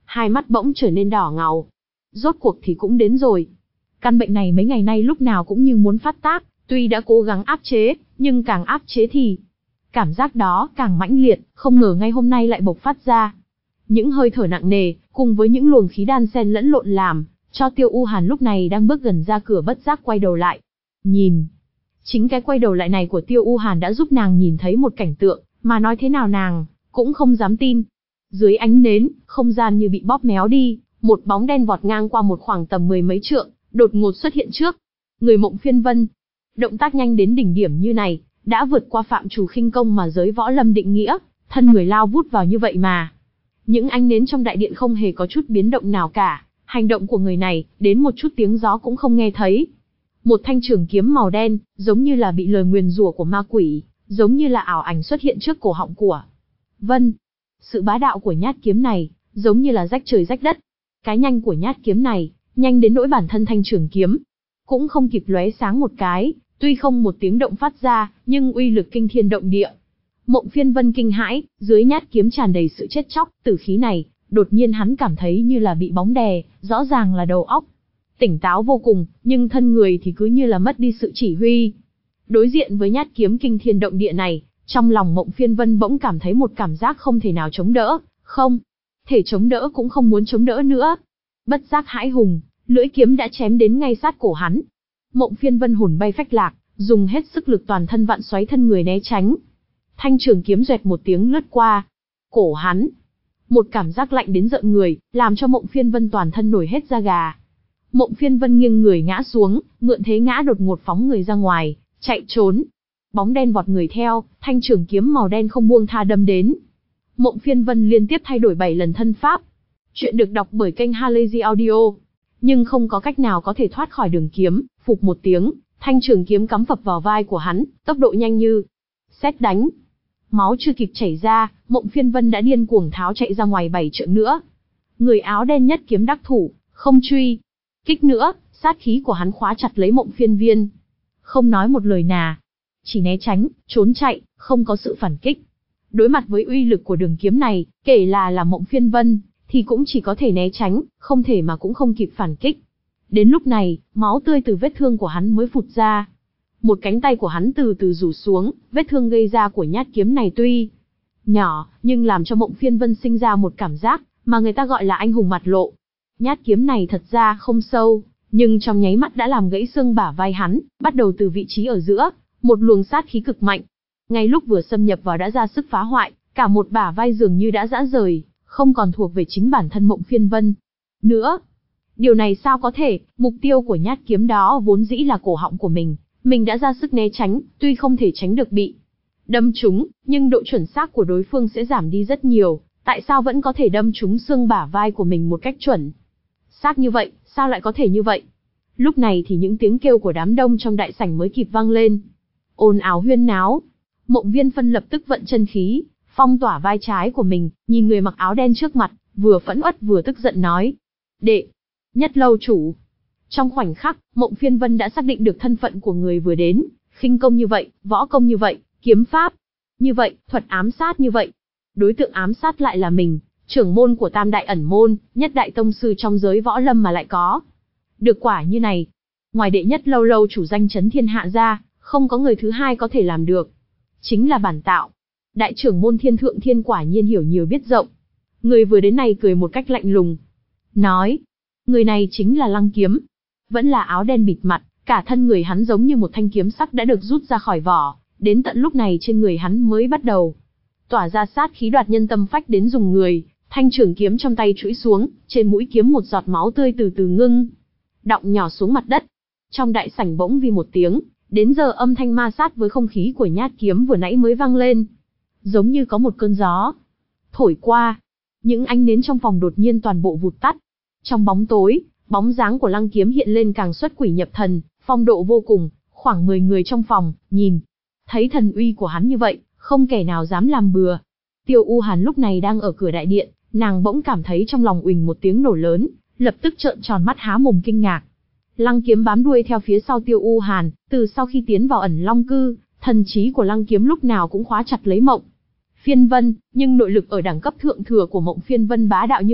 hai mắt bỗng trở nên đỏ ngầu. Rốt cuộc thì cũng đến rồi. Căn bệnh này mấy ngày nay lúc nào cũng như muốn phát tác, tuy đã cố gắng áp chế, nhưng càng áp chế thì cảm giác đó càng mãnh liệt, không ngờ ngay hôm nay lại bộc phát ra. Những hơi thở nặng nề, cùng với những luồng khí đan xen lẫn lộn làm cho Tiêu U Hàn lúc này đang bước gần ra cửa bất giác quay đầu lại. Nhìn. Chính cái quay đầu lại này của Tiêu U Hàn đã giúp nàng nhìn thấy một cảnh tượng, mà nói thế nào nàng cũng không dám tin. Dưới ánh nến, không gian như bị bóp méo đi, một bóng đen vọt ngang qua một khoảng tầm mười mấy trượng, đột ngột xuất hiện trước người Mộng Phiên Vân. Động tác nhanh đến đỉnh điểm như này, đã vượt qua phạm trù khinh công mà giới võ lâm định nghĩa, thân người lao vút vào như vậy mà. Những ánh nến trong đại điện không hề có chút biến động nào cả, hành động của người này, đến một chút tiếng gió cũng không nghe thấy. Một thanh trường kiếm màu đen, giống như là bị lời nguyền rủa của ma quỷ, giống như là ảo ảnh xuất hiện trước cổ họng của Vân. Sự bá đạo của nhát kiếm này, giống như là rách trời rách đất. Cái nhanh của nhát kiếm này, nhanh đến nỗi bản thân thanh trường kiếm cũng không kịp lóe sáng một cái, tuy không một tiếng động phát ra, nhưng uy lực kinh thiên động địa. Mộng Phiên Vân kinh hãi, dưới nhát kiếm tràn đầy sự chết chóc, tử khí này, đột nhiên hắn cảm thấy như là bị bóng đè, rõ ràng là đầu óc tỉnh táo vô cùng, nhưng thân người thì cứ như là mất đi sự chỉ huy. Đối diện với nhát kiếm kinh thiên động địa này, trong lòng Mộng Phiên Vân bỗng cảm thấy một cảm giác không thể nào chống đỡ, không thể chống đỡ cũng không muốn chống đỡ nữa. Bất giác hãi hùng, lưỡi kiếm đã chém đến ngay sát cổ hắn. Mộng Phiên Vân hồn bay phách lạc, dùng hết sức lực toàn thân vặn xoáy thân người né tránh. Thanh trường kiếm xoẹt một tiếng lướt qua cổ hắn. Một cảm giác lạnh đến rợn người, làm cho Mộng Phiên Vân toàn thân nổi hết da gà. Mộng Phiên Vân nghiêng người ngã xuống, mượn thế ngã đột ngột phóng người ra ngoài, chạy trốn. Bóng đen vọt người theo, thanh trường kiếm màu đen không buông tha đâm đến. Mộng Phiên Vân liên tiếp thay đổi bảy lần thân pháp. Chuyện được đọc bởi kênh Halazy Audio. Nhưng không có cách nào có thể thoát khỏi đường kiếm, phụp một tiếng, thanh trường kiếm cắm phập vào vai của hắn, tốc độ nhanh như sét đánh. Máu chưa kịp chảy ra, Mộng Phiên Vân đã điên cuồng tháo chạy ra ngoài bảy trượng nữa. Người áo đen nhất kiếm đắc thủ, không truy kích nữa, sát khí của hắn khóa chặt lấy Mộng Phiên Viên. Không nói một lời nào, chỉ né tránh, trốn chạy, không có sự phản kích. Đối mặt với uy lực của đường kiếm này, kể là là Mộng Phiên Vân, thì cũng chỉ có thể né tránh, không thể mà cũng không kịp phản kích. Đến lúc này, máu tươi từ vết thương của hắn mới phụt ra. Một cánh tay của hắn từ từ rủ xuống, vết thương gây ra của nhát kiếm này tuy nhỏ, nhưng làm cho Mộng Phiên Vân sinh ra một cảm giác mà người ta gọi là anh hùng mặt lộ. Nhát kiếm này thật ra không sâu, nhưng trong nháy mắt đã làm gãy xương bả vai hắn, bắt đầu từ vị trí ở giữa, một luồng sát khí cực mạnh. Ngay lúc vừa xâm nhập vào đã ra sức phá hoại, cả một bả vai dường như đã rã rời, không còn thuộc về chính bản thân Mộng Phiên Vân nữa. Điều này sao có thể, mục tiêu của nhát kiếm đó vốn dĩ là cổ họng của mình, mình đã ra sức né tránh, tuy không thể tránh được bị đâm trúng, nhưng độ chuẩn xác của đối phương sẽ giảm đi rất nhiều, tại sao vẫn có thể đâm trúng xương bả vai của mình một cách chuẩn xác như vậy, sao lại có thể như vậy? Lúc này thì những tiếng kêu của đám đông trong đại sảnh mới kịp vang lên. Ồn ào huyên náo. Mộng Viên Phân lập tức vận chân khí, phong tỏa vai trái của mình, nhìn người mặc áo đen trước mặt, vừa phẫn uất vừa tức giận nói. Đệ, Nhất lâu chủ. Trong khoảnh khắc, Mộng Phiên Vân đã xác định được thân phận của người vừa đến, khinh công như vậy, võ công như vậy, kiếm pháp như vậy, thuật ám sát như vậy. Đối tượng ám sát lại là mình, trưởng môn của Tam Đại Ẩn Môn, nhất đại tông sư trong giới võ lâm mà lại có được quả như này. Ngoài đệ nhất lâu lâu chủ danh chấn thiên hạ ra, không có người thứ hai có thể làm được. Chính là bản tạo. Đại trưởng môn Thiên Thượng Thiên quả nhiên hiểu nhiều biết rộng. Người vừa đến này cười một cách lạnh lùng, nói, người này chính là Lăng Kiếm. Vẫn là áo đen bịt mặt, cả thân người hắn giống như một thanh kiếm sắc đã được rút ra khỏi vỏ, đến tận lúc này trên người hắn mới bắt đầu tỏa ra sát khí đoạt nhân tâm phách đến dùng người. Thanh trường kiếm trong tay chũi xuống, trên mũi kiếm một giọt máu tươi từ từ ngưng đọng nhỏ xuống mặt đất. Trong đại sảnh bỗng vì một tiếng, đến giờ âm thanh ma sát với không khí của nhát kiếm vừa nãy mới vang lên, giống như có một cơn gió thổi qua. Những ánh nến trong phòng đột nhiên toàn bộ vụt tắt. Trong bóng tối, bóng dáng của Lăng Kiếm hiện lên càng xuất quỷ nhập thần, phong độ vô cùng. Khoảng mười người trong phòng nhìn thấy thần uy của hắn như vậy, không kẻ nào dám làm bừa. Tiêu U Hàn lúc này đang ở cửa đại điện, nàng bỗng cảm thấy trong lòng uỳnh một tiếng nổ lớn, lập tức trợn tròn mắt há mồm kinh ngạc. Lăng Kiếm bám đuôi theo phía sau Tiêu U Hàn, từ sau khi tiến vào ẩn long cư, thần trí của Lăng Kiếm lúc nào cũng khóa chặt lấy Mộng Phiên Vân, nhưng nội lực ở đẳng cấp thượng thừa của Mộng Phiên Vân bá đạo như vậy,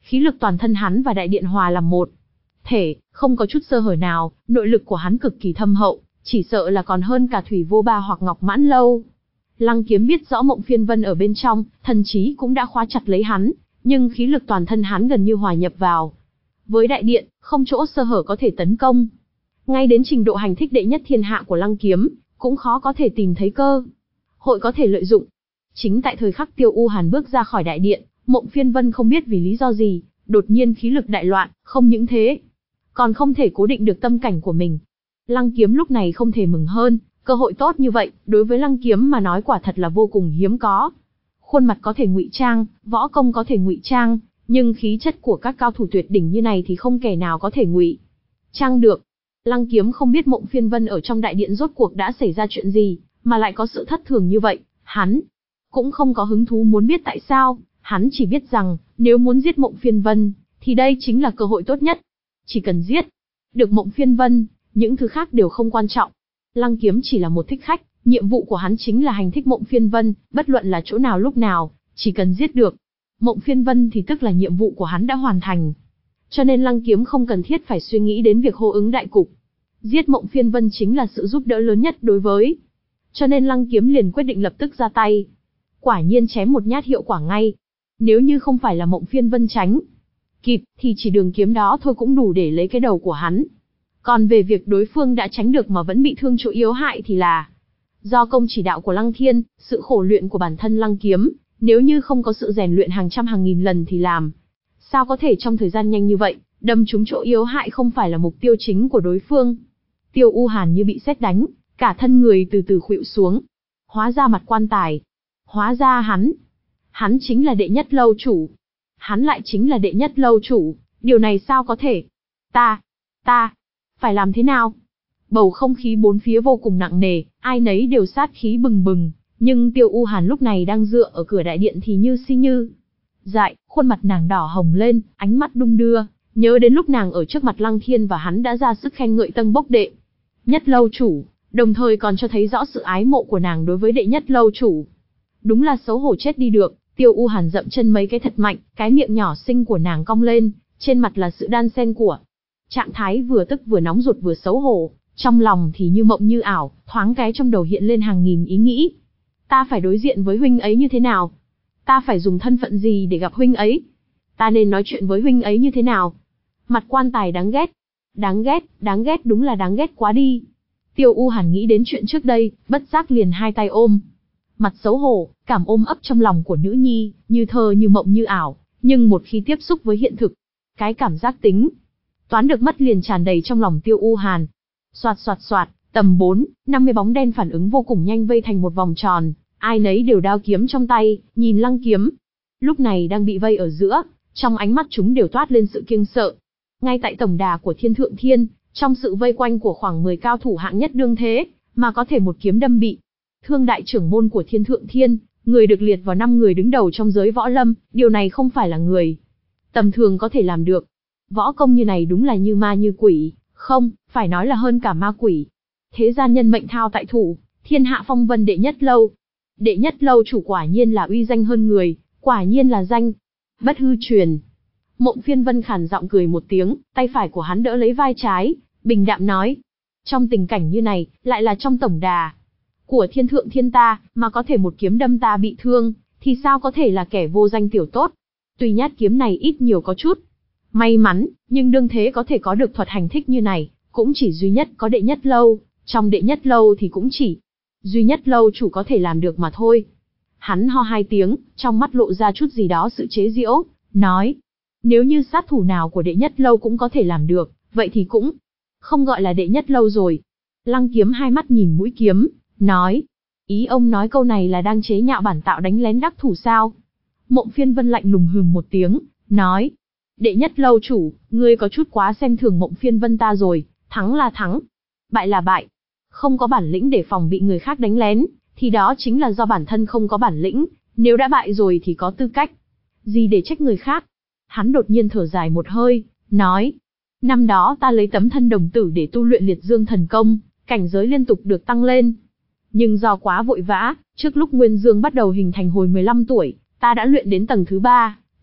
khí lực toàn thân hắn và đại điện hòa làm một thể, không có chút sơ hở nào, nội lực của hắn cực kỳ thâm hậu, chỉ sợ là còn hơn cả Thủy Vô Ba hoặc Ngọc Mãn Lâu. Lăng Kiếm biết rõ Mộng Phiên Vân ở bên trong, thần trí cũng đã khóa chặt lấy hắn, nhưng khí lực toàn thân hắn gần như hòa nhập vào với đại điện, không chỗ sơ hở có thể tấn công. Ngay đến trình độ hành thích đệ nhất thiên hạ của Lăng Kiếm, cũng khó có thể tìm thấy cơ hội có thể lợi dụng. Chính tại thời khắc Tiêu U Hàn bước ra khỏi đại điện, Mộng Phiên Vân không biết vì lý do gì, đột nhiên khí lực đại loạn, không những thế, còn không thể cố định được tâm cảnh của mình. Lăng Kiếm lúc này không thể mừng hơn, cơ hội tốt như vậy, đối với Lăng Kiếm mà nói quả thật là vô cùng hiếm có. Khuôn mặt có thể ngụy trang, võ công có thể ngụy trang, nhưng khí chất của các cao thủ tuyệt đỉnh như này thì không kẻ nào có thể ngụy trang được. Lăng Kiếm không biết Mộng Phiên Vân ở trong đại điện rốt cuộc đã xảy ra chuyện gì, mà lại có sự thất thường như vậy, hắn cũng không có hứng thú muốn biết tại sao, hắn chỉ biết rằng, nếu muốn giết Mộng Phiên Vân, thì đây chính là cơ hội tốt nhất. Chỉ cần giết được Mộng Phiên Vân, những thứ khác đều không quan trọng. Lăng Kiếm chỉ là một thích khách, nhiệm vụ của hắn chính là hành thích Mộng Phiên Vân, bất luận là chỗ nào lúc nào, chỉ cần giết được Mộng Phiên Vân thì tức là nhiệm vụ của hắn đã hoàn thành. Cho nên Lăng Kiếm không cần thiết phải suy nghĩ đến việc hô ứng đại cục. Giết Mộng Phiên Vân chính là sự giúp đỡ lớn nhất đối với. Cho nên Lăng Kiếm liền quyết định lập tức ra tay. Quả nhiên chém một nhát hiệu quả ngay. Nếu như không phải là Mộng Phiên Vân tránh kịp, thì chỉ đường kiếm đó thôi cũng đủ để lấy cái đầu của hắn. Còn về việc đối phương đã tránh được mà vẫn bị thương chỗ yếu hại thì là do công chỉ đạo của Lăng Thiên, sự khổ luyện của bản thân Lăng Kiếm, nếu như không có sự rèn luyện hàng trăm hàng nghìn lần thì làm sao có thể trong thời gian nhanh như vậy, đâm trúng chỗ yếu hại không phải là mục tiêu chính của đối phương. Tiêu U Hàn như bị sét đánh, cả thân người từ từ khuỵu xuống. Hóa ra mặt quan tài. Hóa ra hắn. Hắn chính là đệ nhất lâu chủ. Hắn lại chính là đệ nhất lâu chủ. Điều này sao có thể? Ta, ta, phải làm thế nào? Bầu không khí bốn phía vô cùng nặng nề, ai nấy đều sát khí bừng bừng. Nhưng Tiêu U Hàn lúc này đang dựa ở cửa đại điện thì như si như dại, khuôn mặt nàng đỏ hồng lên, ánh mắt đung đưa. Nhớ đến lúc nàng ở trước mặt Lăng Thiên và hắn đã ra sức khen ngợi Tân Bốc đệ nhất lâu chủ, đồng thời còn cho thấy rõ sự ái mộ của nàng đối với đệ nhất lâu chủ. Đúng là xấu hổ chết đi được. Tiêu U Hàn dậm chân mấy cái thật mạnh, cái miệng nhỏ xinh của nàng cong lên, trên mặt là sự đan xen của trạng thái vừa tức vừa nóng ruột vừa xấu hổ, trong lòng thì như mộng như ảo, thoáng cái trong đầu hiện lên hàng nghìn ý nghĩ. Ta phải đối diện với huynh ấy như thế nào? Ta phải dùng thân phận gì để gặp huynh ấy? Ta nên nói chuyện với huynh ấy như thế nào? Mặt quan tài đáng ghét. Đáng ghét, đáng ghét đúng là đáng ghét quá đi. Tiêu U Hàn nghĩ đến chuyện trước đây, bất giác liền hai tay ôm mặt xấu hổ, cảm ôm ấp trong lòng của nữ nhi, như thơ như mộng như ảo, nhưng một khi tiếp xúc với hiện thực, cái cảm giác tính toán được mất liền tràn đầy trong lòng Tiêu U Hàn. Soạt soạt soạt, tầm bốn, năm mươi bóng đen phản ứng vô cùng nhanh vây thành một vòng tròn, ai nấy đều đao kiếm trong tay, nhìn Lăng Kiếm. Lúc này đang bị vây ở giữa, trong ánh mắt chúng đều toát lên sự kiêng sợ. Ngay tại tổng đà của Thiên Thượng Thiên, trong sự vây quanh của khoảng mười cao thủ hạng nhất đương thế, mà có thể một kiếm đâm bị thương đại trưởng môn của Thiên Thượng Thiên, người được liệt vào năm người đứng đầu trong giới võ lâm, điều này không phải là người tầm thường có thể làm được. Võ công như này đúng là như ma như quỷ, không, phải nói là hơn cả ma quỷ. Thế gian nhân mệnh thao tại thủ, thiên hạ phong vân đệ nhất lâu. Đệ nhất lâu chủ quả nhiên là uy danh hơn người, quả nhiên là danh bất hư truyền. Mộng Phiên Vân khàn giọng cười một tiếng, tay phải của hắn đỡ lấy vai trái, bình đạm nói. Trong tình cảnh như này, lại là trong tổng đà của Thiên Thượng Thiên ta, mà có thể một kiếm đâm ta bị thương, thì sao có thể là kẻ vô danh tiểu tốt. Tuy nhát kiếm này ít nhiều có chút may mắn, nhưng đương thế có thể có được thuật hành thích như này, cũng chỉ duy nhất có đệ nhất lâu, trong đệ nhất lâu thì cũng chỉ duy nhất lâu chủ có thể làm được mà thôi. Hắn ho hai tiếng, trong mắt lộ ra chút gì đó sự chế giễu, nói. Nếu như sát thủ nào của đệ nhất lâu cũng có thể làm được, vậy thì cũng không gọi là đệ nhất lâu rồi. Lăng Kiếm hai mắt nhìn mũi kiếm, nói. Ý ông nói câu này là đang chế nhạo bản tạo đánh lén đắc thủ sao? Mộng Phiên Vân lạnh lùng hừm một tiếng, nói. Đệ nhất lâu chủ, ngươi có chút quá xem thường Mộng Phiên Vân ta rồi, thắng là thắng, bại là bại. Không có bản lĩnh để phòng bị người khác đánh lén, thì đó chính là do bản thân không có bản lĩnh, nếu đã bại rồi thì có tư cách gì để trách người khác. Hắn đột nhiên thở dài một hơi, nói. Năm đó ta lấy tấm thân đồng tử để tu luyện liệt dương thần công, cảnh giới liên tục được tăng lên. Nhưng do quá vội vã, trước lúc Nguyên Dương bắt đầu hình thành hồi mười lăm tuổi, ta đã luyện đến tầng thứ ba,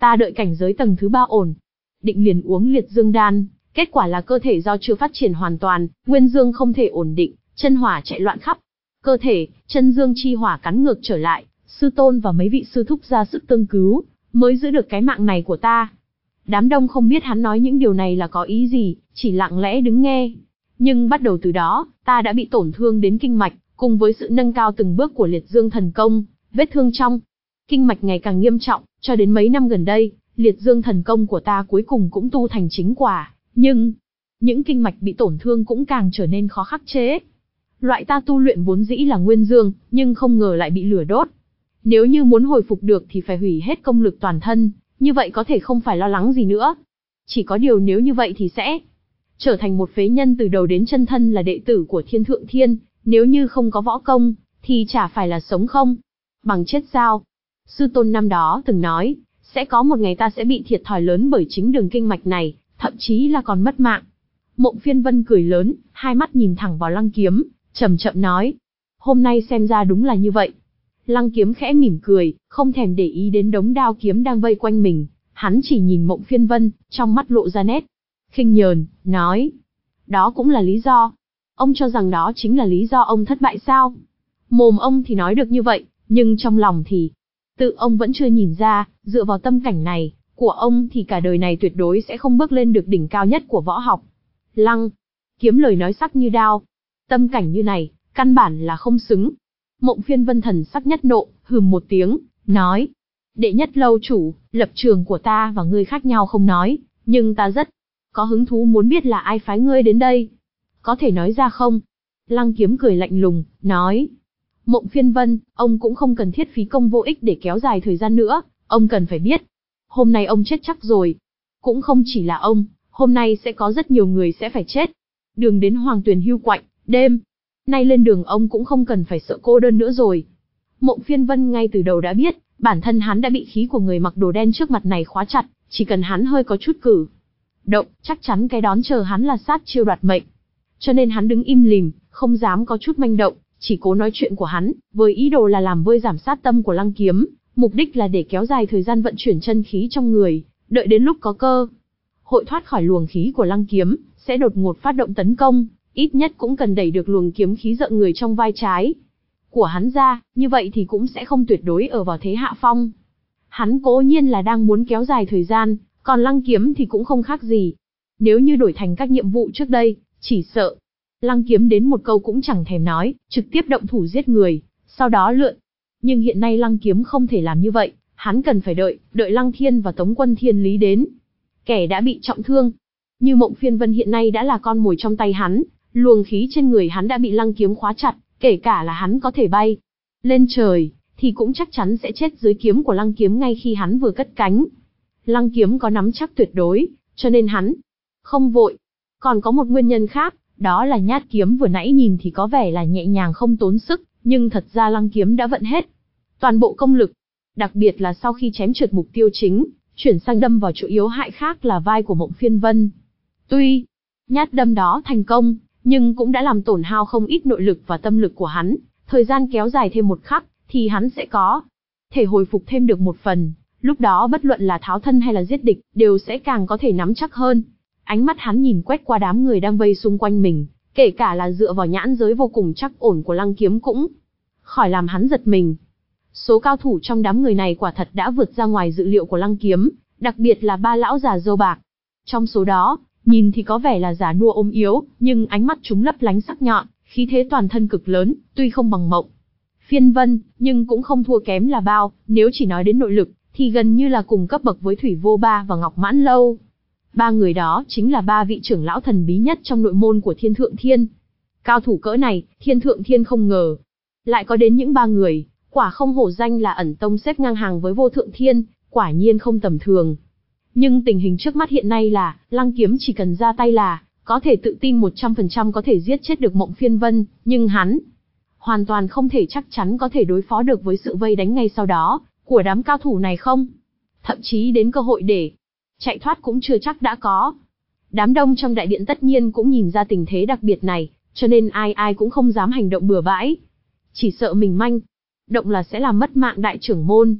Ta đợi cảnh giới tầng thứ ba ổn, định liền uống liệt dương đan, kết quả là cơ thể do chưa phát triển hoàn toàn, nguyên dương không thể ổn định, chân hỏa chạy loạn khắp cơ thể, chân dương chi hỏa cắn ngược trở lại, sư tôn và mấy vị sư thúc ra sức tương cứu, mới giữ được cái mạng này của ta. Đám đông không biết hắn nói những điều này là có ý gì, chỉ lặng lẽ đứng nghe. Nhưng bắt đầu từ đó, ta đã bị tổn thương đến kinh mạch, cùng với sự nâng cao từng bước của liệt dương thần công, vết thương trong kinh mạch ngày càng nghiêm trọng, cho đến mấy năm gần đây, liệt dương thần công của ta cuối cùng cũng tu thành chính quả, nhưng những kinh mạch bị tổn thương cũng càng trở nên khó khắc chế. Loại ta tu luyện vốn dĩ là nguyên dương, nhưng không ngờ lại bị lửa đốt. Nếu như muốn hồi phục được thì phải hủy hết công lực toàn thân, như vậy có thể không phải lo lắng gì nữa. Chỉ có điều nếu như vậy thì sẽ trở thành một phế nhân từ đầu đến chân, thân là đệ tử của Thiên Thượng Thiên, nếu như không có võ công, thì chả phải là sống không bằng chết sao. Sư tôn năm đó từng nói, sẽ có một ngày ta sẽ bị thiệt thòi lớn bởi chính đường kinh mạch này, thậm chí là còn mất mạng. Mộng Phiên Vân cười lớn, hai mắt nhìn thẳng vào Lăng Kiếm, chậm chậm nói, hôm nay xem ra đúng là như vậy. Lăng Kiếm khẽ mỉm cười, không thèm để ý đến đống đao kiếm đang vây quanh mình, hắn chỉ nhìn Mộng Phiên Vân, trong mắt lộ ra nét khinh nhờn, nói, đó cũng là lý do. Ông cho rằng đó chính là lý do ông thất bại sao? Mồm ông thì nói được như vậy, nhưng trong lòng thì tự ông vẫn chưa nhìn ra, dựa vào tâm cảnh này của ông thì cả đời này tuyệt đối sẽ không bước lên được đỉnh cao nhất của võ học. Lăng Kiếm lời nói sắc như đao, tâm cảnh như này, căn bản là không xứng. Mộng Phiên Vân thần sắc nhất nộ, hừm một tiếng, nói, đệ nhất lâu chủ, lập trường của ta và ngươi khác nhau không nói, nhưng ta rất có hứng thú muốn biết là ai phái ngươi đến đây. Có thể nói ra không? Lăng Kiếm cười lạnh lùng, nói, Mộng Phiên Vân, ông cũng không cần thiết phí công vô ích để kéo dài thời gian nữa, ông cần phải biết, hôm nay ông chết chắc rồi. Cũng không chỉ là ông, hôm nay sẽ có rất nhiều người sẽ phải chết. Đường đến Hoàng Tuyền hưu quạnh, đêm nay lên đường ông cũng không cần phải sợ cô đơn nữa rồi. Mộng Phiên Vân ngay từ đầu đã biết, bản thân hắn đã bị khí của người mặc đồ đen trước mặt này khóa chặt, chỉ cần hắn hơi có chút cử động, chắc chắn cái đón chờ hắn là sát chiêu đoạt mệnh. Cho nên hắn đứng im lìm, không dám có chút manh động, chỉ cố nói chuyện của hắn, với ý đồ là làm vơi giảm sát tâm của Lăng Kiếm, mục đích là để kéo dài thời gian vận chuyển chân khí trong người, đợi đến lúc có cơ hội thoát khỏi luồng khí của Lăng Kiếm, sẽ đột ngột phát động tấn công, ít nhất cũng cần đẩy được luồng kiếm khí rợn người trong vai trái của hắn ra, như vậy thì cũng sẽ không tuyệt đối ở vào thế hạ phong. Hắn cố nhiên là đang muốn kéo dài thời gian, còn Lăng Kiếm thì cũng không khác gì. Nếu như đổi thành các nhiệm vụ trước đây, chỉ sợ Lăng Kiếm đến một câu cũng chẳng thèm nói, trực tiếp động thủ giết người, sau đó lượn. Nhưng hiện nay Lăng Kiếm không thể làm như vậy, hắn cần phải đợi, đợi Lăng Thiên và Tống Quân Thiên Lý đến. Kẻ đã bị trọng thương, như Mộng Phiên Vân hiện nay đã là con mồi trong tay hắn, luồng khí trên người hắn đã bị Lăng Kiếm khóa chặt, kể cả là hắn có thể bay lên trời, thì cũng chắc chắn sẽ chết dưới kiếm của Lăng Kiếm ngay khi hắn vừa cất cánh. Lăng Kiếm có nắm chắc tuyệt đối, cho nên hắn không vội. Còn có một nguyên nhân khác, đó là nhát kiếm vừa nãy nhìn thì có vẻ là nhẹ nhàng không tốn sức, nhưng thật ra Lăng Kiếm đã vận hết toàn bộ công lực, đặc biệt là sau khi chém trượt mục tiêu chính, chuyển sang đâm vào chỗ yếu hại khác là vai của Mộng Phiên Vân. Tuy nhát đâm đó thành công, nhưng cũng đã làm tổn hao không ít nội lực và tâm lực của hắn, thời gian kéo dài thêm một khắc, thì hắn sẽ có thể hồi phục thêm được một phần, lúc đó bất luận là tháo thân hay là giết địch, đều sẽ càng có thể nắm chắc hơn. Ánh mắt hắn nhìn quét qua đám người đang vây xung quanh mình, kể cả là dựa vào nhãn giới vô cùng chắc ổn của Lăng Kiếm cũng khỏi làm hắn giật mình. Số cao thủ trong đám người này quả thật đã vượt ra ngoài dự liệu của Lăng Kiếm, đặc biệt là ba lão già râu bạc. Trong số đó, nhìn thì có vẻ là già nua ốm yếu, nhưng ánh mắt chúng lấp lánh sắc nhọn, khí thế toàn thân cực lớn, tuy không bằng Mộng Phiên Vân, nhưng cũng không thua kém là bao. Nếu chỉ nói đến nội lực, thì gần như là cùng cấp bậc với Thủy Vô Ba và Ngọc Mãn Lâu. Ba người đó chính là ba vị trưởng lão thần bí nhất trong nội môn của Thiên Thượng Thiên. Cao thủ cỡ này, Thiên Thượng Thiên không ngờ lại có đến những ba người, quả không hổ danh là ẩn tông xếp ngang hàng với Vô Thượng Thiên, quả nhiên không tầm thường. Nhưng tình hình trước mắt hiện nay là, Lăng Kiếm chỉ cần ra tay là có thể tự tin một trăm phần trăm có thể giết chết được Mộng Phiên Vân, nhưng hắn hoàn toàn không thể chắc chắn có thể đối phó được với sự vây đánh ngay sau đó của đám cao thủ này không. Thậm chí đến cơ hội để chạy thoát cũng chưa chắc đã có. Đám đông trong đại điện tất nhiên cũng nhìn ra tình thế đặc biệt này, cho nên ai ai cũng không dám hành động bừa bãi. Chỉ sợ mình manh động là sẽ làm mất mạng đại trưởng môn.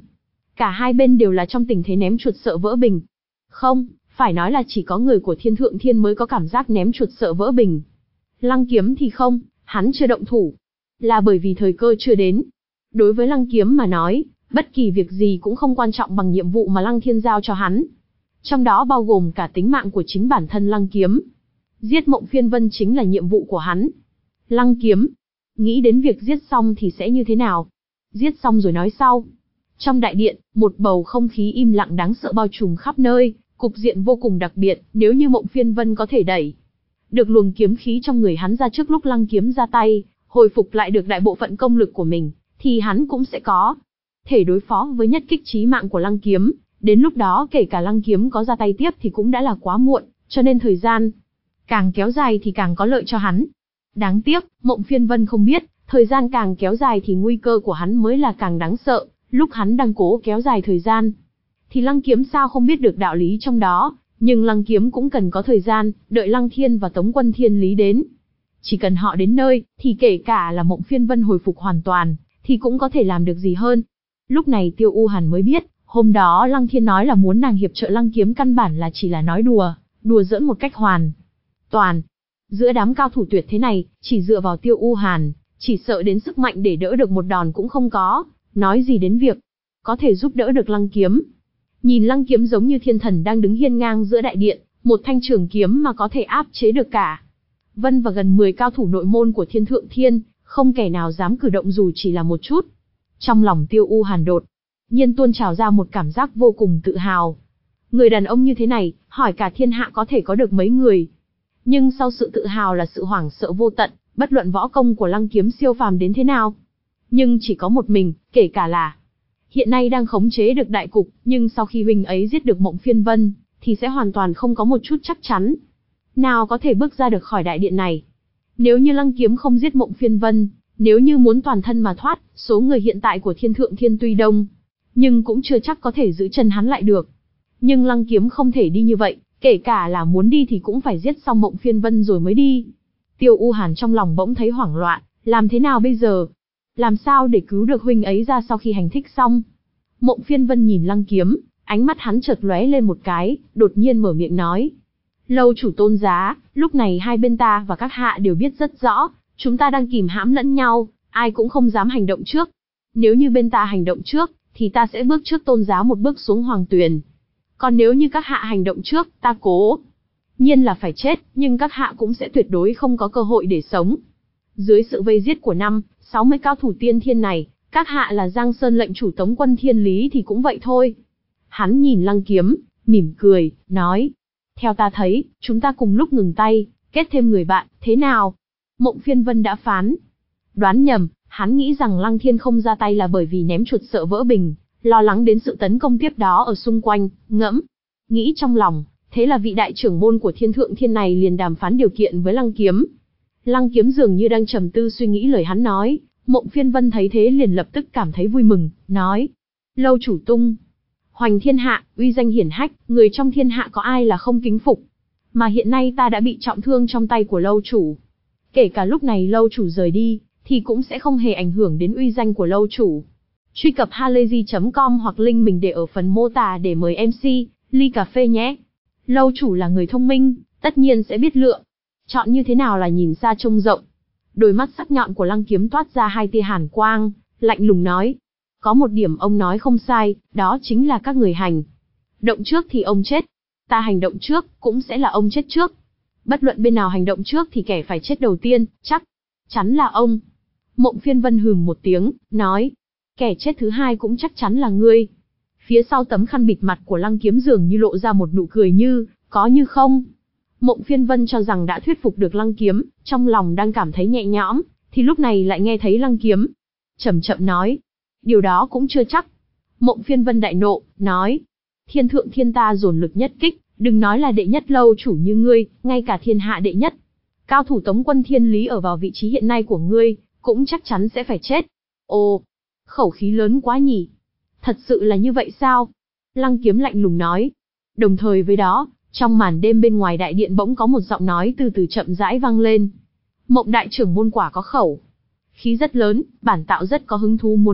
Cả hai bên đều là trong tình thế ném chuột sợ vỡ bình. Không, phải nói là chỉ có người của Thiên Thượng Thiên mới có cảm giác ném chuột sợ vỡ bình. Lăng Kiếm thì không, hắn chưa động thủ. Là bởi vì thời cơ chưa đến. Đối với Lăng Kiếm mà nói, bất kỳ việc gì cũng không quan trọng bằng nhiệm vụ mà Lăng Thiên giao cho hắn. Trong đó bao gồm cả tính mạng của chính bản thân Lăng Kiếm. Giết Mộng Phiên Vân chính là nhiệm vụ của hắn. Lăng Kiếm, nghĩ đến việc giết xong thì sẽ như thế nào? Giết xong rồi nói sau. Trong đại điện, một bầu không khí im lặng đáng sợ bao trùm khắp nơi, cục diện vô cùng đặc biệt, nếu như Mộng Phiên Vân có thể đẩy được luồng kiếm khí trong người hắn ra trước lúc Lăng Kiếm ra tay, hồi phục lại được đại bộ phận công lực của mình, thì hắn cũng sẽ có thể đối phó với nhất kích chí mạng của Lăng Kiếm. Đến lúc đó kể cả Lăng Kiếm có ra tay tiếp thì cũng đã là quá muộn, cho nên thời gian càng kéo dài thì càng có lợi cho hắn. Đáng tiếc, Mộng Phiên Vân không biết, thời gian càng kéo dài thì nguy cơ của hắn mới là càng đáng sợ. Lúc hắn đang cố kéo dài thời gian, thì Lăng Kiếm sao không biết được đạo lý trong đó, nhưng Lăng Kiếm cũng cần có thời gian, đợi Lăng Thiên và Tống Quân Thiên Lý đến. Chỉ cần họ đến nơi, thì kể cả là Mộng Phiên Vân hồi phục hoàn toàn, thì cũng có thể làm được gì hơn. Lúc này Tiêu U Hàn mới biết, hôm đó Lăng Thiên nói là muốn nàng hiệp trợ Lăng Kiếm căn bản là chỉ là nói đùa, đùa giỡn một cách hoàn toàn. Giữa đám cao thủ tuyệt thế này, chỉ dựa vào Tiêu U Hàn, chỉ sợ đến sức mạnh để đỡ được một đòn cũng không có, nói gì đến việc có thể giúp đỡ được Lăng Kiếm. Nhìn Lăng Kiếm giống như thiên thần đang đứng hiên ngang giữa đại điện, một thanh trường kiếm mà có thể áp chế được cả Vân và gần mười cao thủ nội môn của Thiên Thượng Thiên, không kẻ nào dám cử động dù chỉ là một chút. Trong lòng Tiêu U Hàn đột nhiên tuôn trào ra một cảm giác vô cùng tự hào. Người đàn ông như thế này, hỏi cả thiên hạ có thể có được mấy người. Nhưng sau sự tự hào là sự hoảng sợ vô tận, bất luận võ công của Lăng Kiếm siêu phàm đến thế nào. Nhưng chỉ có một mình, kể cả là hiện nay đang khống chế được đại cục, nhưng sau khi huynh ấy giết được Mộng Phiên Vân, thì sẽ hoàn toàn không có một chút chắc chắn nào có thể bước ra được khỏi đại điện này. Nếu như Lăng Kiếm không giết Mộng Phiên Vân, nếu như muốn toàn thân mà thoát, số người hiện tại của Thiên Thượng Thiên tuy đông, nhưng cũng chưa chắc có thể giữ chân hắn lại được. Nhưng Lăng Kiếm không thể đi như vậy, kể cả là muốn đi thì cũng phải giết xong Mộng Phiên Vân rồi mới đi. Tiêu U Hàn trong lòng bỗng thấy hoảng loạn, làm thế nào bây giờ? Làm sao để cứu được huynh ấy ra sau khi hành thích xong? Mộng Phiên Vân nhìn Lăng Kiếm, ánh mắt hắn chợt lóe lên một cái, đột nhiên mở miệng nói. Lâu chủ Tôn Giá, lúc này hai bên ta và các hạ đều biết rất rõ, chúng ta đang kìm hãm lẫn nhau, ai cũng không dám hành động trước. Nếu như bên ta hành động trước, thì ta sẽ bước trước Tôn Giá một bước xuống hoàng tuyền. Còn nếu như các hạ hành động trước, ta cố nhiên là phải chết, nhưng các hạ cũng sẽ tuyệt đối không có cơ hội để sống. Dưới sự vây giết của năm, sáu mươi cao thủ tiên thiên này, các hạ là Giang Sơn lệnh chủ Tống Quân Thiên Lý thì cũng vậy thôi. Hắn nhìn Lăng Kiếm, mỉm cười, nói. Theo ta thấy, chúng ta cùng lúc ngừng tay, kết thêm người bạn, thế nào? Mộng Phiên Vân đã phán đoán nhầm, hắn nghĩ rằng Lăng Thiên không ra tay là bởi vì ném chuột sợ vỡ bình, lo lắng đến sự tấn công tiếp đó ở xung quanh, ngẫm, nghĩ trong lòng, thế là vị đại trưởng môn của Thiên Thượng Thiên này liền đàm phán điều kiện với Lăng Kiếm. Lăng Kiếm dường như đang trầm tư suy nghĩ lời hắn nói, Mộng Phiên Vân thấy thế liền lập tức cảm thấy vui mừng, nói. Lâu chủ tung hoành thiên hạ, uy danh hiển hách, người trong thiên hạ có ai là không kính phục. Mà hiện nay ta đã bị trọng thương trong tay của lâu chủ. Kể cả lúc này lâu chủ rời đi, thì cũng sẽ không hề ảnh hưởng đến uy danh của lâu chủ. Truy cập halayzi chấm com hoặc link mình để ở phần mô tả để mời em xê, ly cà phê nhé. Lâu chủ là người thông minh, tất nhiên sẽ biết lựa chọn như thế nào là nhìn xa trông rộng. Đôi mắt sắc nhọn của Lăng Kiếm toát ra hai tia hàn quang, lạnh lùng nói. Có một điểm ông nói không sai, đó chính là các người hành động trước thì ông chết. Ta hành động trước, cũng sẽ là ông chết trước. Bất luận bên nào hành động trước thì kẻ phải chết đầu tiên, chắc chắn là ông. Mộng Phiên Vân hừm một tiếng, nói. Kẻ chết thứ hai cũng chắc chắn là ngươi. Phía sau tấm khăn bịt mặt của Lăng Kiếm dường như lộ ra một nụ cười như có như không. Mộng Phiên Vân cho rằng đã thuyết phục được Lăng Kiếm, trong lòng đang cảm thấy nhẹ nhõm, thì lúc này lại nghe thấy Lăng Kiếm chậm chậm nói. Điều đó cũng chưa chắc. Mộng Phiên Vân đại nộ, nói. Thiên Thượng Thiên ta dồn lực nhất kích, đừng nói là đệ nhất lâu chủ như ngươi, ngay cả thiên hạ đệ nhất cao thủ Tống Quân Thiên Lý ở vào vị trí hiện nay của ngươi, cũng chắc chắn sẽ phải chết. Ồ, khẩu khí lớn quá nhỉ. Thật sự là như vậy sao? Lăng Kiếm lạnh lùng nói. Đồng thời với đó, trong màn đêm bên ngoài đại điện bỗng có một giọng nói từ từ chậm rãi vang lên. Mộng đại trưởng môn quả có khẩu khí rất lớn, bản tạo rất có hứng thú muốn biết,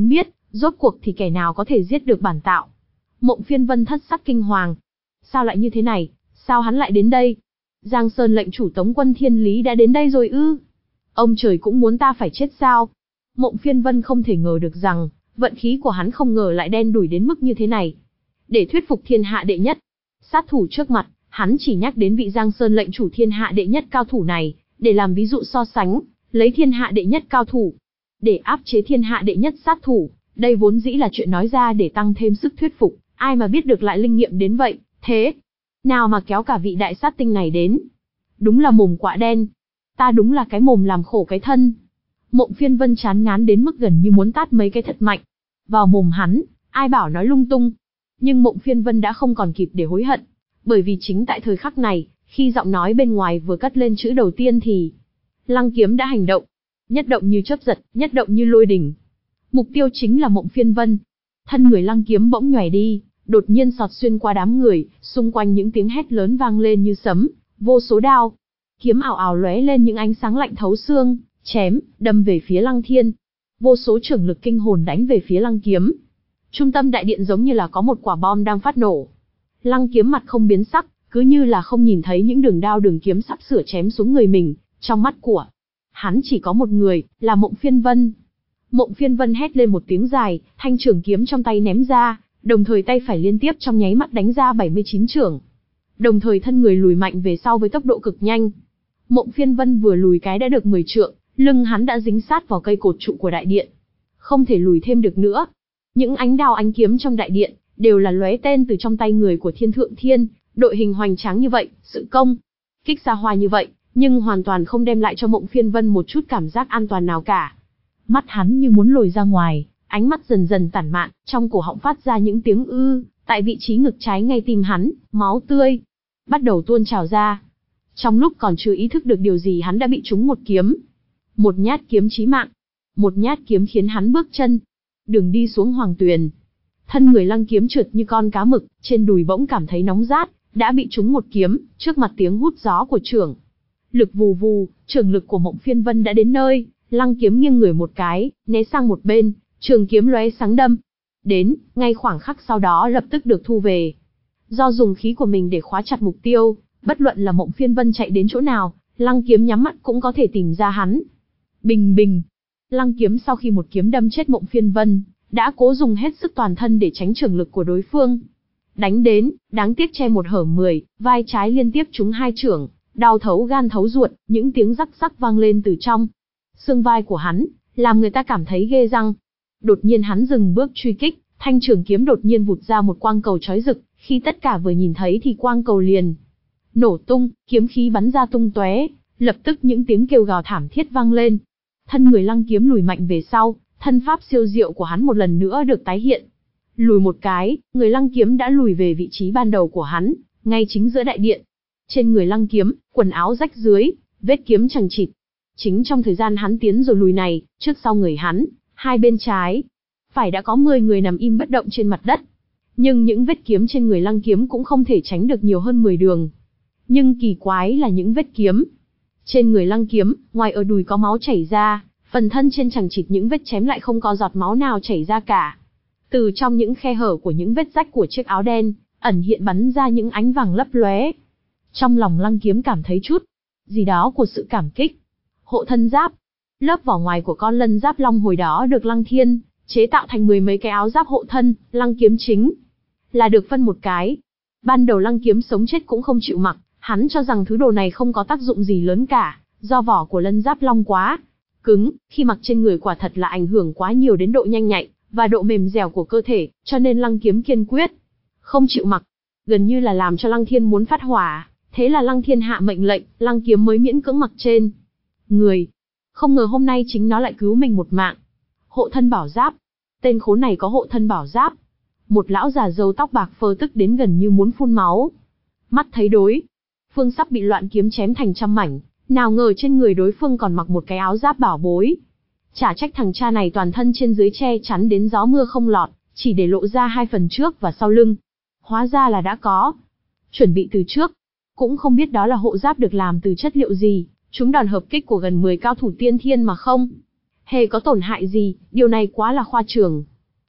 Rốt cuộc thì kẻ nào có thể giết được bản tạo? Mộng Phiên Vân thất sắc kinh hoàng. Sao lại như thế này? Sao hắn lại đến đây? Giang Sơn lệnh chủ Tống quân Thiên Lý đã đến đây rồi ư? Ông trời cũng muốn ta phải chết sao? Mộng Phiên Vân không thể ngờ được rằng, vận khí của hắn không ngờ lại đen đủi đến mức như thế này. Để thuyết phục thiên hạ đệ nhất, sát thủ trước mặt, hắn chỉ nhắc đến vị Giang Sơn lệnh chủ thiên hạ đệ nhất cao thủ này, để làm ví dụ so sánh, lấy thiên hạ đệ nhất cao thủ, để áp chế thiên hạ đệ nhất sát thủ. Đây vốn dĩ là chuyện nói ra để tăng thêm sức thuyết phục, ai mà biết được lại linh nghiệm đến vậy, thế nào mà kéo cả vị đại sát tinh này đến. Đúng là mồm quạ đen, ta đúng là cái mồm làm khổ cái thân. Mộng Phiên Vân chán ngán đến mức gần như muốn tát mấy cái thật mạnh vào mồm hắn, ai bảo nói lung tung. Nhưng Mộng Phiên Vân đã không còn kịp để hối hận, bởi vì chính tại thời khắc này, khi giọng nói bên ngoài vừa cất lên chữ đầu tiên thì Lăng Kiếm đã hành động, nhất động như chớp giật, nhất động như lôi đỉnh. Mục tiêu chính là Mộng Phiên Vân. Thân người Lăng Kiếm bỗng nhòe đi, đột nhiên xọt xuyên qua đám người, xung quanh những tiếng hét lớn vang lên như sấm, vô số đao, kiếm ảo ảo lóe lên những ánh sáng lạnh thấu xương, chém, đâm về phía Lăng Thiên. Vô số chưởng lực kinh hồn đánh về phía Lăng Kiếm. Trung tâm đại điện giống như là có một quả bom đang phát nổ. Lăng Kiếm mặt không biến sắc, cứ như là không nhìn thấy những đường đao đường kiếm sắp sửa chém xuống người mình, trong mắt của hắn chỉ có một người, là Mộng Phiên Vân. Mộng Phiên Vân hét lên một tiếng dài, thanh trường kiếm trong tay ném ra, đồng thời tay phải liên tiếp trong nháy mắt đánh ra bảy mươi chín chưởng. Đồng thời thân người lùi mạnh về sau với tốc độ cực nhanh. Mộng Phiên Vân vừa lùi cái đã được mười trượng, lưng hắn đã dính sát vào cây cột trụ của đại điện. Không thể lùi thêm được nữa. Những ánh đao ánh kiếm trong đại điện, đều là lóe tên từ trong tay người của Thiên Thượng Thiên, đội hình hoành tráng như vậy, sự công kích xa hoa như vậy, nhưng hoàn toàn không đem lại cho Mộng Phiên Vân một chút cảm giác an toàn nào cả. Mắt hắn như muốn lồi ra ngoài, ánh mắt dần dần tản mạn, trong cổ họng phát ra những tiếng ư, tại vị trí ngực trái ngay tim hắn, máu tươi bắt đầu tuôn trào ra. Trong lúc còn chưa ý thức được điều gì hắn đã bị trúng một kiếm. Một nhát kiếm chí mạng. Một nhát kiếm khiến hắn bước chân đường đi xuống hoàng tuyền. Thân người Lăng Kiếm trượt như con cá mực, trên đùi bỗng cảm thấy nóng rát, đã bị trúng một kiếm, trước mặt tiếng hút gió của chưởng lực vù vù, chưởng lực của Mộng Phiên Vân đã đến nơi, Lăng Kiếm nghiêng người một cái, né sang một bên, trường kiếm lóe sáng đâm đến, ngay khoảng khắc sau đó lập tức được thu về. Do dùng khí của mình để khóa chặt mục tiêu, bất luận là Mộng Phiên Vân chạy đến chỗ nào, Lăng Kiếm nhắm mắt cũng có thể tìm ra hắn. Bình bình. Lăng Kiếm sau khi một kiếm đâm chết Mộng Phiên Vân, đã cố dùng hết sức toàn thân để tránh chưởng lực của đối phương. Đánh đến, đáng tiếc che một hở mười, vai trái liên tiếp trúng hai chưởng, đau thấu gan thấu ruột, những tiếng rắc rắc vang lên từ trong xương vai của hắn, làm người ta cảm thấy ghê răng. Đột nhiên hắn dừng bước truy kích, thanh trường kiếm đột nhiên vụt ra một quang cầu chói rực, khi tất cả vừa nhìn thấy thì quang cầu liền nổ tung, kiếm khí bắn ra tung tóe, lập tức những tiếng kêu gào thảm thiết vang lên. Thân người Lăng Kiếm lùi mạnh về sau, thân pháp siêu diệu của hắn một lần nữa được tái hiện. Lùi một cái, người Lăng Kiếm đã lùi về vị trí ban đầu của hắn, ngay chính giữa đại điện. Trên người Lăng Kiếm, quần áo rách dưới, vết kiếm chằng chịt. Chính trong thời gian hắn tiến rồi lùi này, trước sau người hắn, hai bên trái, phải đã có mười người nằm im bất động trên mặt đất. Nhưng những vết kiếm trên người Lăng Kiếm cũng không thể tránh được nhiều hơn mười đường. Nhưng kỳ quái là những vết kiếm trên người Lăng Kiếm, ngoài ở đùi có máu chảy ra, phần thân trên chằng chịt những vết chém lại không có giọt máu nào chảy ra cả. Từ trong những khe hở của những vết rách của chiếc áo đen, ẩn hiện bắn ra những ánh vàng lấp lóe. Trong lòng Lăng Kiếm cảm thấy chút gì đó của sự cảm kích. Hộ thân giáp, lớp vỏ ngoài của con lân giáp long hồi đó được Lăng Thiên chế tạo thành mười mấy cái áo giáp hộ thân, Lăng Kiếm chính là được phân một cái. Ban đầu Lăng Kiếm sống chết cũng không chịu mặc, hắn cho rằng thứ đồ này không có tác dụng gì lớn cả, do vỏ của lân giáp long quá cứng, khi mặc trên người quả thật là ảnh hưởng quá nhiều đến độ nhanh nhạy và độ mềm dẻo của cơ thể, cho nên Lăng Kiếm kiên quyết không chịu mặc, gần như là làm cho Lăng Thiên muốn phát hỏa. Thế là Lăng Thiên hạ mệnh lệnh, Lăng Kiếm mới miễn cưỡng mặc trên người. Không ngờ hôm nay chính nó lại cứu mình một mạng. Hộ thân bảo giáp. Tên khốn này có hộ thân bảo giáp. Một lão già râu tóc bạc phơ tức đến gần như muốn phun máu. Mắt thấy đối phương sắp bị loạn kiếm chém thành trăm mảnh, nào ngờ trên người đối phương còn mặc một cái áo giáp bảo bối. Chả trách thằng cha này toàn thân trên dưới che chắn đến gió mưa không lọt, chỉ để lộ ra hai phần trước và sau lưng. Hóa ra là đã có chuẩn bị từ trước. Cũng không biết đó là hộ giáp được làm từ chất liệu gì, chúng đòn hợp kích của gần mười cao thủ tiên thiên mà không hề có tổn hại gì, điều này quá là khoa trương.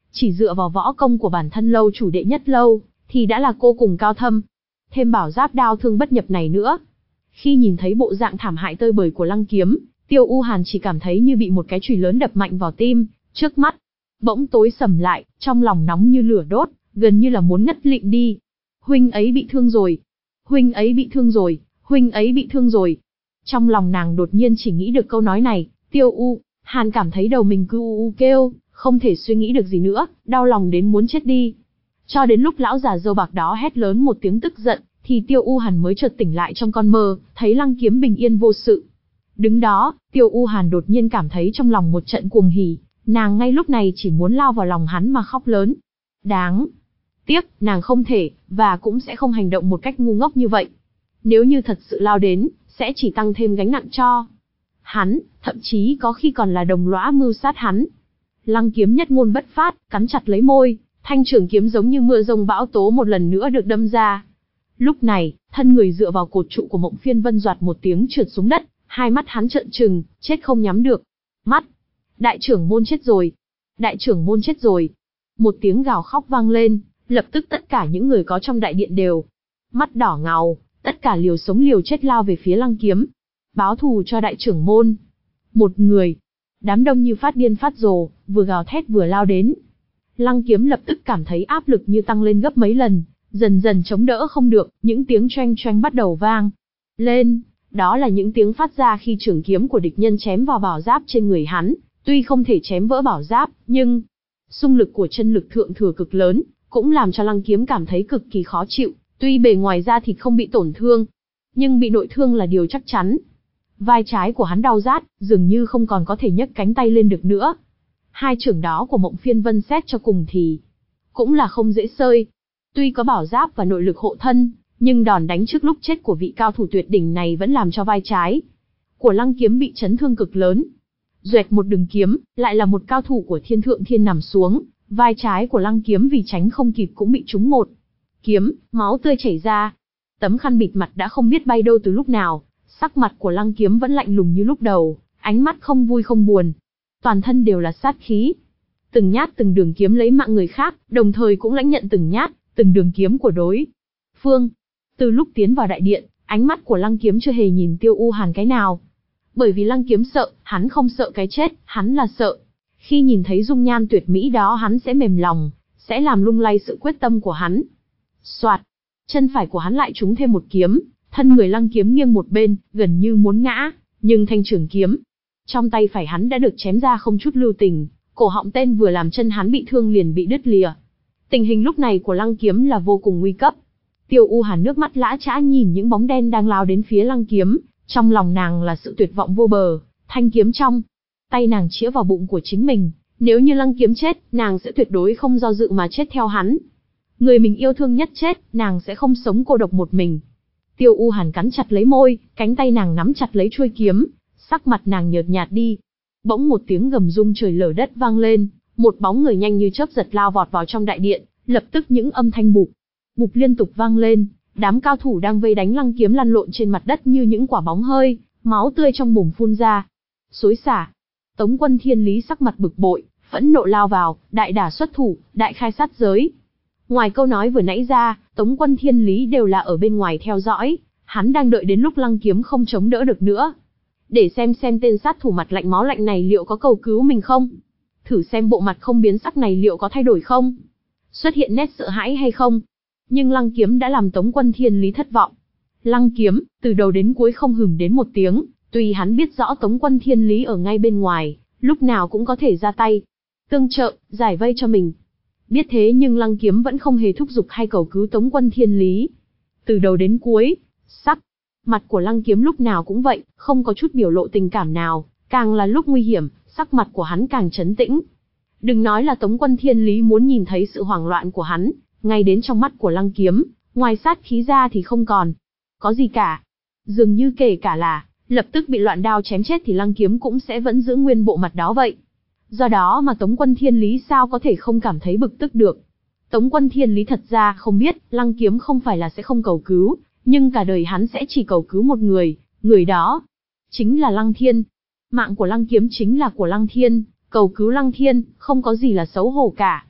Chỉ dựa vào võ công của bản thân lâu chủ đệ nhất lâu, thì đã là vô cùng cao thâm. Thêm bảo giáp đao thương bất nhập này nữa. Khi nhìn thấy bộ dạng thảm hại tơi bời của Lăng Kiếm, Tiêu U Hàn chỉ cảm thấy như bị một cái chùy lớn đập mạnh vào tim, trước mắt bỗng tối sầm lại, trong lòng nóng như lửa đốt, gần như là muốn ngất lịm đi. Huynh ấy bị thương rồi, huynh ấy bị thương rồi, huynh ấy bị thương rồi. Trong lòng nàng đột nhiên chỉ nghĩ được câu nói này, Tiêu U Hàn cảm thấy đầu mình cứ u u kêu, không thể suy nghĩ được gì nữa, đau lòng đến muốn chết đi. Cho đến lúc lão già râu bạc đó hét lớn một tiếng tức giận, thì Tiêu U Hàn mới chợt tỉnh lại trong con mơ, thấy Lăng Kiếm bình yên vô sự. Đứng đó, Tiêu U Hàn đột nhiên cảm thấy trong lòng một trận cuồng hỉ, nàng ngay lúc này chỉ muốn lao vào lòng hắn mà khóc lớn. Đáng tiếc, nàng không thể, và cũng sẽ không hành động một cách ngu ngốc như vậy. Nếu như thật sự lao đến, sẽ chỉ tăng thêm gánh nặng cho hắn, thậm chí có khi còn là đồng lõa mưu sát hắn. Lăng Kiếm nhất ngôn bất phát, cắn chặt lấy môi, thanh trường kiếm giống như mưa rông bão tố một lần nữa được đâm ra. Lúc này, thân người dựa vào cột trụ của Mộng Phiên Vân doạt một tiếng trượt xuống đất, hai mắt hắn trợn trừng, chết không nhắm được. Mắt, đại trưởng môn chết rồi, đại trưởng môn chết rồi. Một tiếng gào khóc vang lên, lập tức tất cả những người có trong đại điện đều mắt đỏ ngầu, tất cả liều sống liều chết lao về phía Lăng Kiếm. Báo thù cho đại trưởng môn. Một người, đám đông như phát điên phát rồ, vừa gào thét vừa lao đến. Lăng Kiếm lập tức cảm thấy áp lực như tăng lên gấp mấy lần, dần dần chống đỡ không được, những tiếng choeng choeng bắt đầu vang lên. Đó là những tiếng phát ra khi trường kiếm của địch nhân chém vào bảo giáp trên người hắn, tuy không thể chém vỡ bảo giáp, nhưng xung lực của chân lực thượng thừa cực lớn, cũng làm cho Lăng Kiếm cảm thấy cực kỳ khó chịu, tuy bề ngoài da thịt không bị tổn thương, nhưng bị nội thương là điều chắc chắn. Vai trái của hắn đau rát, dường như không còn có thể nhấc cánh tay lên được nữa. Hai trưởng đó của Mộng Phiên Vân xét cho cùng thì cũng là không dễ xơi. Tuy có bảo giáp và nội lực hộ thân, nhưng đòn đánh trước lúc chết của vị cao thủ tuyệt đỉnh này vẫn làm cho vai trái của Lăng Kiếm bị chấn thương cực lớn. Duệt một đường kiếm, lại là một cao thủ của Thiên Thượng Thiên nằm xuống, vai trái của Lăng Kiếm vì tránh không kịp cũng bị trúng một kiếm, máu tươi chảy ra. Tấm khăn bịt mặt đã không biết bay đâu từ lúc nào, sắc mặt của Lăng Kiếm vẫn lạnh lùng như lúc đầu, ánh mắt không vui không buồn, toàn thân đều là sát khí. Từng nhát từng đường kiếm lấy mạng người khác, đồng thời cũng lãnh nhận từng nhát, từng đường kiếm của đối phương. Từ lúc tiến vào đại điện, ánh mắt của Lăng Kiếm chưa hề nhìn Tiêu U Hàn cái nào. Bởi vì Lăng Kiếm sợ, hắn không sợ cái chết, hắn là sợ khi nhìn thấy dung nhan tuyệt mỹ đó hắn sẽ mềm lòng, sẽ làm lung lay sự quyết tâm của hắn. Soạt, chân phải của hắn lại trúng thêm một kiếm, thân người Lăng Kiếm nghiêng một bên, gần như muốn ngã, nhưng thanh trường kiếm trong tay phải hắn đã được chém ra không chút lưu tình, cổ họng tên vừa làm chân hắn bị thương liền bị đứt lìa. Tình hình lúc này của Lăng Kiếm là vô cùng nguy cấp. Tiêu U Hàn nước mắt lã chã nhìn những bóng đen đang lao đến phía Lăng Kiếm, trong lòng nàng là sự tuyệt vọng vô bờ. Thanh kiếm trong tay nàng chĩa vào bụng của chính mình, nếu như Lăng Kiếm chết, nàng sẽ tuyệt đối không do dự mà chết theo hắn. Người mình yêu thương nhất chết, nàng sẽ không sống cô độc một mình. Tiêu U Hàn cắn chặt lấy môi, cánh tay nàng nắm chặt lấy chuôi kiếm, sắc mặt nàng nhợt nhạt đi. Bỗng một tiếng gầm rung trời lở đất vang lên, một bóng người nhanh như chớp giật lao vọt vào trong đại điện, lập tức những âm thanh bụp, bụp liên tục vang lên, đám cao thủ đang vây đánh Lăng Kiếm lăn lộn trên mặt đất như những quả bóng hơi, máu tươi trong mồm phun ra. Xối xả. Tống Quân Thiên Lý sắc mặt bực bội, phẫn nộ lao vào, đại đả xuất thủ, đại khai sát giới. Ngoài câu nói vừa nãy ra, Tống Quân Thiên Lý đều là ở bên ngoài theo dõi, hắn đang đợi đến lúc Lăng Kiếm không chống đỡ được nữa, để xem xem tên sát thủ mặt lạnh máu lạnh này liệu có cầu cứu mình không, thử xem bộ mặt không biến sắc này liệu có thay đổi không, xuất hiện nét sợ hãi hay không. Nhưng Lăng Kiếm đã làm Tống Quân Thiên Lý thất vọng. Lăng Kiếm, từ đầu đến cuối không hửng đến một tiếng, tuy hắn biết rõ Tống Quân Thiên Lý ở ngay bên ngoài, lúc nào cũng có thể ra tay, tương trợ, giải vây cho mình. Biết thế nhưng Lăng Kiếm vẫn không hề thúc giục hay cầu cứu Tống Quân Thiên Lý. Từ đầu đến cuối, sắc mặt của Lăng Kiếm lúc nào cũng vậy, không có chút biểu lộ tình cảm nào, càng là lúc nguy hiểm, sắc mặt của hắn càng trấn tĩnh. Đừng nói là Tống Quân Thiên Lý muốn nhìn thấy sự hoảng loạn của hắn, ngay đến trong mắt của Lăng Kiếm, ngoài sát khí ra thì không còn có gì cả. Dường như kể cả là lập tức bị loạn đao chém chết thì Lăng Kiếm cũng sẽ vẫn giữ nguyên bộ mặt đó vậy. Do đó mà Tống Quân Thiên Lý sao có thể không cảm thấy bực tức được. Tống Quân Thiên Lý thật ra không biết, Lăng Kiếm không phải là sẽ không cầu cứu, nhưng cả đời hắn sẽ chỉ cầu cứu một người, người đó chính là Lăng Thiên. Mạng của Lăng Kiếm chính là của Lăng Thiên, cầu cứu Lăng Thiên, không có gì là xấu hổ cả.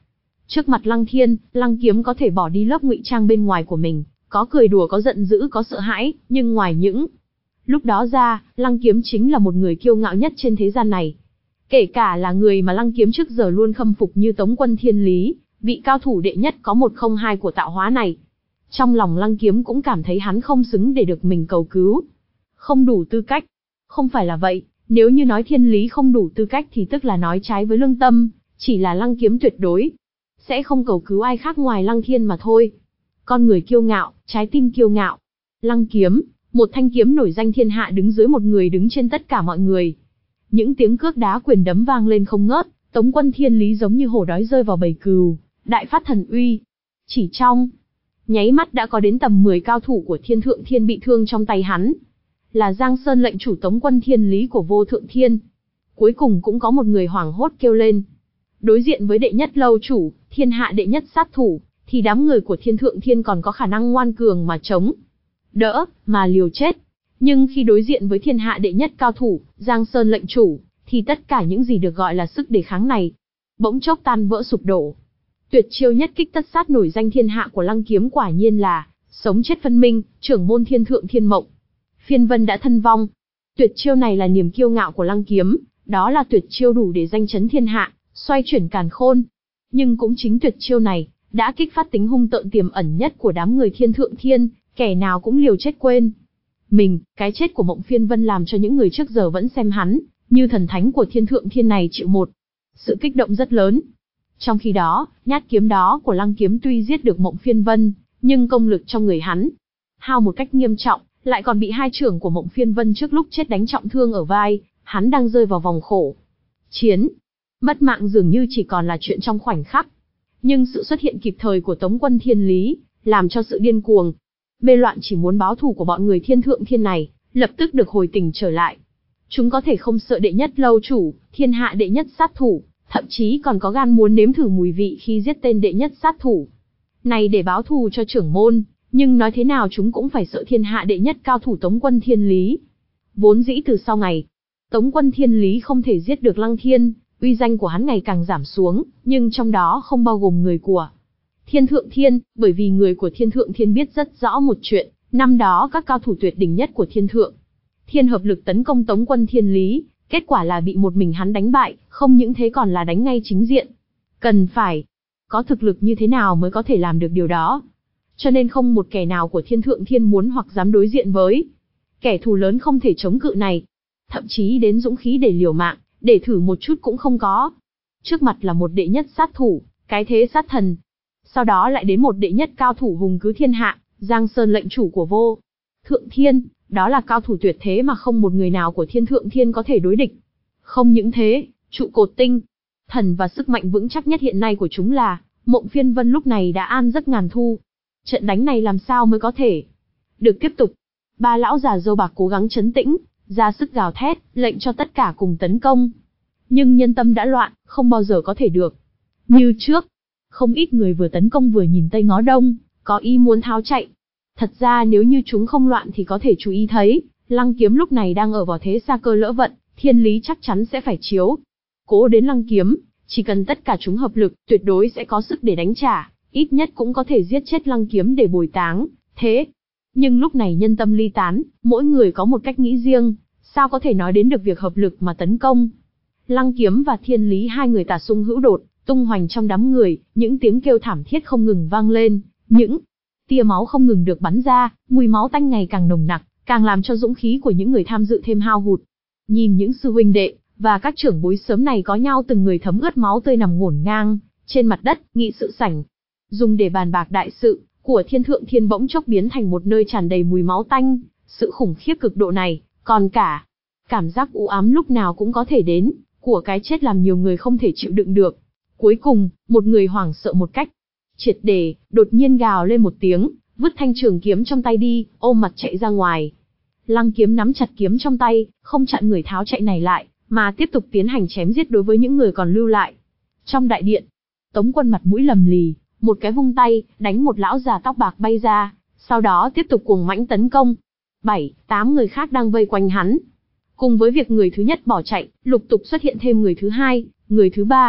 Trước mặt Lăng Thiên, Lăng Kiếm có thể bỏ đi lớp ngụy trang bên ngoài của mình, có cười đùa, có giận dữ, có sợ hãi, nhưng ngoài những lúc đó ra, Lăng Kiếm chính là một người kiêu ngạo nhất trên thế gian này. Kể cả là người mà Lăng Kiếm trước giờ luôn khâm phục như Tống Quân Thiên Lý, vị cao thủ đệ nhất có một không hai của tạo hóa này. Trong lòng Lăng Kiếm cũng cảm thấy hắn không xứng để được mình cầu cứu. Không đủ tư cách. Không phải là vậy, nếu như nói Thiên Lý không đủ tư cách thì tức là nói trái với lương tâm, chỉ là Lăng Kiếm tuyệt đối sẽ không cầu cứu ai khác ngoài Lăng Thiên mà thôi. Con người kiêu ngạo, trái tim kiêu ngạo. Lăng Kiếm, một thanh kiếm nổi danh thiên hạ đứng dưới một người đứng trên tất cả mọi người. Những tiếng cước đá quyền đấm vang lên không ngớt, Tống Quân Thiên Lý giống như hổ đói rơi vào bầy cừu, đại phát thần uy. Chỉ trong nháy mắt đã có đến tầm mười cao thủ của Thiên Thượng Thiên bị thương trong tay hắn. Là Giang Sơn lệnh chủ Tống Quân Thiên Lý của Vô Thượng Thiên. Cuối cùng cũng có một người hoảng hốt kêu lên. Đối diện với đệ nhất lâu chủ, thiên hạ đệ nhất sát thủ, thì đám người của Thiên Thượng Thiên còn có khả năng ngoan cường mà chống đỡ, mà liều chết. Nhưng khi đối diện với thiên hạ đệ nhất cao thủ, Giang Sơn lệnh chủ, thì tất cả những gì được gọi là sức đề kháng này, bỗng chốc tan vỡ sụp đổ. Tuyệt chiêu nhất kích tất sát nổi danh thiên hạ của Lăng Kiếm quả nhiên là sống chết phân minh, trưởng môn Thiên Thượng Thiên Mộng. Phiên vân đã thân vong. Tuyệt chiêu này là niềm kiêu ngạo của Lăng Kiếm, đó là tuyệt chiêu đủ để danh chấn thiên hạ, xoay chuyển càn khôn. Nhưng cũng chính tuyệt chiêu này đã kích phát tính hung tợn tiềm ẩn nhất của đám người Thiên Thượng Thiên, kẻ nào cũng liều chết quên mình. Cái chết của Mộng Phiên Vân làm cho những người trước giờ vẫn xem hắn như thần thánh của Thiên Thượng Thiên này chịu một sự kích động rất lớn. Trong khi đó, nhát kiếm đó của Lăng Kiếm tuy giết được Mộng Phiên Vân, nhưng công lực trong người hắn hao một cách nghiêm trọng, lại còn bị hai trưởng của Mộng Phiên Vân trước lúc chết đánh trọng thương ở vai. Hắn đang rơi vào vòng khổ chiến, mất mạng dường như chỉ còn là chuyện trong khoảnh khắc. Nhưng sự xuất hiện kịp thời của Tống Quân Thiên Lý làm cho sự điên cuồng, mê loạn chỉ muốn báo thù của bọn người Thiên Thượng Thiên này lập tức được hồi tỉnh trở lại. Chúng có thể không sợ đệ nhất lâu chủ, thiên hạ đệ nhất sát thủ, thậm chí còn có gan muốn nếm thử mùi vị khi giết tên đệ nhất sát thủ này để báo thù cho trưởng môn, nhưng nói thế nào chúng cũng phải sợ thiên hạ đệ nhất cao thủ Tống Quân Thiên Lý. Vốn dĩ từ sau ngày Tống Quân Thiên Lý không thể giết được Lăng Thiên, uy danh của hắn ngày càng giảm xuống, nhưng trong đó không bao gồm người của Thiên Thượng Thiên, bởi vì người của Thiên Thượng Thiên biết rất rõ một chuyện, năm đó các cao thủ tuyệt đỉnh nhất của Thiên Thượng Thiên hợp lực tấn công Tống Quân Thiên Lý, kết quả là bị một mình hắn đánh bại, không những thế còn là đánh ngay chính diện. Cần phải có thực lực như thế nào mới có thể làm được điều đó. Cho nên không một kẻ nào của Thiên Thượng Thiên muốn hoặc dám đối diện với kẻ thù lớn không thể chống cự này. Thậm chí đến dũng khí để liều mạng, để thử một chút cũng không có. Trước mặt là một đệ nhất sát thủ, cái thế sát thần. Sau đó lại đến một đệ nhất cao thủ hùng cứ thiên hạ, Giang Sơn lệnh chủ của Vô Thượng Thiên, đó là cao thủ tuyệt thế mà không một người nào của Thiên Thượng Thiên có thể đối địch. Không những thế, trụ cột tinh thần và sức mạnh vững chắc nhất hiện nay của chúng là Mộng Phiên Vân lúc này đã an giấc ngàn thu. Trận đánh này làm sao mới có thể được tiếp tục? Ba lão già râu bạc cố gắng trấn tĩnh, ra sức gào thét, lệnh cho tất cả cùng tấn công. Nhưng nhân tâm đã loạn, không bao giờ có thể được như trước. Không ít người vừa tấn công vừa nhìn tây ngó đông, có ý muốn tháo chạy. Thật ra nếu như chúng không loạn thì có thể chú ý thấy, Lăng Kiếm lúc này đang ở vào thế sa cơ lỡ vận, Thiên Lý chắc chắn sẽ phải chiếu cố đến Lăng Kiếm, chỉ cần tất cả chúng hợp lực, tuyệt đối sẽ có sức để đánh trả, ít nhất cũng có thể giết chết Lăng Kiếm để bồi táng. Thế nhưng lúc này nhân tâm ly tán, mỗi người có một cách nghĩ riêng, sao có thể nói đến được việc hợp lực mà tấn công. Lăng Kiếm và Thiên Lý hai người tà xung hữu đột, tung hoành trong đám người, những tiếng kêu thảm thiết không ngừng vang lên, những tia máu không ngừng được bắn ra, mùi máu tanh ngày càng nồng nặc, càng làm cho dũng khí của những người tham dự thêm hao hụt. Nhìn những sư huynh đệ và các trưởng bối sớm này có nhau từng người thấm ướt máu tươi nằm ngổn ngang trên mặt đất, nghị sự sảnh dùng để bàn bạc đại sự của Thiên Thượng Thiên bỗng chốc biến thành một nơi tràn đầy mùi máu tanh. Sự khủng khiếp cực độ này, còn cả cảm giác u ám lúc nào cũng có thể đến của cái chết làm nhiều người không thể chịu đựng được. Cuối cùng, một người hoảng sợ một cách triệt để, đột nhiên gào lên một tiếng, vứt thanh trường kiếm trong tay đi, ôm mặt chạy ra ngoài. Lăng Kiếm nắm chặt kiếm trong tay, không chặn người tháo chạy này lại, mà tiếp tục tiến hành chém giết đối với những người còn lưu lại. Trong đại điện, Tống Quân mặt mũi lầm lì, một cái vung tay, đánh một lão già tóc bạc bay ra, sau đó tiếp tục cuồng mãnh tấn công. Bảy, tám người khác đang vây quanh hắn. Cùng với việc người thứ nhất bỏ chạy, lục tục xuất hiện thêm người thứ hai, người thứ ba.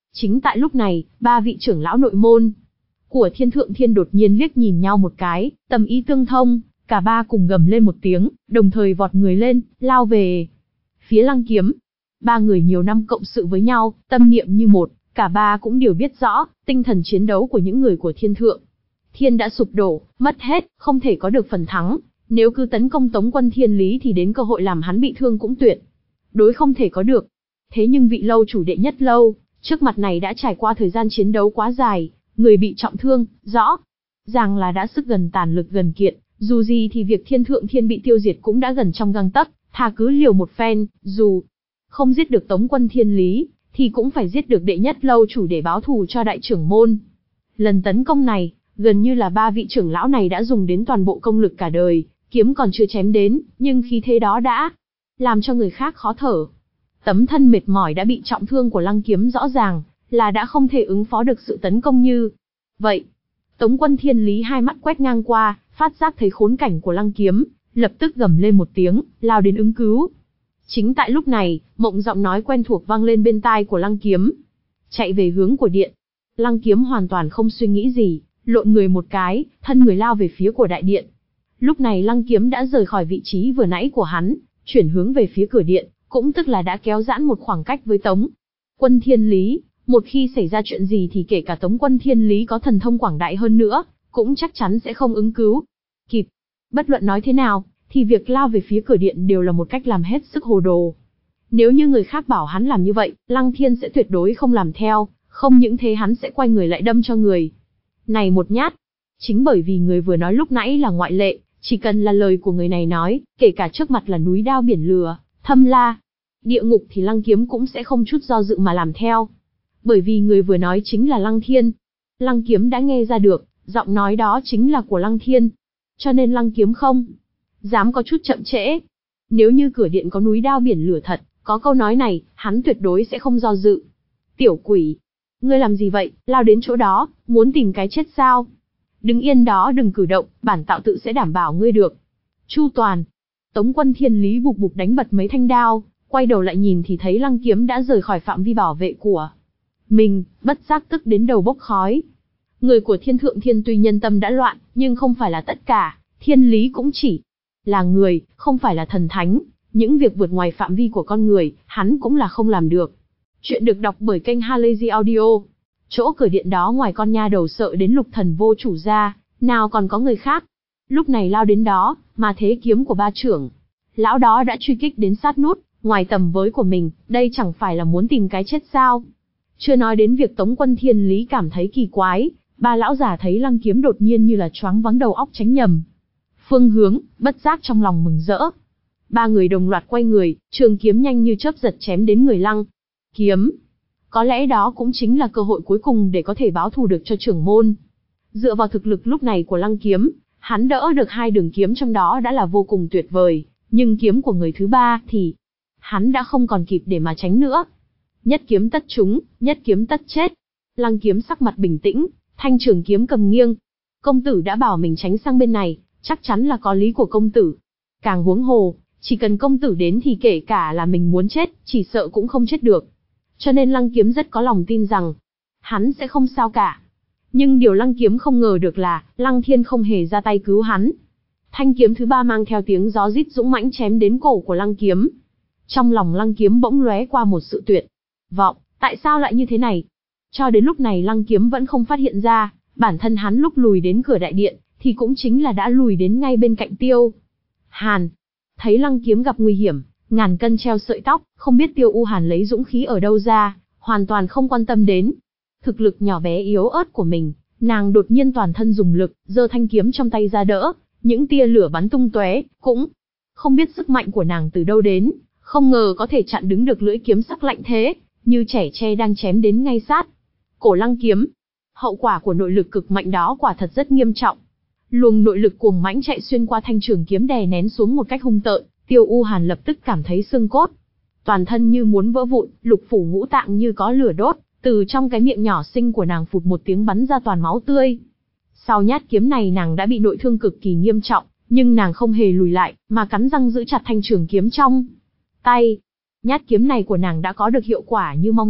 Chính tại lúc này, ba vị trưởng lão nội môn của Thiên Thượng Thiên đột nhiên liếc nhìn nhau một cái, tâm ý tương thông, cả ba cùng gầm lên một tiếng, đồng thời vọt người lên, lao về phía Lăng Kiếm. Ba người nhiều năm cộng sự với nhau, tâm niệm như một, cả ba cũng đều biết rõ, tinh thần chiến đấu của những người của Thiên Thượng Thiên đã sụp đổ, mất hết, không thể có được phần thắng. Nếu cứ tấn công Tống Quân Thiên Lý thì đến cơ hội làm hắn bị thương cũng tuyệt đối không thể có được. Thế nhưng vị lâu chủ đệ nhất lâu, trước mặt này đã trải qua thời gian chiến đấu quá dài, người bị trọng thương, rõ ràng là đã sức gần tàn lực gần kiệt, dù gì thì việc Thiên Thượng Thiên bị tiêu diệt cũng đã gần trong gang tấc, thà cứ liều một phen, dù không giết được Tống Quân Thiên Lý, thì cũng phải giết được đệ nhất lâu chủ để báo thù cho đại trưởng môn. Lần tấn công này, gần như là ba vị trưởng lão này đã dùng đến toàn bộ công lực cả đời, kiếm còn chưa chém đến, nhưng khí thế đó đã làm cho người khác khó thở. Tấm thân mệt mỏi đã bị trọng thương của Lăng Kiếm rõ ràng là đã không thể ứng phó được sự tấn công như vậy. Tống Quân Thiên Lý hai mắt quét ngang qua, phát giác thấy khốn cảnh của Lăng Kiếm, lập tức gầm lên một tiếng, lao đến ứng cứu. Chính tại lúc này, Mộng giọng nói quen thuộc vang lên bên tai của Lăng Kiếm. Chạy về hướng của điện. Lăng Kiếm hoàn toàn không suy nghĩ gì, lộn người một cái, thân người lao về phía của đại điện. Lúc này Lăng Kiếm đã rời khỏi vị trí vừa nãy của hắn, chuyển hướng về phía cửa điện, cũng tức là đã kéo giãn một khoảng cách với Tống Quân Thiên Lý. Một khi xảy ra chuyện gì thì kể cả Tống Quân Thiên Lý có thần thông quảng đại hơn nữa, cũng chắc chắn sẽ không ứng cứu kịp. Bất luận nói thế nào, thì việc lao về phía cửa điện đều là một cách làm hết sức hồ đồ. Nếu như người khác bảo hắn làm như vậy, Lăng Thiên sẽ tuyệt đối không làm theo, không những thế hắn sẽ quay người lại đâm cho người này một nhát. Chính bởi vì người vừa nói lúc nãy là ngoại lệ, chỉ cần là lời của người này nói, kể cả trước mặt là núi đao biển lửa, thâm la, địa ngục thì Lăng Kiếm cũng sẽ không chút do dự mà làm theo. Bởi vì người vừa nói chính là Lăng Thiên. Lăng Kiếm đã nghe ra được, giọng nói đó chính là của Lăng Thiên. Cho nên Lăng Kiếm không dám có chút chậm trễ. Nếu như cửa điện có núi đao biển lửa thật, có câu nói này, hắn tuyệt đối sẽ không do dự. Tiểu quỷ, ngươi làm gì vậy, lao đến chỗ đó, muốn tìm cái chết sao? Đứng yên đó đừng cử động, bản tạo tự sẽ đảm bảo ngươi được chu toàn. Tống Quân Thiên Lý bục bục đánh bật mấy thanh đao, quay đầu lại nhìn thì thấy Lăng Kiếm đã rời khỏi phạm vi bảo vệ của mình, bất giác tức đến đầu bốc khói. Người của Thiên Thượng Thiên tuy nhân tâm đã loạn, nhưng không phải là tất cả, Thiên Lý cũng chỉ là người, không phải là thần thánh, những việc vượt ngoài phạm vi của con người, hắn cũng là không làm được. Chuyện được đọc bởi kênh Halazy Audio. Chỗ cửa điện đó ngoài con nha đầu sợ đến Lục Thần vô chủ ra, nào còn có người khác. Lúc này lao đến đó, mà thế kiếm của ba trưởng lão đó đã truy kích đến sát nút, ngoài tầm với của mình, đây chẳng phải là muốn tìm cái chết sao? Chưa nói đến việc Tống Quân Thiên Lý cảm thấy kỳ quái, ba lão già thấy Lăng Kiếm đột nhiên như là choáng váng đầu óc tránh nhầm phương hướng, bất giác trong lòng mừng rỡ. Ba người đồng loạt quay người, trường kiếm nhanh như chớp giật chém đến người Lăng Kiếm. Có lẽ đó cũng chính là cơ hội cuối cùng để có thể báo thù được cho trưởng môn. Dựa vào thực lực lúc này của Lăng Kiếm, hắn đỡ được hai đường kiếm trong đó đã là vô cùng tuyệt vời, nhưng kiếm của người thứ ba thì hắn đã không còn kịp để mà tránh nữa. Nhất kiếm tất trúng, nhất kiếm tất chết. Lăng Kiếm sắc mặt bình tĩnh, thanh trường kiếm cầm nghiêng. Công tử đã bảo mình tránh sang bên này, chắc chắn là có lý của công tử. Càng huống hồ, chỉ cần công tử đến thì kể cả là mình muốn chết, chỉ sợ cũng không chết được. Cho nên Lăng Kiếm rất có lòng tin rằng hắn sẽ không sao cả. Nhưng điều Lăng Kiếm không ngờ được là Lăng Thiên không hề ra tay cứu hắn. Thanh kiếm thứ ba mang theo tiếng gió rít dũng mãnh chém đến cổ của Lăng Kiếm. Trong lòng Lăng Kiếm bỗng lóe qua một sự tuyệt vọng, tại sao lại như thế này? Cho đến lúc này Lăng Kiếm vẫn không phát hiện ra, bản thân hắn lúc lùi đến cửa đại điện, thì cũng chính là đã lùi đến ngay bên cạnh Tiêu Hàn. Thấy Lăng Kiếm gặp nguy hiểm, ngàn cân treo sợi tóc, không biết Tiêu U Hàn lấy dũng khí ở đâu ra, hoàn toàn không quan tâm đến thực lực nhỏ bé yếu ớt của mình, nàng đột nhiên toàn thân dùng lực, giơ thanh kiếm trong tay ra đỡ, những tia lửa bắn tung tóe, cũng không biết sức mạnh của nàng từ đâu đến, không ngờ có thể chặn đứng được lưỡi kiếm sắc lạnh thế, như trẻ tre đang chém đến ngay sát cổ Lăng Kiếm. Hậu quả của nội lực cực mạnh đó quả thật rất nghiêm trọng. Luồng nội lực cuồng mãnh chạy xuyên qua thanh trường kiếm đè nén xuống một cách hung tợn, Tiêu U Hàn lập tức cảm thấy xương cốt toàn thân như muốn vỡ vụn, lục phủ ngũ tạng như có lửa đốt, từ trong cái miệng nhỏ xinh của nàng phụt một tiếng bắn ra toàn máu tươi. Sau nhát kiếm này nàng đã bị nội thương cực kỳ nghiêm trọng, nhưng nàng không hề lùi lại, mà cắn răng giữ chặt thanh trường kiếm trong tay. Nhát kiếm này của nàng đã có được hiệu quả như mong đợi,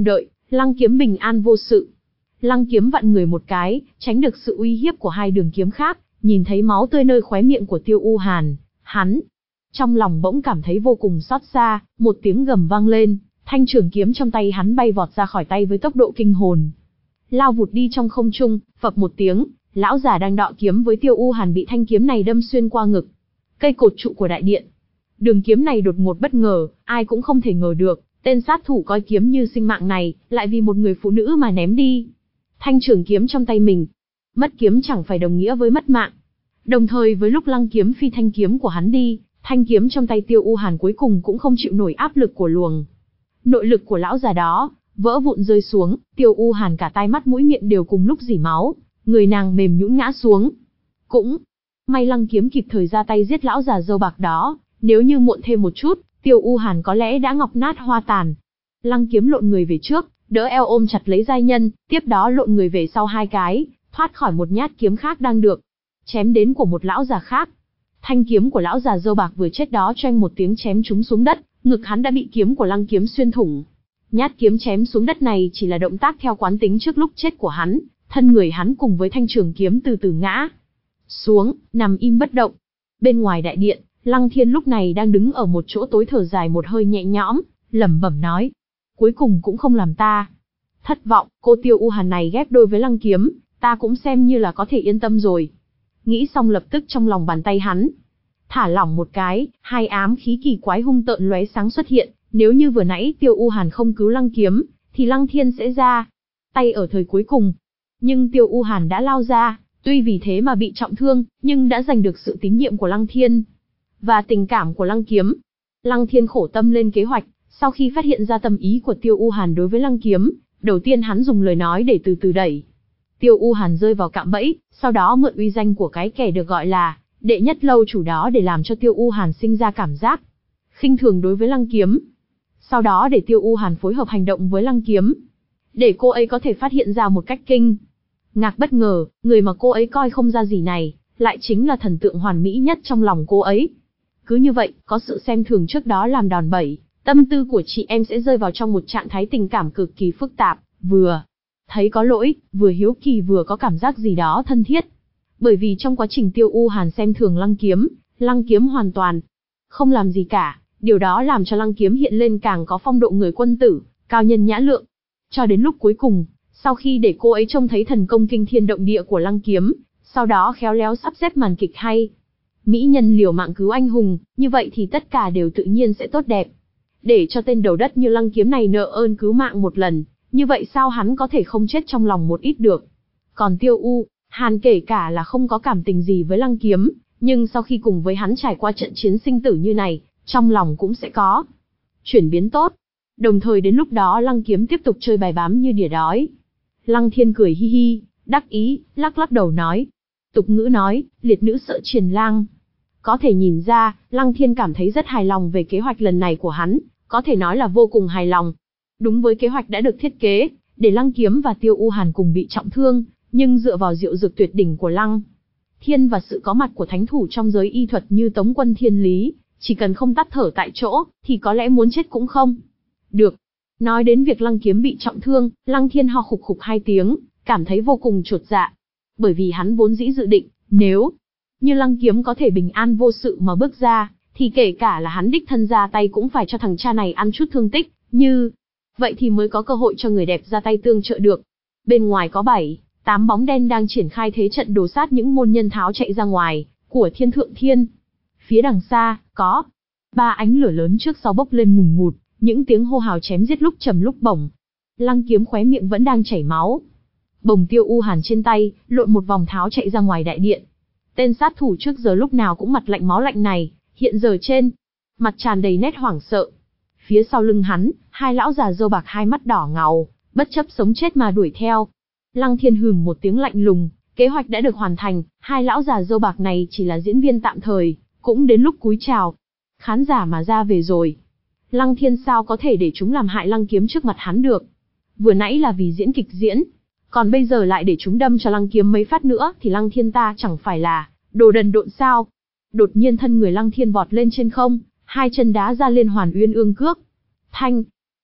Lăng kiếm bình an vô sự. Lăng kiếm vặn người một cái, tránh được sự uy hiếp của hai đường kiếm khác, nhìn thấy máu tươi nơi khóe miệng của Tiêu U Hàn, hắn trong lòng bỗng cảm thấy vô cùng xót xa, một tiếng gầm vang lên, thanh trường kiếm trong tay hắn bay vọt ra khỏi tay với tốc độ kinh hồn. Lao vụt đi trong không trung, phập một tiếng, lão già đang đọ kiếm với Tiêu U Hàn bị thanh kiếm này đâm xuyên qua ngực. Cây cột trụ của đại điện. Đường kiếm này đột ngột bất ngờ, ai cũng không thể ngờ được, tên sát thủ coi kiếm như sinh mạng này, lại vì một người phụ nữ mà ném đi thanh trường kiếm trong tay mình. Mất kiếm chẳng phải đồng nghĩa với mất mạng. Đồng thời với lúc Lăng kiếm phi thanh kiếm của hắn đi, thanh kiếm trong tay Tiêu U Hàn cuối cùng cũng không chịu nổi áp lực của luồng nội lực của lão già đó, vỡ vụn rơi xuống. Tiêu U Hàn cả tai mắt mũi miệng đều cùng lúc rỉ máu, người nàng mềm nhũn ngã xuống. Cũng may Lăng kiếm kịp thời ra tay giết lão già râu bạc đó, nếu như muộn thêm một chút, Tiêu U Hàn có lẽ đã ngọc nát hoa tàn. Lăng kiếm lộn người về trước, đỡ eo ôm chặt lấy giai nhân, tiếp đó lộn người về sau hai cái, thoát khỏi một nhát kiếm khác đang được chém đến của một lão già khác. Thanh kiếm của lão già râu bạc vừa chết đó choeng một tiếng chém trúng xuống đất, ngực hắn đã bị kiếm của Lăng kiếm xuyên thủng. Nhát kiếm chém xuống đất này chỉ là động tác theo quán tính trước lúc chết của hắn, thân người hắn cùng với thanh trường kiếm từ từ ngã xuống, nằm im bất động. Bên ngoài đại điện, Lăng Thiên lúc này đang đứng ở một chỗ tối thở dài một hơi nhẹ nhõm, lẩm bẩm nói: cuối cùng cũng không làm ta thất vọng, cô Tiêu U Hàn này ghép đôi với Lăng kiếm, ta cũng xem như là có thể yên tâm rồi. Nghĩ xong lập tức trong lòng bàn tay hắn thả lỏng một cái, hai ám khí kỳ quái hung tợn lóe sáng xuất hiện. Nếu như vừa nãy Tiêu U Hàn không cứu Lăng kiếm, thì Lăng Thiên sẽ ra tay ở thời cuối cùng. Nhưng Tiêu U Hàn đã lao ra, tuy vì thế mà bị trọng thương, nhưng đã giành được sự tín nhiệm của Lăng Thiên và tình cảm của Lăng kiếm. Lăng Thiên khổ tâm lên kế hoạch, sau khi phát hiện ra tâm ý của Tiêu U Hàn đối với Lăng kiếm, đầu tiên hắn dùng lời nói để từ từ đẩy Tiêu U Hàn rơi vào cạm bẫy, sau đó mượn uy danh của cái kẻ được gọi là đệ nhất lâu chủ đó để làm cho Tiêu U Hàn sinh ra cảm giác khinh thường đối với Lăng kiếm. Sau đó để Tiêu U Hàn phối hợp hành động với Lăng kiếm, để cô ấy có thể phát hiện ra một cách kinh ngạc bất ngờ, người mà cô ấy coi không ra gì này, lại chính là thần tượng hoàn mỹ nhất trong lòng cô ấy. Cứ như vậy, có sự xem thường trước đó làm đòn bẩy, tâm tư của chị em sẽ rơi vào trong một trạng thái tình cảm cực kỳ phức tạp, vừa thấy có lỗi, vừa hiếu kỳ vừa có cảm giác gì đó thân thiết. Bởi vì trong quá trình Tiêu U Hàn xem thường Lăng kiếm, Lăng kiếm hoàn toàn không làm gì cả, điều đó làm cho Lăng kiếm hiện lên càng có phong độ người quân tử, cao nhân nhã lượng. Cho đến lúc cuối cùng, sau khi để cô ấy trông thấy thần công kinh thiên động địa của Lăng kiếm, sau đó khéo léo sắp xếp màn kịch hay, mỹ nhân liều mạng cứu anh hùng, như vậy thì tất cả đều tự nhiên sẽ tốt đẹp. Để cho tên đầu đất như Lăng kiếm này nợ ơn cứu mạng một lần, như vậy sao hắn có thể không chết trong lòng một ít được. Còn Tiêu U Hàn kể cả là không có cảm tình gì với Lăng kiếm, nhưng sau khi cùng với hắn trải qua trận chiến sinh tử như này, trong lòng cũng sẽ có chuyển biến tốt. Đồng thời đến lúc đó Lăng kiếm tiếp tục chơi bài bám như đỉa đói. Lăng Thiên cười hi hi, đắc ý, lắc lắc đầu nói. Tục ngữ nói, liệt nữ sợ triền lang. Có thể nhìn ra, Lăng Thiên cảm thấy rất hài lòng về kế hoạch lần này của hắn, có thể nói là vô cùng hài lòng. Đúng với kế hoạch đã được thiết kế, để Lăng kiếm và Tiêu U Hàn cùng bị trọng thương, nhưng dựa vào diệu dược tuyệt đỉnh của Lăng Thiên và sự có mặt của thánh thủ trong giới y thuật như Tống Quân Thiên Lý, chỉ cần không tắt thở tại chỗ, thì có lẽ muốn chết cũng không được. Nói đến việc Lăng kiếm bị trọng thương, Lăng Thiên ho khục khục hai tiếng, cảm thấy vô cùng chột dạ. Bởi vì hắn vốn dĩ dự định, nếu như Lăng kiếm có thể bình an vô sự mà bước ra, thì kể cả là hắn đích thân ra tay cũng phải cho thằng cha này ăn chút thương tích, như vậy thì mới có cơ hội cho người đẹp ra tay tương trợ được. Bên ngoài có bảy, tám bóng đen đang triển khai thế trận đồ sát những môn nhân tháo chạy ra ngoài của Thiên Thượng Thiên. Phía đằng xa, có ba ánh lửa lớn trước sau bốc lên ngùn ngụt, những tiếng hô hào chém giết lúc trầm lúc bổng. Lăng kiếm khóe miệng vẫn đang chảy máu. Bồng Tiêu U Hàn trên tay, lộn một vòng tháo chạy ra ngoài đại điện. Tên sát thủ trước giờ lúc nào cũng mặt lạnh máu lạnh này, hiện giờ trên mặt tràn đầy nét hoảng sợ. Phía sau lưng hắn, hai lão già râu bạc hai mắt đỏ ngầu, bất chấp sống chết mà đuổi theo. Lăng Thiên hừm một tiếng lạnh lùng, kế hoạch đã được hoàn thành, hai lão già râu bạc này chỉ là diễn viên tạm thời, cũng đến lúc cúi chào. Khán giả mà ra về rồi. Lăng Thiên sao có thể để chúng làm hại Lăng kiếm trước mặt hắn được. Vừa nãy là vì diễn kịch diễn, còn bây giờ lại để chúng đâm cho Lăng kiếm mấy phát nữa thì Lăng Thiên ta chẳng phải là đồ đần độn sao. Đột nhiên thân người Lăng Thiên vọt lên trên không, hai chân đá ra liên hoàn uyên ương cước. Thanh,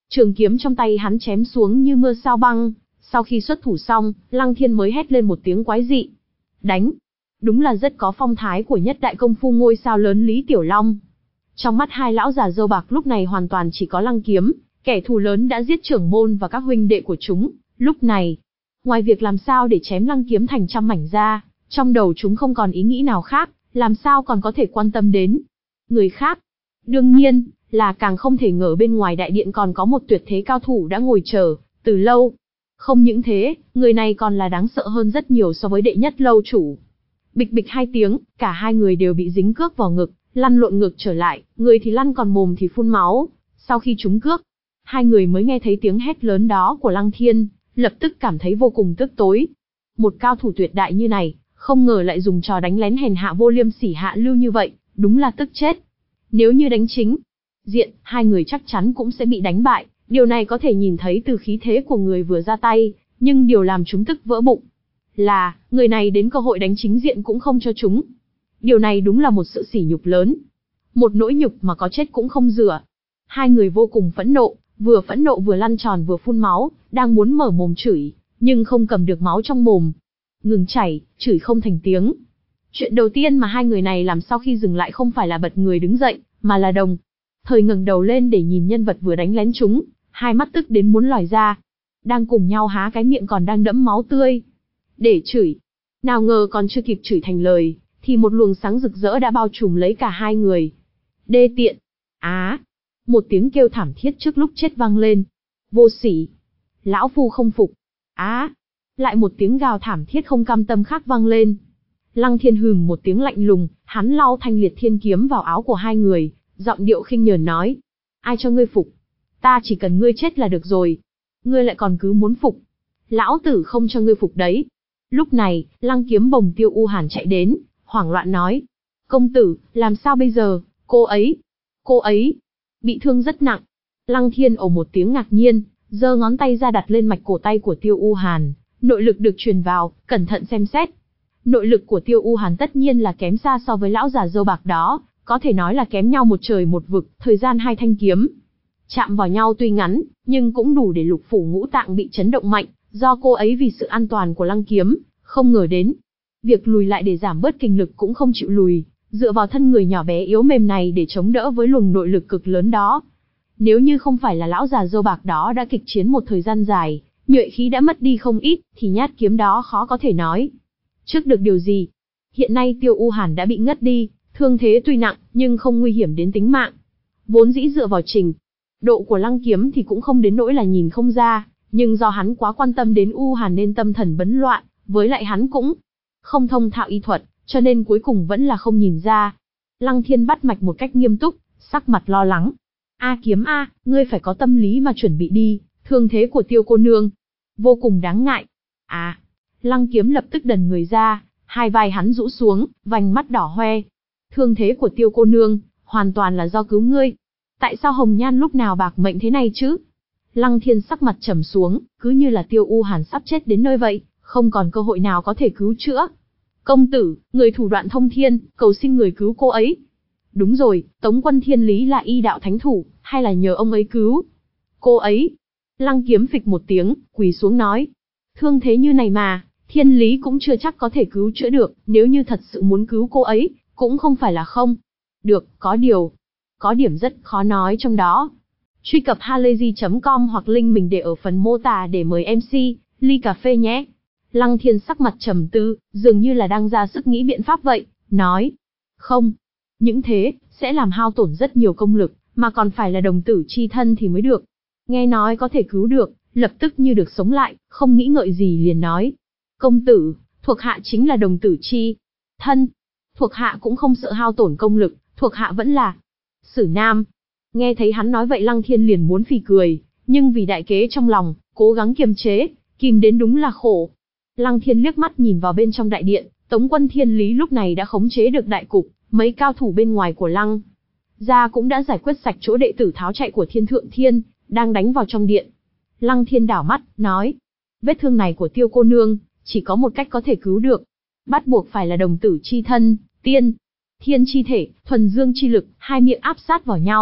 Trường kiếm trong tay hắn chém xuống như mưa sao băng, sau khi xuất thủ xong, Lăng Thiên mới hét lên một tiếng quái dị. Đánh! Đúng là rất có phong thái của nhất đại công phu ngôi sao lớn Lý Tiểu Long. Trong mắt hai lão già râu bạc lúc này hoàn toàn chỉ có Lăng Kiếm, kẻ thù lớn đã giết trưởng môn và các huynh đệ của chúng. Lúc này, ngoài việc làm sao để chém Lăng Kiếm thành trăm mảnh ra, trong đầu chúng không còn ý nghĩ nào khác, làm sao còn có thể quan tâm đến người khác. Đương nhiên, là càng không thể ngờ bên ngoài đại điện còn có một tuyệt thế cao thủ đã ngồi chờ từ lâu. Không những thế, người này còn là đáng sợ hơn rất nhiều so với đệ nhất lâu chủ. Bịch bịch hai tiếng, cả hai người đều bị dính cước vào ngực, lăn lộn ngược trở lại, người thì lăn còn mồm thì phun máu. Sau khi trúng cước, hai người mới nghe thấy tiếng hét lớn đó của Lăng Thiên, lập tức cảm thấy vô cùng tức tối. Một cao thủ tuyệt đại như này, không ngờ lại dùng trò đánh lén hèn hạ vô liêm sỉ hạ lưu như vậy, đúng là tức chết. Nếu như đánh chính diện, hai người chắc chắn cũng sẽ bị đánh bại, điều này có thể nhìn thấy từ khí thế của người vừa ra tay, nhưng điều làm chúng tức vỡ bụng là, người này đến cơ hội đánh chính diện cũng không cho chúng. Điều này đúng là một sự sỉ nhục lớn. Một nỗi nhục mà có chết cũng không rửa. Hai người vô cùng phẫn nộ, vừa phẫn nộ vừa lăn tròn vừa phun máu, đang muốn mở mồm chửi, nhưng không cầm được máu trong mồm. Ngừng chảy, chửi không thành tiếng. Chuyện đầu tiên mà hai người này làm sau khi dừng lại không phải là bật người đứng dậy, mà là đồng thời ngẩng đầu lên để nhìn nhân vật vừa đánh lén chúng, hai mắt tức đến muốn lòi ra. Đang cùng nhau há cái miệng còn đang đẫm máu tươi để chửi. Nào ngờ còn chưa kịp chửi thành lời, thì một luồng sáng rực rỡ đã bao trùm lấy cả hai người. Đê tiện! Á! Một tiếng kêu thảm thiết trước lúc chết vang lên. Vô sỉ! Lão phu không phục! Á! Lại một tiếng gào thảm thiết không cam tâm khác vang lên. Lăng Thiên hừm một tiếng lạnh lùng, hắn lau thanh liệt thiên kiếm vào áo của hai người, giọng điệu khinh nhờn nói. Ai cho ngươi phục? Ta chỉ cần ngươi chết là được rồi. Ngươi lại còn cứ muốn phục. Lão tử không cho ngươi phục đấy. Lúc này, Lăng Kiếm bồng Tiêu U Hàn chạy đến, hoảng loạn nói. Công tử, làm sao bây giờ, cô ấy, cô ấy, bị thương rất nặng. Lăng Thiên ồ một tiếng ngạc nhiên, giơ ngón tay ra đặt lên mạch cổ tay của Tiêu U Hàn, nội lực được truyền vào, cẩn thận xem xét. Nội lực của Tiêu U Hàn tất nhiên là kém xa so với lão già râu bạc đó, có thể nói là kém nhau một trời một vực, thời gian hai thanh kiếm chạm vào nhau tuy ngắn, nhưng cũng đủ để lục phủ ngũ tạng bị chấn động mạnh, do cô ấy vì sự an toàn của Lăng Kiếm, không ngờ đến. Việc lùi lại để giảm bớt kinh lực cũng không chịu lùi, dựa vào thân người nhỏ bé yếu mềm này để chống đỡ với luồng nội lực cực lớn đó. Nếu như không phải là lão già râu bạc đó đã kịch chiến một thời gian dài, nhuệ khí đã mất đi không ít, thì nhát kiếm đó khó có thể nói trước được điều gì. Hiện nay Tiêu U Hàn đã bị ngất đi, thương thế tuy nặng, nhưng không nguy hiểm đến tính mạng. Vốn dĩ dựa vào trình độ của Lăng Kiếm thì cũng không đến nỗi là nhìn không ra, nhưng do hắn quá quan tâm đến U Hàn nên tâm thần bấn loạn, với lại hắn cũng không thông thạo y thuật, cho nên cuối cùng vẫn là không nhìn ra. Lăng Thiên bắt mạch một cách nghiêm túc, sắc mặt lo lắng. A Kiếm a, ngươi phải có tâm lý mà chuẩn bị đi, thương thế của Tiêu cô nương vô cùng đáng ngại. À, Lăng Kiếm lập tức đần người ra, hai vai hắn rũ xuống, vành mắt đỏ hoe. Thương thế của Tiêu cô nương, hoàn toàn là do cứu ngươi. Tại sao Hồng Nhan lúc nào bạc mệnh thế này chứ? Lăng Thiên sắc mặt trầm xuống, cứ như là Tiêu U Hàn sắp chết đến nơi vậy, không còn cơ hội nào có thể cứu chữa. Công tử, người thủ đoạn thông thiên, cầu xin người cứu cô ấy. Đúng rồi, Tống Quân Thiên Lý là y đạo thánh thủ, hay là nhờ ông ấy cứu cô ấy? Lăng Kiếm phịch một tiếng, quỳ xuống nói. Thương thế như này mà, Thiên Lý cũng chưa chắc có thể cứu chữa được, nếu như thật sự muốn cứu cô ấy, cũng không phải là không. Được, có điều, có điểm rất khó nói trong đó. Truy cập halayzi chấm com hoặc link mình để ở phần mô tả để mời em xê, ly cà phê nhé. Lăng Thiên sắc mặt trầm tư, dường như là đang ra sức nghĩ biện pháp vậy, nói. Không, những thế, sẽ làm hao tổn rất nhiều công lực, mà còn phải là đồng tử chi thân thì mới được. Nghe nói có thể cứu được, lập tức như được sống lại, không nghĩ ngợi gì liền nói. Công tử, thuộc hạ chính là đồng tử chi thân. Thuộc hạ cũng không sợ hao tổn công lực, thuộc hạ vẫn là Sử Nam. Nghe thấy hắn nói vậy Lăng Thiên liền muốn phì cười, nhưng vì đại kế trong lòng, cố gắng kiềm chế, kìm đến đúng là khổ. Lăng Thiên liếc mắt nhìn vào bên trong đại điện, Tống Quân Thiên Lý lúc này đã khống chế được đại cục, mấy cao thủ bên ngoài của Lăng gia cũng đã giải quyết sạch chỗ đệ tử tháo chạy của Thiên Thượng Thiên, đang đánh vào trong điện. Lăng Thiên đảo mắt, nói, vết thương này của Tiêu cô nương, chỉ có một cách có thể cứu được, bắt buộc phải là đồng tử chi thân, tiên, thiên chi thể, thuần dương chi lực, hai miệng áp sát vào nhau,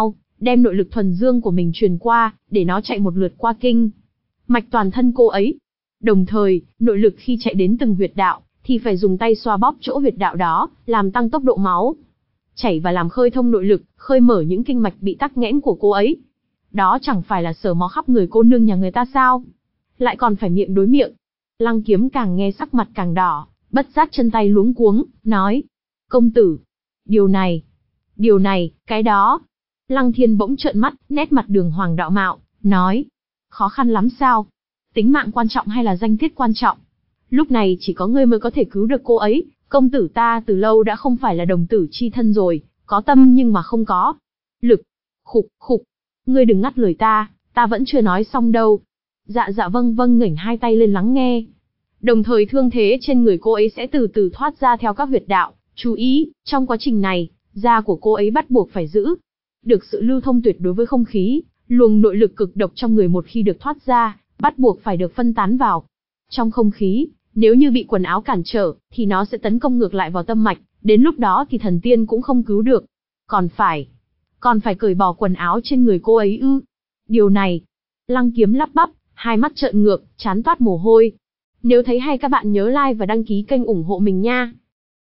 đem nội lực thuần dương của mình truyền qua, để nó chạy một lượt qua kinh mạch toàn thân cô ấy. Đồng thời, nội lực khi chạy đến từng huyệt đạo, thì phải dùng tay xoa bóp chỗ huyệt đạo đó, làm tăng tốc độ máu chảy và làm khơi thông nội lực, khơi mở những kinh mạch bị tắc nghẽn của cô ấy. Đó chẳng phải là sờ mó khắp người cô nương nhà người ta sao? Lại còn phải miệng đối miệng. Lăng Kiếm càng nghe sắc mặt càng đỏ, bất giác chân tay luống cuống, nói: công tử, điều này, điều này, cái đó. Lăng Thiên bỗng trợn mắt, nét mặt đường hoàng đạo mạo, nói: khó khăn lắm sao? Tính mạng quan trọng hay là danh tiết quan trọng? Lúc này chỉ có ngươi mới có thể cứu được cô ấy, công tử ta từ lâu đã không phải là đồng tử chi thân rồi, có tâm nhưng mà không có lực. Khục, khục, ngươi đừng ngắt lời ta, ta vẫn chưa nói xong đâu. Dạ dạ vâng vâng, ngẩng hai tay lên lắng nghe. Đồng thời thương thế trên người cô ấy sẽ từ từ thoát ra theo các huyệt đạo, chú ý, trong quá trình này, da của cô ấy bắt buộc phải giữ được sự lưu thông tuyệt đối với không khí, luồng nội lực cực độc trong người một khi được thoát ra, bắt buộc phải được phân tán vào trong không khí, nếu như bị quần áo cản trở, thì nó sẽ tấn công ngược lại vào tâm mạch, đến lúc đó thì thần tiên cũng không cứu được. Còn phải, còn phải cởi bỏ quần áo trên người cô ấy ư? Điều này, Lăng Kiếm lắp bắp, hai mắt trợn ngược, trán toát mồ hôi. Nếu thấy hay các bạn nhớ like và đăng ký kênh ủng hộ mình nha.